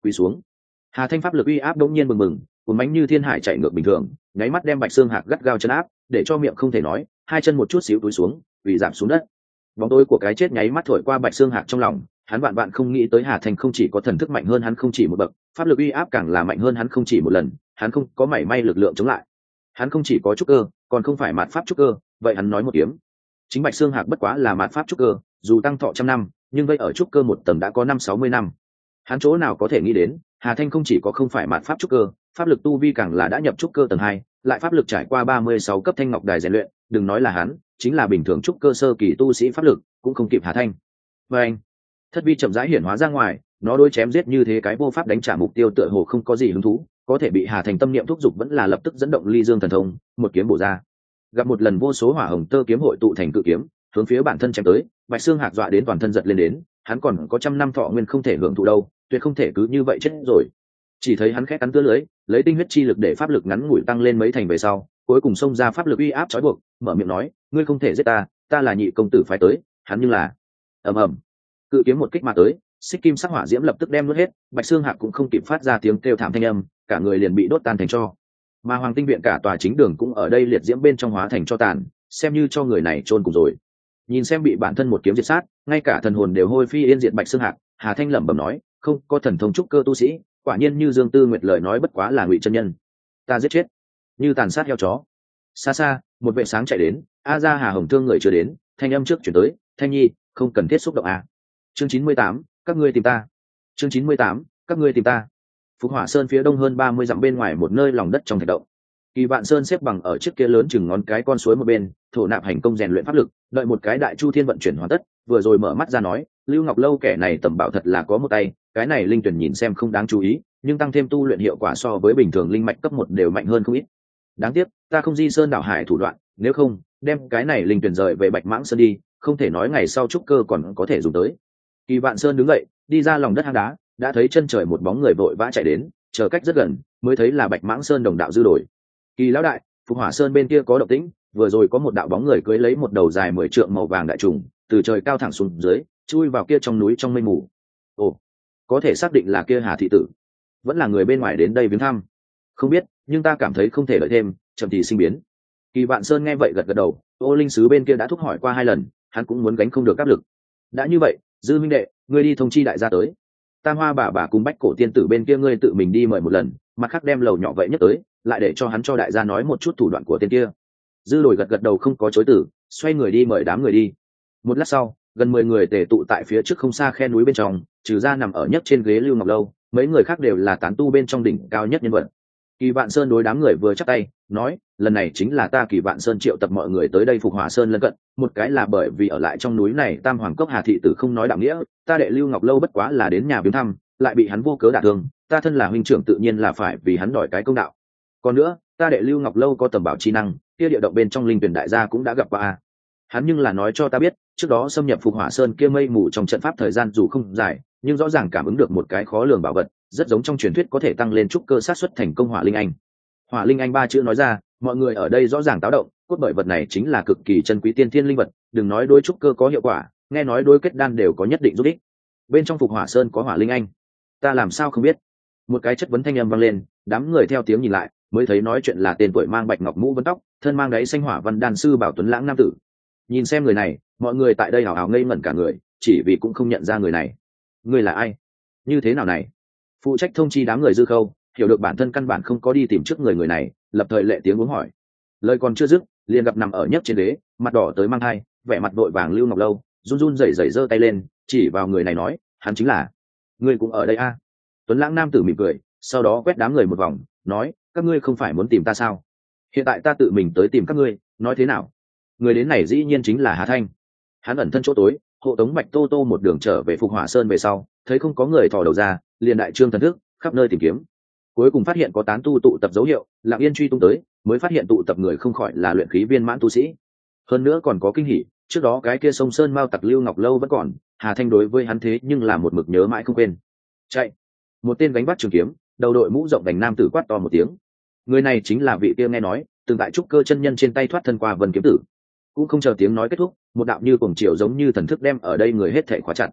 quỳ xuống. Hà Thanh pháp lực uy áp đống nhiên bừng bừng, cuốn bánh như thiên hải chạy ngược bình thường, nháy mắt đem Bạch Xương Hạc gắt gao chân áp, để cho miệng không thể nói, hai chân một chút xíu túi xuống, quỳ giảm xuống đất. Bóng tối của cái chết nháy mắt thổi qua Bạch Xương Hạc trong lòng, hắn vạn vạn không nghĩ tới Hà Thanh không chỉ có thần thức mạnh hơn hắn không chỉ một bậc, pháp lực uy áp càng là mạnh hơn hắn không chỉ một lần, hắn không có mảy may lực lượng chống lại. Hắn không chỉ có trúc cơ, còn không phải mạt pháp trúc cơ, vậy hắn nói một kiếm. Chính Bạch Xương Hạc bất quá là mạt pháp trúc cơ, dù tăng thọ trăm năm, nhưng vậy ở trúc cơ một tầng đã có 50-60 năm. Hắn chỗ nào có thể nghĩ đến, Hà Thanh không chỉ có không phải mạt pháp trúc cơ, pháp lực tu vi càng là đã nhập trúc cơ tầng 2, lại pháp lực trải qua 36 cấp thanh ngọc đài rèn luyện, đừng nói là hắn, chính là bình thường trúc cơ sơ kỳ tu sĩ pháp lực cũng không kịp Hà Thanh. Và anh, thất vi chậm rãi hiển hóa ra ngoài, nó đối chém giết như thế cái vô pháp đánh trả mục tiêu tựa hồ không có gì hứng thú, có thể bị Hà Thanh tâm niệm thúc giục vẫn là lập tức dẫn động ly dương thần thông, một kiếm bổ ra. Gặp một lần vô số hỏa hồng tơ kiếm hội tụ thành cự kiếm, hướng phía bản thân chém tới, Bạch Xương Hạc dọa đến toàn thân giật lên đến, hắn còn có trăm năm thọ nguyên không thể hưởng thụ đâu, tuyệt không thể cứ như vậy chết rồi. Chỉ thấy hắn khẽ cắn tưa lưới, lấy tinh huyết chi lực để pháp lực ngắn ngủi tăng lên mấy thành về sau, cuối cùng xông ra pháp lực uy áp trói buộc, mở miệng nói, ngươi không thể giết ta, ta là nhị công tử phái tới, hắn như là ầm ầm, cự kiếm một kích mà tới, xích kim sắc hỏa diễm lập tức đem nuốt hết, Bạch Xương Hạc cũng không kịp phát ra tiếng kêu thảm thanh âm, cả người liền bị đốt tan thành tro. Mà Hoàng Tinh viện cả tòa chính đường cũng ở đây liệt diễm bên trong hóa thành tro tàn, xem như cho người này chôn cùng rồi. Nhìn xem bị bản thân một kiếm diệt sát, ngay cả thần hồn đều hôi phi yên diệt Bạch Xương Hạc, Hà Thanh lẩm bẩm nói, không có thần thông trúc cơ tu sĩ, quả nhiên như Dương Tư Nguyệt lời nói bất quá là ngụy chân nhân. Ta giết chết như tàn sát heo chó. Xa xa một vệ sáng chạy đến, a ra Hà Hồng Thương người chưa đến, thanh âm trước chuyển tới, Thanh Nhi không cần thiết xúc động à. Chương 98, các ngươi tìm ta. Chương 98, các ngươi tìm ta. Phục Hỏa Sơn phía đông hơn 30 dặm bên ngoài một nơi lòng đất trong thạch động. Kỳ Vạn Sơn xếp bằng ở trước kia lớn chừng ngón cái con suối một bên, thổ nạp hành công rèn luyện pháp lực, đợi một cái đại chu thiên vận chuyển hoàn tất, vừa rồi mở mắt ra nói, Lưu Ngọc Lâu kẻ này tầm bảo thật là có một tay, cái này linh tuyển nhìn xem không đáng chú ý, nhưng tăng thêm tu luyện hiệu quả so với bình thường linh mạch cấp 1 đều mạnh hơn không ít. Đáng tiếc, ta không di sơn đảo hải thủ đoạn, nếu không, đem cái này linh tuyển rời về Bạch Mãng Sơn đi, không thể nói ngày sau trúc cơ còn có thể dùng tới. Kỳ Vạn Sơn đứng dậy, đi ra lòng đất hang đá, đã thấy chân trời một bóng người vội vã chạy đến, chờ cách rất gần, mới thấy là Bạch Mãng Sơn đồng đạo Dư Đổi. Kỳ lão đại, Phục Hỏa Sơn bên kia có động tĩnh, vừa rồi có một đạo bóng người cưỡi lấy một đầu dài 10 trượng màu vàng đại trùng, từ trời cao thẳng xuống dưới, chui vào kia trong núi trong mây mù. Ồ, có thể xác định là kia Hà thị tử, vẫn là người bên ngoài đến đây viếng thăm. Không biết, nhưng ta cảm thấy không thể đợi thêm, chậm thì sinh biến. Kỳ Vạn Sơn nghe vậy gật gật đầu, Ô Linh sứ bên kia đã thúc hỏi qua 2 lần, hắn cũng muốn gánh không được áp lực. Đã như vậy, Dư huynh đệ, ngươi đi thông chi đại gia tới. Tam Hoa bà cùng Bách Cổ tiên tử bên kia ngươi tự mình đi mời một lần, mặt khác đem lầu nhỏ vậy nhất tới, lại để cho hắn cho đại gia nói một chút thủ đoạn của tên kia. Dư Đổi gật gật đầu không có chối từ, xoay người đi mời đám người đi. Một lát sau, gần 10 người tề tụ tại phía trước không xa khe núi bên trong, trừ ra nằm ở nhất trên ghế Lưu Ngọc Lâu, mấy người khác đều là tán tu bên trong đỉnh cao nhất nhân vật. Kỳ Vạn Sơn đối đám người vừa chắp tay, nói, lần này chính là ta Kỳ Vạn Sơn triệu tập mọi người tới đây Phục Hỏa Sơn lân cận, một cái là bởi vì ở lại trong núi này Tam Hoàng Cốc Hà thị tử không nói đạo nghĩa, ta đệ Lưu Ngọc Lâu bất quá là đến nhà viếng thăm, lại bị hắn vô cớ đả thương, ta thân là huynh trưởng tự nhiên là phải vì hắn đòi cái công đạo. Còn nữa, ta đệ Lưu Ngọc Lâu có tầm bảo chi năng, kia địa động bên trong linh tuyển đại gia cũng đã gặp qua. Hắn nhưng là nói cho ta biết, trước đó xâm nhập Phục Hỏa Sơn kia mây mù trong trận pháp thời gian dù không dài, nhưng rõ ràng cảm ứng được một cái khó lường bảo vật, rất giống trong truyền thuyết có thể tăng lên trúc cơ sát xuất thành công Hỏa Linh Anh. Hỏa Linh Anh 3 chữ nói ra, mọi người ở đây rõ ràng táo động, cốt bởi vật này chính là cực kỳ chân quý tiên thiên linh vật, đừng nói đối trúc cơ có hiệu quả, nghe nói đối kết đan đều có nhất định giúp ích. Bên trong Phục Hỏa Sơn có Hỏa Linh Anh, ta làm sao không biết? Một cái chất vấn thanh âm vang lên, đám người theo tiếng nhìn lại, mới thấy nói chuyện là tên tuổi mang bạch ngọc mũ vấn tóc, thân mang đáy xanh hỏa văn đan sư Bảo Tuấn Lãng nam tử. Nhìn xem người này, mọi người tại đây hào hào ngây ngẩn cả người, chỉ vì cũng không nhận ra người này. Người là ai? Như thế nào này? Phụ trách thông chi đám người Dư Khâu, hiểu được bản thân căn bản không có đi tìm trước người này, lập thời lệ tiếng uống hỏi. Lời còn chưa dứt, liền gặp nằm ở nhất trên ghế, mặt đỏ tới mang thai, vẻ mặt vội vàng Lưu Ngọc Lâu, run run rẩy rẩy giơ tay lên, chỉ vào người này nói, hắn chính là. Ngươi cũng ở đây a? Tuấn Lãng nam tử mỉm cười, sau đó quét đám người một vòng, nói, các ngươi không phải muốn tìm ta sao? Hiện tại ta tự mình tới tìm các ngươi, nói thế nào? Người đến này dĩ nhiên chính là Hà Thanh. Hắn ẩn thân chỗ tối, hộ tống Bạch Tô Tô một đường trở về Phục Hỏa Sơn về sau, thấy không có người thò đầu ra, liền đại trương thần thức, khắp nơi tìm kiếm. Cuối cùng phát hiện có tán tu tụ tập dấu hiệu, lặng yên truy tung tới, mới phát hiện tụ tập người không khỏi là luyện khí viên mãn tu sĩ. Hơn nữa còn có kinh hỉ, trước đó cái kia sông Sơn Mao Tặc Lưu Ngọc Lâu vẫn còn, Hà Thanh đối với hắn thế nhưng là một mực nhớ mãi không quên. Chạy! Một tên gánh vác trường kiếm, đầu đội mũ rộng đành nam tử quát to một tiếng. Người này chính là vị kia nghe nói, từng tại trúc cơ chân nhân trên tay thoát thân qua Vân kiếm tử. Cũng không chờ tiếng nói kết thúc, một đạo như cuồng chiều giống như thần thức đem ở đây người hết thảy khóa chặt.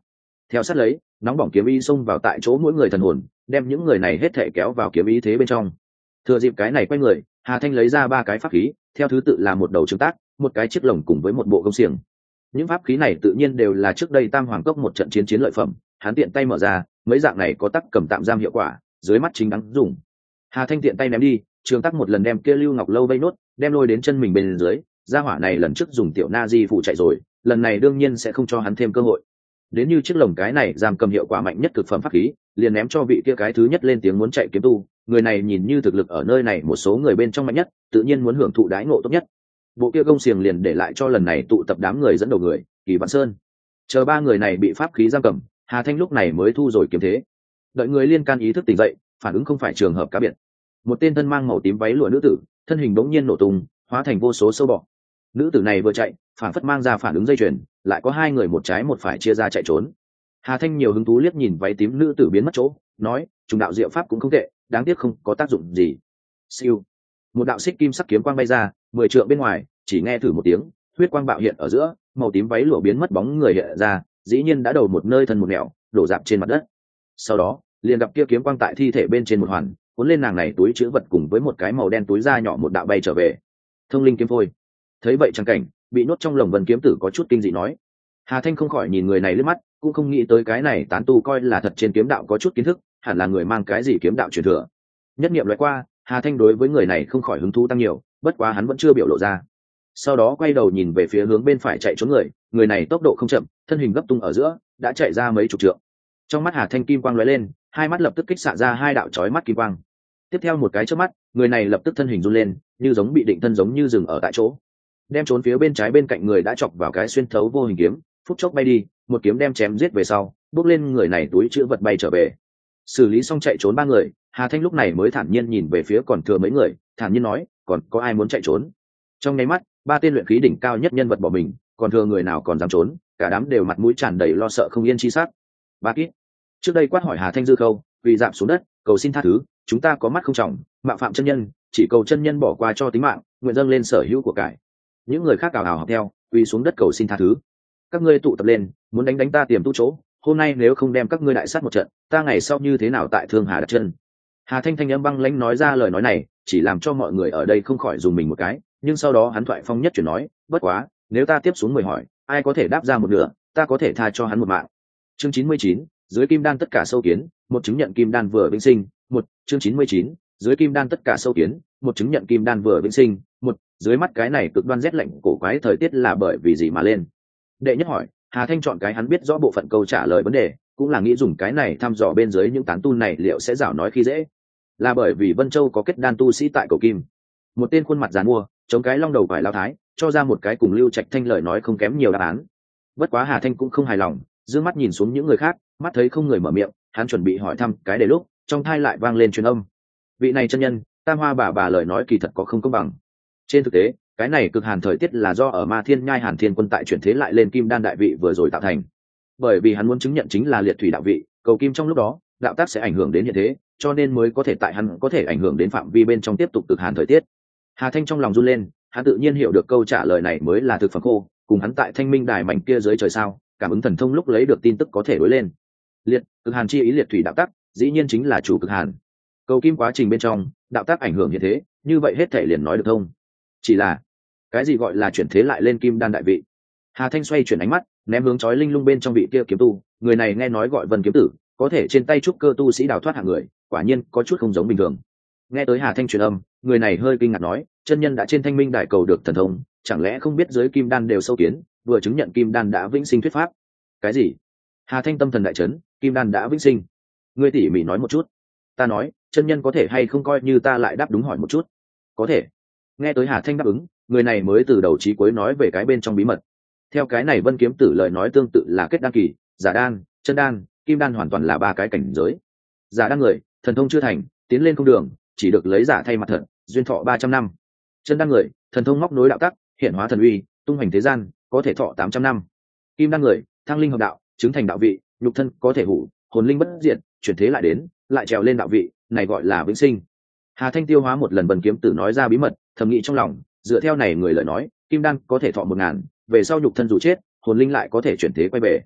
Theo sát lấy, nóng bỏng kiếm ý xông vào tại chỗ mỗi người thần hồn, đem những người này hết thể kéo vào kiếm ý thế bên trong. Thừa dịp cái này quay người, Hà Thanh lấy ra ba cái pháp khí, theo thứ tự là một đầu trứng tác, một cái chiếc lồng cùng với một bộ công xiềng. Những pháp khí này tự nhiên đều là trước đây Tam Hoàng Cốc một trận chiến chiến lợi phẩm, hắn tiện tay mở ra, mấy dạng này có tác cầm tạm giam hiệu quả, dưới mắt chính đáng dùng. Hà Thanh tiện tay ném đi, trường tắc một lần đem kia Lưu Ngọc Lâu vây nốt, đem lôi đến chân mình bên dưới, gia hỏa này lần trước dùng tiểu na di phụ chạy rồi, lần này đương nhiên sẽ không cho hắn thêm cơ hội. Đến như chiếc lồng cái này giam cầm hiệu quả mạnh nhất cực phẩm pháp khí, liền ném cho vị kia cái thứ nhất lên tiếng muốn chạy kiếm tu, người này nhìn như thực lực ở nơi này một số người bên trong mạnh nhất, tự nhiên muốn hưởng thụ đãi ngộ tốt nhất. Bộ kia gông xiềng liền để lại cho lần này tụ tập đám người dẫn đầu người, Kỳ Vạn Sơn. Chờ ba người này bị pháp khí giam cầm, Hà Thanh lúc này mới thu rồi kiếm thế. Đợi người liên can ý thức tỉnh dậy, phản ứng không phải trường hợp cá biệt. Một tên thân mang màu tím váy lụa nữ tử, thân hình bỗng nhiên nổ tung, hóa thành vô số sâu bọ. Nữ tử này vừa chạy, phản phất mang ra phản ứng dây chuyền, lại có hai người một trái một phải chia ra chạy trốn. Hà Thanh nhiều hứng thú liếc nhìn váy tím nữ tử biến mất chỗ, nói: "Trùng đạo diệu pháp cũng không tệ, đáng tiếc không có tác dụng gì." Siêu, một đạo xích kim sắc kiếm quang bay ra, 10 trượng bên ngoài, chỉ nghe thử một tiếng, huyết quang bạo hiện ở giữa, màu tím váy lụa biến mất bóng người hiện ra, dĩ nhiên đã đầu một nơi thân một nẻo, đổ rạp trên mặt đất. Sau đó, liền gặp kia kiếm quang tại thi thể bên trên một hoàn, cuốn lên nàng này túi trữ vật cùng với một cái màu đen túi da nhỏ một đạo bay trở về. Thông linh kiếm phôi. Thấy vậy chẳng cảnh, bị nhốt trong lồng vân kiếm tử có chút kinh dị nói. Hà Thanh không khỏi nhìn người này lướt mắt, cũng không nghĩ tới cái này tán tu coi là thật trên kiếm đạo có chút kiến thức, hẳn là người mang cái gì kiếm đạo truyền thừa. Nhất niệm loại qua, Hà Thanh đối với người này không khỏi hứng thú tăng nhiều, bất quá hắn vẫn chưa biểu lộ ra. Sau đó quay đầu nhìn về phía hướng bên phải chạy trốn người, người này tốc độ không chậm, thân hình gấp tung ở giữa, đã chạy ra mấy chục trượng. Trong mắt Hà Thanh kim quang lóe lên, hai mắt lập tức kích xạ ra hai đạo chói mắt kim quang. Tiếp theo một cái chớp mắt, người này lập tức thân hình run lên, như giống bị định thân giống như dừng ở tại chỗ. Đem trốn phía bên trái bên cạnh người đã chọc vào cái xuyên thấu vô hình kiếm, phút chốc bay đi, một kiếm đem chém giết về sau, bước lên người này túi chữ vật bay trở về. Xử lý xong chạy trốn ba người, Hà Thanh lúc này mới thản nhiên nhìn về phía còn thừa mấy người, thản nhiên nói: "Còn có ai muốn chạy trốn?" Trong nháy mắt, ba tên luyện khí đỉnh cao nhất nhân vật bỏ mình, còn thừa người nào còn dám trốn, cả đám đều mặt mũi tràn đầy lo sợ không yên chi sắc. Ba kít. Trước đây quát hỏi Hà Thanh dư khâu, vì dạm xuống đất, cầu xin tha thứ, chúng ta có mắt không trọng, mạo phạm chân nhân, chỉ cầu chân nhân bỏ qua cho tính mạng, nguyện dâng lên sở hữu của cải. Những người khác ào ào học theo, quỳ xuống đất cầu xin tha thứ. Các ngươi tụ tập lên, muốn đánh ta tiềm tu chỗ, hôm nay nếu không đem các ngươi đại sát một trận, ta ngày sau như thế nào tại Thương Hà đặt chân. Hà Thanh thanh âm băng lãnh nói ra lời nói này, chỉ làm cho mọi người ở đây không khỏi dùng mình một cái, nhưng sau đó hắn thoại phong nhất chuyển nói: "Bất quá, nếu ta tiếp xuống 10 hỏi, ai có thể đáp ra một nửa, ta có thể tha cho hắn một mạng." Chương 99, dưới kim đan tất cả sâu kiến, một chứng nhận kim đan vừa vĩnh sinh, một chương 99, dưới kim đan tất cả sâu kiến, một chứng nhận kim đan vừa vĩnh sinh, một dưới mắt cái này cực đoan rét lạnh cổ quái thời tiết là bởi vì gì mà lên. Đệ nhất hỏi, Hà Thanh chọn cái hắn biết rõ bộ phận câu trả lời vấn đề, cũng là nghĩ dùng cái này thăm dò bên dưới những tán tu này liệu sẽ giảo nói khi dễ. Là bởi vì Vân Châu có kết đan tu sĩ tại cầu kim. Một tên khuôn mặt giàn mua, chống cái long đầu vải lao thái, cho ra một cái cùng Lưu Trạch Thanh lời nói không kém nhiều đáp án. Bất quá Hà Thanh cũng không hài lòng, dương mắt nhìn xuống những người khác, mắt thấy không người mở miệng, hắn chuẩn bị hỏi thăm cái để lúc trong thai lại vang lên truyền âm: "Vị này chân nhân, Tam Hoa bà lời nói kỳ thật có không công bằng. Trên thực tế, cái này cực hàn thời tiết là do ở Ma Thiên Nhai Hàn Thiên Quân tại chuyển thế lại lên kim đan đại vị vừa rồi tạo thành. Bởi vì hắn muốn chứng nhận chính là liệt thủy đạo vị, cầu kim trong lúc đó, đạo tác sẽ ảnh hưởng đến hiện thế, cho nên mới có thể tại hắn có thể ảnh hưởng đến phạm vi bên trong tiếp tục cực hàn thời tiết." Hà Thanh trong lòng run lên, hắn tự nhiên hiểu được câu trả lời này mới là thực phẩm khô, cùng hắn tại Thanh Minh Đài mảnh kia dưới trời sao, cảm ứng thần thông lúc lấy được tin tức có thể đối lên. Liệt, cực hàn chi ý liệt thủy đạo tác, dĩ nhiên chính là chủ cực hàn. Cầu kim quá trình bên trong, đạo tác ảnh hưởng như thế, như vậy hết thể liền nói được thông. Chỉ là, cái gì gọi là chuyển thế lại lên kim đan đại vị? Hà Thanh xoay chuyển ánh mắt, ném hướng chói linh lung bên trong vị kia kiếm tu, người này nghe nói gọi Vân kiếm tử, có thể trên tay trúc cơ tu sĩ đào thoát hạng người, quả nhiên có chút không giống bình thường. Nghe tới Hà Thanh truyền âm, người này hơi kinh ngạc nói: "Chân nhân đã trên Thanh Minh Đại cầu được thần thông, chẳng lẽ không biết dưới kim đan đều sâu kiến, vừa chứng nhận kim đan đã vĩnh sinh thuyết pháp?" Cái gì? Hà Thanh tâm thần đại chấn, kim đan đã vĩnh sinh? Ngươi tỉ mỉ nói một chút. Ta nói, chân nhân có thể hay không coi như ta lại đáp đúng hỏi một chút. Có thể. Nghe tới Hà Thanh đáp ứng, người này mới từ đầu chí cuối nói về cái bên trong bí mật. Theo cái này Vân kiếm tử lời nói tương tự là kết đan kỳ, giả đan, chân đan, kim đan hoàn toàn là ba cái cảnh giới. Giả đan người, thần thông chưa thành, tiến lên không đường, chỉ được lấy giả thay mặt thật, duyên thọ 300 năm. Chân đan người, thần thông móc nối đạo tắc, hiện hóa thần uy, tung hoành thế gian, có thể thọ 800 năm. Kim đan người, thăng linh hợp đạo, chứng thành đạo vị, nhục thân có thể hủ, hồn linh bất diệt, chuyển thế lại đến, lại trèo lên đạo vị, này gọi là vĩnh sinh. Hà Thanh tiêu hóa một lần Vân kiếm tử nói ra bí mật, thầm nghĩ trong lòng, dựa theo này người lời nói, kim đan có thể thọ 1000, về sau nhục thân dù chết, hồn linh lại có thể chuyển thế quay về.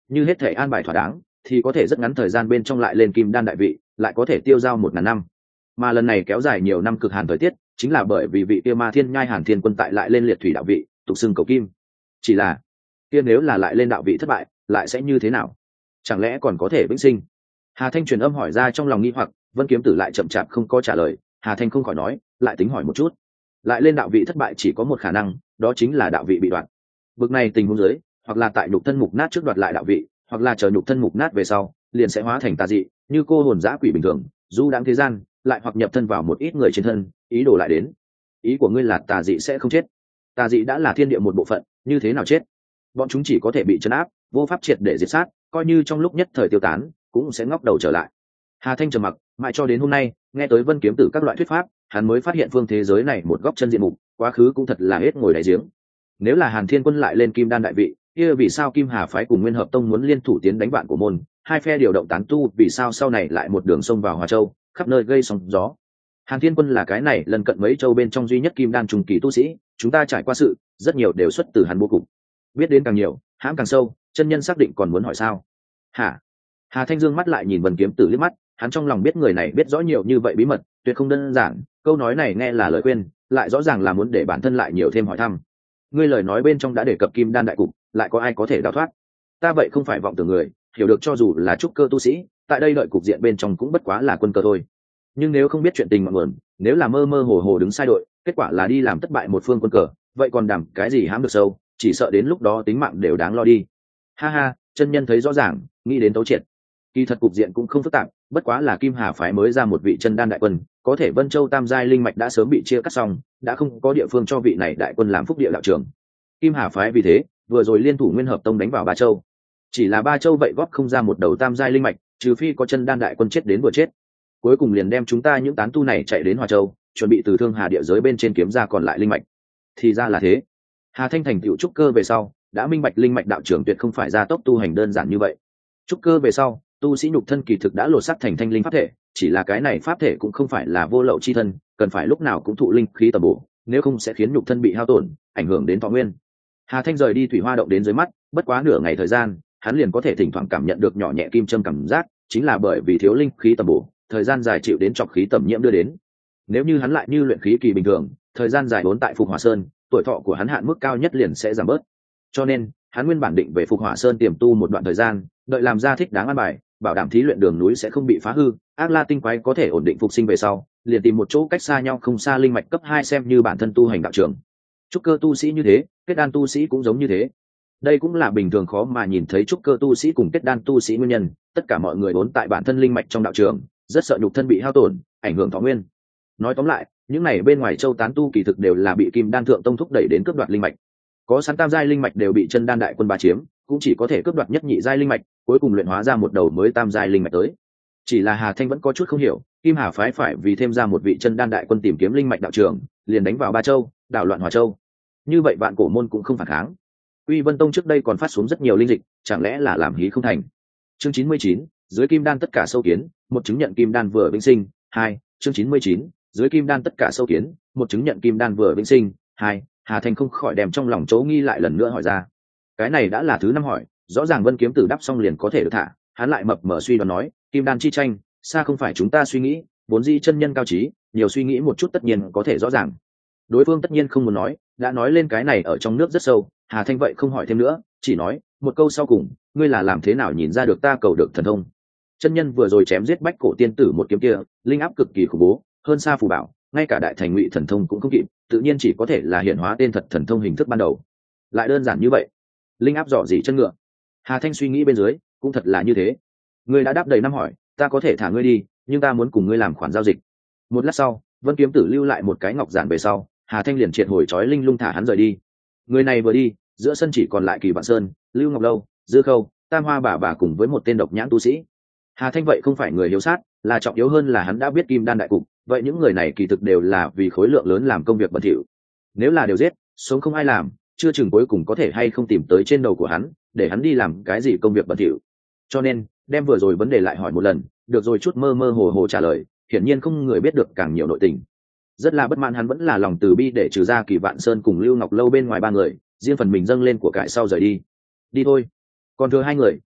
như hết thể an bài thỏa đáng thì có thể rất ngắn thời gian bên trong lại lên kim đan đại vị, lại có thể tiêu dao 1000 năm. Mà lần này kéo dài nhiều năm cực hàn thời tiết chính là bởi vì vị kia Ma Thiên Nhai Hàn Thiên Quân tại lại lên liệt thủy đạo vị, tục xưng cầu kim. Chỉ là kia nếu là lại lên đạo vị thất bại lại sẽ như thế nào? Chẳng lẽ còn có thể vĩnh sinh? Hà Thanh truyền âm hỏi ra trong lòng nghi hoặc. Vân Kiếm Tử lại chậm chạp không có trả lời. Hà Thanh không khỏi nói, lại tính hỏi một chút. Lại lên đạo vị thất bại chỉ có một khả năng, đó chính là đạo vị bị đoạt. Vực này tình huống dưới, hoặc là tại nhục thân mục nát trước đoạt lại đạo vị, hoặc là chờ nhục thân mục nát về sau liền sẽ hóa thành tà dị, như cô hồn dã quỷ bình thường du đãng thế gian, lại hoặc nhập thân vào một ít người trên thân, ý đồ lại đến. Ý của ngươi là tà dị sẽ không chết? Tà dị đã là thiên địa một bộ phận, như thế nào chết? Bọn chúng chỉ có thể bị trấn áp, vô pháp triệt để diệt sát, coi như trong lúc nhất thời tiêu tán cũng sẽ ngóc đầu trở lại. Hà Thanh trầm mặc mãi cho đến hôm nay, nghe tới Vân Kiếm Tử các loại thuyết pháp, hắn mới phát hiện phương thế giới này một góc chân diện mục, quá khứ cũng thật là hết ngồi đáy giếng. Nếu là Hàn Thiên Quân lại lên kim đan đại vị, kia vì sao Kim Hà phái cùng Nguyên Hợp Tông muốn liên thủ tiến đánh bạn của môn, hai phe điều động tán tu, vì sao sau này lại một đường sông vào Hòa Châu, khắp nơi gây sóng gió? Hàn Thiên Quân là cái này lần cận mấy châu bên trong duy nhất kim đan trung kỳ tu sĩ, chúng ta trải qua sự rất nhiều đều xuất từ hắn bố cục. Biết đến càng nhiều, hãm càng sâu, chân nhân xác định còn muốn hỏi sao? Hả? Hà Thanh Dương mắt lại nhìn Vân Kiếm Tử liếc mắt, hắn trong lòng biết người này biết rõ nhiều như vậy bí mật, tuyệt không đơn giản. Câu nói này nghe là lời khuyên, lại rõ ràng là muốn để bản thân lại nhiều thêm hỏi thăm. Ngươi lời nói bên trong đã đề cập kim đan đại cục, lại có ai có thể đào thoát? Ta vậy không phải vọng tưởng người, hiểu được cho dù là trúc cơ tu sĩ, tại đây đợi cục diện bên trong cũng bất quá là quân cờ thôi. Nhưng nếu không biết chuyện tình ngọn nguồn, nếu là mơ mơ hồ hồ đứng sai đội, kết quả là đi làm thất bại một phương quân cờ, vậy còn đảm cái gì hãm được sâu, chỉ sợ đến lúc đó tính mạng đều đáng lo đi. Ha ha, chân nhân thấy rõ ràng, nghĩ đến tấu triệt. Kỳ thật cục diện cũng không phức tạp, bất quá là Kim Hà phái mới ra một vị chân đan đại quân, có thể Vân Châu tam giai linh mạch đã sớm bị chia cắt xong, đã không có địa phương cho vị này đại quân làm phúc địa đạo trưởng. Kim Hà phái vì thế vừa rồi liên thủ Nguyên Hợp Tông đánh vào Ba Châu. Chỉ là Ba Châu vậy góp không ra một đầu tam giai linh mạch, trừ phi có chân đan đại quân chết đến vừa chết. Cuối cùng liền đem chúng ta những tán tu này chạy đến Hòa Châu, chuẩn bị từ Thương Hà địa giới bên trên kiếm ra còn lại linh mạch. Thì ra là thế. Hà Thanh thành tựu trúc cơ về sau, đã minh bạch linh mạch đạo trưởng tuyệt không phải gia tốc tu hành đơn giản như vậy. Trúc cơ về sau, tu sĩ nhục thân kỳ thực đã lột xác thành thanh linh pháp thể, chỉ là cái này pháp thể cũng không phải là vô lậu chi thân, cần phải lúc nào cũng thụ linh khí tầm bổ, nếu không sẽ khiến nhục thân bị hao tổn, ảnh hưởng đến thọ nguyên. Hà Thanh rời đi thủy hoa động đến dưới mắt, bất quá nửa ngày thời gian, hắn liền có thể thỉnh thoảng cảm nhận được nhỏ nhẹ kim châm cảm giác, chính là bởi vì thiếu linh khí tầm bổ, thời gian dài chịu đến trọc khí tầm nhiễm đưa đến. Nếu như hắn lại như luyện khí kỳ bình thường, thời gian dài vốn tại Phục Hỏa Sơn, tuổi thọ của hắn hạn mức cao nhất liền sẽ giảm bớt. Cho nên, hắn nguyên bản định về Phục Hỏa Sơn tiềm tu một đoạn thời gian, đợi làm ra thích đáng an bài, bảo đảm thí luyện đường núi sẽ không bị phá hư, ác la tinh quái có thể ổn định phục sinh về sau, liền tìm một chỗ cách xa nhau không xa linh mạch cấp 2 xem như bản thân tu hành đạo trường. Trúc cơ tu sĩ như thế, kết đan tu sĩ cũng giống như thế. Đây cũng là bình thường khó mà nhìn thấy trúc cơ tu sĩ cùng kết đan tu sĩ nguyên nhân, tất cả mọi người vốn tại bản thân linh mạch trong đạo trường, rất sợ nhục thân bị hao tổn, ảnh hưởng thọ nguyên. Nói tóm lại, những này bên ngoài châu tán tu kỳ thực đều là bị Kim Đan thượng tông thúc đẩy đến cướp đoạt linh mạch. Có sẵn tam giai linh mạch đều bị chân đan đại quân bá chiếm, cũng chỉ có thể cướp đoạt nhất nhị giai linh mạch, cuối cùng luyện hóa ra một đầu mới tam giai linh mạch tới. Chỉ là Hà Thanh vẫn có chút không hiểu, Kim Hà phái phải vì thêm ra một vị chân đan đại quân tìm kiếm linh mạch đạo trường, liền đánh vào Ba Châu, đảo loạn Hòa Châu. Như vậy vạn cổ môn cũng không phản kháng. Uy Vân Tông trước đây còn phát xuống rất nhiều linh dịch, chẳng lẽ là làm hí không thành? Chương 99, dưới kim đan tất cả sâu kiến, một chứng nhận kim đan vừa vĩnh sinh. 2, chương 99, dưới kim đan tất cả sâu kiến, một chứng nhận kim đan vừa vĩnh sinh. 2, Hà Thanh không khỏi đem trong lòng chỗ nghi lại lần nữa hỏi ra. Cái này đã là thứ 5 hỏi, rõ ràng Vân Kiếm Tử đáp xong liền có thể được thả, hắn lại mập mờ suy đoán nói, kim đan chi tranh, xa không phải chúng ta suy nghĩ, vốn dĩ chân nhân cao trí, nhiều suy nghĩ một chút tất nhiên có thể rõ ràng. Đối phương tất nhiên không muốn nói, đã nói lên cái này ở trong nước rất sâu, Hà Thanh vậy không hỏi thêm nữa, chỉ nói một câu sau cùng, ngươi là làm thế nào nhìn ra được ta cầu được thần thông? Chân nhân vừa rồi chém giết bách cổ tiên tử một kiếm kia, linh áp cực kỳ khủng bố, hơn xa phù bảo, ngay cả đại thành ngụy thần thông cũng không kịp, tự nhiên chỉ có thể là hiện hóa tên thật thần thông hình thức ban đầu. Lại đơn giản như vậy, linh áp dọ gì chân ngựa? Hà Thanh suy nghĩ bên dưới, cũng thật là như thế. Ngươi đã đáp đầy 5 hỏi, ta có thể thả ngươi đi, nhưng ta muốn cùng ngươi làm khoản giao dịch. Một lát sau, Vân Kiếm Tử lưu lại một cái ngọc giản về sau, Hà Thanh liền triệt hồi trói linh lung thả hắn rời đi. Người này vừa đi, giữa sân chỉ còn lại Kỳ Vạn Sơn, Lưu Ngọc Lâu, Dư Khâu, Tam Hoa bà cùng với một tên độc nhãn tu sĩ. Hà Thanh vậy không phải người hiếu sát, là trọng yếu hơn là hắn đã biết kim đan đại cục, vậy những người này kỳ thực đều là vì khối lượng lớn làm công việc bẩn thỉu. Nếu là đều giết, sống không ai làm, chưa chừng cuối cùng có thể hay không tìm tới trên đầu của hắn, để hắn đi làm cái gì công việc bẩn thỉu. Cho nên, đem vừa rồi vấn đề lại hỏi một lần, được rồi chút mơ mơ hồ hồ trả lời, hiển nhiên không người biết được càng nhiều nội tình. Rất là bất mãn hắn vẫn là lòng từ bi để trừ ra Kỳ Vạn Sơn cùng Lưu Ngọc Lâu bên ngoài 3 người, riêng phần mình dâng lên của cải sau rời đi. Đi thôi. Còn thừa 2 người,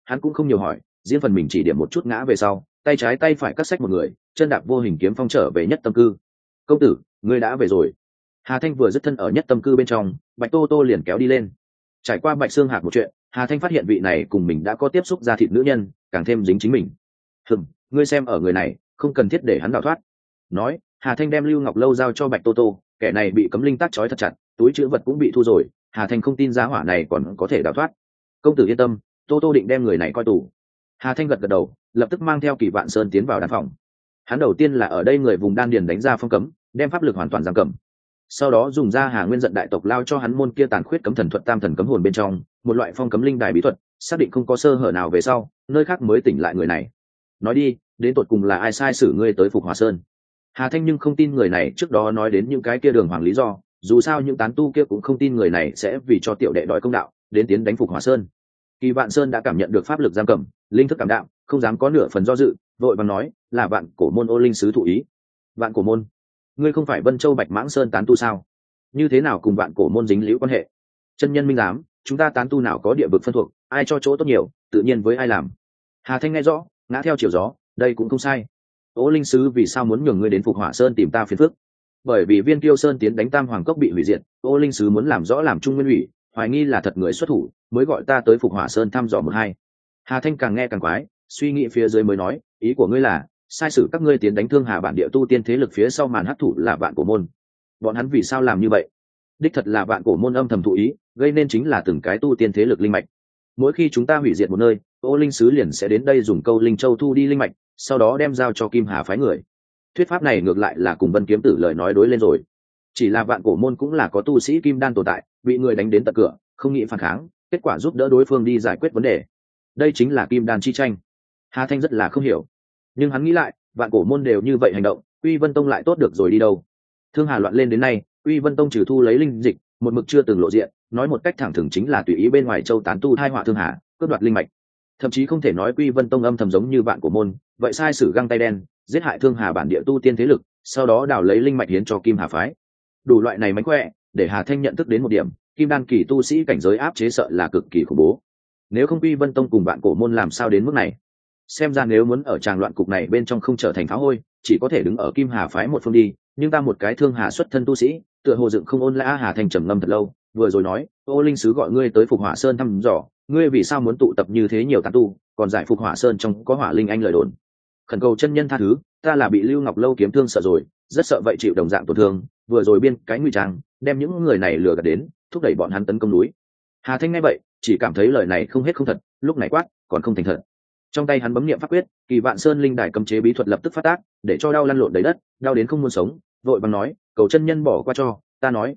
hắn cũng không nhiều hỏi, riêng phần mình chỉ điểm một chút ngã về sau, tay trái tay phải cắt sách một người, chân đạp vô hình kiếm phong trở về nhất tâm cư. Công tử, ngươi đã về rồi. Hà Thanh vừa dứt thân ở nhất tâm cư bên trong, Bạch Tô Tô liền kéo đi lên. Trải qua Bạch Xương Hạc một chuyện, Hà Thanh phát hiện vị này cùng mình đã có tiếp xúc ra thịt nữ nhân, càng thêm dính chính mình. Ngươi xem ở người này, không cần thiết để hắn đào thoát. Nói, Hà Thanh đem Lưu Ngọc Lâu giao cho Bạch Tô Tô, kẻ này bị cấm linh tác trói thật chặt, túi trữ vật cũng bị thu rồi, Hà Thanh không tin giá hỏa này còn có thể đào thoát. Công tử yên tâm, Tô Tô định đem người này coi tù. Hà Thanh gật gật đầu, lập tức mang theo Kỳ Vạn Sơn tiến vào đan phòng. Hắn đầu tiên là ở đây người vùng đan điền đánh ra phong cấm, đem pháp lực hoàn toàn giam cầm. Sau đó dùng ra Hà Nguyên giận đại tộc lao cho hắn môn kia tàn khuyết cấm thần thuật tam thần cấm hồn bên trong, một loại phong cấm linh đài bí thuật, xác định không có sơ hở nào về sau, nơi khác mới tỉnh lại người này. Nói đi, đến tột cùng là ai sai sử ngươi tới Phục Hỏa Sơn? Hà Thanh nhưng không tin người này trước đó nói đến những cái kia đường hoàng lý do, dù sao những tán tu kia cũng không tin người này sẽ vì cho tiểu đệ đòi công đạo, đến tiến đánh Phục Hỏa Sơn. Kỳ Vạn Sơn đã cảm nhận được pháp lực giam cầm, linh thức cảm đạo, không dám có nửa phần do dự, vội vàng nói, là Vạn Cổ môn Ô Linh sứ thụ ý. Vạn Cổ môn? Ngươi không phải Vân Châu Bạch Mãng Sơn tán tu sao? Như thế nào cùng Vạn Cổ môn dính liễu quan hệ? Chân nhân minh giám, chúng ta tán tu nào có địa vực phân thuộc, ai cho chỗ tốt nhiều, tự nhiên với ai làm. Hà Thanh nghe rõ, ngã theo chiều gió, đây cũng không sai. Ô Linh sứ vì sao muốn nhường ngươi đến Phục Hỏa Sơn tìm ta phiền phức? Bởi vì Viên Kiêu Sơn tiến đánh Tam Hoàng Cốc bị hủy diệt, Ô Linh sứ muốn làm rõ làm Trung Nguyên ủy, hoài nghi là thật người xuất thủ, mới gọi ta tới Phục Hỏa Sơn thăm dò một hai. Hà Thanh càng nghe càng quái, suy nghĩ phía dưới mới nói, ý của ngươi là sai sử các ngươi tiến đánh Thương Hà bản địa tu tiên thế lực phía sau màn hắc thủ là Vạn Cổ môn. Bọn hắn vì sao làm như vậy? Đích thật là Vạn Cổ môn âm thầm thụ ý, gây nên chính là từng cái tu tiên thế lực linh mạch. Mỗi khi chúng ta hủy diệt một nơi, Ô Linh sứ liền sẽ đến đây dùng câu linh châu thu đi linh mạch, sau đó đem giao cho Kim Hà phái người. Thuyết pháp này ngược lại là cùng Vân Kiếm Tử lời nói đối lên rồi. Chỉ là Vạn Cổ môn cũng là có tu sĩ kim đan tồn tại, bị người đánh đến tận cửa, không nghĩ phản kháng, kết quả giúp đỡ đối phương đi giải quyết vấn đề. Đây chính là kim đan chi tranh. Hà Thanh rất là không hiểu, nhưng hắn nghĩ lại, Vạn Cổ môn đều như vậy hành động, Uy Vân Tông lại tốt được rồi đi đâu? Thương Hà loạn lên đến nay, Uy Vân Tông trừ thu lấy linh dịch, một mực chưa từng lộ diện, nói một cách thẳng thừng chính là tùy ý bên ngoài châu tán tu hai họa Thương Hà, cướp đoạt linh mạch. Thậm chí không thể nói Uy Vân Tông âm thầm giống như Vạn Cổ môn, vậy sai sử găng tay đen, giết hại Thương Hà bản địa tu tiên thế lực, sau đó đào lấy linh mạch hiến cho Kim Hà phái. Đủ loại này mánh khỏe, để Hà Thanh nhận thức đến một điểm, kim đan kỳ tu sĩ cảnh giới áp chế sợ là cực kỳ khủng bố. Nếu không Uy Vân Tông cùng Vạn Cổ môn làm sao đến mức này? Xem ra nếu muốn ở tràng loạn cục này bên trong không trở thành pháo hôi, chỉ có thể đứng ở Kim Hà phái một phương đi, nhưng ta một cái Thương Hà xuất thân tu sĩ, tựa hồ dựng không ôn lã. Hà Thanh trầm ngâm thật lâu, vừa rồi nói, Ô Linh sứ gọi ngươi tới Phục Hỏa Sơn thăm dò, ngươi vì sao muốn tụ tập như thế nhiều tán tu, còn giải Phục Hỏa Sơn trong có Hỏa Linh anh lời đồn. Khẩn cầu chân nhân tha thứ, ta là bị Lưu Ngọc Lâu kiếm thương sợ rồi, rất sợ vậy chịu đồng dạng tổn thương, vừa rồi biên cái ngụy trang, đem những người này lừa gạt đến, thúc đẩy bọn hắn tấn công núi. Hà Thanh nghe vậy, chỉ cảm thấy lời này không hết không thật, lúc này quát, còn không thành thật. Trong tay hắn bấm niệm pháp quyết, Kỳ Vạn Sơn linh đài cấm chế bí thuật lập tức phát tác, để cho đau lăn lộn đầy đất, đau đến không muốn sống, vội vàng nói, cầu chân nhân bỏ qua cho, ta nói,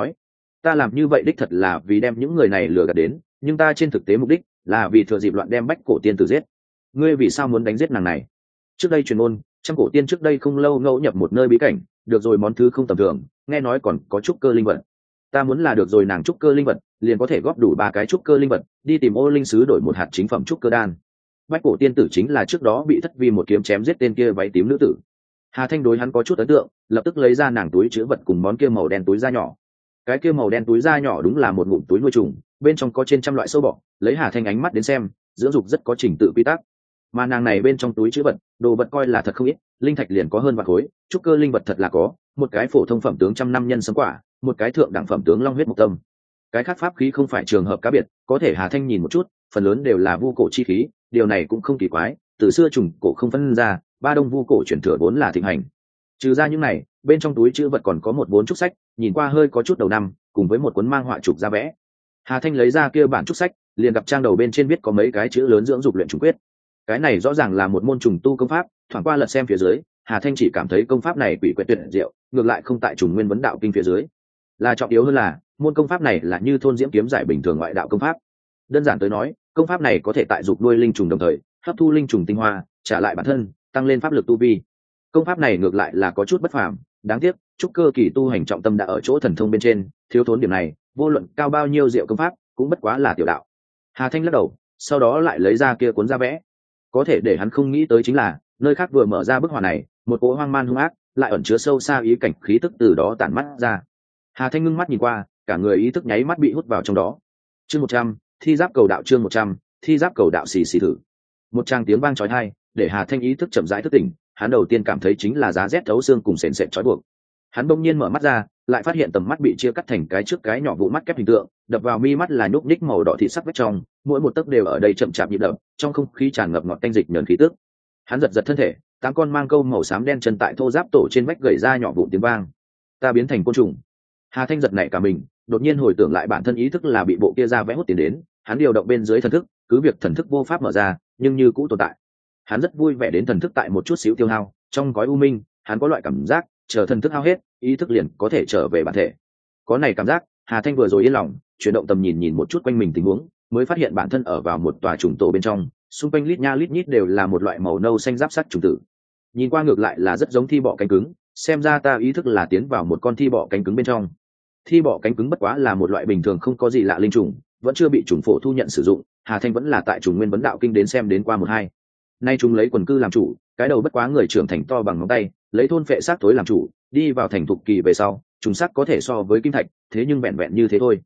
ta làm như vậy đích thật là vì đem những người này lừa gạt đến, nhưng ta trên thực tế mục đích là vì thừa dịp loạn đem Bách Cổ tiên tử giết. Ngươi vì sao muốn đánh giết nàng này? Trước đây truyền ngôn, trăm cổ tiên trước đây không lâu ngẫu nhập một nơi bí cảnh, được rồi món thứ không tầm thường, nghe nói còn có trúc cơ linh vật. Ta muốn là được rồi nàng trúc cơ linh vật, liền có thể góp đủ 3 cái trúc cơ linh vật, đi tìm Ô Linh sứ đổi một hạt chính phẩm trúc cơ đan. Bách Cổ tiên tử chính là trước đó bị Thất Vi một kiếm chém giết tên kia váy tím nữ tử. Hà Thanh đối hắn có chút ấn tượng, lập tức lấy ra nàng túi chứa vật cùng món kia màu đen túi da nhỏ. Cái kia màu đen túi da nhỏ đúng là một ngụm túi nuôi trùng, bên trong có trên trăm loại sâu bọ, lấy Hà Thanh ánh mắt đến xem, dưỡng dục rất có trình tự quy tắc. Mà nàng này bên trong túi chứa vật, đồ vật coi là thật không ít, linh thạch liền có hơn vạn khối, trúc cơ linh vật thật là có, một cái phổ thông phẩm tướng trăm năm nhân sấm quả, một cái thượng đẳng phẩm tướng long huyết mộc tâm. Cái khác pháp khí không phải trường hợp cá biệt, có thể Hà Thanh nhìn một chút, phần lớn đều là vu cổ chi khí, điều này cũng không kỳ quái, từ xưa trùng cổ không phân ra, ba đông vu cổ truyền thừa vốn là thịnh hành. Trừ ra những này, bên trong túi chữ vật còn có một 4 trúc sách, nhìn qua hơi có chút đầu năm, cùng với một cuốn mang họa trục ra vẽ. Hà Thanh lấy ra kia bản trúc sách, liền gặp trang đầu bên trên viết có mấy cái chữ lớn dưỡng dục luyện trùng quyết. Cái này rõ ràng là một môn trùng tu công pháp, thoảng qua lật xem phía dưới, Hà Thanh chỉ cảm thấy công pháp này quỷ quyệt tuyệt diệu, ngược lại không tại trùng nguyên vấn đạo kinh phía dưới. Là trọng yếu hơn là, môn công pháp này là như thôn diễm kiếm giải bình thường ngoại đạo công pháp. Đơn giản tới nói, công pháp này có thể tại dục nuôi linh trùng đồng thời, hấp thu linh trùng tinh hoa, trả lại bản thân, tăng lên pháp lực tu vi. Công pháp này ngược lại là có chút bất phàm, đáng tiếc, trúc cơ kỳ tu hành trọng tâm đã ở chỗ thần thông bên trên, thiếu thốn điểm này, vô luận cao bao nhiêu diệu công pháp, cũng bất quá là tiểu đạo. Hà Thanh lắc đầu, sau đó lại lấy ra kia cuốn ra vẽ. Có thể để hắn không nghĩ tới chính là, nơi khác vừa mở ra bức họa này, một cỗ hoang man hung ác, lại ẩn chứa sâu xa ý cảnh khí tức từ đó tản mắt ra. Hà Thanh ngưng mắt nhìn qua, cả người ý thức nháy mắt bị hút vào trong đó. Chương 100, thi giáp cầu đạo chương 100, thi giáp cầu đạo xì xì thử. Một tràng tiếng vang chói tai để Hà Thanh ý thức chậm rãi thức tỉnh. Hắn đầu tiên cảm thấy chính là giá rét thấu xương cùng sền sệt chói buộc. Hắn bỗng nhiên mở mắt ra, lại phát hiện tầm mắt bị chia cắt thành cái trước cái nhỏ vụn mắt kép hình tượng, đập vào mi mắt là nhúc nhích màu đỏ thịt sắc vách trong, mỗi một tấc đều ở đây chậm chạp nhịp đập, trong không khí tràn ngập ngọt tanh dịch nhờn khí tức. Hắn giật giật thân thể, tám con mang câu màu xám đen chân tại thô giáp tổ trên vách gầy ra nhỏ vụn tiếng vang. Ta biến thành côn trùng. Hà Thanh giật nảy cả mình, đột nhiên hồi tưởng lại bản thân ý thức là bị bộ kia ra vẽ hút tiền đến, hắn điều động bên dưới thần thức, cứ việc thần thức vô pháp mở ra, nhưng như cũ tồn tại. Hắn rất vui vẻ đến thần thức tại một chút xíu tiêu hao, trong gói u minh, hắn có loại cảm giác, chờ thần thức hao hết, ý thức liền có thể trở về bản thể. Có này cảm giác, Hà Thanh vừa rồi yên lòng, chuyển động tầm nhìn nhìn một chút quanh mình tình huống, mới phát hiện bản thân ở vào một tòa trùng tổ bên trong, xung quanh lít nha lít nhít đều là một loại màu nâu xanh giáp sắt trùng tử. Nhìn qua ngược lại là rất giống thi bọ cánh cứng, xem ra ta ý thức là tiến vào một con thi bọ cánh cứng bên trong. Thi bọ cánh cứng bất quá là một loại bình thường không có gì lạ linh trùng, vẫn chưa bị trùng phổ thu nhận sử dụng, Hà Thanh vẫn là tại trùng nguyên vấn đạo kinh đến xem đến qua một hai. Nay chúng lấy quần cư làm chủ, cái đầu bất quá người trưởng thành to bằng ngón tay, lấy thôn phệ xác tối làm chủ, đi vào thành thục kỳ về sau, trùng sắc có thể so với kim thạch, thế nhưng vẹn vẹn như thế thôi.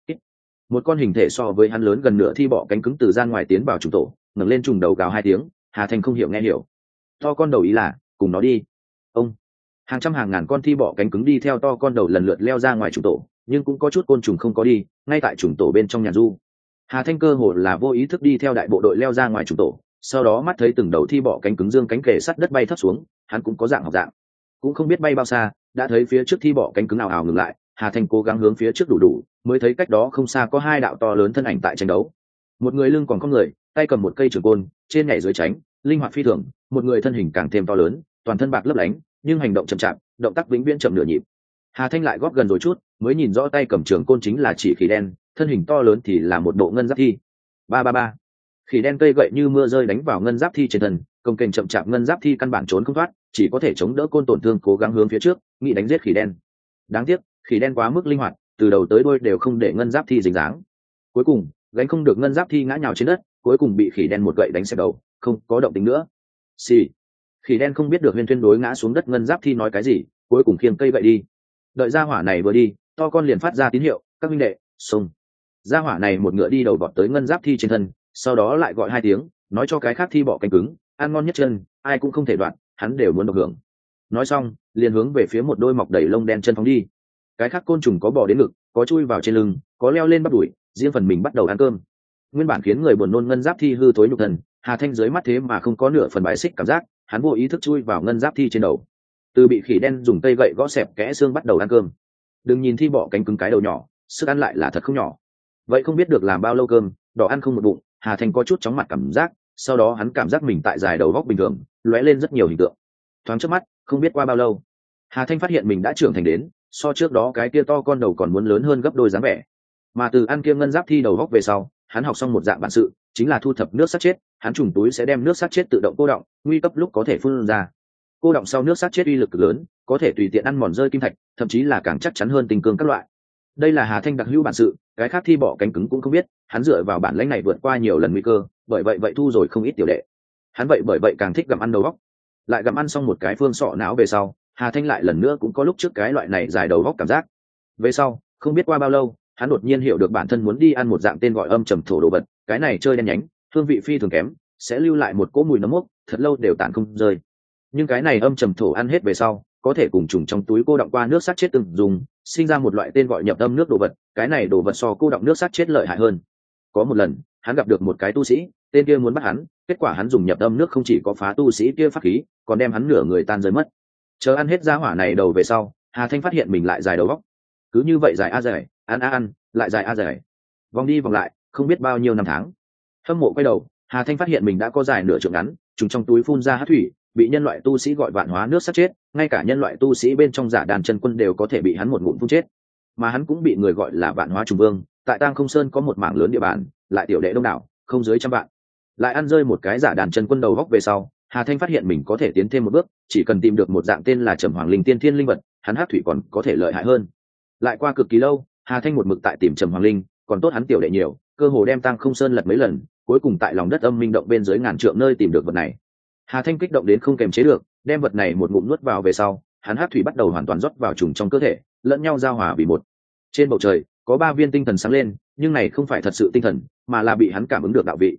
Một con hình thể so với hắn lớn gần nửa thi bọ cánh cứng từ gian ngoài tiến vào trùng tổ, ngẩng lên trùng đầu gào hai tiếng, Hà Thanh không hiểu nghe hiểu. To con đầu ý là, cùng nó đi. Ông. Hàng trăm hàng ngàn con thi bọ cánh cứng đi theo to con đầu lần lượt leo ra ngoài trùng tổ, nhưng cũng có chút côn trùng không có đi, ngay tại trùng tổ bên trong nhà du. Hà Thanh cơ hồ là vô ý thức đi theo đại bộ đội leo ra ngoài trùng tổ, sau đó mắt thấy từng đầu thi bọ cánh cứng dương cánh kề sát đất bay thấp xuống, hắn cũng có dạng học dạng, cũng không biết bay bao xa, đã thấy phía trước thi bọ cánh cứng ào ào ngừng lại. Hà Thanh cố gắng hướng phía trước đủ đủ, mới thấy cách đó không xa có hai đạo to lớn thân ảnh tại tranh đấu. Một người lưng còn có người, tay cầm một cây trường côn, trên nhảy dưới tránh, linh hoạt phi thường. Một người thân hình càng thêm to lớn, toàn thân bạc lấp lánh, nhưng hành động chậm chạp, động tác vĩnh viễn chậm nửa nhịp. Hà Thanh lại góp gần rồi chút, mới nhìn rõ tay cầm trường côn chính là chỉ khỉ đen, thân hình to lớn thì là một bộ ngân giáp thi. Ba ba ba. Khỉ đen cây gậy như mưa rơi đánh vào ngân giáp thi trên thân, công kềnh chậm chạp ngân giáp thi căn bản trốn không thoát, chỉ có thể chống đỡ côn tổn thương cố gắng hướng phía trước, nghĩ đánh giết khỉ đen. Đáng tiếc, khỉ đen quá mức linh hoạt, từ đầu tới đuôi đều không để ngân giáp thi dính dáng. Cuối cùng, gánh không được ngân giáp thi ngã nhào trên đất, cuối cùng bị khỉ đen một gậy đánh xẹp đầu, không có động tĩnh nữa. Xì. Khỉ đen không biết được Huyên Thuyên đối ngã xuống đất ngân giáp thi nói cái gì, cuối cùng khiêng cây gậy đi. Đợi gia hỏa này vừa đi, to con liền phát ra tín hiệu, các minh đệ, xông. Gia hỏa này một ngựa đi đầu vọt tới ngân giáp thi trên thân, sau đó lại gọi hai tiếng, nói cho cái khác thi bọ cánh cứng, ăn ngon nhất chân, ai cũng không thể đoạn, hắn đều muốn được hưởng. Nói xong, liền hướng về phía một đôi mọc đầy lông đen chân phóng đi. Cái khác côn trùng có bò đến ngực, có chui vào trên lưng, có leo lên bắp đùi, riêng phần mình bắt đầu ăn cơm. Nguyên bản khiến người buồn nôn ngân giáp thi hư thối nhục thần, Hà Thanh dưới mắt thế mà không có nửa phần bãi xích cảm giác, hắn vô ý thức chui vào ngân giáp thi trên đầu. Từ bị khỉ đen dùng cây gậy gõ xẹp kẽ xương bắt đầu ăn cơm. Đừng nhìn thi bọ cánh cứng cái đầu nhỏ, sức ăn lại là thật không nhỏ. Vậy không biết được làm bao lâu cơm, đỏ ăn không một bụng, Hà Thanh có chút chóng mặt cảm giác, sau đó hắn cảm giác mình tại dài đầu góc bình thường, lóe lên rất nhiều hình tượng. Thoáng chớp mắt, không biết qua bao lâu, Hà Thanh phát hiện mình đã trưởng thành đến, so trước đó cái kia to con đầu còn muốn lớn hơn gấp đôi dáng vẻ. Mà từ ăn kia ngân giáp thi đầu góc về sau, hắn học xong một dạng bản sự, chính là thu thập nước sát chết, hắn trùng túi sẽ đem nước sát chết tự động cô đọng, nguy cấp lúc có thể phun ra. Cô đọng sau nước sát chết uy lực cực lớn, có thể tùy tiện ăn mòn rơi kim thạch, thậm chí là càng chắc chắn hơn tinh cương các loại. Đây là Hà Thanh đặc hữu bản sự, cái khác thi bọ cánh cứng cũng không biết, hắn dựa vào bản lĩnh này vượt qua nhiều lần nguy cơ, bởi vậy thu rồi không ít tiểu đệ. Hắn bởi vậy càng thích gặm ăn đầu góc. Lại gặm ăn xong một cái phương sọ não về sau, Hà Thanh lại lần nữa cũng có lúc trước cái loại này dài đầu góc cảm giác. Về sau, không biết qua bao lâu, hắn đột nhiên hiểu được bản thân muốn đi ăn một dạng tên gọi âm trầm thổ đồ vật, cái này chơi đen nhánh, hương vị phi thường kém, sẽ lưu lại một cỗ mùi nấm mốc, thật lâu đều tản không rơi. Nhưng cái này âm trầm thổ ăn hết về sau, có thể cùng trùng trong túi cô đọng qua nước sát chết từng dùng, sinh ra một loại tên gọi nhập âm nước đồ vật, cái này đồ vật so cô đọng nước sát chết lợi hại hơn. Có một lần, hắn gặp được một cái tu sĩ, tên kia muốn bắt hắn, kết quả hắn dùng nhập âm nước không chỉ có phá tu sĩ kia pháp khí, còn đem hắn nửa người tan rơi mất. Chờ ăn hết gia hỏa này đầu về sau, Hà Thanh phát hiện mình lại dài đầu góc. Cứ như vậy dài a dài, ăn, lại dài a dài. Vòng đi vòng lại, không biết bao nhiêu năm tháng. Hâm mộ quay đầu, Hà Thanh phát hiện mình đã có dài nửa trượng ngắn, trùng trong túi phun ra hắc thủy, bị nhân loại tu sĩ gọi vạn hóa nước sát chết, ngay cả nhân loại tu sĩ bên trong giả đàn chân quân đều có thể bị hắn một ngụm phun chết. Mà hắn cũng bị người gọi là vạn hóa trùng vương, tại Tang Không Sơn có một mảng lớn địa bàn, lại tiểu đệ đông đảo, không dưới 100 vạn. Lại ăn rơi một cái giả đàn chân quân đầu góc về sau, Hà Thanh phát hiện mình có thể tiến thêm một bước, chỉ cần tìm được một dạng tên là Trầm Hoàng Linh tiên thiên linh vật, hắn hắc thủy còn có thể lợi hại hơn. Lại qua cực kỳ lâu, Hà Thanh một mực tại tìm Trầm Hoàng Linh, còn tốt hắn tiểu đệ nhiều, cơ hồ đem Tang Không Sơn lật mấy lần, cuối cùng tại lòng đất âm minh động bên dưới ngàn trượng nơi tìm được vật này. Hà Thanh kích động đến không kềm chế được, đem vật này một ngụm nuốt vào về sau, hắn hắc thủy bắt đầu hoàn toàn rót vào trùng trong cơ thể, lẫn nhau giao hòa vì một. Trên bầu trời có 3 viên tinh thần sáng lên, nhưng này không phải thật sự tinh thần, mà là bị hắn cảm ứng được đạo vị,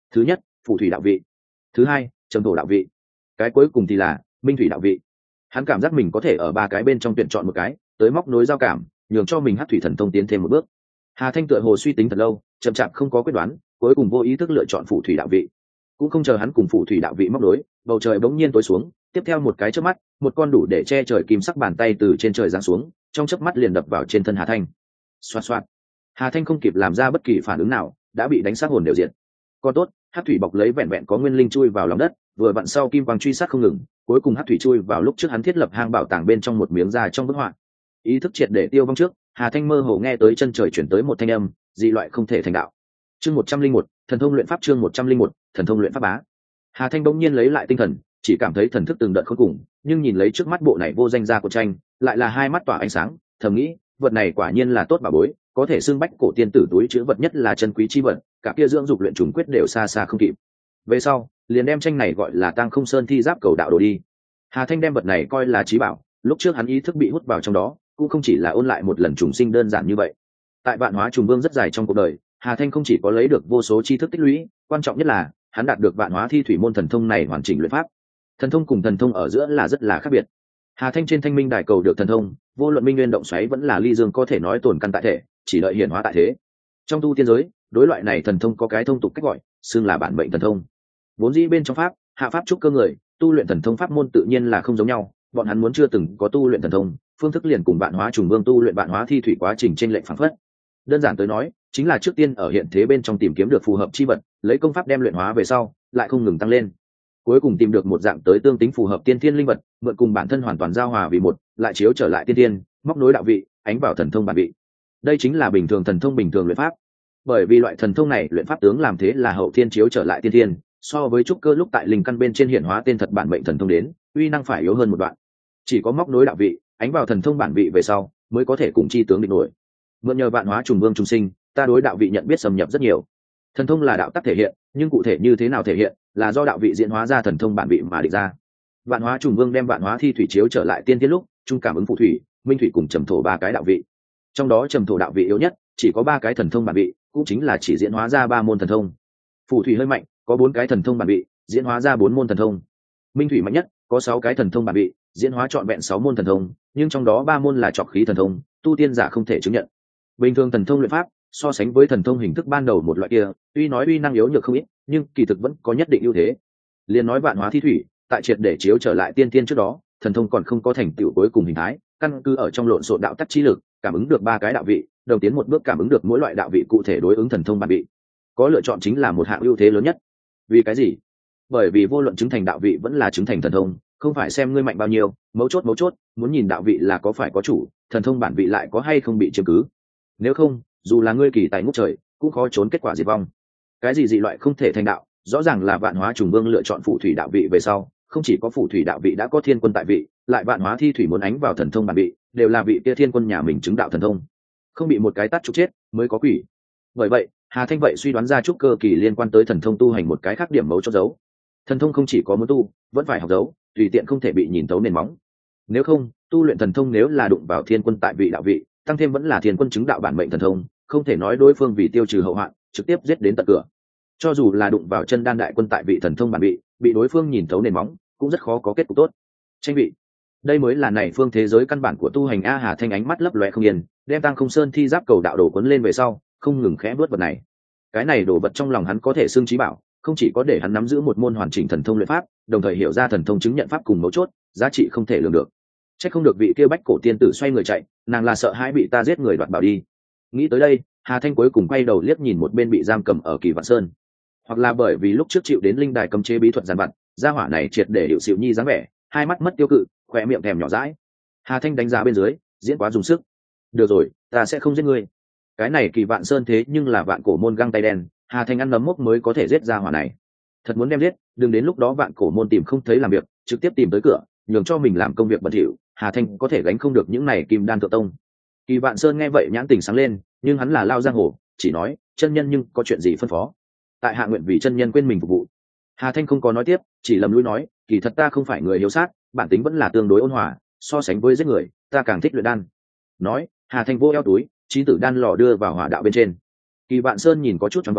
Thứ nhất, phù thủy đạo vị. Thứ hai, trầm thổ đạo vị. Cái cuối cùng thì là minh thủy đạo vị. Hắn cảm giác mình có thể ở ba cái bên trong tuyển chọn một cái, tới móc nối giao cảm, nhường cho mình hắc thủy thần thông tiến thêm một bước. Hà Thanh tựa hồ suy tính thật lâu, chậm chạp không có quyết đoán, cuối cùng vô ý thức lựa chọn phù thủy đạo vị. Cũng không chờ hắn cùng phù thủy đạo vị móc nối, bầu trời bỗng nhiên tối xuống, tiếp theo một cái chớp mắt, một con đủ để che trời kim sắc bàn tay từ trên trời giáng xuống, trong chớp mắt liền đập vào trên thân Hà Thanh. Xoạt xoạt. Hà Thanh không kịp làm ra bất kỳ phản ứng nào, đã bị đánh sát hồn đều diệt. Con tốt, hắc thủy bọc lấy vẹn vẹn có nguyên linh chui vào lòng đất, vừa vặn sau kim quang truy sát không ngừng, cuối cùng hắc thủy chui vào lúc trước hắn thiết lập hang bảo tàng bên trong một miếng da trong bức họa. Ý thức triệt để tiêu vong trước, Hà Thanh mơ hồ nghe tới chân trời chuyển tới một thanh âm, dị loại không thể thành đạo. Chương 101, thần thông luyện pháp. Chương 101, thần thông luyện pháp bá. Hà Thanh bỗng nhiên lấy lại tinh thần, chỉ cảm thấy thần thức từng đợt khôn cùng, nhưng nhìn lấy trước mắt bộ này vô danh da của tranh, lại là hai mắt tỏa ánh sáng, thầm nghĩ, vật này quả nhiên là tốt bà bối, có thể xưng bách cổ tiên tử túi chứa vật nhất là chân quý chi vật, cả kia dưỡng dục luyện trùng quyết đều xa xa không kịp. Về sau, liền đem tranh này gọi là Tang Không Sơn thi giáp cầu đạo đồ đi. Hà Thanh đem vật này coi là trí bảo, lúc trước hắn ý thức bị hút vào trong đó, cũng không chỉ là ôn lại một lần trùng sinh đơn giản như vậy. Tại Vạn Hóa Trùng Vương rất dài trong cuộc đời, Hà Thanh không chỉ có lấy được vô số tri thức tích lũy, quan trọng nhất là hắn đạt được Vạn Hóa Thi Thủy môn thần thông này hoàn chỉnh luyện pháp. Thần thông cùng thần thông ở giữa là rất là khác biệt. Hà Thanh trên Thanh Minh Đài cầu được thần thông, vô luận minh nguyên động xoáy vẫn là ly dương có thể nói tồn căn tại thể, chỉ đợi hiển hóa tại thế. Trong tu tiên giới, đối loại này thần thông có cái thông tục cách gọi, xưng là bản mệnh thần thông. Vốn dĩ bên trong pháp, hạ pháp trúc cơ người, tu luyện thần thông pháp môn tự nhiên là không giống nhau, bọn hắn muốn chưa từng có tu luyện thần thông, phương thức liền cùng Vạn Hóa Trùng Vương tu luyện Vạn Hóa Thi Thủy quá trình trên lệnh phảng phất. Đơn giản tới nói, chính là trước tiên ở hiện thế bên trong tìm kiếm được phù hợp chi vật, lấy công pháp đem luyện hóa về sau, lại không ngừng tăng lên. Cuối cùng tìm được một dạng tới tương tính phù hợp tiên thiên linh vật, mượn cùng bản thân hoàn toàn giao hòa vì một, lại chiếu trở lại tiên thiên, móc nối đạo vị, ánh vào thần thông bản vị. Đây chính là bình thường thần thông bình thường luyện pháp. Bởi vì loại thần thông này luyện pháp tướng làm thế là hậu thiên chiếu trở lại tiên thiên, so với trúc cơ lúc tại linh căn bên trên hiện hóa tên thật bản mệnh thần thông đến, uy năng phải yếu hơn một đoạn. Chỉ có móc nối đạo vị, ánh vào thần thông bản vị về sau, mới có thể cùng chi tướng định nổi. Mượn nhờ Vạn Hóa Trùng Vương trùng sinh, ta đối đạo vị nhận biết xâm nhập rất nhiều. Thần thông là đạo tắc thể hiện, nhưng cụ thể như thế nào thể hiện, là do đạo vị diễn hóa ra thần thông bản vị mà định ra. Vạn Hóa Trùng Vương đem Vạn Hóa Thi Thủy chiếu trở lại tiên tiên lúc, trung cảm ứng phù thủy, minh thủy cùng trầm thổ ba cái đạo vị. Trong đó trầm thổ đạo vị yếu nhất, chỉ có ba cái thần thông bản vị, cũng chính là chỉ diễn hóa ra ba môn thần thông. Phù thủy hơi mạnh, có bốn cái thần thông bản vị, diễn hóa ra bốn môn thần thông. Minh thủy mạnh nhất, có 6 cái thần thông bản vị, diễn hóa trọn vẹn 6 môn thần thông, nhưng trong đó 3 môn là trọc khí thần thông, tu tiên giả không thể chứng nhận. Bình thường thần thông luyện pháp, so sánh với thần thông hình thức ban đầu một loại kia, tuy nói uy năng yếu nhược không ít, nhưng kỳ thực vẫn có nhất định ưu thế. Liên nói Vạn Hóa Thi Thủy, tại triệt để chiếu trở lại tiên tiên trước đó, thần thông còn không có thành tựu cuối cùng hình thái, căn cứ ở trong lộn xộn đạo tắc chi lực, cảm ứng được 3 cái đạo vị, đầu tiến một bước cảm ứng được mỗi loại đạo vị cụ thể đối ứng thần thông bản vị. Có lựa chọn chính là một hạng ưu thế lớn nhất. Vì cái gì? Bởi vì vô luận chứng thành đạo vị vẫn là chứng thành thần thông, không phải xem ngươi mạnh bao nhiêu, mấu chốt muốn nhìn đạo vị là có phải có chủ, thần thông bản vị lại có hay không bị chiếm cứ. Nếu không, dù là ngươi kỳ tài ngút trời, cũng khó trốn kết quả diệt vong. Cái gì dị loại không thể thành đạo, rõ ràng là Vạn Hóa Trùng Vương lựa chọn phù thủy đạo vị về sau, không chỉ có phù thủy đạo vị đã có thiên quân tại vị, lại Vạn Hóa Thi Thủy muốn ánh vào thần thông bản vị, đều là vị kia thiên quân nhà mình chứng đạo thần thông, không bị một cái tát trục chết mới có quỷ. Bởi vậy, Hà Thanh vậy suy đoán ra trúc cơ kỳ liên quan tới thần thông tu hành một cái khác điểm mấu chốt dấu. Thần thông không chỉ có muốn tu, vẫn phải học dấu, tùy tiện không thể bị nhìn thấu nền móng. Nếu không, tu luyện thần thông nếu là đụng vào thiên quân tại vị đạo vị, tăng thêm vẫn là thiên quân chứng đạo bản mệnh thần thông, không thể nói đối phương vì tiêu trừ hậu hoạn, trực tiếp giết đến tận cửa. Cho dù là đụng vào chân đan đại quân tại vị thần thông bản vị, bị đối phương nhìn thấu nền móng, cũng rất khó có kết cục tốt. Tranh vị, đây mới là này phương thế giới căn bản của tu hành a. Hà Thanh ánh mắt lấp loé không yên, đem Tang Không Sơn thi giáp cầu đạo đồ cuốn lên về sau, không ngừng khẽ bước vật này. Cái này đồ vật trong lòng hắn có thể xưng trí bảo, không chỉ có để hắn nắm giữ một môn hoàn chỉnh thần thông luyện pháp, đồng thời hiểu ra thần thông chứng nhận pháp cùng mấu chốt, giá trị không thể lường được. Chắc không được vị kia bách cổ tiên tử xoay người chạy, nàng là sợ hãi bị ta giết người đoạt bảo đi. Nghĩ tới đây, Hà Thanh cuối cùng quay đầu liếc nhìn một bên bị giam cầm ở Kỳ Vạn Sơn, hoặc là bởi vì lúc trước chịu đến linh đài cấm chế bí thuật giàn vặt, gia hỏa này triệt để hiệu xịu nhi dáng vẻ, hai mắt mất tiêu cự, khỏe miệng thèm nhỏ dãi. Hà Thanh đánh giá bên dưới, diễn quá dùng sức. Được rồi, ta sẽ không giết ngươi. Cái này Kỳ Vạn Sơn thế nhưng là vạn cổ môn găng tay đen, Hà Thanh ăn nấm mốc mới có thể giết ra hỏa này. Thật muốn đem giết, đừng đến lúc đó vạn cổ môn tìm không thấy làm việc, trực tiếp tìm tới cửa, nhường cho mình làm công việc bẩn thỉu, Hà Thanh có thể gánh không được những này kim đan thượng tông. Kỳ Vạn Sơn nghe vậy nhãn tình sáng lên, nhưng hắn là lao giang hồ, chỉ nói, chân nhân nhưng có chuyện gì phân phó. Tại hạ nguyện vì chân nhân quên mình phục vụ. Hà Thanh không có nói tiếp, chỉ lầm lũi nói, kỳ thật ta không phải người hiếu sát, bản tính vẫn là tương đối ôn hòa, so sánh với giết người, ta càng thích luyện đan. Nói, Hà Thanh vô eo túi, chí tử đan lò đưa vào hỏa đạo bên trên. Kỳ Vạn Sơn nhìn có chút choáng váng,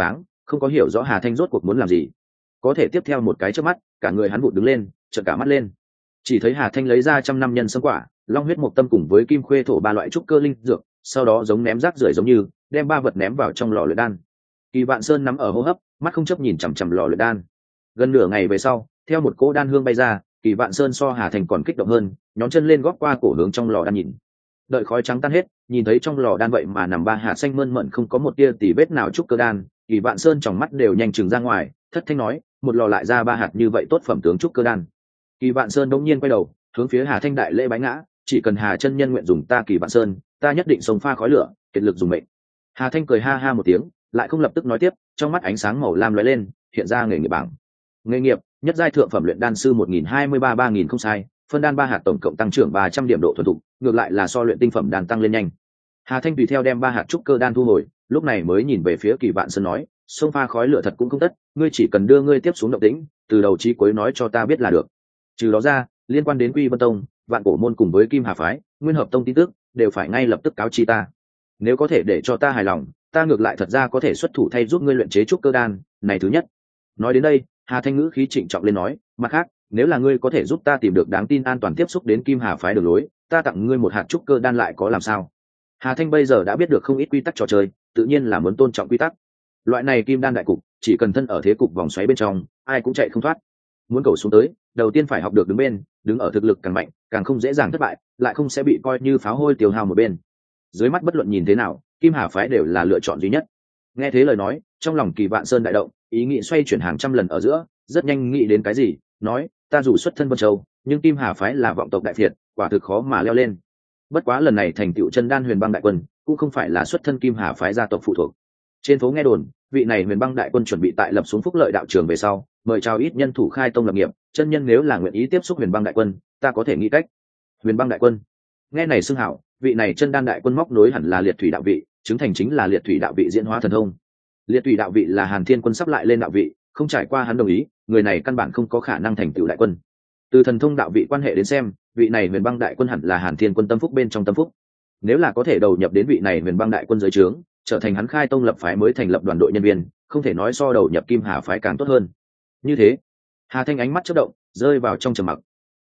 không có hiểu rõ Hà Thanh rốt cuộc muốn làm gì. Có thể tiếp theo một cái chớp mắt, cả người hắn vụt đứng lên, trợn cả mắt lên. Chỉ thấy Hà Thanh lấy ra trăm năm nhân sâm quả, long huyết mộc tâm cùng với kim khuê thổ ba loại trúc cơ linh dược, sau đó giống ném rác rưởi giống như đem ba vật ném vào trong lò luyện đan. Kỳ Vạn Sơn nắm ở hô hấp, mắt không chấp nhìn chằm chằm lò luyện đan. Gần nửa ngày về sau, theo một cỗ đan hương bay ra, Kỳ Vạn Sơn so Hà Thanh còn kích động hơn, nhón chân lên góp qua cổ hướng trong lò đan nhìn. Đợi khói trắng tan hết, nhìn thấy trong lò đan vậy mà nằm ba hạt xanh mơn mận không có một tia tì vết nào trúc cơ đan, Kỳ Vạn Sơn trong mắt đều nhanh chừng ra ngoài, thất thanh nói, một lò lại ra ba hạt như vậy tốt phẩm tướng trúc cơ đan. Kỳ Vạn Sơn đống nhiên quay đầu, hướng phía Hà Thanh đại lễ bái ngã, chỉ cần Hà chân nhân nguyện dùng ta Kỳ Vạn Sơn, ta nhất định sống pha khói lửa, kiệt lực dùng mệnh. Hà Thanh cười ha ha một tiếng, lại không lập tức nói tiếp, trong mắt ánh sáng màu lam lóe lên, hiện ra nghề nghiệp bảng. Nghề nghiệp: nhất giai thượng phẩm luyện đan sư 1023-3000 không sai, phân đan ba hạt tổng cộng tăng trưởng 300 điểm độ thuần thục, ngược lại là so luyện tinh phẩm đan tăng lên nhanh. Hà Thanh tùy theo đem ba hạt trúc cơ đan thu hồi, lúc này mới nhìn về phía Kỳ Vạn Sơn nói, xông pha khói lửa thật cũng không tất, ngươi chỉ cần đưa ngươi tiếp xuống động tĩnh, từ đầu chí cuối nói cho ta biết là được. Trừ đó ra, liên quan đến Quy Vân Tông, Vạn Cổ môn cùng với Kim Hà phái, Nguyên Hợp Tông tin tức, đều phải ngay lập tức cáo chi ta. Nếu có thể để cho ta hài lòng, ta ngược lại thật ra có thể xuất thủ thay giúp ngươi luyện chế trúc cơ đan, này thứ nhất. Nói đến đây, Hà Thanh ngữ khí trịnh trọng lên nói, mặt khác, nếu là ngươi có thể giúp ta tìm được đáng tin an toàn tiếp xúc đến Kim Hà phái đường lối, ta tặng ngươi một hạt trúc cơ đan lại có làm sao? Hà Thanh bây giờ đã biết được không ít quy tắc trò chơi, tự nhiên là muốn tôn trọng quy tắc. Loại này kim đan đại cục, chỉ cần thân ở thế cục vòng xoáy bên trong, ai cũng chạy không thoát. Muốn cầu xuống tới, đầu tiên phải học được đứng bên, đứng ở thực lực càng mạnh, càng không dễ dàng thất bại, lại không sẽ bị coi như pháo hôi tiêu hao một bên. Dưới mắt bất luận nhìn thế nào, Kim Hà phái đều là lựa chọn duy nhất. Nghe thế lời nói, trong lòng Kỳ Vạn Sơn đại động, ý nghĩ xoay chuyển hàng trăm lần ở giữa, rất nhanh nghĩ đến cái gì, nói, ta dù xuất thân Vân Châu, nhưng Kim Hà phái là vọng tộc đại phiệt, quả thực khó mà leo lên. Bất quá lần này thành tựu chân đan Huyền Băng đại quân, cũng không phải là xuất thân Kim Hà phái gia tộc phụ thuộc. Trên phố nghe đồn, vị này Huyền Băng đại quân chuẩn bị tại lập xuống Phúc Lợi đạo trường về sau, mời chào ít nhân thủ khai tông lập nghiệp, chân nhân nếu là nguyện ý tiếp xúc Huyền Băng đại quân, ta có thể nghĩ cách. Huyền Băng đại quân, nghe này xưng hảo, vị này chân đan đại quân móc nối hẳn là Liệt Thủy đạo vị, chứng thành chính là Liệt Thủy đạo vị diễn hóa thần thông. Liệt Thủy đạo vị là Hàn Thiên quân sắp lại lên đạo vị, không trải qua hắn đồng ý, người này căn bản không có khả năng thành tựu đại quân. Từ thần thông đạo vị quan hệ đến xem, vị này Huyền Băng đại quân hẳn là Hàn Thiên quân tâm phúc bên trong tâm phúc. Nếu là có thể đầu nhập đến vị này Huyền Băng đại quân dưới trướng, trở thành hắn khai tông lập phái mới thành lập đoàn đội nhân viên, không thể nói so đầu nhập Kim Hà phái càng tốt hơn. Như thế, Hà Thanh ánh mắt chớp động, rơi vào trong trầm mặc.